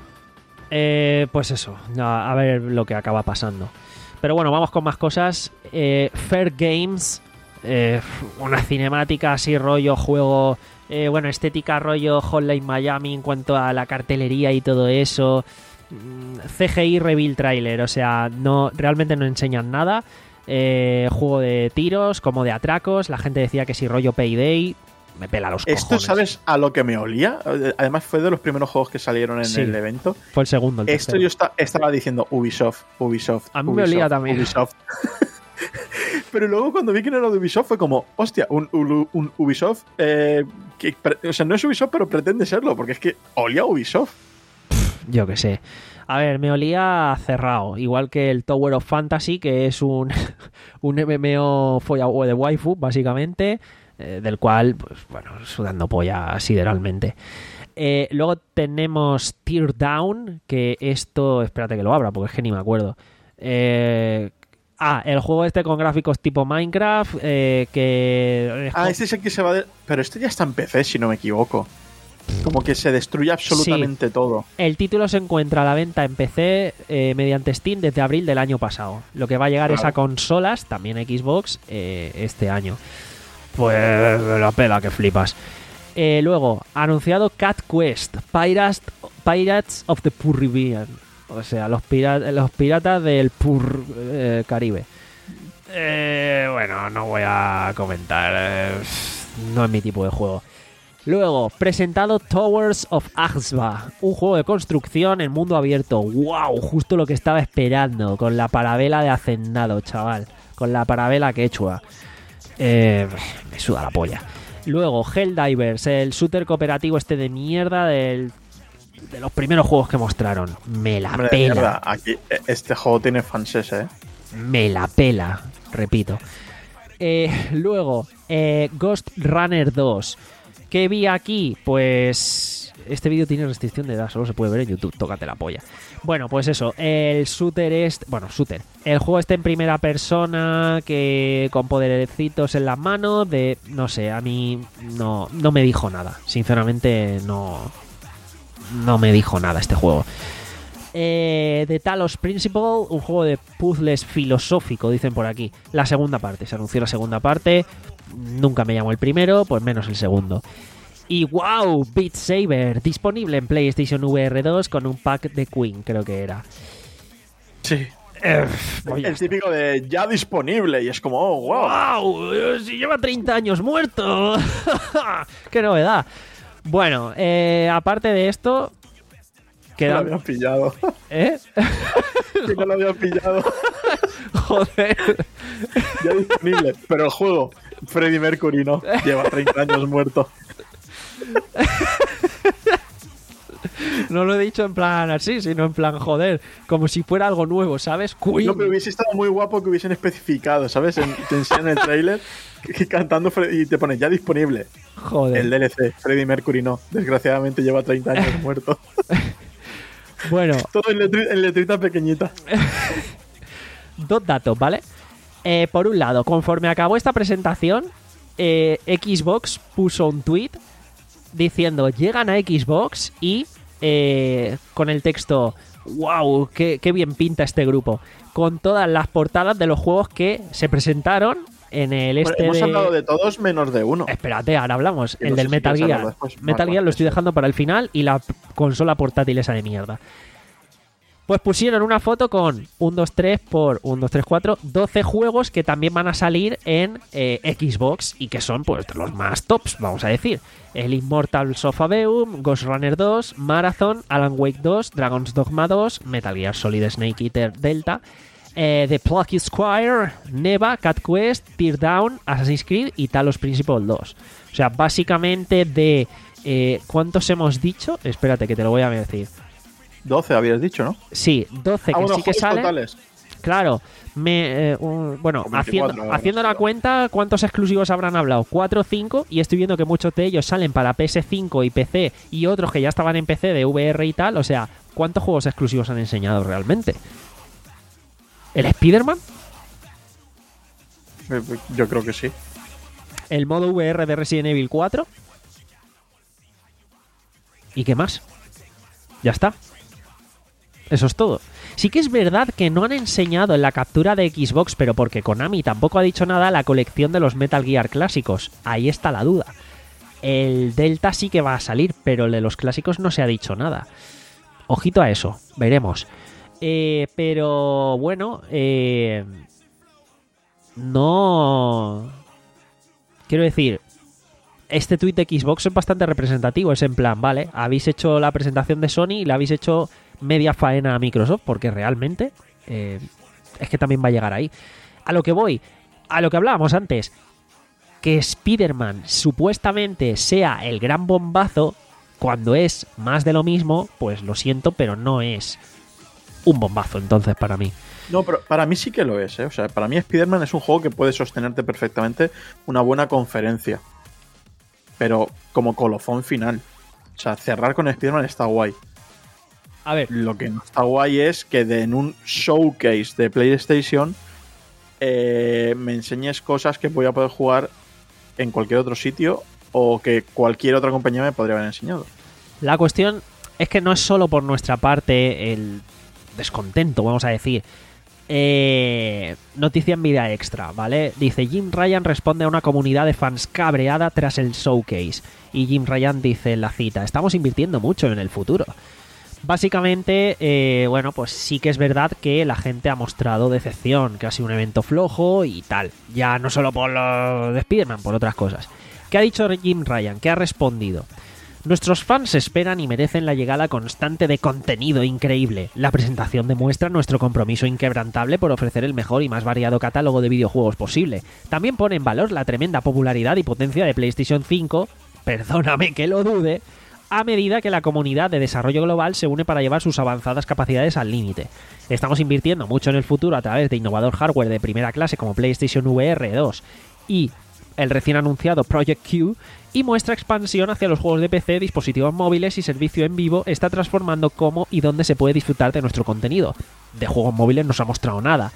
[SPEAKER 2] Eh, pues eso, no, a ver lo que acaba pasando. Pero bueno, vamos con más cosas. Eh, Fair Games, eh, una cinemática así rollo juego, eh, bueno, estética rollo Hotline Miami en cuanto a la cartelería y todo eso. Mm, C G I reveal trailer, o sea, no realmente no enseñan nada. Eh, juego de tiros, como de atracos. La gente decía que si rollo Payday, me pela los cojones.
[SPEAKER 3] Esto, ¿sabes a lo que me olía? Además fue de los primeros juegos que salieron en
[SPEAKER 2] Sí.
[SPEAKER 3] el evento.
[SPEAKER 2] Fue el segundo, el
[SPEAKER 3] Esto
[SPEAKER 2] tercero.
[SPEAKER 3] yo esta- estaba diciendo Ubisoft, Ubisoft.
[SPEAKER 2] A mí me
[SPEAKER 3] Ubisoft,
[SPEAKER 2] olía también.
[SPEAKER 3] Ubisoft. Pero luego cuando vi que no era de Ubisoft fue como, hostia, un, un- un Ubisoft eh, que, pre- o sea, no es Ubisoft, pero pretende serlo, porque es que olía a Ubisoft.
[SPEAKER 2] Yo qué sé. A ver, me olía cerrado, igual que el Tower of Fantasy, que es un, un M M O folla de waifu, básicamente, eh, del cual, pues bueno, sudando polla sideralmente. Eh, luego tenemos Teardown, que esto, espérate que lo abra, porque es que ni me acuerdo. Eh, ah, el juego este con gráficos tipo Minecraft, eh, que...
[SPEAKER 3] Ah, este es el que se va de... Pero este ya está en P C, si no me equivoco. Como que se destruye absolutamente todo.
[SPEAKER 2] El título se encuentra a la venta en P C eh, mediante Steam desde abril del año pasado. Lo que va a llegar
[SPEAKER 3] Claro.
[SPEAKER 2] es a consolas, también Xbox, eh, este año. Pues la pela que flipas. Eh, luego, anunciado Cat Quest, Pirates, Pirates of the Caribbean. O sea, los, pira- los piratas del Pur eh, Caribe. Eh, bueno, no voy a comentar. eh, no es mi tipo de juego. Luego, presentado Towers of Axba, un juego de construcción en mundo abierto. ¡Wow! Justo lo que estaba esperando, con la parabela de Hacendado, chaval. Con la parabela quechua. Eh, me suda la polla. Luego, Helldivers, el shooter cooperativo este de mierda del, de los primeros juegos que mostraron. Me la
[SPEAKER 3] Hombre, de
[SPEAKER 2] pela.
[SPEAKER 3] mierda, aquí, este juego tiene fanses, ¿eh?
[SPEAKER 2] Me la pela, repito. Eh, luego, eh, Ghost Runner dos. ¿Qué vi aquí? Pues este vídeo tiene restricción de edad, solo se puede ver en YouTube, tócate la polla. Bueno, pues eso, el shooter es... Bueno, shooter. El juego está en primera persona, que con podercitos en las manos, de... No sé, a mí no, no me dijo nada. Sinceramente, no... No me dijo nada este juego. Eh, The Talos Principle, un juego de puzzles filosófico, dicen por aquí. La segunda parte, se anunció la segunda parte. Nunca me llamó el primero, pues menos el segundo. Y wow, Beat Saber, disponible en PlayStation V R dos con un pack de Queen, creo que era.
[SPEAKER 3] Sí.
[SPEAKER 2] Eh, pues ya
[SPEAKER 3] El
[SPEAKER 2] está.
[SPEAKER 3] típico de ya disponible, y es como, oh, wow.
[SPEAKER 2] ¡Wow! Si lleva treinta años muerto. ¡Qué novedad! Bueno, eh, aparte de esto,
[SPEAKER 3] Que lo
[SPEAKER 2] queda...
[SPEAKER 3] habían pillado.
[SPEAKER 2] ¿Eh?
[SPEAKER 3] Que no lo habían pillado.
[SPEAKER 2] Joder.
[SPEAKER 3] Ya disponible. Pero el juego, Freddie Mercury no. Lleva treinta años muerto.
[SPEAKER 2] No lo he dicho en plan así, sino en plan, joder, como si fuera algo nuevo, ¿sabes? Queen.
[SPEAKER 3] No, pero hubiese estado muy guapo que hubiesen especificado, ¿sabes? En, te enseñan el trailer que, que cantando Fre- y te ponen ya disponible.
[SPEAKER 2] Joder.
[SPEAKER 3] El D L C, Freddie Mercury no. Desgraciadamente lleva treinta años muerto.
[SPEAKER 2] Bueno,
[SPEAKER 3] Todo en, letri- en letrita pequeñita.
[SPEAKER 2] dos datos, ¿vale? Eh, por un lado, conforme acabó esta presentación, eh, Xbox puso un tweet diciendo llegan a Xbox y eh, con el texto wow, qué, qué bien pinta este grupo, con todas las portadas de los juegos que se presentaron en el este
[SPEAKER 3] bueno, hemos
[SPEAKER 2] de...
[SPEAKER 3] hablado de todos menos de uno.
[SPEAKER 2] Espérate, ahora hablamos.
[SPEAKER 3] Que
[SPEAKER 2] El
[SPEAKER 3] no
[SPEAKER 2] del
[SPEAKER 3] sé si
[SPEAKER 2] Metal
[SPEAKER 3] quieres
[SPEAKER 2] Gear.
[SPEAKER 3] hablarlo después.
[SPEAKER 2] Metal
[SPEAKER 3] Vale,
[SPEAKER 2] Gear lo
[SPEAKER 3] vale,
[SPEAKER 2] estoy
[SPEAKER 3] eso.
[SPEAKER 2] dejando para el final y la p- consola portátil esa de mierda. Pues pusieron una foto con uno, dos, tres por uno, dos, tres, cuatro, doce juegos que también van a salir en eh, Xbox y que son pues los más tops, vamos a decir. El Immortals of Aveum, Ghost Runner dos, Marathon, Alan Wake dos, Dragon's Dogma dos, Metal Gear Solid Snake Eater Delta, eh, The Plucky Squire, Neva, Cat Quest, Teardown, Assassin's Creed y Talos Principle dos. O sea, básicamente de... Eh, ¿cuántos hemos dicho? Espérate que te lo voy a decir.
[SPEAKER 3] doce habías dicho, ¿no?
[SPEAKER 2] Sí, doce
[SPEAKER 3] Ah,
[SPEAKER 2] que
[SPEAKER 3] bueno,
[SPEAKER 2] sí que
[SPEAKER 3] juegos
[SPEAKER 2] salen.
[SPEAKER 3] totales.
[SPEAKER 2] Claro, me, eh, un- bueno,
[SPEAKER 3] Como
[SPEAKER 2] haciendo,
[SPEAKER 3] veinticuatro ahora,
[SPEAKER 2] haciendo la
[SPEAKER 3] claro.
[SPEAKER 2] cuenta, ¿cuántos exclusivos habrán hablado? cuatro o cinco, y estoy viendo que muchos de ellos salen para P S cinco y P C, y otros que ya estaban en P C de V R y tal. O sea, ¿cuántos juegos exclusivos han enseñado realmente? ¿El Spider-Man?
[SPEAKER 3] Eh, Yo creo que sí.
[SPEAKER 2] ¿El modo V R de Resident Evil cuatro? ¿Y qué más? Ya está. Eso es todo. Sí que es verdad que no han enseñado en la captura de Xbox, pero porque Konami tampoco ha dicho nada, la colección de los Metal Gear clásicos. Ahí está la duda. El Delta sí que va a salir, pero el de los clásicos no se ha dicho nada. Ojito a eso, veremos. Eh, pero bueno, eh, no... Quiero decir, este tuit de Xbox es bastante representativo. Es en plan, vale, habéis hecho la presentación de Sony y le habéis hecho media faena a Microsoft, porque realmente eh, es que también va a llegar ahí. A lo que voy, a lo que hablábamos antes, que Spider-Man supuestamente sea el gran bombazo, cuando es más de lo mismo, pues lo siento, pero no es un bombazo entonces para mí.
[SPEAKER 3] No, pero para mí sí que lo es, ¿eh? O sea, para mí Spider-Man es un juego que puede sostenerte perfectamente una buena conferencia. Pero como colofón final. O sea, cerrar con Spider-Man está guay.
[SPEAKER 2] A ver,
[SPEAKER 3] Lo que no está guay es que de, en un showcase de PlayStation eh, me enseñes cosas que voy a poder jugar en cualquier otro sitio o que cualquier otra compañía me podría haber enseñado.
[SPEAKER 2] la cuestión es que no es solo por nuestra parte el descontento, vamos a decir. Eh, noticia en vida extra, ¿vale? Dice: Jim Ryan responde a una comunidad de fans cabreada tras el showcase. Y Jim Ryan dice en la cita: estamos invirtiendo mucho en el futuro. Básicamente, eh, bueno, pues sí que es verdad que la gente ha mostrado decepción, que ha sido un evento flojo y tal. Ya no solo por lo de Spider-Man, por otras cosas. ¿Qué ha dicho Jim Ryan? ¿Qué ha respondido? Nuestros fans esperan y merecen la llegada constante de contenido increíble. La presentación demuestra nuestro compromiso inquebrantable por ofrecer el mejor y más variado catálogo de videojuegos posible. También pone en valor la tremenda popularidad y potencia de PlayStation cinco, perdóname que lo dude, a medida que la comunidad de desarrollo global se une para llevar sus avanzadas capacidades al límite. Estamos invirtiendo mucho en el futuro a través de innovador hardware de primera clase como PlayStation V R dos y el recién anunciado Project Q, y muestra expansión hacia los juegos de P C, dispositivos móviles y servicio en vivo. Está transformando cómo y dónde se puede disfrutar de nuestro contenido. De juegos móviles no se ha mostrado nada.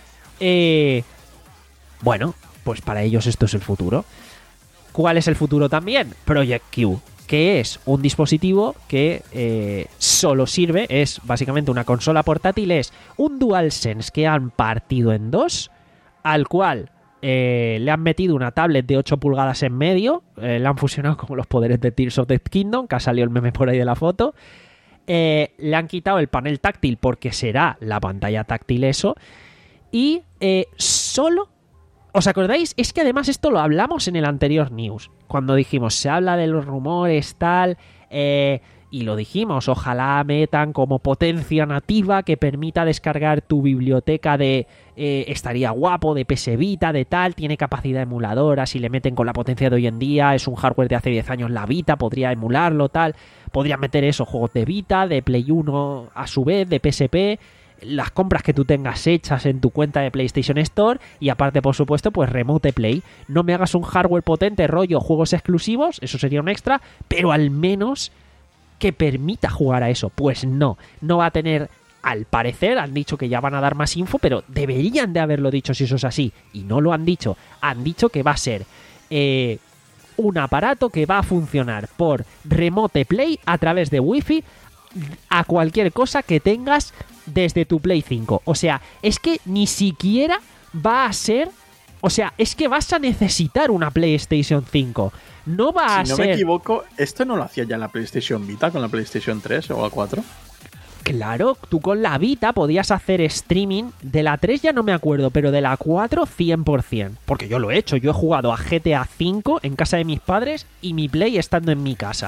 [SPEAKER 2] Eh, bueno, pues para ellos esto es el futuro. ¿Cuál es el futuro también? Project Q, que es un dispositivo que eh, solo sirve, es básicamente una consola portátil, es un DualSense que han partido en dos, al cual Eh, le han metido una tablet de ocho pulgadas en medio, eh, le han fusionado como los poderes de Tears of the Kingdom, que ha salido el meme por ahí de la foto. Eh, le han quitado el panel táctil porque será la pantalla táctil eso. Y eh, solo... ¿Os acordáis? Es que además esto lo hablamos en el anterior news, cuando dijimos, se habla de los rumores, tal... Eh, y lo dijimos, ojalá metan como potencia nativa que permita descargar tu biblioteca de... Eh, estaría guapo, de P S Vita, de tal, tiene capacidad emuladora, si le meten con la potencia de hoy en día, es un hardware de hace diez años la Vita, podría emularlo, tal. Podrían meter eso, juegos de Vita, de Play uno a su vez, de P S P, las compras que tú tengas hechas en tu cuenta de PlayStation Store y aparte, por supuesto, pues Remote Play. No me hagas un hardware potente, rollo juegos exclusivos, eso sería un extra, pero al menos que permita jugar a eso. Pues no, no va a tener, al parecer, han dicho que ya van a dar más info, pero deberían de haberlo dicho si eso es así, y no lo han dicho. Han dicho que va a ser eh, un aparato que va a funcionar por Remote Play a través de Wi-Fi a cualquier cosa que tengas desde tu Play cinco. O sea, es que ni siquiera va a ser... O sea, es que vas a necesitar una PlayStation cinco. No va a
[SPEAKER 3] ser... Si no
[SPEAKER 2] ser...
[SPEAKER 3] me equivoco, ¿esto no lo hacía ya la PlayStation Vita con la PlayStation tres o la cuatro?
[SPEAKER 2] Claro, tú con la Vita podías hacer streaming. De la tres ya no me acuerdo, pero de la cuatro cien por ciento. Porque yo lo he hecho. Yo he jugado a G T A cinco en casa de mis padres y mi Play estando en mi casa.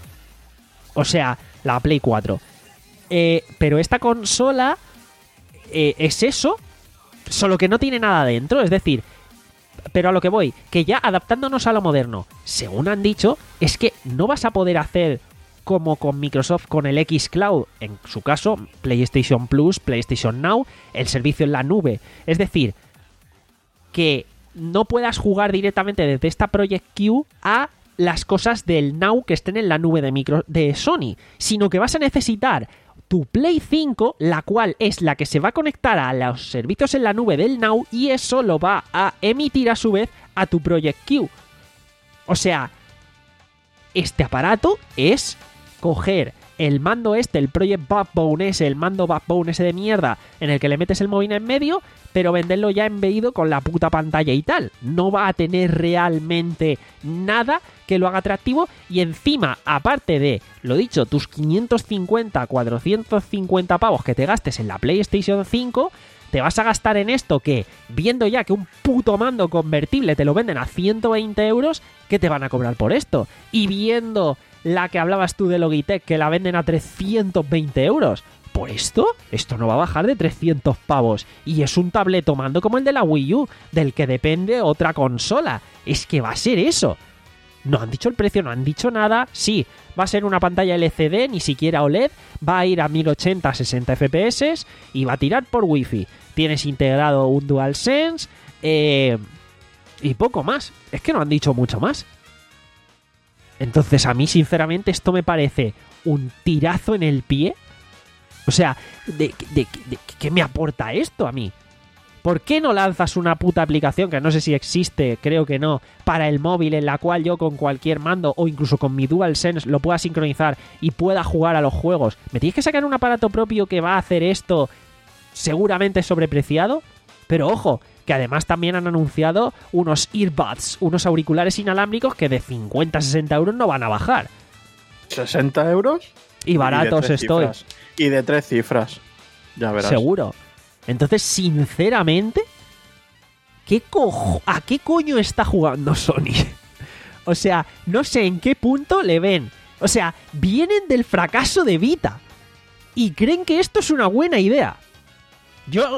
[SPEAKER 2] O sea, la Play cuatro. Eh, pero esta consola eh, es eso, solo que no tiene nada dentro. Es decir, pero a lo que voy, que ya adaptándonos a lo moderno, según han dicho, es que no vas a poder hacer como con Microsoft con el xCloud, en su caso, PlayStation Plus, PlayStation Now, el servicio en la nube. Es decir, que no puedas jugar directamente desde esta Project Q a las cosas del Now que estén en la nube de, micro, de Sony, sino que vas a necesitar tu Play cinco, la cual es la que se va a conectar a los servicios en la nube del Now, y eso lo va a emitir a su vez a tu Project Q. O sea, este aparato es coger el mando este, el Project Backbone ese, el mando Backbone ese de mierda, en el que le metes el móvil en medio, pero venderlo ya embebido con la puta pantalla y tal. No va a tener realmente nada que lo haga atractivo, y encima, aparte de, lo dicho, tus quinientos cincuenta, cuatrocientos cincuenta pavos que te gastes en la PlayStation cinco, te vas a gastar en esto que, viendo ya que un puto mando convertible te lo venden a ciento veinte euros, ¿qué te van a cobrar por esto? Y viendo la que hablabas tú de Logitech, que la venden a trescientos veinte euros, ¿por esto? Esto no va a bajar de trescientos pavos. Y es un tableto mando como el de la Wii U, del que depende otra consola. Es que va a ser eso. No han dicho el precio, no han dicho nada. Sí, va a ser una pantalla L C D, ni siquiera O L E D. Va a ir a mil ochenta a sesenta F P S y va a tirar por Wi-Fi. Tienes integrado un DualSense eh, y poco más. Es que no han dicho mucho más. Entonces a mí, sinceramente, esto me parece un tirazo en el pie. O sea, ¿de, de, de, de qué me aporta esto a mí? ¿Por qué no lanzas una puta aplicación, que no sé si existe, creo que no, para el móvil, en la cual yo con cualquier mando o incluso con mi DualSense lo pueda sincronizar y pueda jugar a los juegos? ¿Me tienes que sacar un aparato propio que va a hacer esto, seguramente sobrepreciado? Pero ojo, que además también han anunciado unos earbuds, unos auriculares inalámbricos que de cincuenta a sesenta euros no van a bajar.
[SPEAKER 3] ¿sesenta euros?
[SPEAKER 2] Y baratos
[SPEAKER 3] y
[SPEAKER 2] estoy.
[SPEAKER 3] Cifras. Y de tres cifras. Ya verás.
[SPEAKER 2] Seguro. Entonces, sinceramente, ¿qué cojo, ¿a qué coño está jugando Sony? O sea, no sé en qué punto le ven. O sea, vienen del fracaso de Vita y creen que esto es una buena idea. Yo...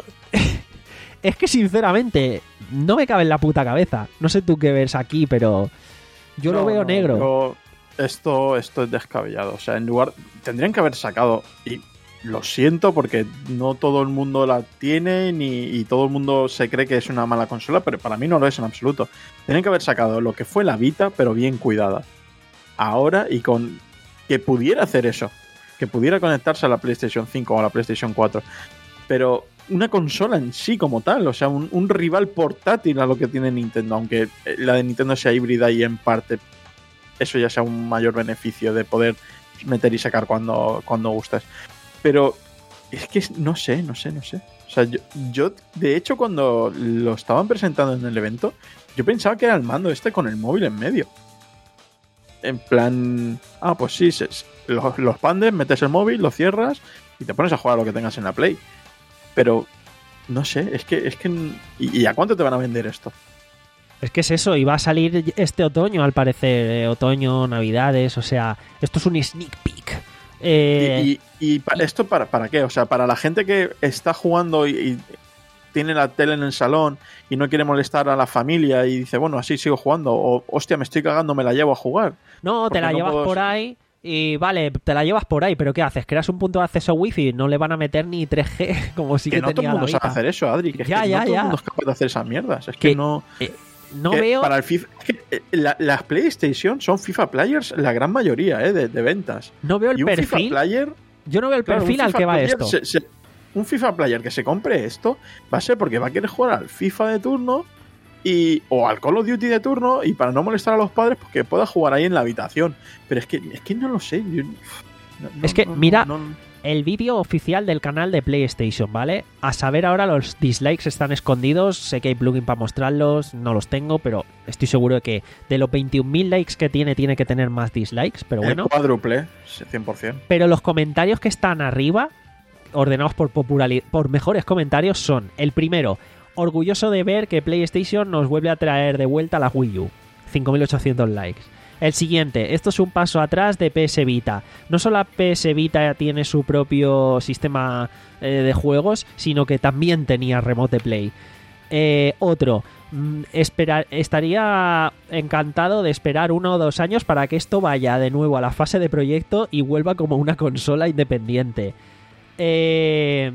[SPEAKER 2] es que, sinceramente, no me cabe en la puta cabeza. No sé tú qué ves aquí, pero yo no, lo veo
[SPEAKER 3] no,
[SPEAKER 2] negro.
[SPEAKER 3] Yo, esto, esto es descabellado. O sea, en lugar... Tendrían que haber sacado... Y lo siento porque no todo el mundo la tiene ni, y todo el mundo se cree que es una mala consola, pero para mí no lo es en absoluto. Tendrían que haber sacado lo que fue la Vita, pero bien cuidada. Ahora, y con... que pudiera hacer eso. Que pudiera conectarse a la PlayStation cinco o a la PlayStation cuatro. Pero... una consola en sí como tal, o sea, un, un rival portátil a lo que tiene Nintendo, aunque la de Nintendo sea híbrida y en parte eso ya sea un mayor beneficio de poder meter y sacar cuando, cuando gustes. Pero es que no sé, no sé, no sé. O sea, yo, yo de hecho cuando lo estaban presentando en el evento, yo pensaba que era el mando este con el móvil en medio. En plan, ah, pues sí, se, los, los pandes, metes el móvil, lo cierras y te pones a jugar a lo que tengas en la Play. Pero, no sé, es que... es que ¿Y, y a cuánto te van a vender esto?
[SPEAKER 2] Es que es eso, y va a salir este otoño, al parecer. Eh, otoño, navidades, o sea... Esto es un sneak peek. Eh,
[SPEAKER 3] ¿Y, y, y para, esto para, para qué? O sea, para la gente que está jugando y, y tiene la tele en el salón y no quiere molestar a la familia y dice, bueno, así sigo jugando. O, hostia, me estoy cagando, me la llevo a jugar.
[SPEAKER 2] No, te la no llevas puedo... por ahí... Y vale, te la llevas por ahí, pero ¿qué haces? ¿Creas un punto de acceso Wi-Fi? No le van a meter ni tres G, como si que,
[SPEAKER 3] que no
[SPEAKER 2] tenía
[SPEAKER 3] todo el mundo
[SPEAKER 2] la Vita.
[SPEAKER 3] sabe hacer eso, Adri. Que,
[SPEAKER 2] ya,
[SPEAKER 3] es que
[SPEAKER 2] ya,
[SPEAKER 3] no todo
[SPEAKER 2] ya.
[SPEAKER 3] el mundo es capaz de hacer esas mierdas. Es que, que no...
[SPEAKER 2] Eh, no
[SPEAKER 3] que
[SPEAKER 2] veo...
[SPEAKER 3] Para el FIFA... Es que, eh, la, las PlayStation son FIFA Players la gran mayoría eh, de, de ventas.
[SPEAKER 2] No veo el
[SPEAKER 3] y un
[SPEAKER 2] perfil...
[SPEAKER 3] FIFA Player,
[SPEAKER 2] Yo no veo el
[SPEAKER 3] claro,
[SPEAKER 2] perfil al que va esto.
[SPEAKER 3] Se, se, un FIFA Player que se compre esto va a ser porque va a querer jugar al FIFA de turno y o al Call of Duty de turno, y para no molestar a los padres, pues que pueda jugar ahí en la habitación. Pero es que, es que no lo sé. Yo, no,
[SPEAKER 2] es que,
[SPEAKER 3] no,
[SPEAKER 2] mira,
[SPEAKER 3] no, no.
[SPEAKER 2] El vídeo oficial del canal de PlayStation, ¿vale? A saber ahora, los dislikes están escondidos. Sé que hay plugin para mostrarlos, no los tengo, pero estoy seguro de que de los veintiún mil likes que tiene, tiene que tener más dislikes, pero bueno.
[SPEAKER 3] El cuádruple, cien por ciento.
[SPEAKER 2] Pero los comentarios que están arriba, ordenados por popularidad, por mejores comentarios, son: el primero, orgulloso de ver que PlayStation nos vuelve a traer de vuelta la Wii U, cinco mil ochocientos likes. El siguiente, esto es un paso atrás de P S Vita. No solo la P S Vita tiene su propio sistema eh, de juegos, sino que también tenía Remote Play. Eh, otro, mm, esperar, estaría encantado de esperar uno o dos años para que esto vaya de nuevo a la fase de proyecto y vuelva como una consola independiente. Eh...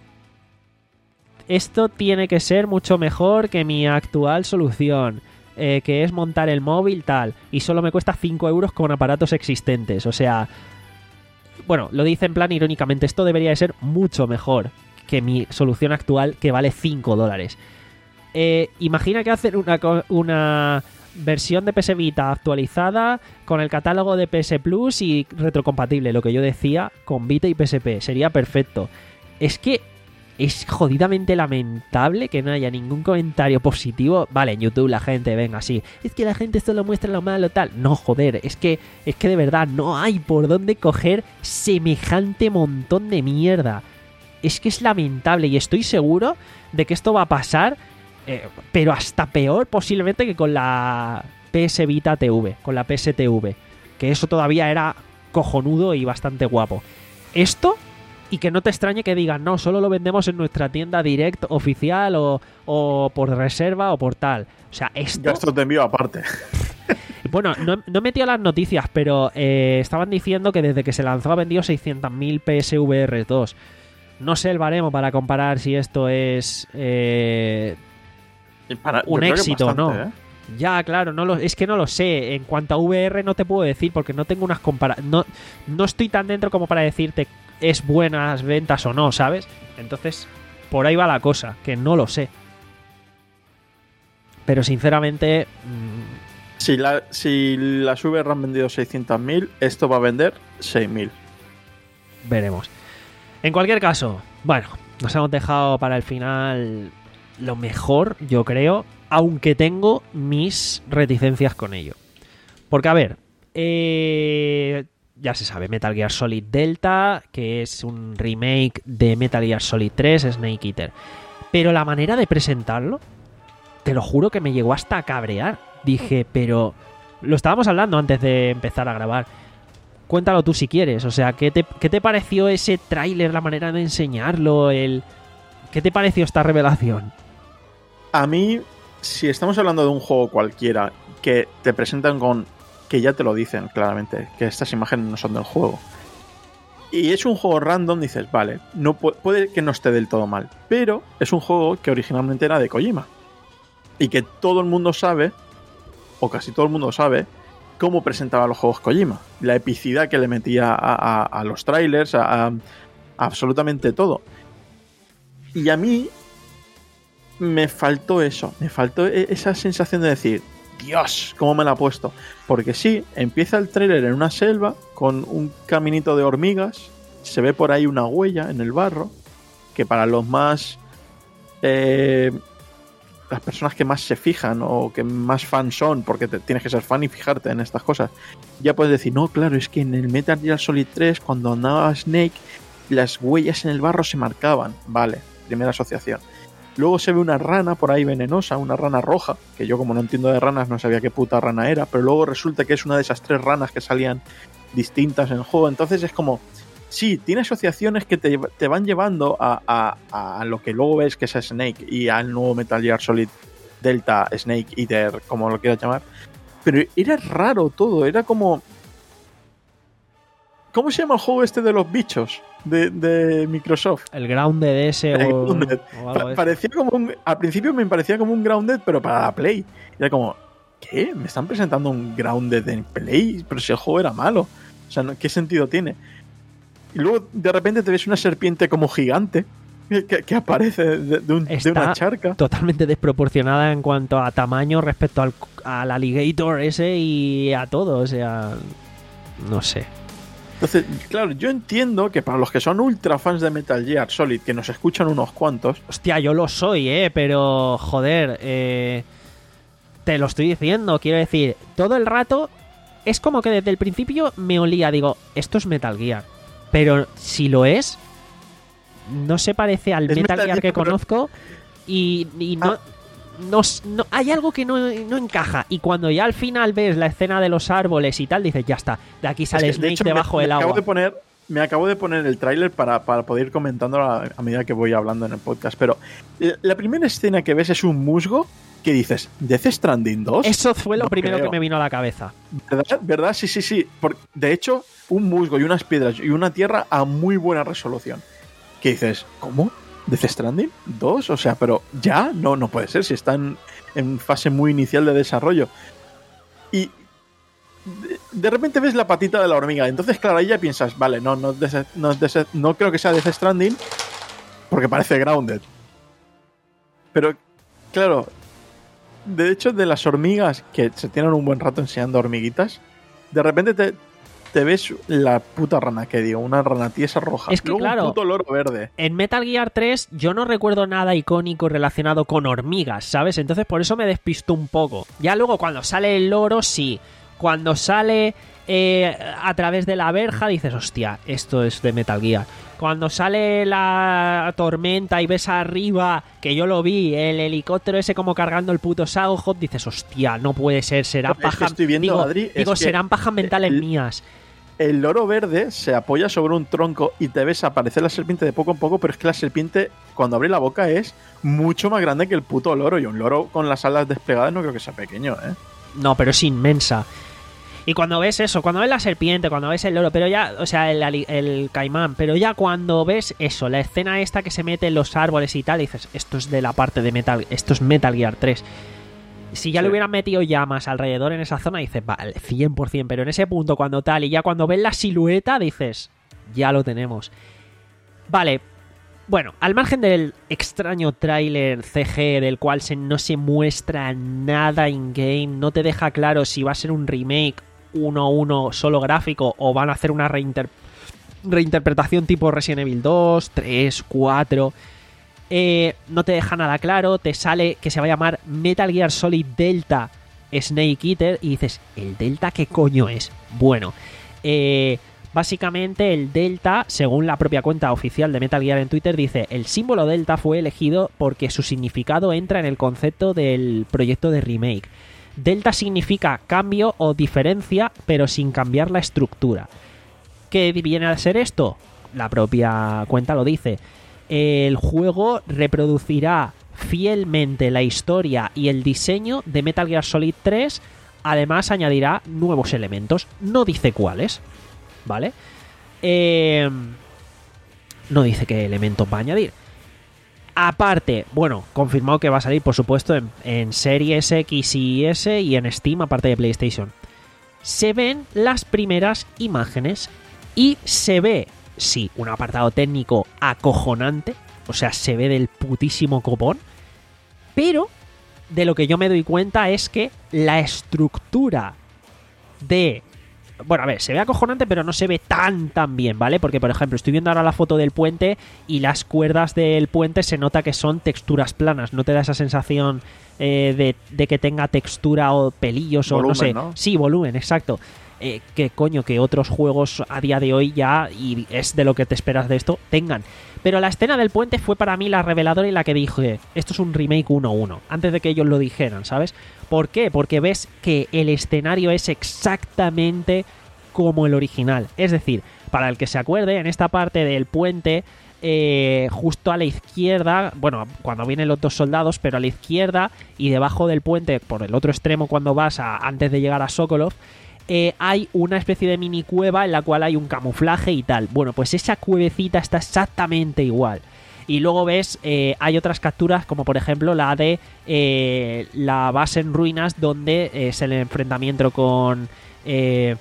[SPEAKER 2] Esto tiene que ser mucho mejor que mi actual solución, eh, que es montar el móvil tal, y solo me cuesta cinco euros con aparatos existentes. O sea, bueno, lo dice en plan irónicamente, esto debería de ser mucho mejor que mi solución actual, que vale cinco dólares. Eh, imagina que hacen una, una versión de P S Vita actualizada con el catálogo de P S Plus y retrocompatible, lo que yo decía, con Vita y P S P. Sería perfecto. Es que es jodidamente lamentable que no haya ningún comentario positivo. Vale, en YouTube la gente, venga, sí, es que la gente solo muestra lo malo, tal. No, joder, es que, es que de verdad no hay por dónde coger semejante montón de mierda. Es que es lamentable y estoy seguro de que esto va a pasar, eh, pero hasta peor posiblemente que con la P S Vita T V, con la P S T V, que eso todavía era cojonudo y bastante guapo. Esto... Y que no te extrañe que digan, no, solo lo vendemos en nuestra tienda direct oficial o, o por reserva o por tal. O sea, esto...
[SPEAKER 3] Gastos de envío aparte.
[SPEAKER 2] Bueno, no, no he metido las noticias, pero eh, estaban diciendo que desde que se lanzó ha vendido seiscientos mil P S V R dos. No sé el baremo para comparar si esto es eh,
[SPEAKER 3] para,
[SPEAKER 2] un éxito o no.
[SPEAKER 3] ¿eh?
[SPEAKER 2] Ya, claro, no lo, es que no lo sé. En cuanto a V R no te puedo decir porque no tengo unas comparaciones. No, no estoy tan dentro como para decirte es buenas ventas o no, ¿sabes? Entonces, por ahí va la cosa, que no lo sé. Pero sinceramente... Mmm...
[SPEAKER 3] Si, la, si las V R han vendido seiscientos mil, esto va a vender seis mil.
[SPEAKER 2] Veremos. En cualquier caso, bueno, nos hemos dejado para el final lo mejor, yo creo, aunque tengo mis reticencias con ello. Porque, a ver, eh... ya se sabe, Metal Gear Solid Delta, que es un remake de Metal Gear Solid tres, Snake Eater. Pero la manera de presentarlo, te lo juro que me llegó hasta a cabrear. Dije, pero... Lo estábamos hablando antes de empezar a grabar. Cuéntalo tú si quieres. O sea, ¿qué te, qué te pareció ese tráiler, la manera de enseñarlo? El... ¿Qué te pareció esta revelación?
[SPEAKER 3] A mí, si estamos hablando de un juego cualquiera que te presentan con... que ya te lo dicen claramente, que estas imágenes no son del juego. Y es un juego random, dices, vale, no pu- puede que no esté del todo mal, pero es un juego que originalmente era de Kojima. Y que todo el mundo sabe, o casi todo el mundo sabe, cómo presentaba los juegos Kojima. La epicidad que le metía a, a, a los trailers, a, a, a absolutamente todo. Y a mí me faltó eso, me faltó esa sensación de decir, Dios, cómo me la ha puesto. Porque sí, empieza el tráiler en una selva con un caminito de hormigas, se ve por ahí una huella en el barro, que para los más... Eh, las personas que más se fijan o que más fan son, porque te, tienes que ser fan y fijarte en estas cosas, ya puedes decir, no, claro, es que en el Metal Gear Solid tres, cuando andaba Snake, las huellas en el barro se marcaban. Vale, primera asociación. Luego se ve una rana por ahí venenosa, una rana roja, que yo como no entiendo de ranas no sabía qué puta rana era, pero luego resulta que es una de esas tres ranas que salían distintas en el juego. Entonces es como, sí, tiene asociaciones que te, te van llevando a, a, a lo que luego ves que es Snake y al nuevo Metal Gear Solid Delta, Snake Eater, como lo quieras llamar. Pero era raro todo, era como... ¿Cómo se llama el juego este de los bichos de, de Microsoft?
[SPEAKER 2] El Grounded ese o,
[SPEAKER 3] Grounded.
[SPEAKER 2] o algo
[SPEAKER 3] Pa- parecía como un, al principio me parecía como un Grounded, pero para la Play. Era como, ¿qué? ¿Me están presentando un Grounded en Play? Pero si el juego era malo. O sea, ¿qué sentido tiene? Y luego de repente te ves una serpiente como gigante que, que aparece de, de, un, de una charca.
[SPEAKER 2] Totalmente desproporcionada en cuanto a tamaño respecto al, al alligator ese y a todo. O sea, no sé.
[SPEAKER 3] Entonces, claro, yo entiendo que para los que son ultra fans de Metal Gear Solid, que nos escuchan unos cuantos...
[SPEAKER 2] Hostia, yo lo soy, ¿eh? Pero, joder, eh, te lo estoy diciendo. Quiero decir, todo el rato es como que desde el principio me olía. Digo, esto es Metal Gear. Pero si lo es, no se parece al Metal, Metal Gear que pero... conozco y, y no... Ah. No, no, hay algo que no, no encaja. Y cuando ya al final ves la escena de los árboles y tal, dices, ya está, de aquí sale es que, Snake de hecho, debajo
[SPEAKER 3] me,
[SPEAKER 2] del
[SPEAKER 3] me
[SPEAKER 2] agua.
[SPEAKER 3] Acabo de poner, me acabo de poner el tráiler para, para poder ir comentando a, a medida que voy hablando en el podcast. Pero la, la primera escena que ves es un musgo que dices, ¿Death Stranding dos?
[SPEAKER 2] Eso fue lo no primero
[SPEAKER 3] creo.
[SPEAKER 2] que me vino a la cabeza.
[SPEAKER 3] ¿Verdad? ¿Verdad? Sí, sí, sí. Por, de hecho, un musgo y unas piedras y una tierra a muy buena resolución. Que dices, ¿cómo? ¿Death Stranding dos? O sea, pero ya no, no puede ser si están en fase muy inicial de desarrollo. Y de, de repente ves la patita de la hormiga. Entonces, claro, ahí ya piensas, vale, no, no, des, no, des, no creo que sea Death Stranding porque parece Grounded. Pero, claro, de hecho, de las hormigas que se tienen un buen rato enseñando hormiguitas, de repente te, te ves la puta rana que digo, una rana tiesa roja.
[SPEAKER 2] Es que,
[SPEAKER 3] luego
[SPEAKER 2] claro,
[SPEAKER 3] un puto loro verde.
[SPEAKER 2] En Metal Gear tres yo no recuerdo nada icónico relacionado con hormigas, ¿sabes? Entonces por eso me despisto un poco. Ya luego cuando sale el loro, sí. Cuando sale eh, a través de la verja, dices, hostia, esto es de Metal Gear. Cuando sale la tormenta y ves arriba, que yo lo vi, el helicóptero ese como cargando el puto Sauhop, dices, hostia, no puede ser, será paja.
[SPEAKER 3] Estoy viendo,
[SPEAKER 2] digo,
[SPEAKER 3] Adri,
[SPEAKER 2] digo
[SPEAKER 3] es
[SPEAKER 2] serán pajas mentales
[SPEAKER 3] el...
[SPEAKER 2] mías.
[SPEAKER 3] El loro verde se apoya sobre un tronco y te ves aparecer la serpiente de poco en poco, pero es que la serpiente, cuando abre la boca, es mucho más grande que el puto loro. Y un loro con las alas desplegadas no creo que sea pequeño, ¿eh?
[SPEAKER 2] No, pero es inmensa. Y cuando ves eso, cuando ves la serpiente, cuando ves el loro, pero ya, o sea, el, el caimán, pero ya cuando ves eso, la escena esta que se mete en los árboles y tal, dices, esto es de la parte de Metal, esto es Metal Gear tres. Si ya sí. le hubieran metido llamas alrededor en esa zona, dices, vale, cien por ciento, pero en ese punto cuando tal, y ya cuando ves la silueta, dices, ya lo tenemos. Vale, bueno, al margen del extraño tráiler C G del cual se, no se muestra nada in-game, no te deja claro si va a ser un remake uno a uno solo gráfico o van a hacer una reinter- reinterpretación tipo Resident Evil dos, tres, cuatro... Eh, no te deja nada claro, te sale que se va a llamar Metal Gear Solid Delta Snake Eater y dices, ¿el Delta qué coño es? Bueno, eh, básicamente el Delta, según la propia cuenta oficial de Metal Gear en Twitter, dice, el símbolo Delta fue elegido porque su significado entra en el concepto del proyecto de remake. Delta significa cambio o diferencia, pero sin cambiar la estructura. ¿Qué viene a ser esto? La propia cuenta lo dice. El juego reproducirá fielmente la historia y el diseño de Metal Gear Solid tres, además añadirá nuevos elementos. No dice cuáles, ¿vale? Eh, no dice qué elementos va a añadir. Aparte, bueno, confirmado que va a salir, por supuesto, en, en Series X y S y en Steam, aparte de PlayStation. Se ven las primeras imágenes y se ve... Sí, un apartado técnico acojonante, o sea, se ve del putísimo copón, pero de lo que yo me doy cuenta es que la estructura de... Bueno, a ver, se ve acojonante, pero no se ve tan tan bien, ¿vale? Porque, por ejemplo, estoy viendo ahora la foto del puente y las cuerdas del puente se nota que son texturas planas, no te da esa sensación eh, de, de que tenga textura o pelillos o
[SPEAKER 3] volumen,
[SPEAKER 2] no sé.
[SPEAKER 3] ¿no?
[SPEAKER 2] Sí, volumen, exacto. Eh, que coño, que otros juegos a día de hoy ya, y es de lo que te esperas de esto, tengan. Pero la escena del puente fue para mí la reveladora y la que dije, esto es un remake uno a uno, antes de que ellos lo dijeran, ¿sabes? ¿Por qué? Porque ves que el escenario es exactamente como el original. Es decir, para el que se acuerde, en esta parte del puente, eh, justo a la izquierda, bueno, cuando vienen los dos soldados, pero a la izquierda y debajo del puente, por el otro extremo cuando vas a, antes de llegar a Sokolov, Eh, hay una especie de mini cueva en la cual hay un camuflaje y tal. Bueno, pues esa cuevecita está exactamente igual. Y luego ves, eh, hay otras capturas, como por ejemplo la de eh, la base en ruinas, donde eh, es el enfrentamiento con, eh,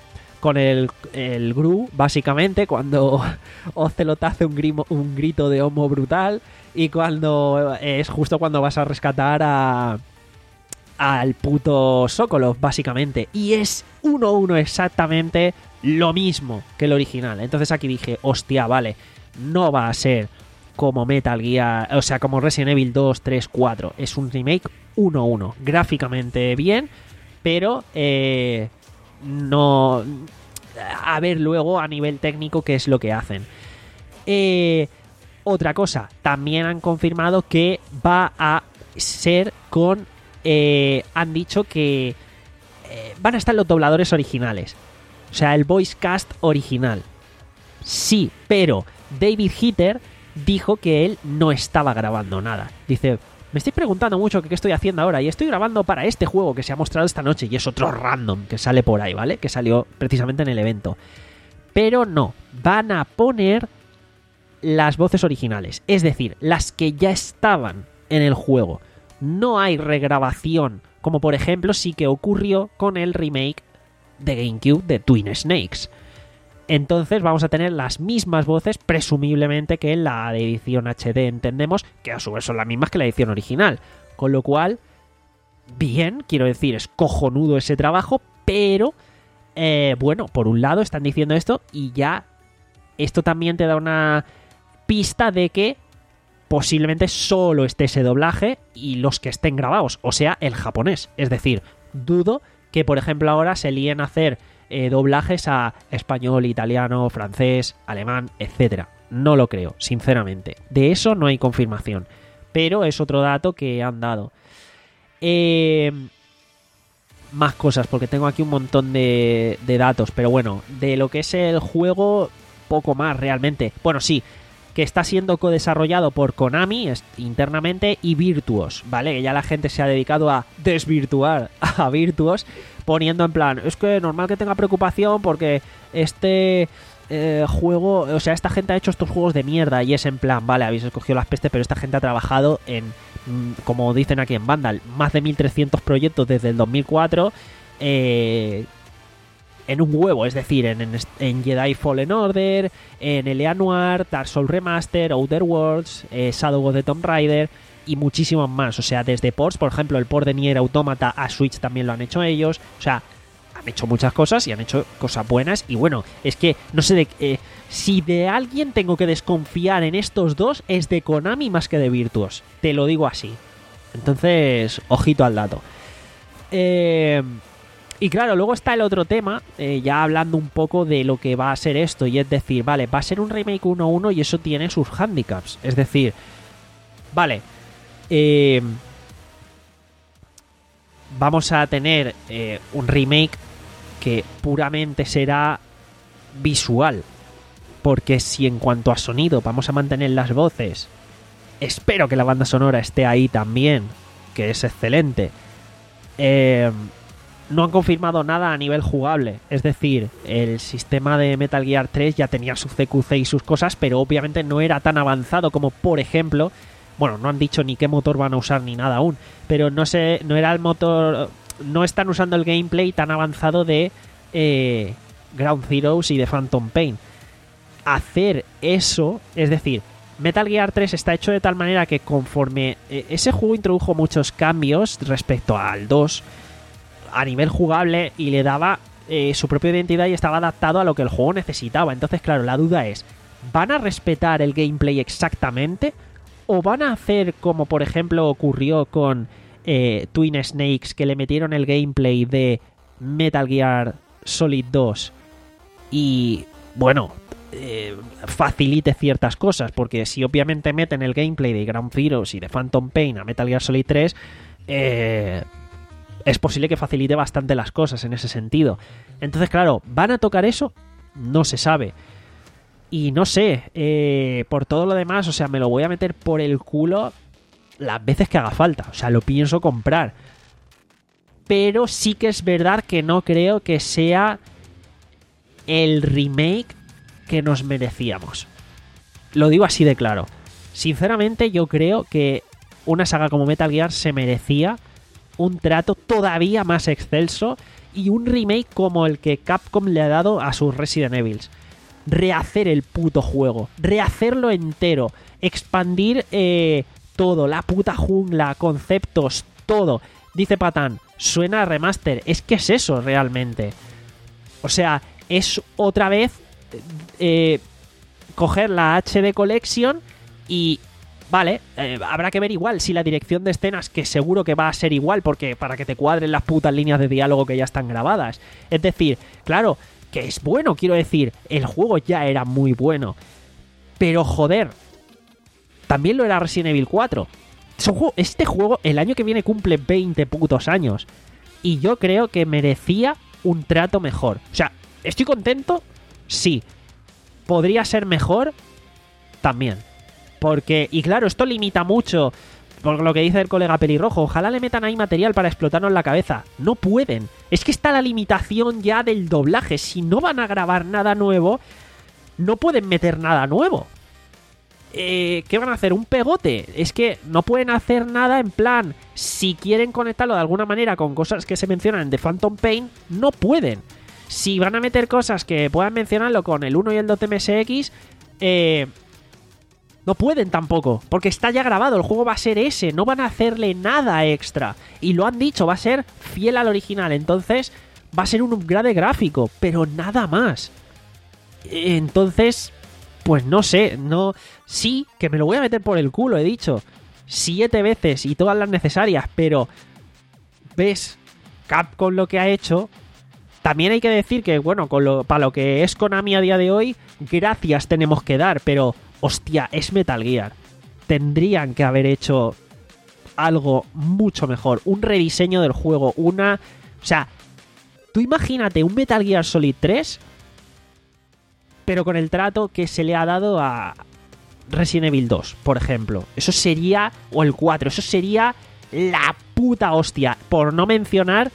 [SPEAKER 2] con el, el Gru, básicamente, cuando Ocelot hace un, grimo, un grito de homo brutal y cuando es justo cuando vas a rescatar a al puto Sokolov, básicamente. Y es uno a uno exactamente lo mismo que el original. Entonces aquí dije, hostia, vale, no va a ser como Metal Gear, o sea, como Resident Evil dos, tres, cuatro. Es un remake uno a uno. Gráficamente bien, pero eh, no... A ver luego a nivel técnico qué es lo que hacen. Eh, otra cosa, también han confirmado que va a ser con... Eh, han dicho que eh, van a estar los dobladores originales. O sea, el voice cast original. Sí, pero David Hitter dijo que él no estaba grabando nada. Dice, me estoy preguntando mucho qué estoy haciendo ahora y estoy grabando para este juego que se ha mostrado esta noche y es otro random que sale por ahí, ¿vale? Que salió precisamente en el evento. Pero no, van a poner las voces originales, es decir, las que ya estaban en el juego. No hay regrabación, como por ejemplo sí que ocurrió con el remake de GameCube de Twin Snakes. Entonces vamos a tener las mismas voces, presumiblemente, que en la edición H D, entendemos, que a su vez son las mismas que la edición original. Con lo cual, bien, quiero decir, es cojonudo ese trabajo, pero, eh, bueno, por un lado están diciendo esto y ya esto también te da una pista de que posiblemente solo esté ese doblaje y los que estén grabados, o sea, el japonés. Es decir, dudo que, por ejemplo, ahora se líen a hacer eh, doblajes a español, italiano, francés, alemán, etcétera. No lo creo, sinceramente. De eso no hay confirmación, pero es otro dato que han dado. Eh, más cosas, porque tengo aquí un montón de, de datos, pero bueno, de lo que es el juego, poco más realmente. Bueno, sí, que está siendo co-desarrollado por Konami internamente y Virtuos, ¿vale? Que ya la gente se ha dedicado a desvirtuar a Virtuos, poniendo en plan, es que normal que tenga preocupación porque este eh, juego, o sea, esta gente ha hecho estos juegos de mierda y es en plan, vale, habéis escogido las pestes, pero esta gente ha trabajado en, como dicen aquí en Vandal, más de mil trescientos proyectos desde el dos mil cuatro, eh... en un huevo, es decir, en, en, en Jedi Fallen Order, en L A Noire, Dark Souls Remaster, Outer Worlds, eh, Shadow of the Tomb Raider y muchísimos más. O sea, desde ports, por ejemplo, el port de Nier Automata a Switch también lo han hecho ellos. O sea, han hecho muchas cosas y han hecho cosas buenas. Y bueno, es que no sé de eh, si de alguien tengo que desconfiar en estos dos, es de Konami más que de Virtuos. Te lo digo así. Entonces, ojito al dato. Eh... Y claro, luego está el otro tema, eh, ya hablando un poco de lo que va a ser esto, y es decir, vale, va a ser un remake uno a uno y eso tiene sus handicaps. Es decir, vale, eh, vamos a tener eh, un remake que puramente será visual, porque si en cuanto a sonido vamos a mantener las voces, espero que la banda sonora esté ahí también, que es excelente. Eh... No han confirmado nada a nivel jugable, es decir, el sistema de Metal Gear tres ya tenía su C Q C y sus cosas, pero obviamente no era tan avanzado como, por ejemplo, bueno, no han dicho ni qué motor van a usar ni nada aún, pero no sé, no era el motor, no están usando el gameplay tan avanzado de eh, Ground Zeroes y de Phantom Pain. Hacer eso, es decir, Metal Gear tres está hecho de tal manera que conforme eh, ese juego introdujo muchos cambios respecto al dos a nivel jugable y le daba eh, su propia identidad y estaba adaptado a lo que el juego necesitaba. Entonces, claro, la duda es, ¿van a respetar el gameplay exactamente? ¿O van a hacer como, por ejemplo, ocurrió con eh, Twin Snakes, que le metieron el gameplay de Metal Gear Solid dos y, bueno, eh, facilite ciertas cosas? Porque si obviamente meten el gameplay de Ground Zeroes y de Phantom Pain a Metal Gear Solid tres, eh... es posible que facilite bastante las cosas en ese sentido. Entonces, claro, ¿van a tocar eso? No se sabe. Y no sé, eh, por todo lo demás, o sea, me lo voy a meter por el culo las veces que haga falta. O sea, lo pienso comprar. Pero sí que es verdad que no creo que sea el remake que nos merecíamos. Lo digo así de claro. Sinceramente, yo creo que una saga como Metal Gear se merecía un trato todavía más excelso y un remake como el que Capcom le ha dado a sus Resident Evil. Rehacer el puto juego, rehacerlo entero, expandir eh, todo, la puta jungla, conceptos, todo. Dice Patán, suena a remaster. Es que es eso realmente. O sea, es otra vez eh, coger la H D Collection y... Vale, eh, habrá que ver igual si la dirección de escenas, que seguro que va a ser igual, porque para que te cuadren las putas líneas de diálogo que ya están grabadas. Es decir, claro, que es bueno, quiero decir, el juego ya era muy bueno. Pero joder, también lo era Resident Evil cuatro. Este juego el año que viene cumple veinte putos años. Y yo creo que merecía un trato mejor. O sea, ¿estoy contento? Sí. ¿Podría ser mejor? También. Porque, y claro, esto limita mucho, por lo que dice el colega pelirrojo, ojalá le metan ahí material para explotarnos la cabeza. No pueden. Es que está la limitación ya del doblaje. Si no van a grabar nada nuevo, no pueden meter nada nuevo. Eh, ¿Qué van a hacer? ¿Un pegote? Es que no pueden hacer nada en plan, si quieren conectarlo de alguna manera con cosas que se mencionan en The Phantom Pain, no pueden. Si van a meter cosas que puedan mencionarlo con el uno y el dos de M S X, eh... no pueden tampoco, porque está ya grabado, el juego va a ser ese, no van a hacerle nada extra. Y lo han dicho, va a ser fiel al original, entonces va a ser un upgrade gráfico, pero nada más. Entonces, pues no sé, no... Sí, que me lo voy a meter por el culo, he dicho. Siete veces y todas las necesarias, pero... ¿Ves? Capcom lo que ha hecho... También hay que decir que, bueno, con lo, para lo que es Konami a día de hoy, gracias tenemos que dar, pero... Hostia, es Metal Gear. Tendrían que haber hecho algo mucho mejor. Un rediseño del juego. Una... O sea, tú imagínate un Metal Gear Solid tres, pero con el trato que se le ha dado a Resident Evil dos, por ejemplo. Eso sería... O el cuatro. Eso sería la puta hostia. Por no mencionar...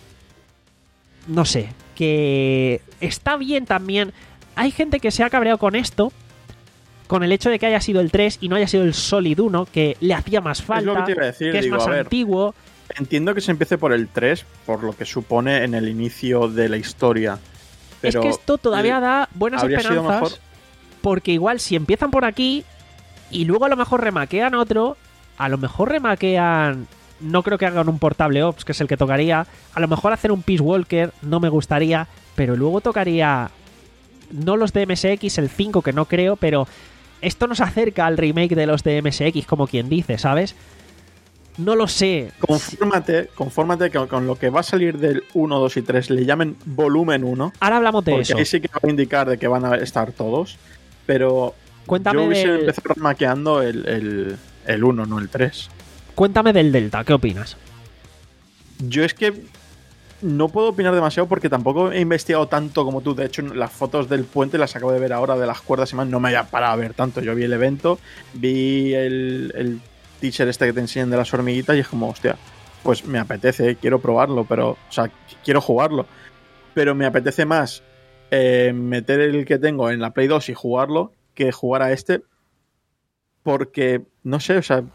[SPEAKER 2] No sé. Que está bien también. Hay gente que se ha cabreado con esto, con el hecho de que haya sido el tres y no haya sido el Solid uno, que le hacía más falta,
[SPEAKER 3] es lo que, te iba a decir,
[SPEAKER 2] que es
[SPEAKER 3] digo,
[SPEAKER 2] más
[SPEAKER 3] a ver,
[SPEAKER 2] antiguo.
[SPEAKER 3] Entiendo que se empiece por el tres, por lo que supone en el inicio de la historia. Pero
[SPEAKER 2] es que esto todavía da buenas
[SPEAKER 3] habría sido
[SPEAKER 2] esperanzas,
[SPEAKER 3] mejor,
[SPEAKER 2] porque igual si empiezan por aquí y luego a lo mejor remaquean otro, a lo mejor remaquean... No creo que hagan un Portable Ops, que es el que tocaría. A lo mejor hacer un Peace Walker no me gustaría, pero luego tocaría... No los de M S X, el cinco, que no creo, pero... Esto nos acerca al remake de los de M S X, como quien dice, ¿sabes? No lo sé.
[SPEAKER 3] Confórmate, confórmate que con lo que va a salir del uno, dos y tres le llamen volumen uno.
[SPEAKER 2] Ahora hablamos de
[SPEAKER 3] porque
[SPEAKER 2] eso.
[SPEAKER 3] Ahí sí que va a indicar de que van a estar todos. Pero
[SPEAKER 2] Cuéntame
[SPEAKER 3] yo hubiese
[SPEAKER 2] del...
[SPEAKER 3] empezado remaqueando el, el, el uno, no el tres.
[SPEAKER 2] Cuéntame del Delta, ¿qué opinas?
[SPEAKER 3] Yo es que no puedo opinar demasiado porque tampoco he investigado tanto como tú. De hecho, las fotos del puente las acabo de ver ahora, de las cuerdas y más. No me haya parado a ver tanto. Yo vi el evento, vi el, el teaser este que te enseñan de las hormiguitas y es como, hostia, pues me apetece, quiero probarlo, pero, o sea, quiero jugarlo. Pero me apetece más eh, meter el que tengo en la Play dos y jugarlo que jugar a este, porque, no sé, o sea,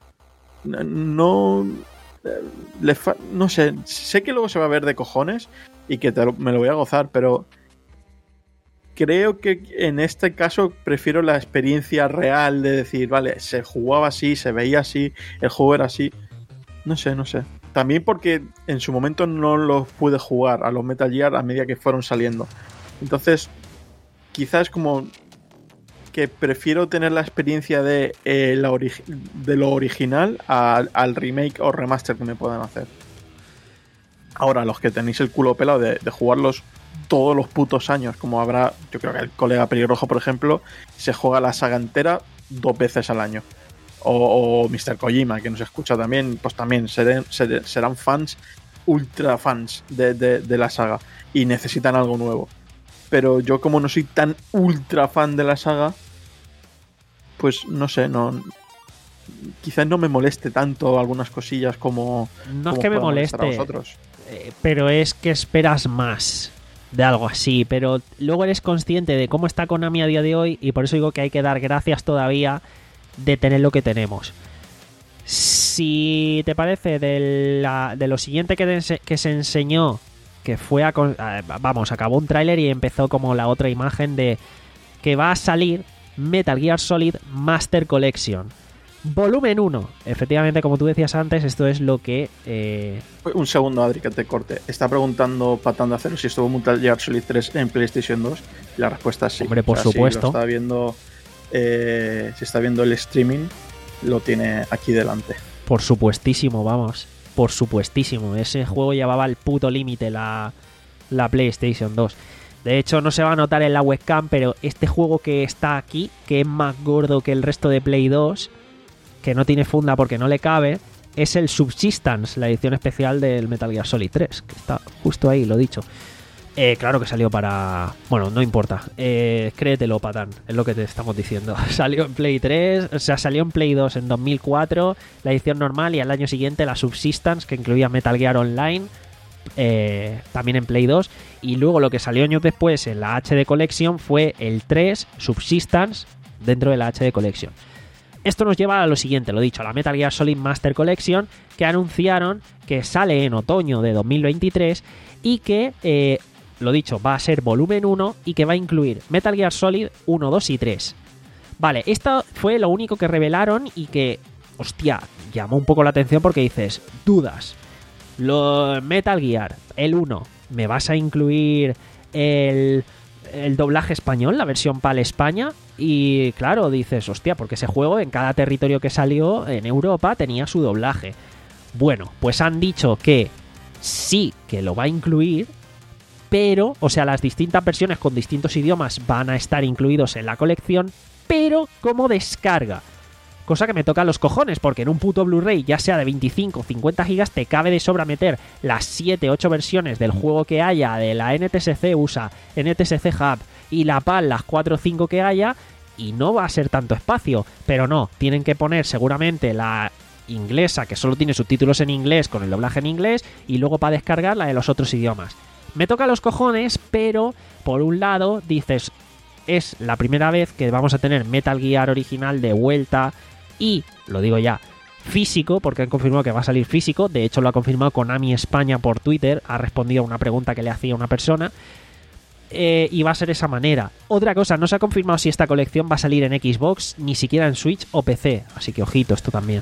[SPEAKER 3] no... Le fa- no sé, sé que luego se va a ver de cojones y que te lo, me lo voy a gozar, pero creo que en este caso prefiero la experiencia real de decir, vale, se jugaba así, se veía así, el juego era así. No sé, no sé. También porque en su momento no los pude jugar a los Metal Gear a medida que fueron saliendo. Entonces, quizás como que prefiero tener la experiencia de, eh, la ori- de lo original al, al remake o remaster que me puedan hacer. Ahora, los que tenéis el culo pelado de, de jugarlos todos los putos años, como habrá, yo creo que el colega pelirrojo, por ejemplo, se juega la saga entera dos veces al año. O, o mister Kojima, que nos escucha también, pues también serán, serán fans, ultra fans de, de, de la saga y necesitan algo nuevo. Pero yo, como no soy tan ultra fan de la saga, pues no sé, no, quizás no me moleste tanto algunas cosillas como
[SPEAKER 2] no
[SPEAKER 3] como
[SPEAKER 2] es que me
[SPEAKER 3] pueda molestar
[SPEAKER 2] moleste,
[SPEAKER 3] a vosotros.
[SPEAKER 2] eh, pero es que esperas más de algo así, pero luego eres consciente de cómo está Konami a día de hoy y por eso digo que hay que dar gracias todavía de tener lo que tenemos. si te parece, de, la, de lo siguiente que, de, que se enseñó, que fue a, a, vamos, acabó un tráiler y empezó como la otra imagen de que va a salir Metal Gear Solid Master Collection Volumen uno. Efectivamente, como tú decías antes, esto es lo que... Eh...
[SPEAKER 3] Un segundo, Adri, que te corte. Está preguntando Patán de Acero si estuvo Metal Gear Solid tres en PlayStation dos. Y la respuesta es sí.
[SPEAKER 2] Hombre, por
[SPEAKER 3] o sea,
[SPEAKER 2] supuesto.
[SPEAKER 3] Si lo está viendo, eh, si está viendo el streaming, lo tiene aquí delante.
[SPEAKER 2] Por supuestísimo, vamos. Por supuestísimo. Ese juego llevaba al puto límite la, la PlayStation dos. De hecho, no se va a notar en la webcam, pero este juego que está aquí, que es más gordo que el resto de Play dos, que no tiene funda porque no le cabe, es el Subsistence, la edición especial del Metal Gear Solid tres, que está justo ahí, lo dicho. Eh, claro que salió para... Bueno, no importa. Eh, créetelo, Patán, es lo que te estamos diciendo. Salió en Play tres, o sea, salió en Play dos en dos mil cuatro, la edición normal, y al año siguiente la Subsistence, que incluía Metal Gear Online, eh, también en Play dos. Y luego lo que salió años después en la H D Collection fue el tres Subsistence dentro de la H D Collection. Esto nos lleva a lo siguiente, lo dicho, a la Metal Gear Solid Master Collection, que anunciaron que sale en otoño de dos mil veintitrés y que... Eh, lo dicho, va a ser volumen uno y que va a incluir Metal Gear Solid uno, dos y tres. Vale, esto fue lo único que revelaron y que, hostia, llamó un poco la atención porque dices, dudas, lo Metal Gear, el uno, ¿me vas a incluir el, el doblaje español, la versión PAL España? Y claro, dices, hostia, porque ese juego en cada territorio que salió en Europa tenía su doblaje. Bueno, pues han dicho que sí que lo va a incluir, pero, o sea, las distintas versiones con distintos idiomas van a estar incluidos en la colección, pero como descarga. Cosa que me toca los cojones, porque en un puto Blu-ray, ya sea de veinticinco o cincuenta gigas, te cabe de sobra meter las siete ocho versiones del juego que haya, de la N T S C U S A, N T S C Hub y la PAL, las cuatro o cinco que haya, y no va a ser tanto espacio. Pero no, tienen que poner seguramente la inglesa, que solo tiene subtítulos en inglés con el doblaje en inglés, y luego para descargar la de los otros idiomas. Me toca los cojones, pero por un lado dices, es la primera vez que vamos a tener Metal Gear original de vuelta y, lo digo ya, físico, porque han confirmado que va a salir físico. De hecho lo ha confirmado Konami España por Twitter, ha respondido a una pregunta que le hacía una persona, eh, y va a ser esa manera. Otra cosa, no se ha confirmado si esta colección va a salir en Xbox, ni siquiera en Switch o P C, así que ojito esto también.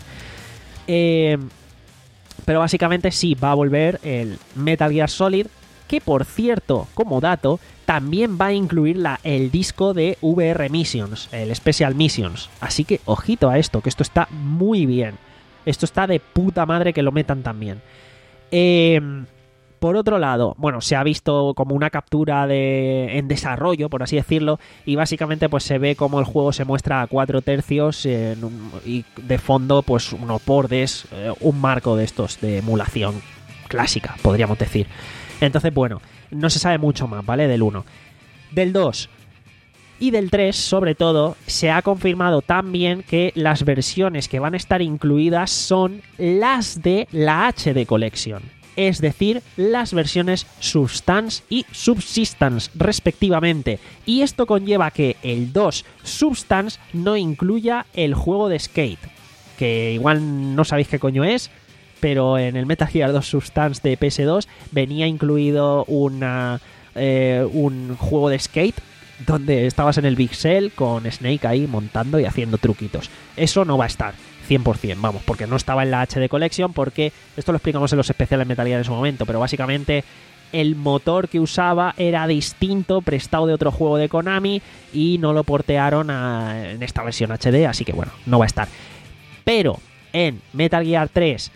[SPEAKER 2] Eh, pero básicamente sí, va a volver el Metal Gear Solid, que por cierto, como dato, también va a incluir la, el disco de V R Missions, el Special Missions. Así que ojito a esto, que esto está muy bien. Esto está de puta madre que lo metan también. Eh, por otro lado, bueno, se ha visto como una captura de en desarrollo, por así decirlo, y básicamente pues se ve como el juego se muestra a cuatro tercios en un, y de fondo pues unos bordes, eh, un marco de estos de emulación clásica, podríamos decir. Entonces, bueno, no se sabe mucho más, ¿vale? Del uno. Del dos y del tres, sobre todo, se ha confirmado también que las versiones que van a estar incluidas son las de la H D Collection. Es decir, las versiones Substance y Subsistence, respectivamente. Y esto conlleva que el dos Substance no incluya el juego de Skate, que igual no sabéis qué coño es, pero en el Metal Gear dos Substance de P S dos venía incluido una, eh, un juego de skate donde estabas en el Big Cell con Snake ahí montando y haciendo truquitos. Eso no va a estar, cien por ciento, vamos, porque no estaba en la H D Collection, porque esto lo explicamos en los especiales Metal Gear en su momento, pero básicamente el motor que usaba era distinto, prestado de otro juego de Konami, y no lo portearon a, en esta versión H D, así que bueno, no va a estar. Pero en Metal Gear tres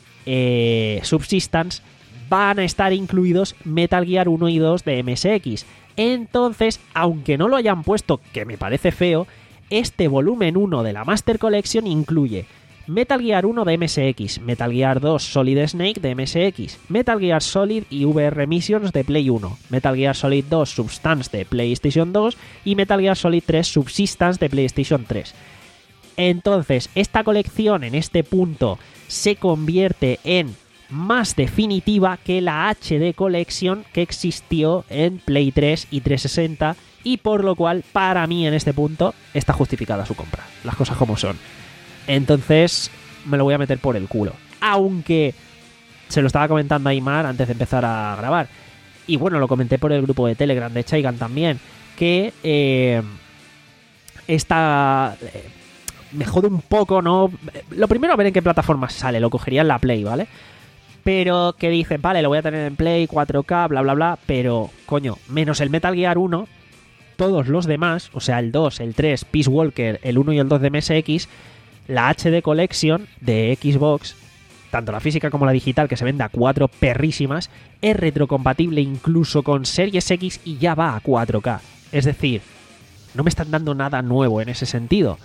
[SPEAKER 2] Eh, Subsistence van a estar incluidos Metal Gear uno y dos de M S X. Entonces, aunque no lo hayan puesto, que me parece feo, este volumen uno de la Master Collection incluye Metal Gear uno de M S X, Metal Gear dos Solid Snake de M S X, Metal Gear Solid y V R Missions de Play uno, Metal Gear Solid dos Substance de PlayStation dos y Metal Gear Solid tres Subsistence de PlayStation tres. Entonces, esta colección en este punto se convierte en más definitiva que la H D Collection que existió en Play tres y trescientos sesenta, y por lo cual, para mí en este punto, está justificada su compra. Las cosas como son. Entonces, me lo voy a meter por el culo. Aunque se lo estaba comentando a Aimar antes de empezar a grabar. Y bueno, lo comenté por el grupo de Telegram de Chaigan también. Que eh, esta... Eh, me jode un poco, ¿no? Lo primero, a ver en qué plataforma sale. Lo cogería en la Play, ¿vale? Pero que dicen, vale, lo voy a tener en Play, cuatro K, bla, bla, bla. Pero, coño, menos el Metal Gear uno, todos los demás, o sea, el dos, el tres, Peace Walker, el uno y el dos de M S X, la H D Collection de Xbox, tanto la física como la digital, que se vende a cuatro perrísimas, es retrocompatible incluso con Series X y ya va a cuatro K. Es decir, no me están dando nada nuevo en ese sentido.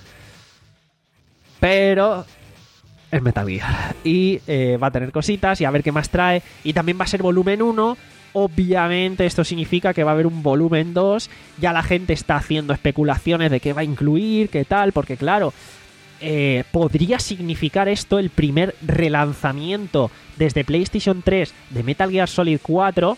[SPEAKER 2] Pero es Metal Gear. Y eh, va a tener cositas y a ver qué más trae. Y también va a ser volumen uno. Obviamente esto significa que va a haber un volumen dos. Ya la gente está haciendo especulaciones de qué va a incluir, qué tal. Porque claro, eh, podría significar esto el primer relanzamiento desde PlayStation tres de Metal Gear Solid cuatro.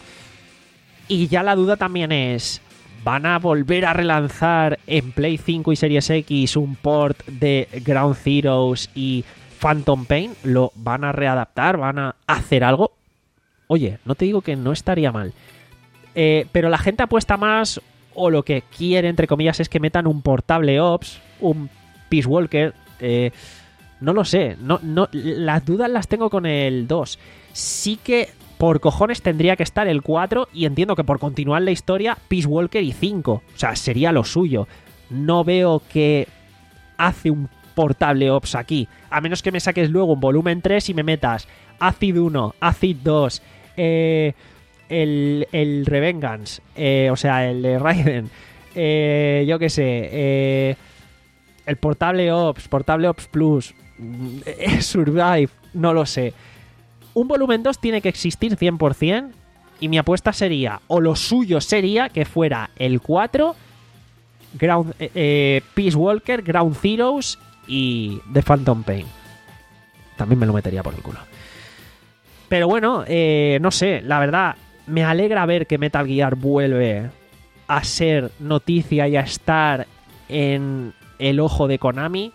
[SPEAKER 2] Y ya la duda también es... ¿van a volver a relanzar en Play cinco y Series X un port de Ground Zeroes y Phantom Pain? ¿Lo van a readaptar? ¿Van a hacer algo? Oye, no te digo que no estaría mal. Eh, pero la gente apuesta más, o lo que quiere, entre comillas, es que metan un portable Ops, un Peace Walker. Eh, no lo sé. No, no, las dudas las tengo con el dos. Sí que... por cojones tendría que estar el cuatro y entiendo que por continuar la historia Peace Walker y cinco. O sea, sería lo suyo. No veo que hace un portable Ops aquí. A menos que me saques luego un volumen tres y me metas Acid uno, Acid dos, eh, el, el Revengeance, eh, o sea, el de Raiden, eh, yo qué sé, eh, el portable Ops, portable Ops Plus, eh, Survive, no lo sé. Un volumen dos tiene que existir cien por ciento y mi apuesta sería, o lo suyo sería que fuera el cuatro, Ground, eh, eh, Peace Walker, Ground Zeroes y The Phantom Pain. También me lo metería por el culo. Pero bueno, eh, no sé, la verdad, me alegra ver que Metal Gear vuelve a ser noticia y a estar en el ojo de Konami.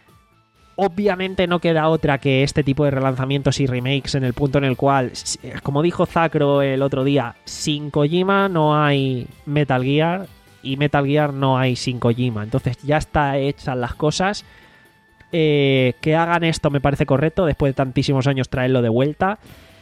[SPEAKER 2] Obviamente no queda otra que este tipo de relanzamientos y remakes en el punto en el cual, como dijo Zacro el otro día, sin Kojima no hay Metal Gear y Metal Gear no hay sin Kojima. Entonces ya está hechas las cosas. Eh, que hagan esto me parece correcto, después de tantísimos años traerlo de vuelta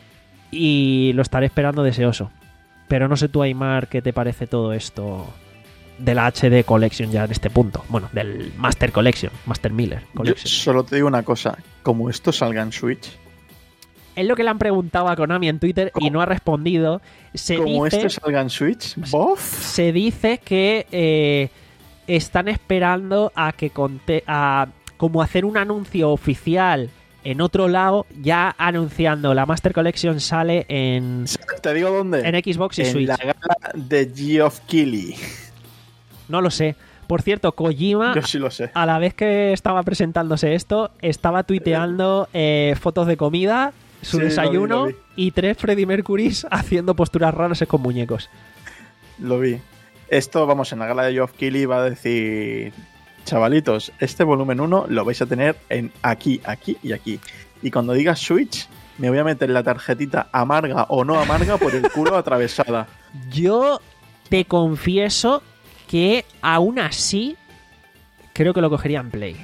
[SPEAKER 2] y lo estaré esperando deseoso. Pero no sé tú, Aimar, ¿qué te parece todo esto de la H D Collection ya en este punto? Bueno, del Master Collection, Master Miller Collection.
[SPEAKER 3] Yo solo te digo una cosa, como esto salga en Switch...
[SPEAKER 2] Es lo que le han preguntado a Konami en Twitter y no ha respondido. Se
[SPEAKER 3] como
[SPEAKER 2] dice,
[SPEAKER 3] esto salga en Switch, ¿bof?
[SPEAKER 2] Se dice que eh, están esperando a que conte a como hacer un anuncio oficial en otro lado, ya anunciando la Master Collection sale en...
[SPEAKER 3] ¿Te digo dónde?
[SPEAKER 2] En Xbox y
[SPEAKER 3] en
[SPEAKER 2] Switch.
[SPEAKER 3] En la gala de Geoff Keighley.
[SPEAKER 2] No lo sé. Por cierto, Kojima,
[SPEAKER 3] yo sí lo sé,
[SPEAKER 2] a la vez que estaba presentándose esto, estaba tuiteando eh, fotos de comida, su
[SPEAKER 3] sí,
[SPEAKER 2] desayuno
[SPEAKER 3] lo vi, lo vi.
[SPEAKER 2] Y tres Freddie Mercurys haciendo posturas raras con muñecos.
[SPEAKER 3] Lo vi. Esto, vamos, en la gala de Geoff Keighley va a decir... Chavalitos, este volumen uno lo vais a tener en aquí, aquí y aquí. Y cuando digas Switch, me voy a meter la tarjetita amarga o no amarga por el culo atravesada.
[SPEAKER 2] Yo te confieso que aún así creo que lo cogería en Play.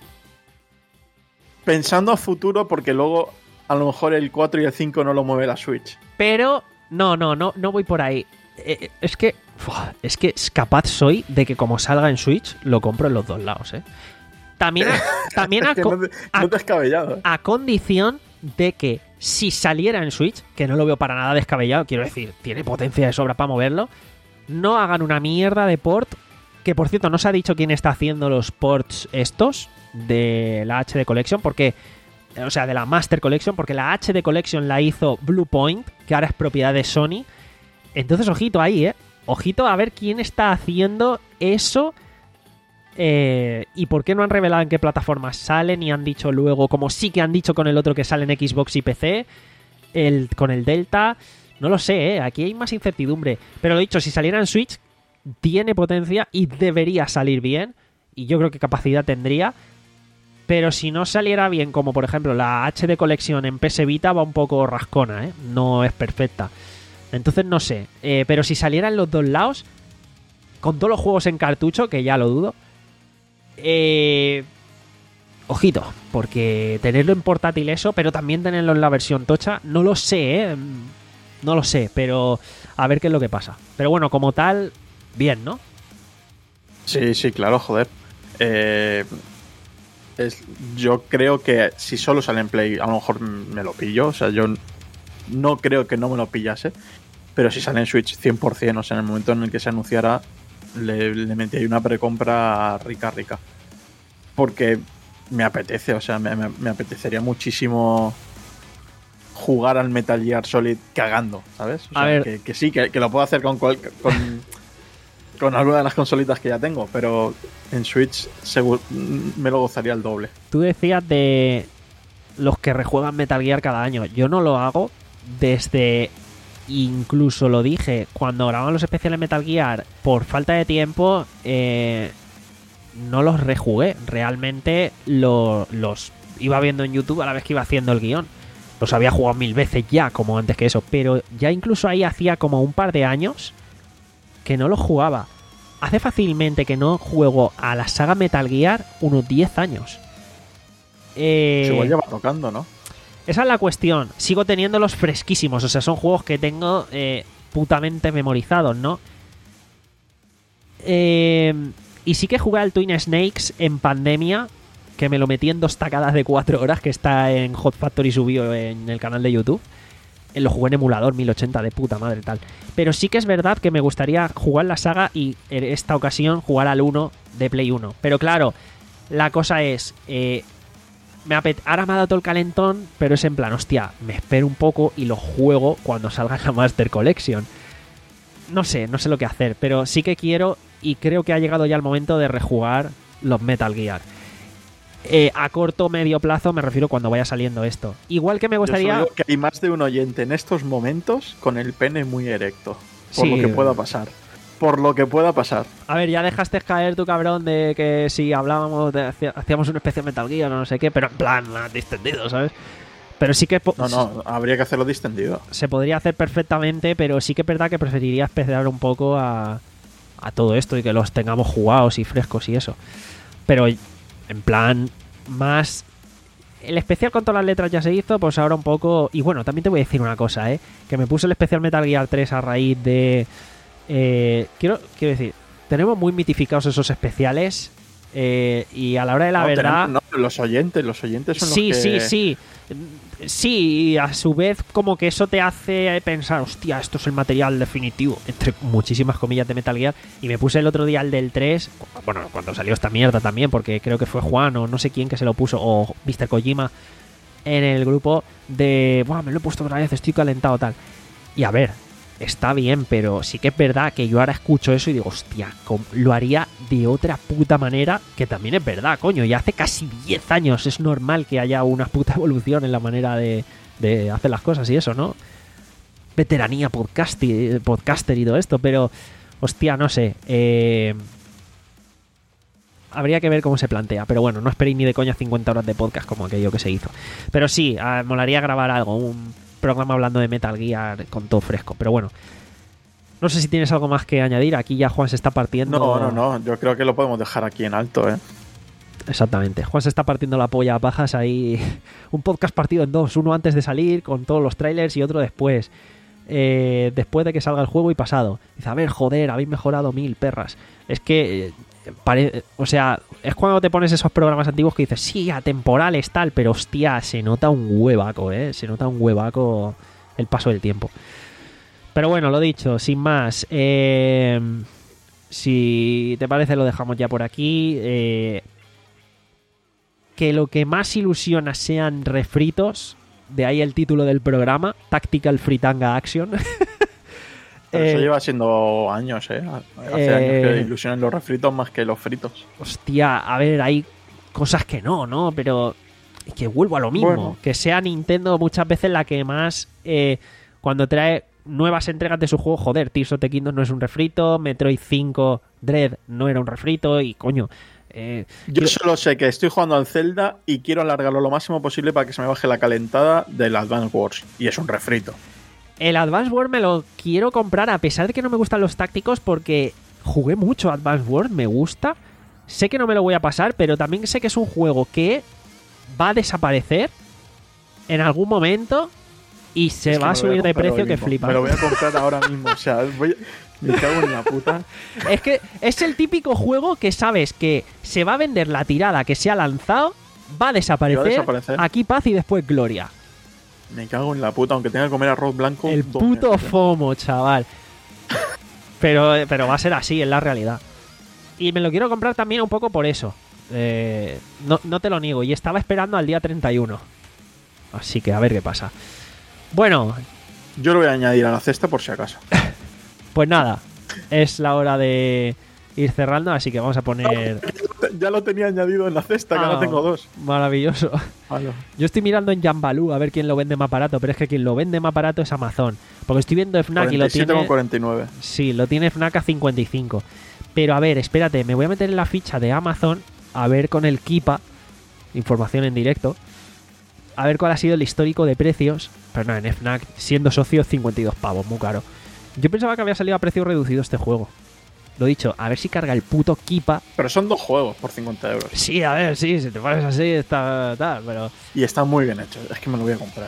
[SPEAKER 3] Pensando a futuro, porque luego a lo mejor el cuatro y el cinco no lo mueve la Switch.
[SPEAKER 2] Pero no, no, no, no voy por ahí. Eh, es que es que capaz soy de que como salga en Switch lo compro en los dos lados, ¿eh? También a, también a,
[SPEAKER 3] es que no te, no te has descabellado, ¿eh?
[SPEAKER 2] A condición de que si saliera en Switch, que no lo veo para nada descabellado, quiero decir, tiene potencia de sobra para moverlo, no hagan una mierda de port, que por cierto no se ha dicho quién está haciendo los ports estos de la H D Collection, porque o sea, de la Master Collection, porque la H D Collection la hizo Bluepoint, que ahora es propiedad de Sony. Entonces, ojito ahí, ¿eh? Ojito a ver quién está haciendo eso eh, y por qué no han revelado en qué plataformas salen y han dicho luego, como sí que han dicho con el otro que sale en Xbox y P C, el, con el Delta. No lo sé, ¿eh? Aquí hay más incertidumbre. Pero lo dicho, si saliera en Switch, tiene potencia y debería salir bien. Y yo creo que capacidad tendría. Pero si no saliera bien, como por ejemplo la H D Collection en P S Vita, va un poco rascona, ¿eh? No es perfecta. Entonces no sé. Eh, pero si saliera en los dos lados, con todos los juegos en cartucho, que ya lo dudo, eh... ojito, porque tenerlo en portátil eso, pero también tenerlo en la versión tocha, no lo sé, ¿eh? No lo sé, pero a ver qué es lo que pasa. Pero bueno, como tal, bien, ¿no?
[SPEAKER 3] Sí, sí, claro, joder. Eh, es, yo creo que si solo sale en Play, a lo mejor me lo pillo. O sea, yo no creo que no me lo pillase. Pero si sale en Switch cien por ciento, o sea, en el momento en el que se anunciara, le, le metí ahí una precompra rica, rica. Porque me apetece, o sea, me, me, me apetecería muchísimo jugar al Metal Gear Solid cagando, ¿sabes? O sea,
[SPEAKER 2] a ver.
[SPEAKER 3] Que, que sí, que, que lo puedo hacer con, cual, con, con alguna de las consolitas que ya tengo, pero en Switch seguro, me lo gozaría el doble.
[SPEAKER 2] Tú decías de los que rejuegan Metal Gear cada año. Yo no lo hago desde... Incluso lo dije cuando grababan los especiales Metal Gear, por falta de tiempo, eh, no los rejugué. Realmente lo, los iba viendo en YouTube a la vez que iba haciendo el guión. Los había jugado mil veces ya, como antes que eso. Pero ya incluso ahí hacía como un par de años que no los jugaba. Hace fácilmente que no juego a la saga Metal Gear unos diez años. Eh...
[SPEAKER 3] Igual ya va tocando, ¿no?
[SPEAKER 2] Esa es la cuestión. Sigo teniéndolos fresquísimos. O sea, son juegos que tengo eh, putamente memorizados, ¿no? Eh, y sí que jugué al Twin Snakes en pandemia, que me lo metí en dos tacadas de cuatro horas, que está en Hot Factory subido en el canal de YouTube. Lo jugué en emulador mil ochenta de puta madre tal. Pero sí que es verdad que me gustaría jugar la saga y en esta ocasión jugar al uno de Play uno. Pero claro, la cosa es... Eh, Me apet- Ahora me ha dado todo el calentón, pero es en plan, hostia, me espero un poco y lo juego cuando salga la Master Collection. No sé, no sé lo que hacer, pero sí que quiero y creo que ha llegado ya el momento de rejugar los Metal Gear. Eh, a corto o medio plazo me refiero cuando vaya saliendo esto. Igual que me gustaría...
[SPEAKER 3] Yo solo digo que hay más de un oyente en estos momentos con el pene muy erecto. Por
[SPEAKER 2] Sí.
[SPEAKER 3] lo que pueda pasar. Por lo que pueda pasar.
[SPEAKER 2] A ver, ya dejaste caer tu cabrón de que si hablábamos, de, hacíamos una especie de Metal Gear o no sé qué, pero en plan distendido, ¿sabes? Pero sí que... Po-
[SPEAKER 3] No, no, habría que hacerlo distendido.
[SPEAKER 2] Se podría hacer perfectamente, pero sí que es verdad que preferiría esperar un poco a, a todo esto y que los tengamos jugados y frescos y eso. Pero en plan, más... El especial con todas las letras ya se hizo, pues ahora un poco... Y bueno, también te voy a decir una cosa, ¿eh? Que me puse el especial Metal Gear tres a raíz de... Eh, quiero, quiero decir, tenemos muy mitificados esos especiales eh, y a la hora de la
[SPEAKER 3] no,
[SPEAKER 2] verdad...
[SPEAKER 3] tenemos, no, los oyentes, los oyentes son
[SPEAKER 2] sí,
[SPEAKER 3] los que...
[SPEAKER 2] sí, sí. Sí, y a su vez como que eso te hace pensar, hostia, esto es el material definitivo, entre muchísimas comillas, de Metal Gear. Y me puse el otro día el del tres, bueno, cuando salió esta mierda también, porque creo que fue Juan o no sé quién que se lo puso, o mister Kojima, en el grupo de, buah, me lo he puesto otra vez, estoy calentado, tal. Y a ver, está bien, pero sí que es verdad que yo ahora escucho eso y digo, hostia, lo haría de otra puta manera, que también es verdad, coño, ya hace casi diez años es normal que haya una puta evolución en la manera de, de hacer las cosas y eso, ¿no? Veteranía podcaster, podcaster y todo esto, pero, hostia, no sé, eh... habría que ver cómo se plantea, pero bueno, no esperéis ni de coña cincuenta horas de podcast como aquello que se hizo. Pero sí, eh, molaría grabar algo, un programa hablando de Metal Gear con todo fresco, pero bueno, no sé si tienes algo más que añadir. Aquí ya Juan se está partiendo.
[SPEAKER 3] No, no, no, yo creo que lo podemos dejar aquí en alto, ¿eh?
[SPEAKER 2] Exactamente, Juan se está partiendo la polla a pajas ahí. Un podcast partido en dos, uno antes de salir con todos los trailers y otro después, eh, después de que salga el juego y pasado. Dice, a ver, joder, habéis mejorado mil perras. Es que, eh, pare... o sea, es cuando te pones esos programas antiguos que dices, sí, atemporales, tal, pero hostia, se nota un huevaco, ¿eh? Se nota un huevaco el paso del tiempo. Pero bueno, lo dicho, sin más. Eh, si te parece, lo dejamos ya por aquí. Eh, que lo que más ilusiona sean refritos. De ahí el título del programa, Tactical Fritanga Action.
[SPEAKER 3] Pero
[SPEAKER 2] eh,
[SPEAKER 3] eso lleva siendo años, ¿eh? Hace
[SPEAKER 2] eh,
[SPEAKER 3] años que ilusionan los refritos más que los fritos.
[SPEAKER 2] Hostia, a ver, hay cosas que no, ¿no? Pero que vuelvo a lo mismo.
[SPEAKER 3] Bueno.
[SPEAKER 2] Que sea Nintendo muchas veces la que más... Eh, cuando trae nuevas entregas de su juego, joder, Tears of the Kingdom no es un refrito, Metroid cinco Dread no era un refrito y, coño, Eh,
[SPEAKER 3] Yo
[SPEAKER 2] quiero-
[SPEAKER 3] solo sé que estoy jugando al Zelda y quiero alargarlo lo máximo posible para que se me baje la calentada del Advance Wars. Y es un refrito.
[SPEAKER 2] El Advance Wars me lo quiero comprar a pesar de que no me gustan los tácticos porque jugué mucho Advance Wars, me gusta. Sé que no me lo voy a pasar, pero también sé que es un juego que va a desaparecer en algún momento y se
[SPEAKER 3] Es que
[SPEAKER 2] va a
[SPEAKER 3] me lo voy
[SPEAKER 2] subir de
[SPEAKER 3] comprar
[SPEAKER 2] precio
[SPEAKER 3] hoy
[SPEAKER 2] que
[SPEAKER 3] mismo.
[SPEAKER 2] flipa.
[SPEAKER 3] Me lo voy a comprar ahora mismo. O sea, voy... me cago en la puta.
[SPEAKER 2] Es que es el típico juego que sabes que se va a vender la tirada que se ha lanzado, va a desaparecer,
[SPEAKER 3] Va a desaparecer.
[SPEAKER 2] aquí paz y después gloria.
[SPEAKER 3] Me cago en la puta, aunque tenga que comer arroz blanco.
[SPEAKER 2] El
[SPEAKER 3] dos
[SPEAKER 2] puto
[SPEAKER 3] meses.
[SPEAKER 2] FOMO, chaval. Pero, pero va a ser así, es la realidad. Y me lo quiero comprar también un poco por eso. Eh, no, no te lo niego. Y estaba esperando al día treinta y uno. Así que a ver qué pasa. Bueno,
[SPEAKER 3] Yo lo voy a añadir a la cesta por si acaso.
[SPEAKER 2] pues nada. Es la hora de ir cerrando, así que vamos a poner...
[SPEAKER 3] Ya lo tenía añadido en la cesta, que
[SPEAKER 2] Ah,
[SPEAKER 3] ahora tengo dos.
[SPEAKER 2] Maravilloso.
[SPEAKER 3] Vale.
[SPEAKER 2] Yo estoy mirando en Jambalú a ver quién lo vende más barato, pero es que quien lo vende más barato es Amazon. Porque estoy viendo Fnac y lo
[SPEAKER 3] cuarenta y siete
[SPEAKER 2] tiene...
[SPEAKER 3] con cuarenta y nueve.
[SPEAKER 2] Sí, lo tiene Fnac a cincuenta y cinco. Pero a ver, espérate, me voy a meter en la ficha de Amazon a ver con el Kipa, información en directo, a ver cuál ha sido el histórico de precios. Pero no, en Fnac, siendo socio, cincuenta y dos pavos, muy caro. Yo pensaba que había salido a precio reducido este juego. Lo dicho, a ver si carga el puto Kipa.
[SPEAKER 3] Pero son dos juegos por cincuenta euros.
[SPEAKER 2] Sí, a ver, sí, si te pones así, está tal, pero
[SPEAKER 3] Y está muy bien hecho. Es que me lo voy a comprar.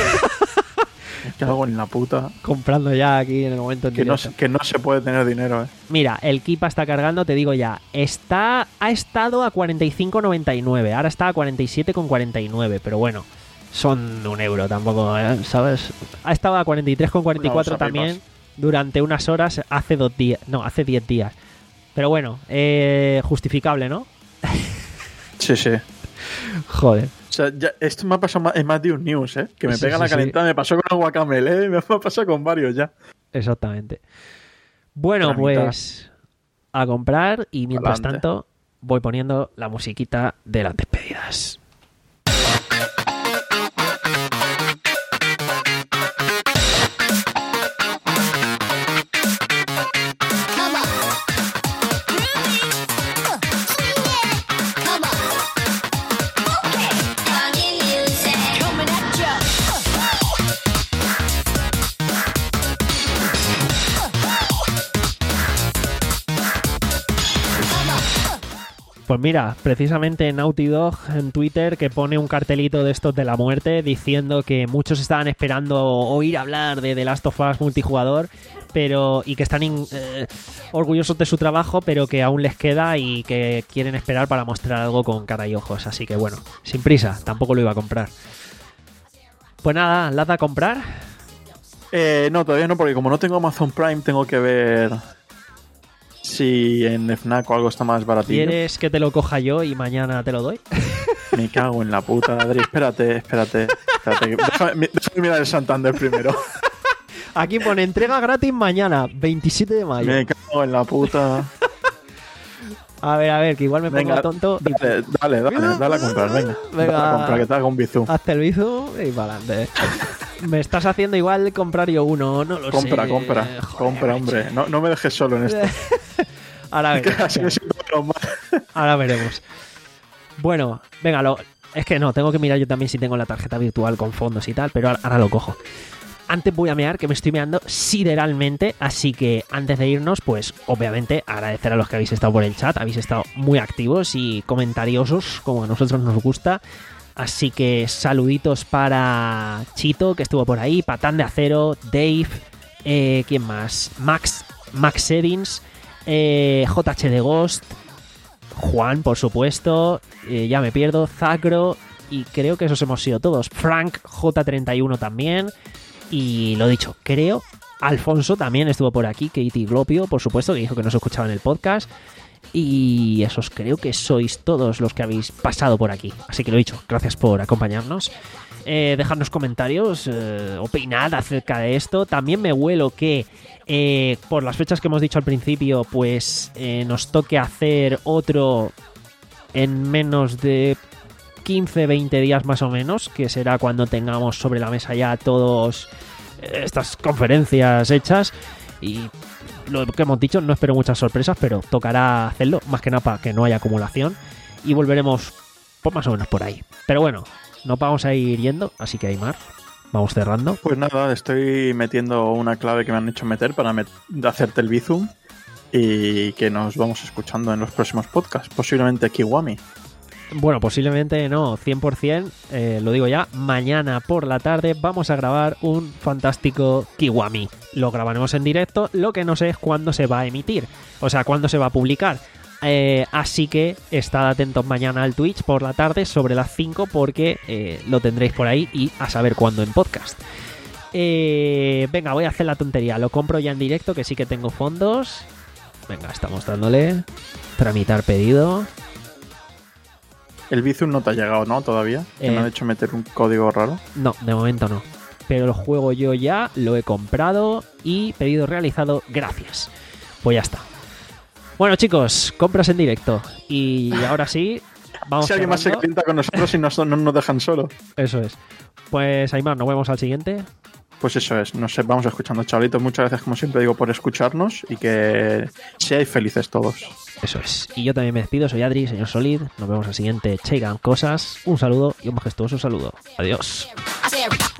[SPEAKER 3] Me cago en la puta.
[SPEAKER 2] comprando ya aquí en el momento en
[SPEAKER 3] Que no,
[SPEAKER 2] directo.
[SPEAKER 3] se- que no se puede tener dinero, eh.
[SPEAKER 2] Mira, el Kipa está cargando, te digo ya. Está, ha estado a cuarenta y cinco con noventa y nueve. Ahora está a cuarenta y siete con cuarenta y nueve. Pero bueno, son un euro tampoco, ¿eh? ¿Sabes? Ha estado a cuarenta y tres con cuarenta y cuatro
[SPEAKER 3] Una bolsa
[SPEAKER 2] también
[SPEAKER 3] pipas.
[SPEAKER 2] durante unas horas hace dos días. No, hace diez días. Pero bueno, eh, justificable, ¿no?
[SPEAKER 3] Sí, sí.
[SPEAKER 2] Joder.
[SPEAKER 3] O sea, ya, esto me ha pasado más, es más de un news, ¿eh? Que me
[SPEAKER 2] Sí,
[SPEAKER 3] pega
[SPEAKER 2] sí,
[SPEAKER 3] la
[SPEAKER 2] sí.
[SPEAKER 3] calentada. Me pasó con el guacamele, ¿eh? Me ha pasado con varios ya.
[SPEAKER 2] Exactamente. Bueno,
[SPEAKER 3] Tramitar.
[SPEAKER 2] pues a comprar y mientras
[SPEAKER 3] Pa'lante.
[SPEAKER 2] tanto voy poniendo la musiquita de las despedidas. Pues mira, precisamente Naughty Dog en Twitter que pone un cartelito de estos de la muerte diciendo que muchos estaban esperando oír hablar de The Last of Us multijugador, pero y que están in- eh, orgullosos de su trabajo, pero que aún les queda y que quieren esperar para mostrar algo con cara y ojos. Así que bueno, sin prisa, tampoco lo iba a comprar. Pues nada, ¿la da a comprar?
[SPEAKER 3] Eh, no, todavía no, porque como no tengo Amazon Prime, tengo que ver si en Fnac o algo está más baratillo.
[SPEAKER 2] ¿Quieres que te lo coja yo y mañana te lo doy?
[SPEAKER 3] Me cago en la puta, Adri. Espérate, espérate. espérate que- déjame, mi- déjame mirar el Santander primero.
[SPEAKER 2] Aquí pone entrega gratis mañana, veintisiete de mayo.
[SPEAKER 3] Me cago en la puta.
[SPEAKER 2] A ver, a ver, que igual me pongo
[SPEAKER 3] Venga,
[SPEAKER 2] tonto.
[SPEAKER 3] dale, dale, dale, dale a comprar, venga.
[SPEAKER 2] Venga.
[SPEAKER 3] Dale a comprar, que te haga un bizú.
[SPEAKER 2] Hazte el bizu y para adelante. Me estás haciendo igual comprar yo uno, no lo
[SPEAKER 3] Compra,
[SPEAKER 2] sé.
[SPEAKER 3] compra,
[SPEAKER 2] Joder,
[SPEAKER 3] compra, hombre. No, no me dejes solo en esto.
[SPEAKER 2] Ahora
[SPEAKER 3] Que así me
[SPEAKER 2] veremos.
[SPEAKER 3] siento menos mal.
[SPEAKER 2] Ahora veremos. Bueno, venga, lo, es que no, tengo que mirar yo también si tengo la tarjeta virtual con fondos y tal, pero ahora, ahora lo cojo. Antes voy a mear, que me estoy meando sideralmente, así que antes de irnos, pues obviamente agradecer a los que habéis estado por el chat, habéis estado muy activos y comentariosos, como a nosotros nos gusta. Así que saluditos para Chito, que estuvo por ahí, Patán de Acero, Dave, eh, ¿quién más? Max, Max Seddings, eh, J H de Ghost, Juan, por supuesto, eh, ya me pierdo, Zacro, y creo que esos hemos sido todos. Frank J treinta y uno también. Y lo dicho, creo, Alfonso también estuvo por aquí, Katie Glopio, por supuesto, que dijo que no se escuchaba en el podcast. Y esos creo que sois todos los que habéis pasado por aquí. Así que lo dicho, gracias por acompañarnos. Eh, dejadnos comentarios, eh, opinad acerca de esto. También me huelo que eh, por las fechas que hemos dicho al principio, pues eh, nos toque hacer otro en menos de quince veinte días más o menos, que será cuando tengamos sobre la mesa ya todas estas conferencias hechas Y lo que hemos dicho, no espero muchas sorpresas, pero tocará hacerlo, más que nada para que no haya acumulación. Y volveremos pues, más o menos por ahí. Pero bueno, nos vamos a ir yendo, así que Aimar, vamos cerrando.
[SPEAKER 3] Pues nada, estoy metiendo una clave que me han hecho meter para met- hacerte el Bizum y que nos vamos escuchando en los próximos podcasts, posiblemente Kiwami.
[SPEAKER 2] Bueno, posiblemente no, cien por ciento, eh, lo digo ya, mañana por la tarde vamos a grabar un fantástico Kiwami. Lo grabaremos en directo, lo que no sé es cuándo se va a emitir, o sea, cuándo se va a publicar. Eh, así que estad atentos mañana al Twitch por la tarde sobre las cinco porque eh, lo tendréis por ahí y a saber cuándo en podcast. Eh, venga, voy a hacer la tontería, lo compro ya en directo que sí que tengo fondos. Venga, estamos dándole, tramitar pedido.
[SPEAKER 3] El Bizum no te ha llegado, ¿no? Todavía. Que
[SPEAKER 2] Eh,
[SPEAKER 3] me han hecho meter un código raro.
[SPEAKER 2] No, de momento no. Pero el juego yo ya lo he comprado y pedido realizado, gracias. Pues ya está. Bueno chicos, compras en directo. Y ahora sí, vamos
[SPEAKER 3] Si alguien más se
[SPEAKER 2] cerrando.
[SPEAKER 3] calienta con nosotros y nos- no nos dejan solo.
[SPEAKER 2] Eso es. Pues Aimar, nos vemos al siguiente.
[SPEAKER 3] Pues eso es, nos vamos escuchando, chavalitos. Muchas gracias, como siempre digo, por escucharnos y que seáis felices todos.
[SPEAKER 2] Eso es. Y yo también me despido, soy Adri, señor Solid. Nos vemos al siguiente Chaigan Cosas. Un saludo y un majestuoso saludo. Adiós.
[SPEAKER 4] I say every